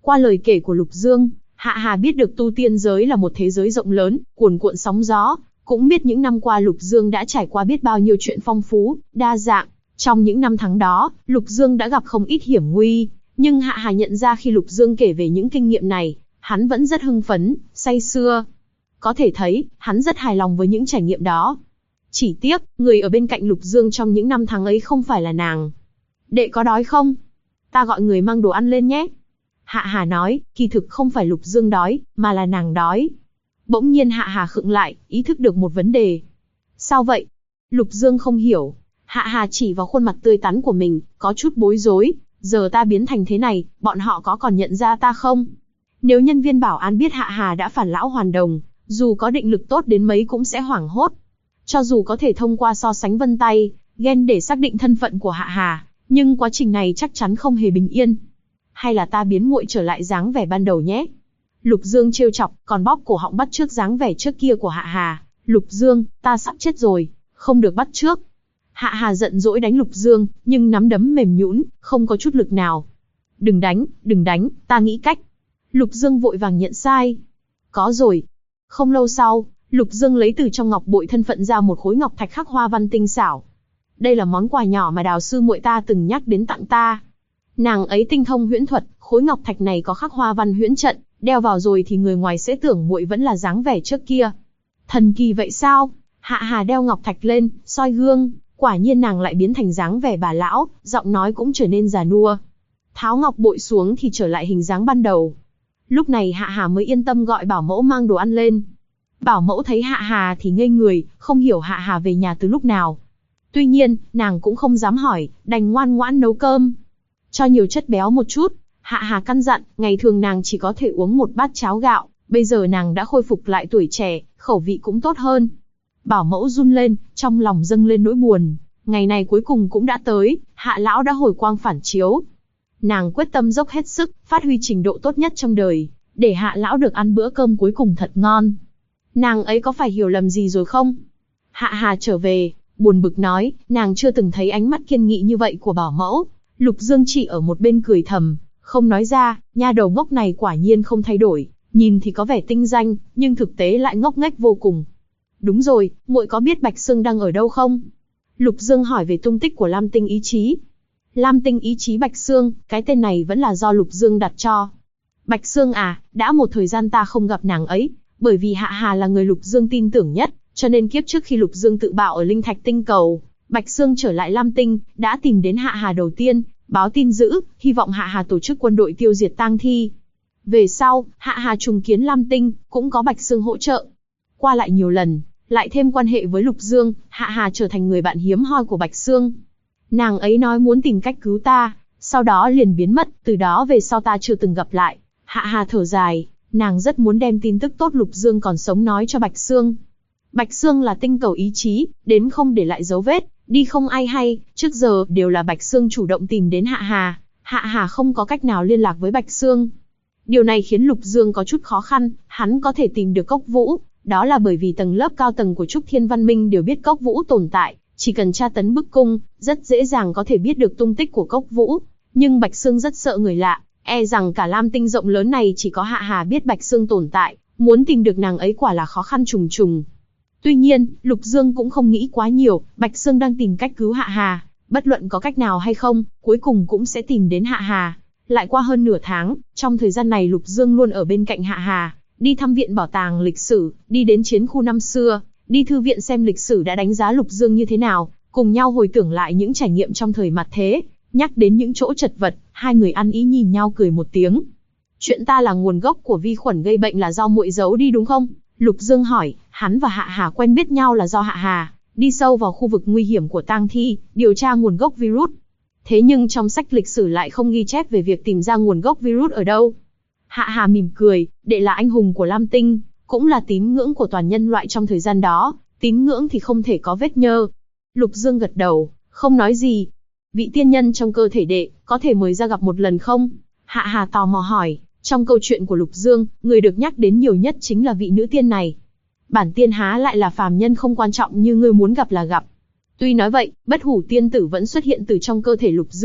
Qua lời kể của Lục Dương, Hạ Hà biết được tu tiên giới là một thế giới rộng lớn, cuồn cuộn sóng gió, cũng biết những năm qua Lục Dương đã trải qua biết bao nhiêu chuyện phong phú, đa dạng. Trong những năm tháng đó, Lục Dương đã gặp không ít hiểm nguy, nhưng Hạ Hà nhận ra khi Lục Dương kể về những kinh nghiệm này, hắn vẫn rất hưng phấn, say sưa. Có thể thấy, hắn rất hài lòng với những trải nghiệm đó. Chỉ tiếc, người ở bên cạnh Lục Dương trong những năm tháng ấy không phải là nàng. Đệ có đói không? Ta gọi người mang đồ ăn lên nhé. Hạ Hà nói, kỳ thực không phải Lục Dương đói, mà là nàng đói. Bỗng nhiên Hạ Hà khựng lại, ý thức được một vấn đề. Sao vậy? Lục Dương không hiểu. Hạ Hà chỉ vào khuôn mặt tươi tắn của mình, có chút bối rối. Giờ ta biến thành thế này, bọn họ có còn nhận ra ta không? Nếu nhân viên bảo an biết Hạ Hà đã phản lão hoàn đồng, dù có định lực tốt đến mấy cũng sẽ hoảng hốt. Cho dù có thể thông qua so sánh vân tay, ghen để xác định thân phận của Hạ Hà, nhưng quá trình này chắc chắn không hề bình yên. Hay là ta biến muội trở lại dáng vẻ ban đầu nhé? Lục Dương trêu chọc, còn bóp cổ họng bắt chước dáng vẻ trước kia của Hạ Hà. Lục Dương, ta sắp chết rồi, không được bắt chước. Hạ Hà giận dỗi đánh Lục Dương, nhưng nắm đấm mềm nhũn, không có chút lực nào. Đừng đánh, ta nghĩ cách. Lục Dương vội vàng nhận sai. Có rồi. Không lâu sau, Lục Dương lấy từ trong ngọc bội thân phận ra một khối ngọc thạch khắc hoa văn tinh xảo. Đây là món quà nhỏ mà Đào sư muội ta từng nhắc đến tặng ta. Nàng ấy tinh thông huyễn thuật, khối ngọc thạch này có khắc hoa văn huyễn trận, đeo vào rồi thì người ngoài sẽ tưởng muội vẫn là dáng vẻ trước kia. Thần kỳ vậy sao? Hạ Hà đeo ngọc thạch lên, soi gương, quả nhiên nàng lại biến thành dáng vẻ bà lão, giọng nói cũng trở nên già nua. Tháo ngọc bội xuống thì trở lại hình dáng ban đầu. Lúc này Hạ Hà mới yên tâm gọi bảo mẫu mang đồ ăn lên. Bảo mẫu thấy Hạ Hà thì ngây người, không hiểu Hạ Hà về nhà từ lúc nào. Tuy nhiên, nàng cũng không dám hỏi, đành ngoan ngoãn nấu cơm. Cho nhiều chất béo một chút, Hạ Hà căn dặn, ngày thường nàng chỉ có thể uống một bát cháo gạo, bây giờ nàng đã khôi phục lại tuổi trẻ, khẩu vị cũng tốt hơn. Bảo mẫu run lên, trong lòng dâng lên nỗi buồn. Ngày này cuối cùng cũng đã tới, Hạ lão đã hồi quang phản chiếu. Nàng quyết tâm dốc hết sức, phát huy trình độ tốt nhất trong đời, để Hạ lão được ăn bữa cơm cuối cùng thật ngon. Nàng ấy có phải hiểu lầm gì rồi không? Hạ Hà trở về, buồn bực nói, nàng chưa từng thấy ánh mắt kiên nghị như vậy của bảo mẫu. Lục Dương chỉ ở một bên cười thầm, không nói ra, nha đầu ngốc này quả nhiên không thay đổi, nhìn thì có vẻ tinh danh, nhưng thực tế lại ngốc nghếch vô cùng. Đúng rồi, muội có biết Bạch Xương đang ở đâu không? Lục Dương hỏi về tung tích của Lam Tinh ý chí. Lam Tinh ý chí Bạch Xương, cái tên này vẫn là do Lục Dương đặt cho. Bạch Xương à, đã một thời gian ta không gặp nàng ấy, bởi vì Hạ Hà là người Lục Dương tin tưởng nhất, cho nên kiếp trước khi Lục Dương tự bạo ở Linh Thạch Tinh Cầu, Bạch Xương trở lại Lam Tinh, đã tìm đến Hạ Hà đầu tiên, báo tin dữ, hy vọng Hạ Hà tổ chức quân đội tiêu diệt tang thi. Về sau, Hạ Hà trùng kiến Lam Tinh, cũng có Bạch Xương hỗ trợ. Qua lại nhiều lần, lại thêm quan hệ với Lục Dương, Hạ Hà trở thành người bạn hiếm hoi của Bạch Xương. Nàng ấy nói muốn tìm cách cứu ta, sau đó liền biến mất, từ đó về sau ta chưa từng gặp lại. Hạ Hà thở dài, nàng rất muốn đem tin tức tốt Lục Dương còn sống nói cho Bạch Xương. Bạch Xương là tinh cầu ý chí, đến không để lại dấu vết, đi không ai hay, trước giờ đều là Bạch Xương chủ động tìm đến Hạ Hà. Hạ Hà không có cách nào liên lạc với Bạch Xương. Điều này khiến Lục Dương có chút khó khăn, hắn có thể tìm được Cốc Vũ, đó là bởi vì tầng lớp cao tầng của Trúc Thiên Văn Minh đều biết Cốc Vũ tồn tại, chỉ cần tra tấn bức cung, rất dễ dàng có thể biết được tung tích của Cốc Vũ. Nhưng Bạch Xương rất sợ người lạ, e rằng cả Lam Tinh rộng lớn này chỉ có Hạ Hà biết Bạch Xương tồn tại, muốn tìm được nàng ấy quả là khó khăn trùng trùng. Tuy nhiên, Lục Dương cũng không nghĩ quá nhiều, Bạch Xương đang tìm cách cứu Hạ Hà, bất luận có cách nào hay không, cuối cùng cũng sẽ tìm đến Hạ Hà. Lại qua hơn nửa tháng, trong thời gian này Lục Dương luôn ở bên cạnh Hạ Hà, đi thăm viện bảo tàng lịch sử, đi đến chiến khu năm xưa, đi thư viện xem lịch sử đã đánh giá Lục Dương như thế nào, cùng nhau hồi tưởng lại những trải nghiệm trong thời mặt thế, nhắc đến những chỗ chật vật, hai người ăn ý nhìn nhau cười một tiếng. Chuyện ta là nguồn gốc của vi khuẩn gây bệnh là do muội giấu đi đúng không? Lục Dương hỏi, hắn và Hạ Hà quen biết nhau là do Hạ Hà đi sâu vào khu vực nguy hiểm của tang thi, điều tra nguồn gốc virus. Thế nhưng trong sách lịch sử lại không ghi chép về việc tìm ra nguồn gốc virus ở đâu. Hạ Hà mỉm cười, đệ là anh hùng của Lam Tinh, cũng là tín ngưỡng của toàn nhân loại trong thời gian đó, tín ngưỡng thì không thể có vết nhơ. Lục Dương gật đầu, không nói gì. Vị tiên nhân trong cơ thể đệ, có thể mời ra gặp một lần không? Hạ Hà tò mò hỏi, trong câu chuyện của Lục Dương, người được nhắc đến nhiều nhất chính là vị nữ tiên này. Bản tiên há lại là phàm nhân không quan trọng như ngươi muốn gặp là gặp. Tuy nói vậy, bất hủ tiên tử vẫn xuất hiện từ trong cơ thể Lục Dương,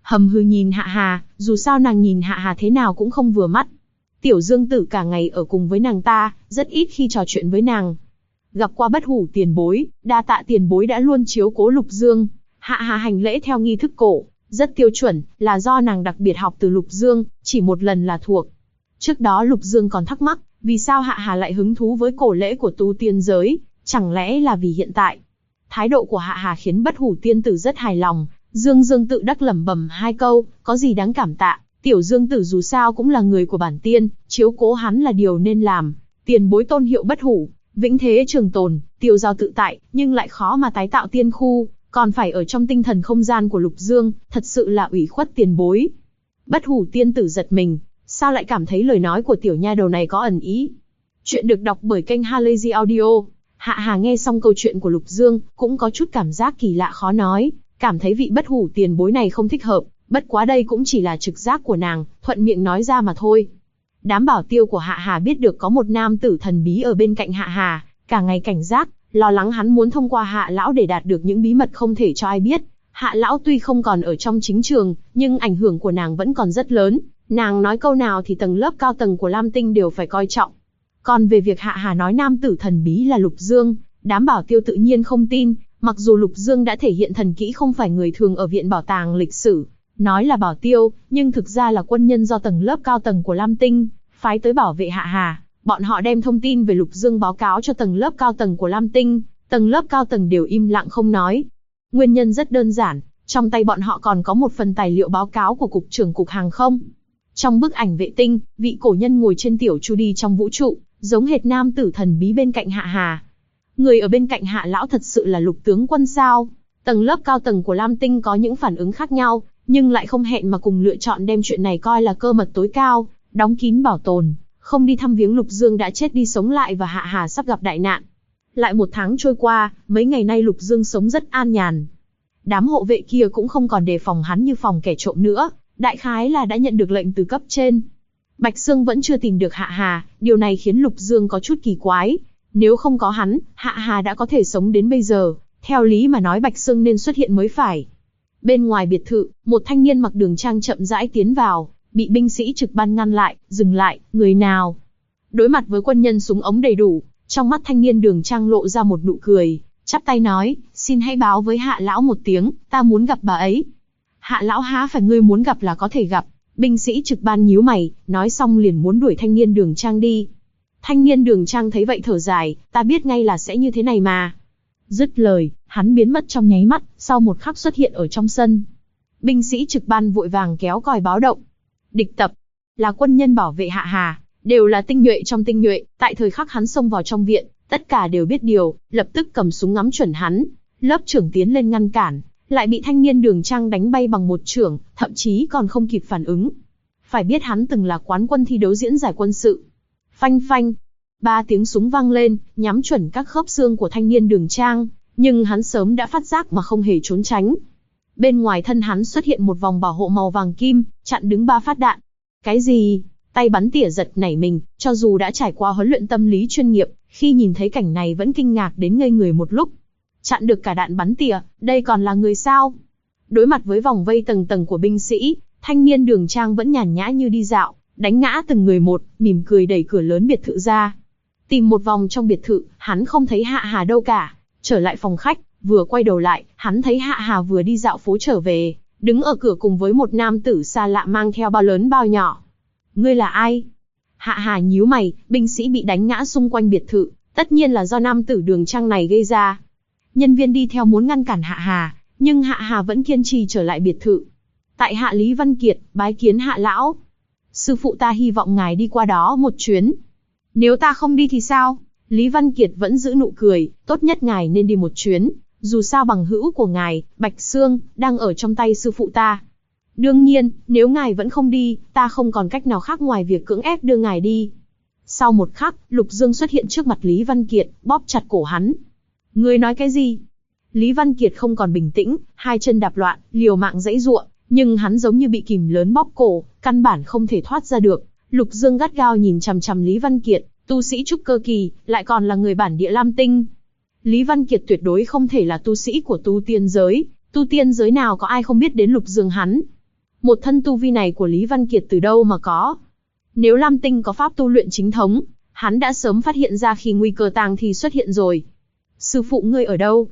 hầm hừ nhìn Hạ Hà, dù sao nàng nhìn Hạ Hà thế nào cũng không vừa mắt. Tiểu Dương Tử cả ngày ở cùng với nàng ta, rất ít khi trò chuyện với nàng. Gặp qua Bất Hủ tiền bối, đa tạ tiền bối đã luôn chiếu cố Lục Dương. Hạ Hà hành lễ theo nghi thức cổ, rất tiêu chuẩn, là do nàng đặc biệt học từ Lục Dương, chỉ một lần là thuộc. Trước đó Lục Dương còn thắc mắc, vì sao Hạ Hà lại hứng thú với cổ lễ của tu tiên giới, chẳng lẽ là vì hiện tại. Thái độ của Hạ Hà khiến Bất Hủ tiên tử rất hài lòng, Dương tự đắc lẩm bẩm hai câu, có gì đáng cảm tạ, Tiểu Dương Tử dù sao cũng là người của bản tiên, chiếu cố hắn là điều nên làm. Tiền bối tôn hiệu Bất Hủ, vĩnh thế trường tồn, tiêu giao tự tại, nhưng lại khó mà tái tạo tiên khu, còn phải ở trong tinh thần không gian của Lục Dương, thật sự là ủy khuất tiền bối. Bất Hủ tiên tử giật mình, sao lại cảm thấy lời nói của tiểu nha đầu này có ẩn ý. Chuyện được đọc bởi kênh Halazy Audio. Hạ Hà nghe xong câu chuyện của Lục Dương, cũng có chút cảm giác kỳ lạ khó nói, cảm thấy vị Bất Hủ tiền bối này không thích hợp, bất quá đây cũng chỉ là trực giác của nàng, thuận miệng nói ra mà thôi. Đám bảo tiêu của Hạ Hà biết được có một nam tử thần bí ở bên cạnh Hạ Hà, cả ngày cảnh giác, lo lắng hắn muốn thông qua Hạ lão để đạt được những bí mật không thể cho ai biết. Hạ lão tuy không còn ở trong chính trường, nhưng ảnh hưởng của nàng vẫn còn rất lớn, nàng nói câu nào thì tầng lớp cao tầng của Lam Tinh đều phải coi trọng. Còn về việc Hạ Hà nói nam tử thần bí là Lục Dương, đám bảo tiêu tự nhiên không tin, mặc dù Lục Dương đã thể hiện thần kỹ không phải người thường ở viện bảo tàng lịch sử, nói là bảo tiêu, nhưng thực ra là quân nhân do tầng lớp cao tầng của Lam Tinh phái tới bảo vệ Hạ Hà. Bọn họ đem thông tin về Lục Dương báo cáo cho tầng lớp cao tầng của Lam Tinh, tầng lớp cao tầng đều im lặng không nói. Nguyên nhân rất đơn giản, trong tay bọn họ còn có một phần tài liệu báo cáo của Cục trưởng Cục Hàng không. Trong bức ảnh vệ tinh, vị cổ nhân ngồi trên tiểu chu đi trong vũ trụ, giống hệt nam tử thần bí bên cạnh Hạ Hà. Người ở bên cạnh Hạ lão thật sự là Lục tướng quân sao? Tầng lớp cao tầng của Lam Tinh có những phản ứng khác nhau, nhưng lại không hẹn mà cùng lựa chọn đem chuyện này coi là cơ mật tối cao, đóng kín bảo tồn, không đi thăm viếng Lục Dương đã chết đi sống lại và Hạ Hà sắp gặp đại nạn. Lại một tháng trôi qua, mấy ngày nay Lục Dương sống rất an nhàn. Đám hộ vệ kia cũng không còn đề phòng hắn như phòng kẻ trộm nữa, đại khái là đã nhận được lệnh từ cấp trên. Bạch Sương vẫn chưa tìm được Hạ Hà, điều này khiến Lục Dương có chút kỳ quái. Nếu không có hắn, Hạ Hà đã có thể sống đến bây giờ, theo lý mà nói Bạch Sương nên xuất hiện mới phải. Bên ngoài biệt thự, một thanh niên mặc đường trang chậm rãi tiến vào, bị binh sĩ trực ban ngăn lại, dừng lại, người nào? Đối mặt với quân nhân súng ống đầy đủ, trong mắt thanh niên đường trang lộ ra một nụ cười, chắp tay nói, xin hãy báo với Hạ lão một tiếng, ta muốn gặp bà ấy. Hạ lão há phải ngươi muốn gặp là có thể gặp. Binh sĩ trực ban nhíu mày, nói xong liền muốn đuổi thanh niên đường trang đi. Thanh niên đường trang thấy vậy thở dài, ta biết ngay là sẽ như thế này mà. Dứt lời, hắn biến mất trong nháy mắt, sau một khắc xuất hiện ở trong sân. Binh sĩ trực ban vội vàng kéo còi báo động. Địch tập, là quân nhân bảo vệ Hạ Hà, đều là tinh nhuệ trong tinh nhuệ, tại thời khắc hắn xông vào trong viện, tất cả đều biết điều, lập tức cầm súng ngắm chuẩn hắn. Lớp trưởng tiến lên ngăn cản, lại bị thanh niên đường trang đánh bay bằng một chưởng, thậm chí còn không kịp phản ứng. Phải biết hắn từng là quán quân thi đấu diễn giải quân sự. Phanh phanh, 3 tiếng súng vang lên, nhắm chuẩn các khớp xương của thanh niên đường trang, nhưng hắn sớm đã phát giác mà không hề trốn tránh. Bên ngoài thân hắn xuất hiện một vòng bảo hộ màu vàng kim, chặn đứng 3 phát đạn. Cái gì? Tay bắn tỉa giật nảy mình, cho dù đã trải qua huấn luyện tâm lý chuyên nghiệp, khi nhìn thấy cảnh này vẫn kinh ngạc đến ngây người một lúc. Chặn được cả đạn bắn tỉa, đây còn là người sao? Đối mặt với vòng vây tầng tầng của binh sĩ, thanh niên đường trang vẫn nhàn nhã như đi dạo, đánh ngã từng người một, mỉm cười đẩy cửa lớn biệt thự ra. Tìm một vòng trong biệt thự, hắn không thấy Hạ Hà đâu cả. Trở lại phòng khách, vừa quay đầu lại, hắn thấy Hạ Hà vừa đi dạo phố trở về, đứng ở cửa cùng với một nam tử xa lạ mang theo bao lớn bao nhỏ. Ngươi là ai? Hạ Hà nhíu mày, binh sĩ bị đánh ngã xung quanh biệt thự, tất nhiên là do nam tử đường trang này gây ra. Nhân viên đi theo muốn ngăn cản Hạ Hà, nhưng Hạ Hà vẫn kiên trì trở lại biệt thự. Tại hạ Lý Văn Kiệt, bái kiến Hạ lão. Sư phụ ta hy vọng ngài đi qua đó một chuyến. Nếu ta không đi thì sao? Lý Văn Kiệt vẫn giữ nụ cười, tốt nhất ngài nên đi một chuyến, dù sao bằng hữu của ngài, Bạch Sương, đang ở trong tay sư phụ ta. Đương nhiên, nếu ngài vẫn không đi, ta không còn cách nào khác ngoài việc cưỡng ép đưa ngài đi. Sau một khắc, Lục Dương xuất hiện trước mặt Lý Văn Kiệt, bóp chặt cổ hắn. Ngươi nói cái gì? Lý Văn Kiệt không còn bình tĩnh, hai chân đạp loạn, liều mạng giãy giụa, nhưng hắn giống như bị kìm lớn bóp cổ, căn bản không thể thoát ra được. Lục Dương gắt gao nhìn chằm chằm Lý Văn Kiệt, tu sĩ trúc cơ kỳ, lại còn là người bản địa Lam Tinh. Lý Văn Kiệt tuyệt đối không thể là tu sĩ của tu tiên giới nào có ai không biết đến Lục Dương hắn. Một thân tu vi này của Lý Văn Kiệt từ đâu mà có? Nếu Lam Tinh có pháp tu luyện chính thống, hắn đã sớm phát hiện ra khi nguy cơ tang thi xuất hiện rồi. Sư phụ ngươi ở đâu?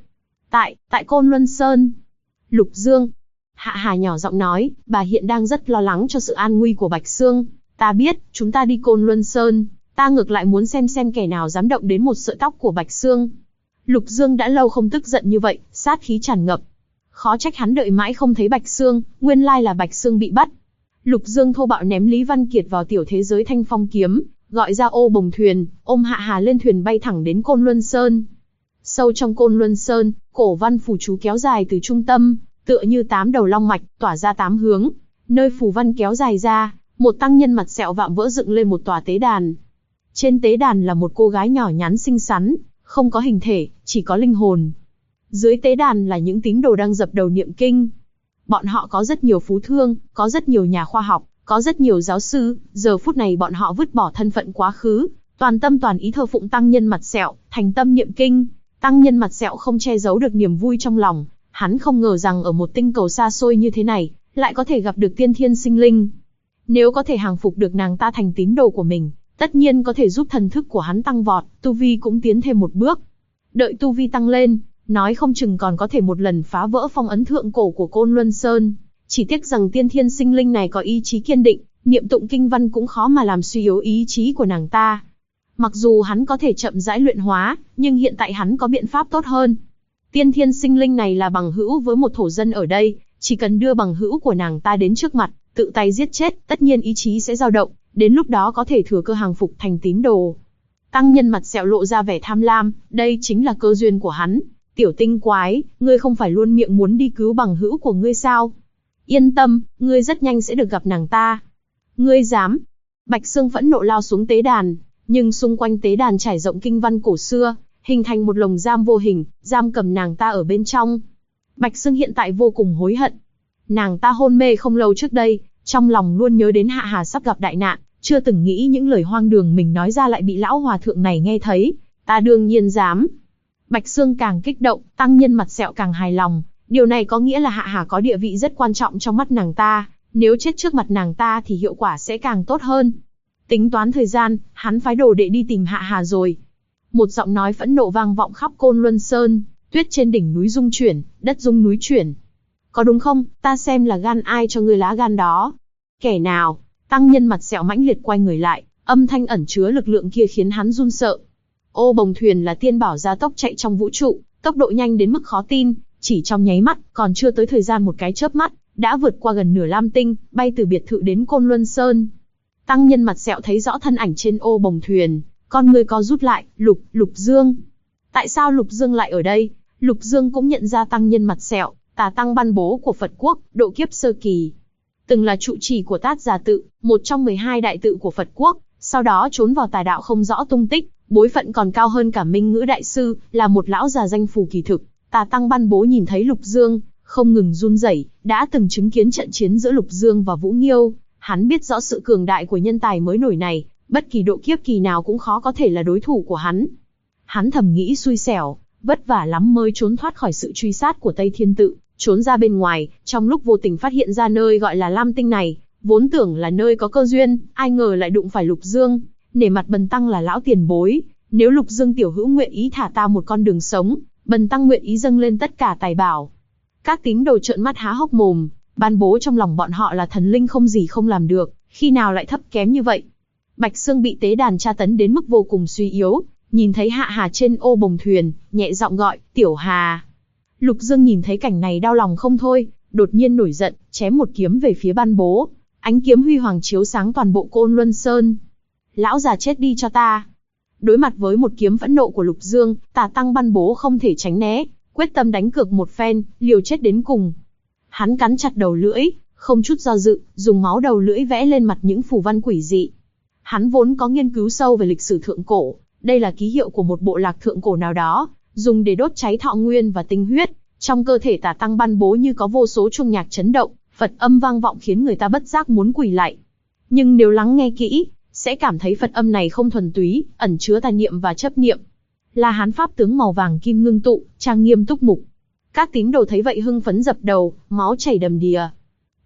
Tại Côn Luân Sơn. Lục Dương. Hạ Hà nhỏ giọng nói, bà hiện đang rất lo lắng cho sự an nguy của Bạch Xương. Ta biết, chúng ta đi Côn Luân Sơn, ta ngược lại muốn xem kẻ nào dám động đến một sợi tóc của Bạch Xương. Lục Dương đã lâu không tức giận như vậy, sát khí tràn ngập. Khó trách hắn đợi mãi không thấy Bạch Xương, nguyên lai là Bạch Xương bị bắt. Lục Dương thô bạo ném Lý Văn Kiệt vào tiểu thế giới Thanh Phong kiếm, gọi ra ô bồng thuyền, ôm Hạ Hà lên thuyền bay thẳng đến Côn Luân Sơn. Sâu trong Côn Luân Sơn, cổ văn phù chú kéo dài từ trung tâm, tựa như 8 đầu long mạch, tỏa ra 8 hướng. Nơi phù văn kéo dài ra, một tăng nhân mặt sẹo vạm vỡ dựng lên một tòa tế đàn. Trên tế đàn là một cô gái nhỏ nhắn xinh xắn, không có hình thể, chỉ có linh hồn. Dưới tế đàn là những tín đồ đang dập đầu niệm kinh. Bọn họ có rất nhiều phú thương, có rất nhiều nhà khoa học, có rất nhiều giáo sư. Giờ phút này bọn họ vứt bỏ thân phận quá khứ, toàn tâm toàn ý thờ phụng tăng nhân mặt sẹo, thành tâm niệm kinh. Tăng nhân mặt sẹo không che giấu được niềm vui trong lòng. Hắn không ngờ rằng ở một tinh cầu xa xôi như thế này, lại có thể gặp được tiên thiên sinh linh. Nếu có thể hàng phục được nàng ta thành tín đồ của mình, tất nhiên có thể giúp thần thức của hắn tăng vọt, tu vi cũng tiến thêm một bước. Đợi tu vi tăng lên, nói không chừng còn có thể một lần phá vỡ phong ấn thượng cổ của Côn Luân Sơn. Chỉ tiếc rằng tiên thiên sinh linh này có ý chí kiên định, niệm tụng kinh văn cũng khó mà làm suy yếu ý chí của nàng ta. Mặc dù hắn có thể chậm rãi luyện hóa, nhưng hiện tại hắn có biện pháp tốt hơn. Tiên thiên sinh linh này là bằng hữu với một thổ dân ở đây, chỉ cần đưa bằng hữu của nàng ta đến trước mặt, tự tay giết chết, tất nhiên ý chí sẽ dao động, đến lúc đó có thể thừa cơ hàng phục thành tín đồ. Tăng nhân mặt sẹo lộ ra vẻ tham lam, đây chính là cơ duyên của hắn. Tiểu tinh quái, ngươi không phải luôn miệng muốn đi cứu bằng hữu của ngươi sao? Yên tâm, ngươi rất nhanh sẽ được gặp nàng ta. Ngươi dám? Bạch Xương phẫn nộ lao xuống tế đàn, nhưng xung quanh tế đàn trải rộng kinh văn cổ xưa, hình thành một lồng giam vô hình, giam cầm nàng ta ở bên trong. Bạch Xương hiện tại vô cùng hối hận. Nàng ta hôn mê không lâu trước đây, trong lòng luôn nhớ đến Hạ Hà sắp gặp đại nạn, chưa từng nghĩ những lời hoang đường mình nói ra lại bị lão hòa thượng này nghe thấy. Ta đương nhiên dám. Bạch Xương càng kích động, tăng nhân mặt sẹo càng hài lòng. Điều này có nghĩa là Hạ Hà có địa vị rất quan trọng trong mắt nàng ta. Nếu chết trước mặt nàng ta thì hiệu quả sẽ càng tốt hơn. Tính toán thời gian, hắn phái đồ đệ đi tìm Hạ Hà rồi. Một giọng nói phẫn nộ vang vọng khắp Côn Luân Sơn. Tuyết trên đỉnh núi rung chuyển, đất rung núi chuyển. Có đúng không? Ta xem là gan ai cho ngươi lá gan đó. Kẻ nào? Tăng nhân mặt sẹo mãnh liệt quay người lại, âm thanh ẩn chứa lực lượng kia khiến hắn run sợ. Ô bồng thuyền là tiên bảo gia tốc chạy trong vũ trụ, tốc độ nhanh đến mức khó tin, chỉ trong nháy mắt, còn chưa tới thời gian một cái chớp mắt, đã vượt qua gần nửa lam tinh, bay từ biệt thự đến Côn Luân Sơn. Tăng nhân mặt sẹo thấy rõ thân ảnh trên ô bồng thuyền, con người co rút lại, Lục Dương. Tại sao Lục Dương lại ở đây? Lục Dương cũng nhận ra tăng nhân mặt sẹo, tà tăng ban bố của Phật quốc, độ kiếp sơ kỳ. Từng là trụ trì của Tát Già tự, một trong 12 đại tự của Phật quốc, sau đó trốn vào tà đạo không rõ tung tích, bối phận còn cao hơn cả Minh Ngữ đại sư, là một lão già danh phù kỳ thực. Tà tăng ban bố nhìn thấy Lục Dương, không ngừng run rẩy, đã từng chứng kiến trận chiến giữa Lục Dương và Vũ Nghiêu, hắn biết rõ sự cường đại của nhân tài mới nổi này, bất kỳ độ kiếp kỳ nào cũng khó có thể là đối thủ của hắn. Hắn thầm nghĩ xui xẻo, vất vả lắm mới trốn thoát khỏi sự truy sát của Tây Thiên tự, trốn ra bên ngoài, trong lúc vô tình phát hiện ra nơi gọi là Lam Tinh này, vốn tưởng là nơi có cơ duyên, ai ngờ lại đụng phải Lục Dương. Nể mặt bần tăng là lão tiền bối, nếu Lục Dương tiểu hữu nguyện ý thả ta một con đường sống, bần tăng nguyện ý dâng lên tất cả tài bảo. Các tín đồ trợn mắt há hốc mồm, ban bố trong lòng bọn họ là thần linh không gì không làm được, khi nào lại thấp kém như vậy. Bạch Xương bị tế đàn tra tấn đến mức vô cùng suy yếu, nhìn thấy Hạ Hà trên ô bồng thuyền, nhẹ giọng gọi, Tiểu Hà. Lục Dương nhìn thấy cảnh này đau lòng không thôi, đột nhiên nổi giận, chém một kiếm về phía ban bố. Ánh kiếm huy hoàng chiếu sáng toàn bộ Côn Luân Sơn. Lão già chết đi cho ta. Đối mặt với một kiếm phẫn nộ của Lục Dương, tà tăng ban bố không thể tránh né, quyết tâm đánh cược một phen, liều chết đến cùng. Hắn cắn chặt đầu lưỡi, không chút do dự, dùng máu đầu lưỡi vẽ lên mặt những phù văn quỷ dị. Hắn vốn có nghiên cứu sâu về lịch sử thượng cổ, đây là ký hiệu của một bộ lạc thượng cổ nào đó, dùng để đốt cháy thọ nguyên và tinh huyết. Trong cơ thể tà tăng ban bố như có vô số chuông nhạc chấn động, Phật âm vang vọng khiến người ta bất giác muốn quỳ lạy. Nhưng nếu lắng nghe kỹ, sẽ cảm thấy Phật âm này không thuần túy, ẩn chứa tà niệm và chấp niệm. Là Hán pháp tướng màu vàng kim ngưng tụ, trang nghiêm túc mục. Các tín đồ thấy vậy hưng phấn dập đầu, máu chảy đầm đìa.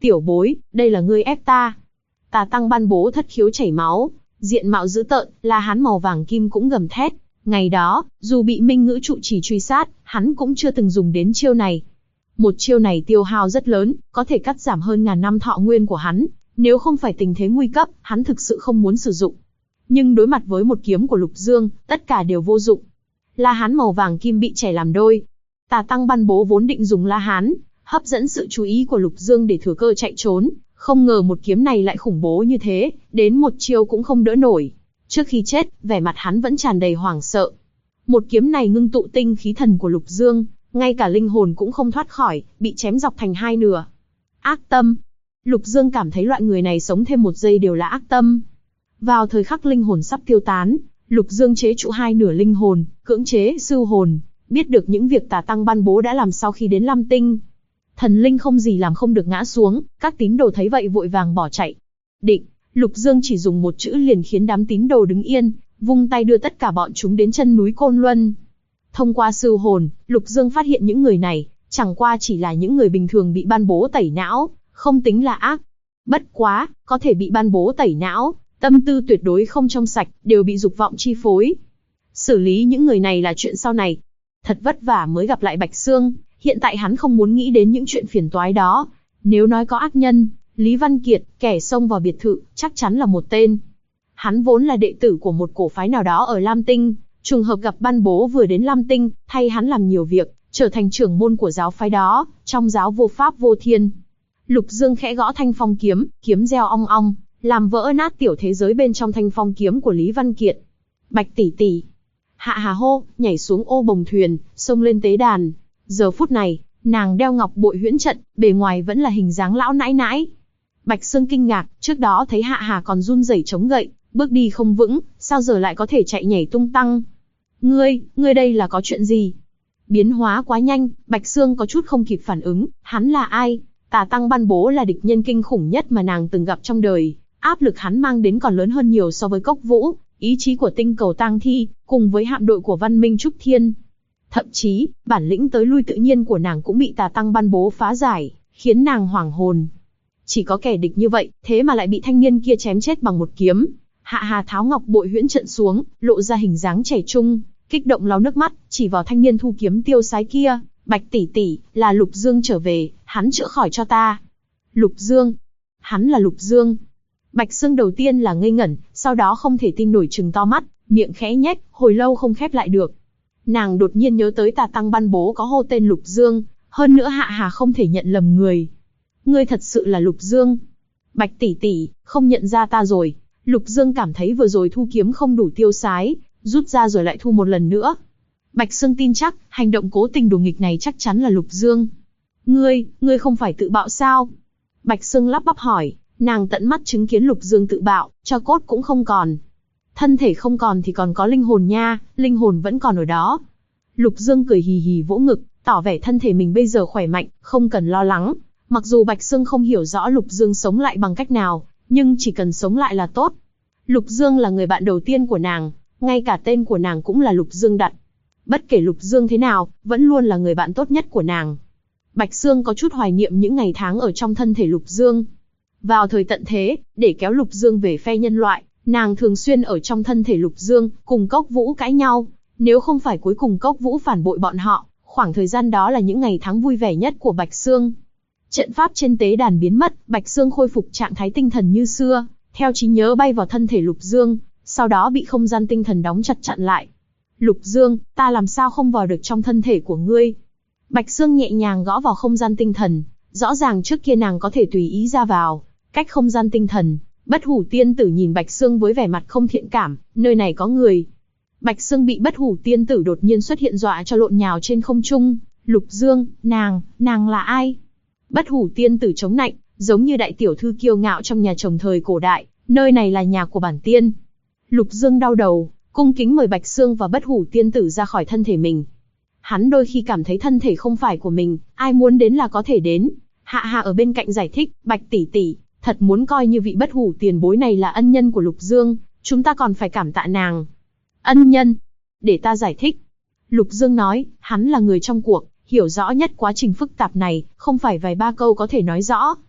Tiểu bối, đây là ngươi ép ta. Tà Tăng Ban Bố thất khiếu chảy máu, diện mạo dữ tợn, La Hán màu vàng kim cũng gầm thét. Ngày đó, dù bị Minh Ngữ trụ trì truy sát, hắn cũng chưa từng dùng đến chiêu này. Một chiêu này tiêu hao rất lớn, có thể cắt giảm hơn ngàn năm thọ nguyên của hắn. Nếu không phải tình thế nguy cấp, hắn thực sự không muốn sử dụng. Nhưng đối mặt với một kiếm của Lục Dương, tất cả đều vô dụng. La Hán màu vàng kim bị chẻ làm đôi. Tà Tăng Ban Bố vốn định dùng La Hán, hấp dẫn sự chú ý của Lục Dương để thừa cơ chạy trốn. Không ngờ một kiếm này lại khủng bố như thế, đến một chiêu cũng không đỡ nổi. Trước khi chết, vẻ mặt hắn vẫn tràn đầy hoảng sợ. Một kiếm này ngưng tụ tinh khí thần của Lục Dương, ngay cả linh hồn cũng không thoát khỏi, bị chém dọc thành hai nửa. Ác tâm. Lục Dương cảm thấy loại người này sống thêm một giây đều là ác tâm. Vào thời khắc linh hồn sắp tiêu tán, Lục Dương chế trụ hai nửa linh hồn, cưỡng chế sưu hồn, biết được những việc Tà Tăng Ban Bố đã làm sau khi đến Lam Tinh. Thần linh không gì làm không được ngã xuống, các tín đồ thấy vậy vội vàng bỏ chạy. Định, Lục Dương chỉ dùng một chữ liền khiến đám tín đồ đứng yên, vung tay đưa tất cả bọn chúng đến chân núi Côn Luân. Thông qua sưu hồn, Lục Dương phát hiện những người này, chẳng qua chỉ là những người bình thường bị Ban Bố tẩy não, không tính là ác. Bất quá, có thể bị Ban Bố tẩy não, tâm tư tuyệt đối không trong sạch, đều bị dục vọng chi phối. Xử lý những người này là chuyện sau này. Thật vất vả mới gặp lại Bạch Xương, hiện tại hắn không muốn nghĩ đến những chuyện phiền toái đó. Nếu nói có ác nhân, Lý Văn Kiệt, kẻ xông vào biệt thự, chắc chắn là một tên. Hắn vốn là đệ tử của một cổ phái nào đó ở Lam Tinh, trùng hợp gặp Ban Bố vừa đến Lam Tinh, thay hắn làm nhiều việc, trở thành trưởng môn của giáo phái đó, trong giáo vô pháp vô thiên. Lục Dương khẽ gõ thanh phong kiếm, kiếm reo ong ong, làm vỡ nát tiểu thế giới bên trong thanh phong kiếm của Lý Văn Kiệt. Bạch tỷ tỷ. Hạ Hà hô, nhảy xuống ô bồng thuyền, xông lên tế đàn. Giờ phút này, nàng đeo ngọc bội huyễn trận, bề ngoài vẫn là hình dáng lão nãi nãi. Bạch Xương kinh ngạc, trước đó thấy Hạ Hà còn run rẩy chống gậy, bước đi không vững, sao giờ lại có thể chạy nhảy tung tăng? Ngươi đây là có chuyện gì? Biến hóa quá nhanh, Bạch Xương có chút không kịp phản ứng, hắn là ai? Tà Tăng Ban Bố là địch nhân kinh khủng nhất mà nàng từng gặp trong đời, áp lực hắn mang đến còn lớn hơn nhiều so với Cốc Vũ, ý chí của tinh cầu tang thi, cùng với hạm đội của Văn Minh Trúc Thiên. Thậm chí, bản lĩnh tới lui tự nhiên của nàng cũng bị Tà Tăng Ban Bố phá giải, khiến nàng hoảng hồn. Chỉ có kẻ địch như vậy, thế mà lại bị thanh niên kia chém chết bằng một kiếm. Hạ Hà tháo ngọc bội huyễn trận xuống, lộ ra hình dáng trẻ trung, kích động lau nước mắt, chỉ vào thanh niên thu kiếm tiêu sái kia. Bạch tỷ tỷ, là Lục Dương trở về, hắn chữa khỏi cho ta. Lục Dương? Hắn là Lục Dương? Bạch Xương đầu tiên là ngây ngẩn, sau đó không thể tin nổi trừng to mắt, miệng khẽ nhếch, hồi lâu không khép lại được. Nàng đột nhiên nhớ tới Tà Tăng Ban Bố có hô tên Lục Dương, hơn nữa Hạ Hà không thể nhận lầm người. Ngươi thật sự là Lục Dương? Bạch tỷ tỷ, không nhận ra ta rồi. Lục Dương cảm thấy vừa rồi thu kiếm không đủ tiêu sái, rút ra rồi lại thu một lần nữa. Bạch Xương tin chắc, hành động cố tình đùa nghịch này chắc chắn là Lục Dương. Ngươi không phải tự bạo sao? Bạch Xương lắp bắp hỏi, nàng tận mắt chứng kiến Lục Dương tự bạo, cho cốt cũng không còn. Thân thể không còn thì còn có linh hồn nha, linh hồn vẫn còn ở đó. Lục Dương cười hì hì vỗ ngực, tỏ vẻ thân thể mình bây giờ khỏe mạnh, không cần lo lắng. Mặc dù Bạch Xương không hiểu rõ Lục Dương sống lại bằng cách nào, nhưng chỉ cần sống lại là tốt. Lục Dương là người bạn đầu tiên của nàng, ngay cả tên của nàng cũng là Lục Dương đặt. Bất kể Lục Dương thế nào, vẫn luôn là người bạn tốt nhất của nàng. Bạch Xương có chút hoài niệm những ngày tháng ở trong thân thể Lục Dương. Vào thời tận thế, để kéo Lục Dương về phe nhân loại, nàng thường xuyên ở trong thân thể Lục Dương, cùng Cốc Vũ cãi nhau. Nếu không phải cuối cùng Cốc Vũ phản bội bọn họ, khoảng thời gian đó là những ngày tháng vui vẻ nhất của Bạch Xương. Trận pháp trên tế đàn biến mất, Bạch Xương khôi phục trạng thái tinh thần như xưa, theo trí nhớ bay vào thân thể Lục Dương, sau đó bị không gian tinh thần đóng chặt chặn lại. Lục Dương, ta làm sao không vào được trong thân thể của ngươi? Bạch Xương nhẹ nhàng gõ vào không gian tinh thần, rõ ràng trước kia nàng có thể tùy ý ra vào, cách không gian tinh thần. Bất Hủ Tiên Tử nhìn Bạch Xương với vẻ mặt không thiện cảm, nơi này có người. Bạch Xương bị Bất Hủ Tiên Tử đột nhiên xuất hiện dọa cho lộn nhào trên không trung. Lục Dương, nàng là ai? Bất Hủ Tiên Tử chống nạnh, giống như đại tiểu thư kiêu ngạo trong nhà chồng thời cổ đại, nơi này là nhà của bản tiên. Lục Dương đau đầu, cung kính mời Bạch Xương và Bất Hủ Tiên Tử ra khỏi thân thể mình. Hắn đôi khi cảm thấy thân thể không phải của mình, ai muốn đến là có thể đến. Hạ Hà ở bên cạnh giải thích, Bạch tỷ tỷ, thật muốn coi như vị Bất Hủ tiền bối này là ân nhân của Lục Dương, chúng ta còn phải cảm tạ nàng. Ân nhân? Để ta giải thích. Lục Dương nói, hắn là người trong cuộc, hiểu rõ nhất quá trình phức tạp này, không phải vài ba câu có thể nói rõ.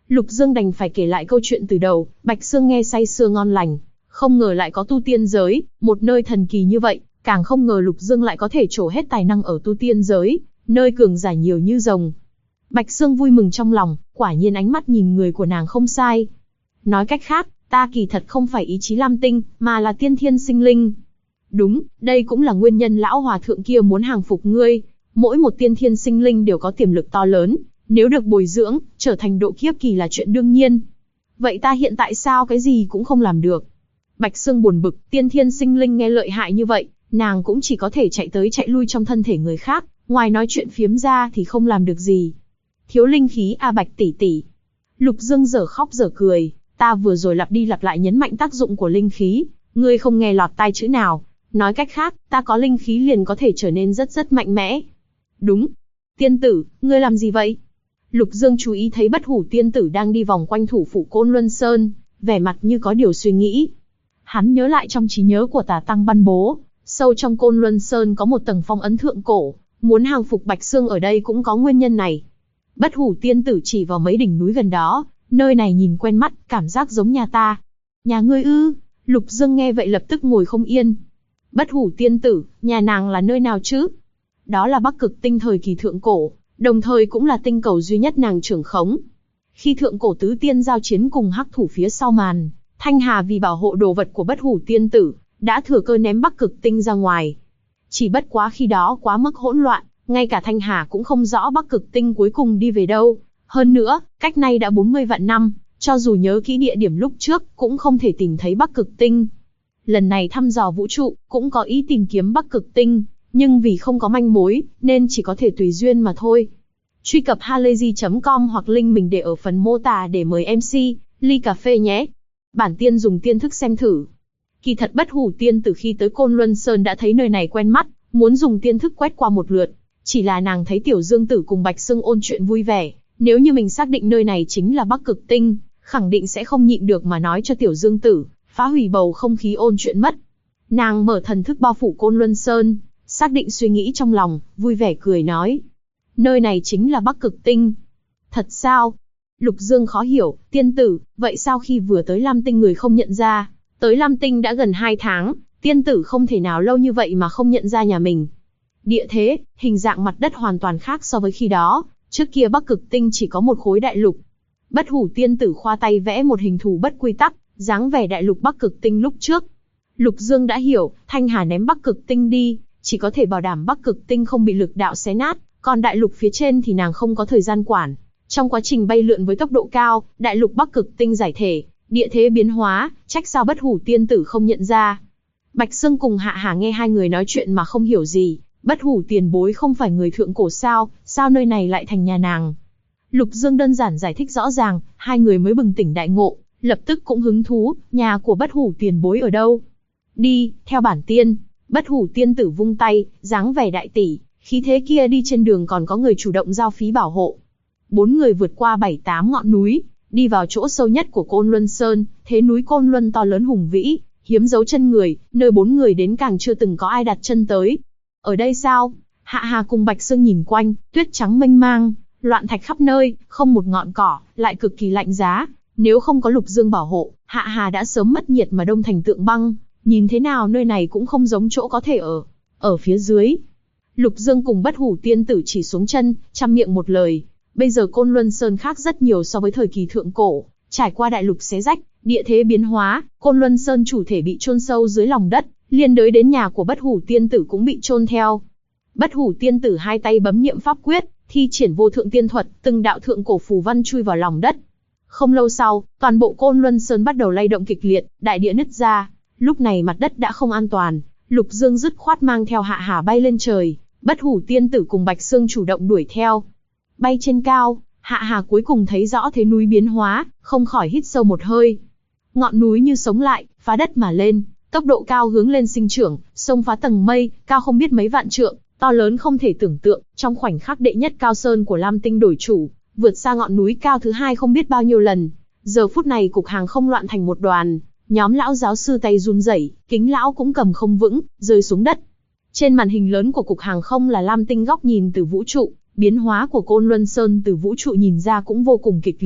Lục Dương đành phải kể lại câu chuyện từ đầu, Bạch Sương nghe say sưa ngon lành, không ngờ lại có tu tiên giới, một nơi thần kỳ như vậy, càng không ngờ Lục Dương lại có thể trổ hết tài năng ở tu tiên giới, nơi cường giả nhiều như rồng. Bạch Sương vui mừng trong lòng, quả nhiên ánh mắt nhìn người của nàng không sai. Nói cách khác, ta kỳ thật không phải ý chí lam tinh, mà là tiên thiên sinh linh. Đúng, đây cũng là nguyên nhân lão hòa thượng kia muốn hàng phục ngươi. Mỗi một tiên thiên sinh linh đều có tiềm lực to lớn, nếu được bồi dưỡng, trở thành độ kiếp kỳ là chuyện đương nhiên. Vậy ta hiện tại sao cái gì cũng không làm được? Bạch Sương buồn bực, tiên thiên sinh linh nghe lợi hại như vậy, nàng cũng chỉ có thể chạy tới chạy lui trong thân thể người khác, ngoài nói chuyện phiếm ra thì không làm được gì. Thiếu linh khí a Bạch tỷ tỷ. Lục Dương dở khóc dở cười, ta vừa rồi lặp đi lặp lại nhấn mạnh tác dụng của linh khí, ngươi không nghe lọt tai chữ nào. Nói cách khác, ta có linh khí liền có thể trở nên rất mạnh mẽ. Đúng. Tiên tử, ngươi làm gì vậy? Lục Dương chú ý thấy Bất Hủ tiên tử đang đi vòng quanh thủ phủ Côn Luân Sơn, vẻ mặt như có điều suy nghĩ. Hắn nhớ lại trong trí nhớ của Tà Tăng ban bố, sâu trong Côn Luân Sơn có một tầng phong ấn thượng cổ, muốn hàng phục Bạch Sương ở đây cũng có nguyên nhân này. Bất Hủ tiên tử chỉ vào mấy đỉnh núi gần đó, nơi này nhìn quen mắt, cảm giác giống nhà ta. Nhà ngươi ư? Lục Dương nghe vậy lập tức ngồi không yên. Bất Hủ tiên tử, nhà nàng là nơi nào chứ? Đó là Bắc Cực Tinh thời kỳ thượng cổ, đồng thời cũng là tinh cầu duy nhất nàng trưởng khống. Khi thượng cổ tứ tiên giao chiến cùng hắc thủ phía sau màn, Thanh Hà vì bảo hộ đồ vật của Bất Hủ tiên tử, đã thừa cơ ném Bắc Cực Tinh ra ngoài. Chỉ bất quá khi đó quá mức hỗn loạn, ngay cả Thanh Hà cũng không rõ Bắc Cực Tinh cuối cùng đi về đâu. Hơn nữa, cách nay đã 40 vạn năm, cho dù nhớ kỹ địa điểm lúc trước, cũng không thể tìm thấy Bắc Cực Tinh. Lần này thăm dò vũ trụ, cũng có ý tìm kiếm Bắc Cực Tinh, nhưng vì không có manh mối, nên chỉ có thể tùy duyên mà thôi. Truy cập halayzi.com hoặc link mình để ở phần mô tả để mời MC, ly cà phê nhé. Bản tiên dùng tiên thức xem thử. Kỳ thật Bất Hủ tiên từ khi tới Côn Luân Sơn đã thấy nơi này quen mắt, muốn dùng tiên thức quét qua một lượt. Chỉ là nàng thấy Tiểu Dương Tử cùng Bạch Sương ôn chuyện vui vẻ, nếu như mình xác định nơi này chính là Bắc Cực Tinh, khẳng định sẽ không nhịn được mà nói cho Tiểu Dương Tử, phá hủy bầu không khí ôn chuyện mất. Nàng mở thần thức bao phủ Côn Luân Sơn, xác định suy nghĩ trong lòng, vui vẻ cười nói. Nơi này chính là Bắc Cực Tinh. Thật sao? Lục Dương khó hiểu, tiên tử, vậy sao khi vừa tới Lam Tinh người không nhận ra? Tới Lam Tinh đã gần 2 tháng, tiên tử không thể nào lâu như vậy mà không nhận ra nhà mình. Địa thế, hình dạng mặt đất hoàn toàn khác so với khi đó, trước kia Bắc Cực Tinh chỉ có một khối đại lục. Bất Hủ tiên tử khoa tay vẽ một hình thù bất quy tắc, dáng vẻ đại lục Bắc Cực Tinh lúc trước. Lục Dương đã hiểu, Thanh Hà ném Bắc Cực Tinh đi, chỉ có thể bảo đảm Bắc Cực Tinh không bị lực đạo xé nát, còn đại lục phía trên thì nàng không có thời gian quản. Trong quá trình bay lượn với tốc độ cao, đại lục Bắc Cực Tinh giải thể, địa thế biến hóa, trách sao Bất Hủ tiên tử không nhận ra. Bạch Sương cùng Hạ Hà nghe hai người nói chuyện mà không hiểu gì, Bất Hủ tiền bối không phải người thượng cổ sao, sao nơi này lại thành nhà nàng? Lục Dương đơn giản giải thích rõ ràng, hai người mới bừng tỉnh đại ngộ, lập tức cũng hứng thú, nhà của Bất Hủ tiền bối ở đâu? Đi, theo bản tiên. Bất Hủ tiên tử vung tay, dáng vẻ đại tỷ, khí thế kia đi trên đường còn có người chủ động giao phí bảo hộ. 4 người vượt qua 7-8 ngọn núi, đi vào chỗ sâu nhất của Côn Luân Sơn, thế núi Côn Luân to lớn hùng vĩ, hiếm dấu chân người, nơi 4 người đến càng chưa từng có ai đặt chân tới. Ở đây sao? Hạ Hà cùng Bạch Sương nhìn quanh, tuyết trắng mênh mang, loạn thạch khắp nơi, không một ngọn cỏ, lại cực kỳ lạnh giá. Nếu không có Lục Dương bảo hộ, Hạ Hà đã sớm mất nhiệt mà đông thành tượng băng. Nhìn thế nào nơi này cũng không giống chỗ có thể ở. Ở phía dưới, Lục Dương cùng Bất Hủ tiên tử chỉ xuống chân, chăm miệng một lời. Bây giờ Côn Luân Sơn khác rất nhiều so với thời kỳ thượng cổ, trải qua đại lục xé rách, địa thế biến hóa, Côn Luân Sơn chủ thể bị chôn sâu dưới lòng đất, liên đới đến nhà của Bất Hủ tiên tử cũng bị chôn theo. Bất Hủ tiên tử hai tay bấm niệm pháp quyết, thi triển vô thượng tiên thuật, từng đạo thượng cổ phù văn chui vào lòng đất. Không lâu sau, toàn bộ Côn Luân Sơn bắt đầu lay động kịch liệt, đại địa nứt ra. Lúc này mặt đất đã không an toàn, Lục Dương dứt khoát mang theo Hạ Hà bay lên trời, Bất Hủ tiên tử cùng Bạch Sương chủ động đuổi theo. Bay trên cao, Hạ Hà cuối cùng thấy rõ thế núi biến hóa, không khỏi hít sâu một hơi. Ngọn núi như sống lại, phá đất mà lên, tốc độ cao hướng lên sinh trưởng, xông phá tầng mây, cao không biết mấy vạn trượng, to lớn không thể tưởng tượng. Trong khoảnh khắc đệ nhất cao sơn của Lam Tinh đổi chủ, vượt xa ngọn núi cao thứ hai không biết bao nhiêu lần. Giờ phút này cục hàng không loạn thành một đoàn. Nhóm lão giáo sư tay run rẩy, kính lão cũng cầm không vững, rơi xuống đất. Trên màn hình lớn của cục hàng không là Lam Tinh góc nhìn từ vũ trụ, biến hóa của Côn Luân Sơn từ vũ trụ nhìn ra cũng vô cùng kịch liệt,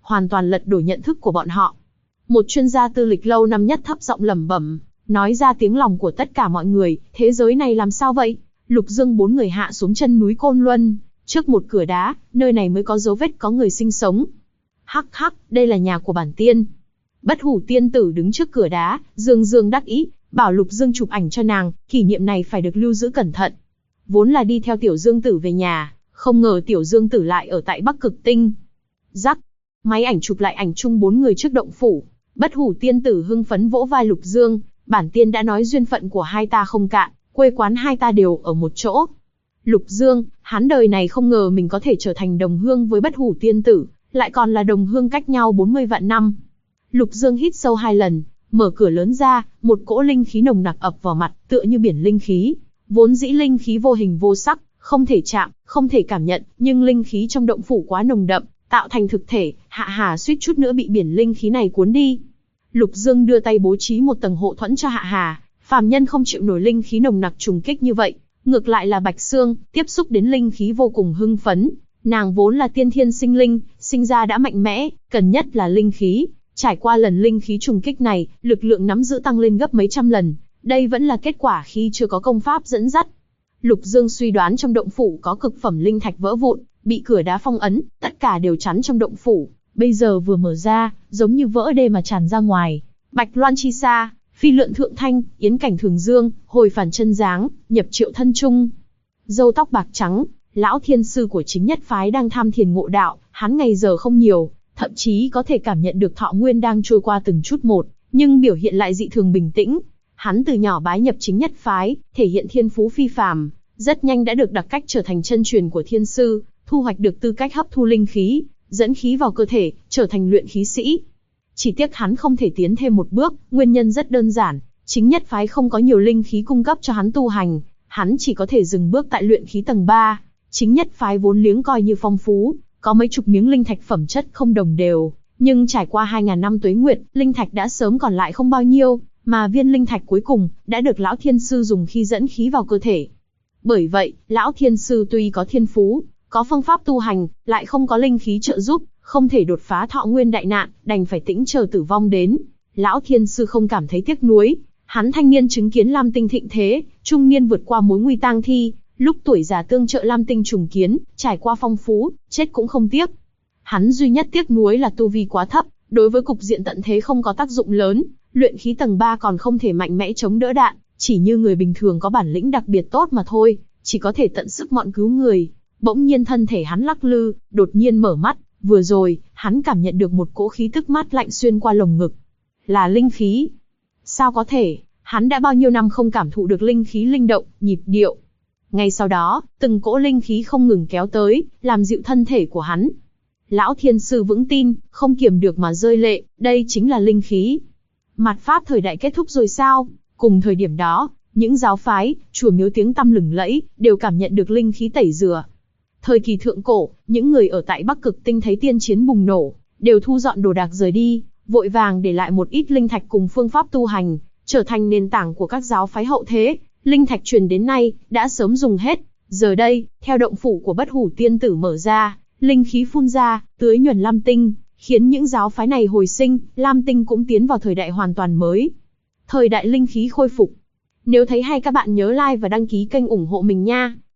hoàn toàn lật đổ nhận thức của bọn họ. Một chuyên gia tư lịch lâu năm nhất thấp giọng lẩm bẩm, nói ra tiếng lòng của tất cả mọi người, thế giới này làm sao vậy? Lục Dương bốn người hạ xuống chân núi Côn Luân, trước một cửa đá, nơi này mới có dấu vết có người sinh sống. Hắc hắc, đây là nhà của bản tiên. Bất Hủ tiên tử đứng trước cửa đá, dương dương đắc ý, bảo Lục Dương chụp ảnh cho nàng, kỷ niệm này phải được lưu giữ cẩn thận. Vốn là đi theo Tiểu Dương Tử về nhà, không ngờ Tiểu Dương Tử lại ở tại Bắc Cực Tinh. Rắc, máy ảnh chụp lại ảnh chung bốn người trước động phủ. Bất Hủ tiên tử hưng phấn vỗ vai Lục Dương, bản tiên đã nói duyên phận của hai ta không cạn, quê quán hai ta đều ở một chỗ. Lục Dương, hắn đời này không ngờ mình có thể trở thành đồng hương với Bất Hủ tiên tử, lại còn là đồng hương cách nhau 40 vạn năm. Lục Dương hít sâu 2 lần, mở cửa lớn ra, một cỗ linh khí nồng nặc ập vào mặt, tựa như biển linh khí. Vốn dĩ linh khí vô hình vô sắc, không thể chạm, không thể cảm nhận, nhưng linh khí trong động phủ quá nồng đậm, tạo thành thực thể, Hạ Hà suýt chút nữa bị biển linh khí này cuốn đi. Lục Dương đưa tay bố trí một tầng hộ thuẫn cho Hạ Hà, phàm nhân không chịu nổi linh khí nồng nặc trùng kích như vậy, ngược lại là Bạch Xương, tiếp xúc đến linh khí vô cùng hưng phấn. Nàng vốn là tiên thiên sinh linh, sinh ra đã mạnh mẽ, cần nhất là linh khí. Trải qua lần linh khí trùng kích này, lực lượng nắm giữ tăng lên gấp mấy trăm lần. Đây vẫn là kết quả khi chưa có công pháp dẫn dắt. Lục Dương suy đoán trong động phủ có cực phẩm linh thạch vỡ vụn, bị cửa đá phong ấn, tất cả đều chắn trong động phủ. Bây giờ vừa mở ra, giống như vỡ đê mà tràn ra ngoài. Bạch Loan chi xa, phi lượn thượng thanh, yến cảnh thường dương, hồi phản chân dáng, nhập triệu thân trung. Râu tóc bạc trắng, lão thiên sư của chính nhất phái đang tham thiền ngộ đạo, hắn ngày giờ không nhiều, thậm chí có thể cảm nhận được thọ nguyên đang trôi qua từng chút một, nhưng biểu hiện lại dị thường bình tĩnh. Hắn từ nhỏ bái nhập chính nhất phái, thể hiện thiên phú phi phàm, rất nhanh đã được đặc cách trở thành chân truyền của thiên sư, thu hoạch được tư cách hấp thu linh khí, dẫn khí vào cơ thể, trở thành luyện khí sĩ. Chỉ tiếc hắn không thể tiến thêm một bước, nguyên nhân rất đơn giản, chính nhất phái không có nhiều linh khí cung cấp cho hắn tu hành, hắn chỉ có thể dừng bước tại luyện khí tầng 3. Chính nhất phái vốn liếng coi như phong phú, có mấy chục miếng linh thạch phẩm chất không đồng đều, nhưng trải qua 2000 năm tuế nguyệt, linh thạch đã sớm còn lại không bao nhiêu, mà viên linh thạch cuối cùng đã được lão thiên sư dùng khi dẫn khí vào cơ thể. Bởi vậy, lão thiên sư tuy có thiên phú, có phương pháp tu hành, lại không có linh khí trợ giúp, không thể đột phá thọ nguyên đại nạn, đành phải tĩnh chờ tử vong đến. Lão thiên sư không cảm thấy tiếc nuối, hắn thanh niên chứng kiến Lam Tinh thịnh thế, trung niên vượt qua mối nguy tang thi, lúc tuổi già tương trợ Lam Tinh trùng kiến, trải qua phong phú, chết cũng không tiếc. Hắn duy nhất tiếc nuối là tu vi quá thấp, đối với cục diện tận thế không có tác dụng lớn, luyện khí tầng 3 còn không thể mạnh mẽ chống đỡ đạn, chỉ như người bình thường có bản lĩnh đặc biệt tốt mà thôi, chỉ có thể tận sức mọn cứu người. Bỗng nhiên thân thể hắn lắc lư, đột nhiên mở mắt, vừa rồi, hắn cảm nhận được một cỗ khí tức mát lạnh xuyên qua lồng ngực. Là linh khí. Sao có thể, hắn đã bao nhiêu năm không cảm thụ được linh khí linh động, nhịp điệu. Ngay sau đó, từng cỗ linh khí không ngừng kéo tới, làm dịu thân thể của hắn. Lão thiên sư vững tin, không kiềm được mà rơi lệ, đây chính là linh khí. Mạt Pháp thời đại kết thúc rồi sao? Cùng thời điểm đó, những giáo phái, chùa miếu tiếng tăm lừng lẫy, đều cảm nhận được linh khí tẩy rửa. Thời kỳ thượng cổ, những người ở tại Bắc Cực Tinh thấy tiên chiến bùng nổ, đều thu dọn đồ đạc rời đi, vội vàng để lại một ít linh thạch cùng phương pháp tu hành, trở thành nền tảng của các giáo phái hậu thế. Linh thạch truyền đến nay, đã sớm dùng hết. Giờ đây, theo động phủ của Bất Hủ tiên tử mở ra, linh khí phun ra, tưới nhuần Lam Tinh, khiến những giáo phái này hồi sinh, Lam Tinh cũng tiến vào thời đại hoàn toàn mới. Thời đại linh khí khôi phục. Nếu thấy hay các bạn nhớ like và đăng ký kênh ủng hộ mình nha.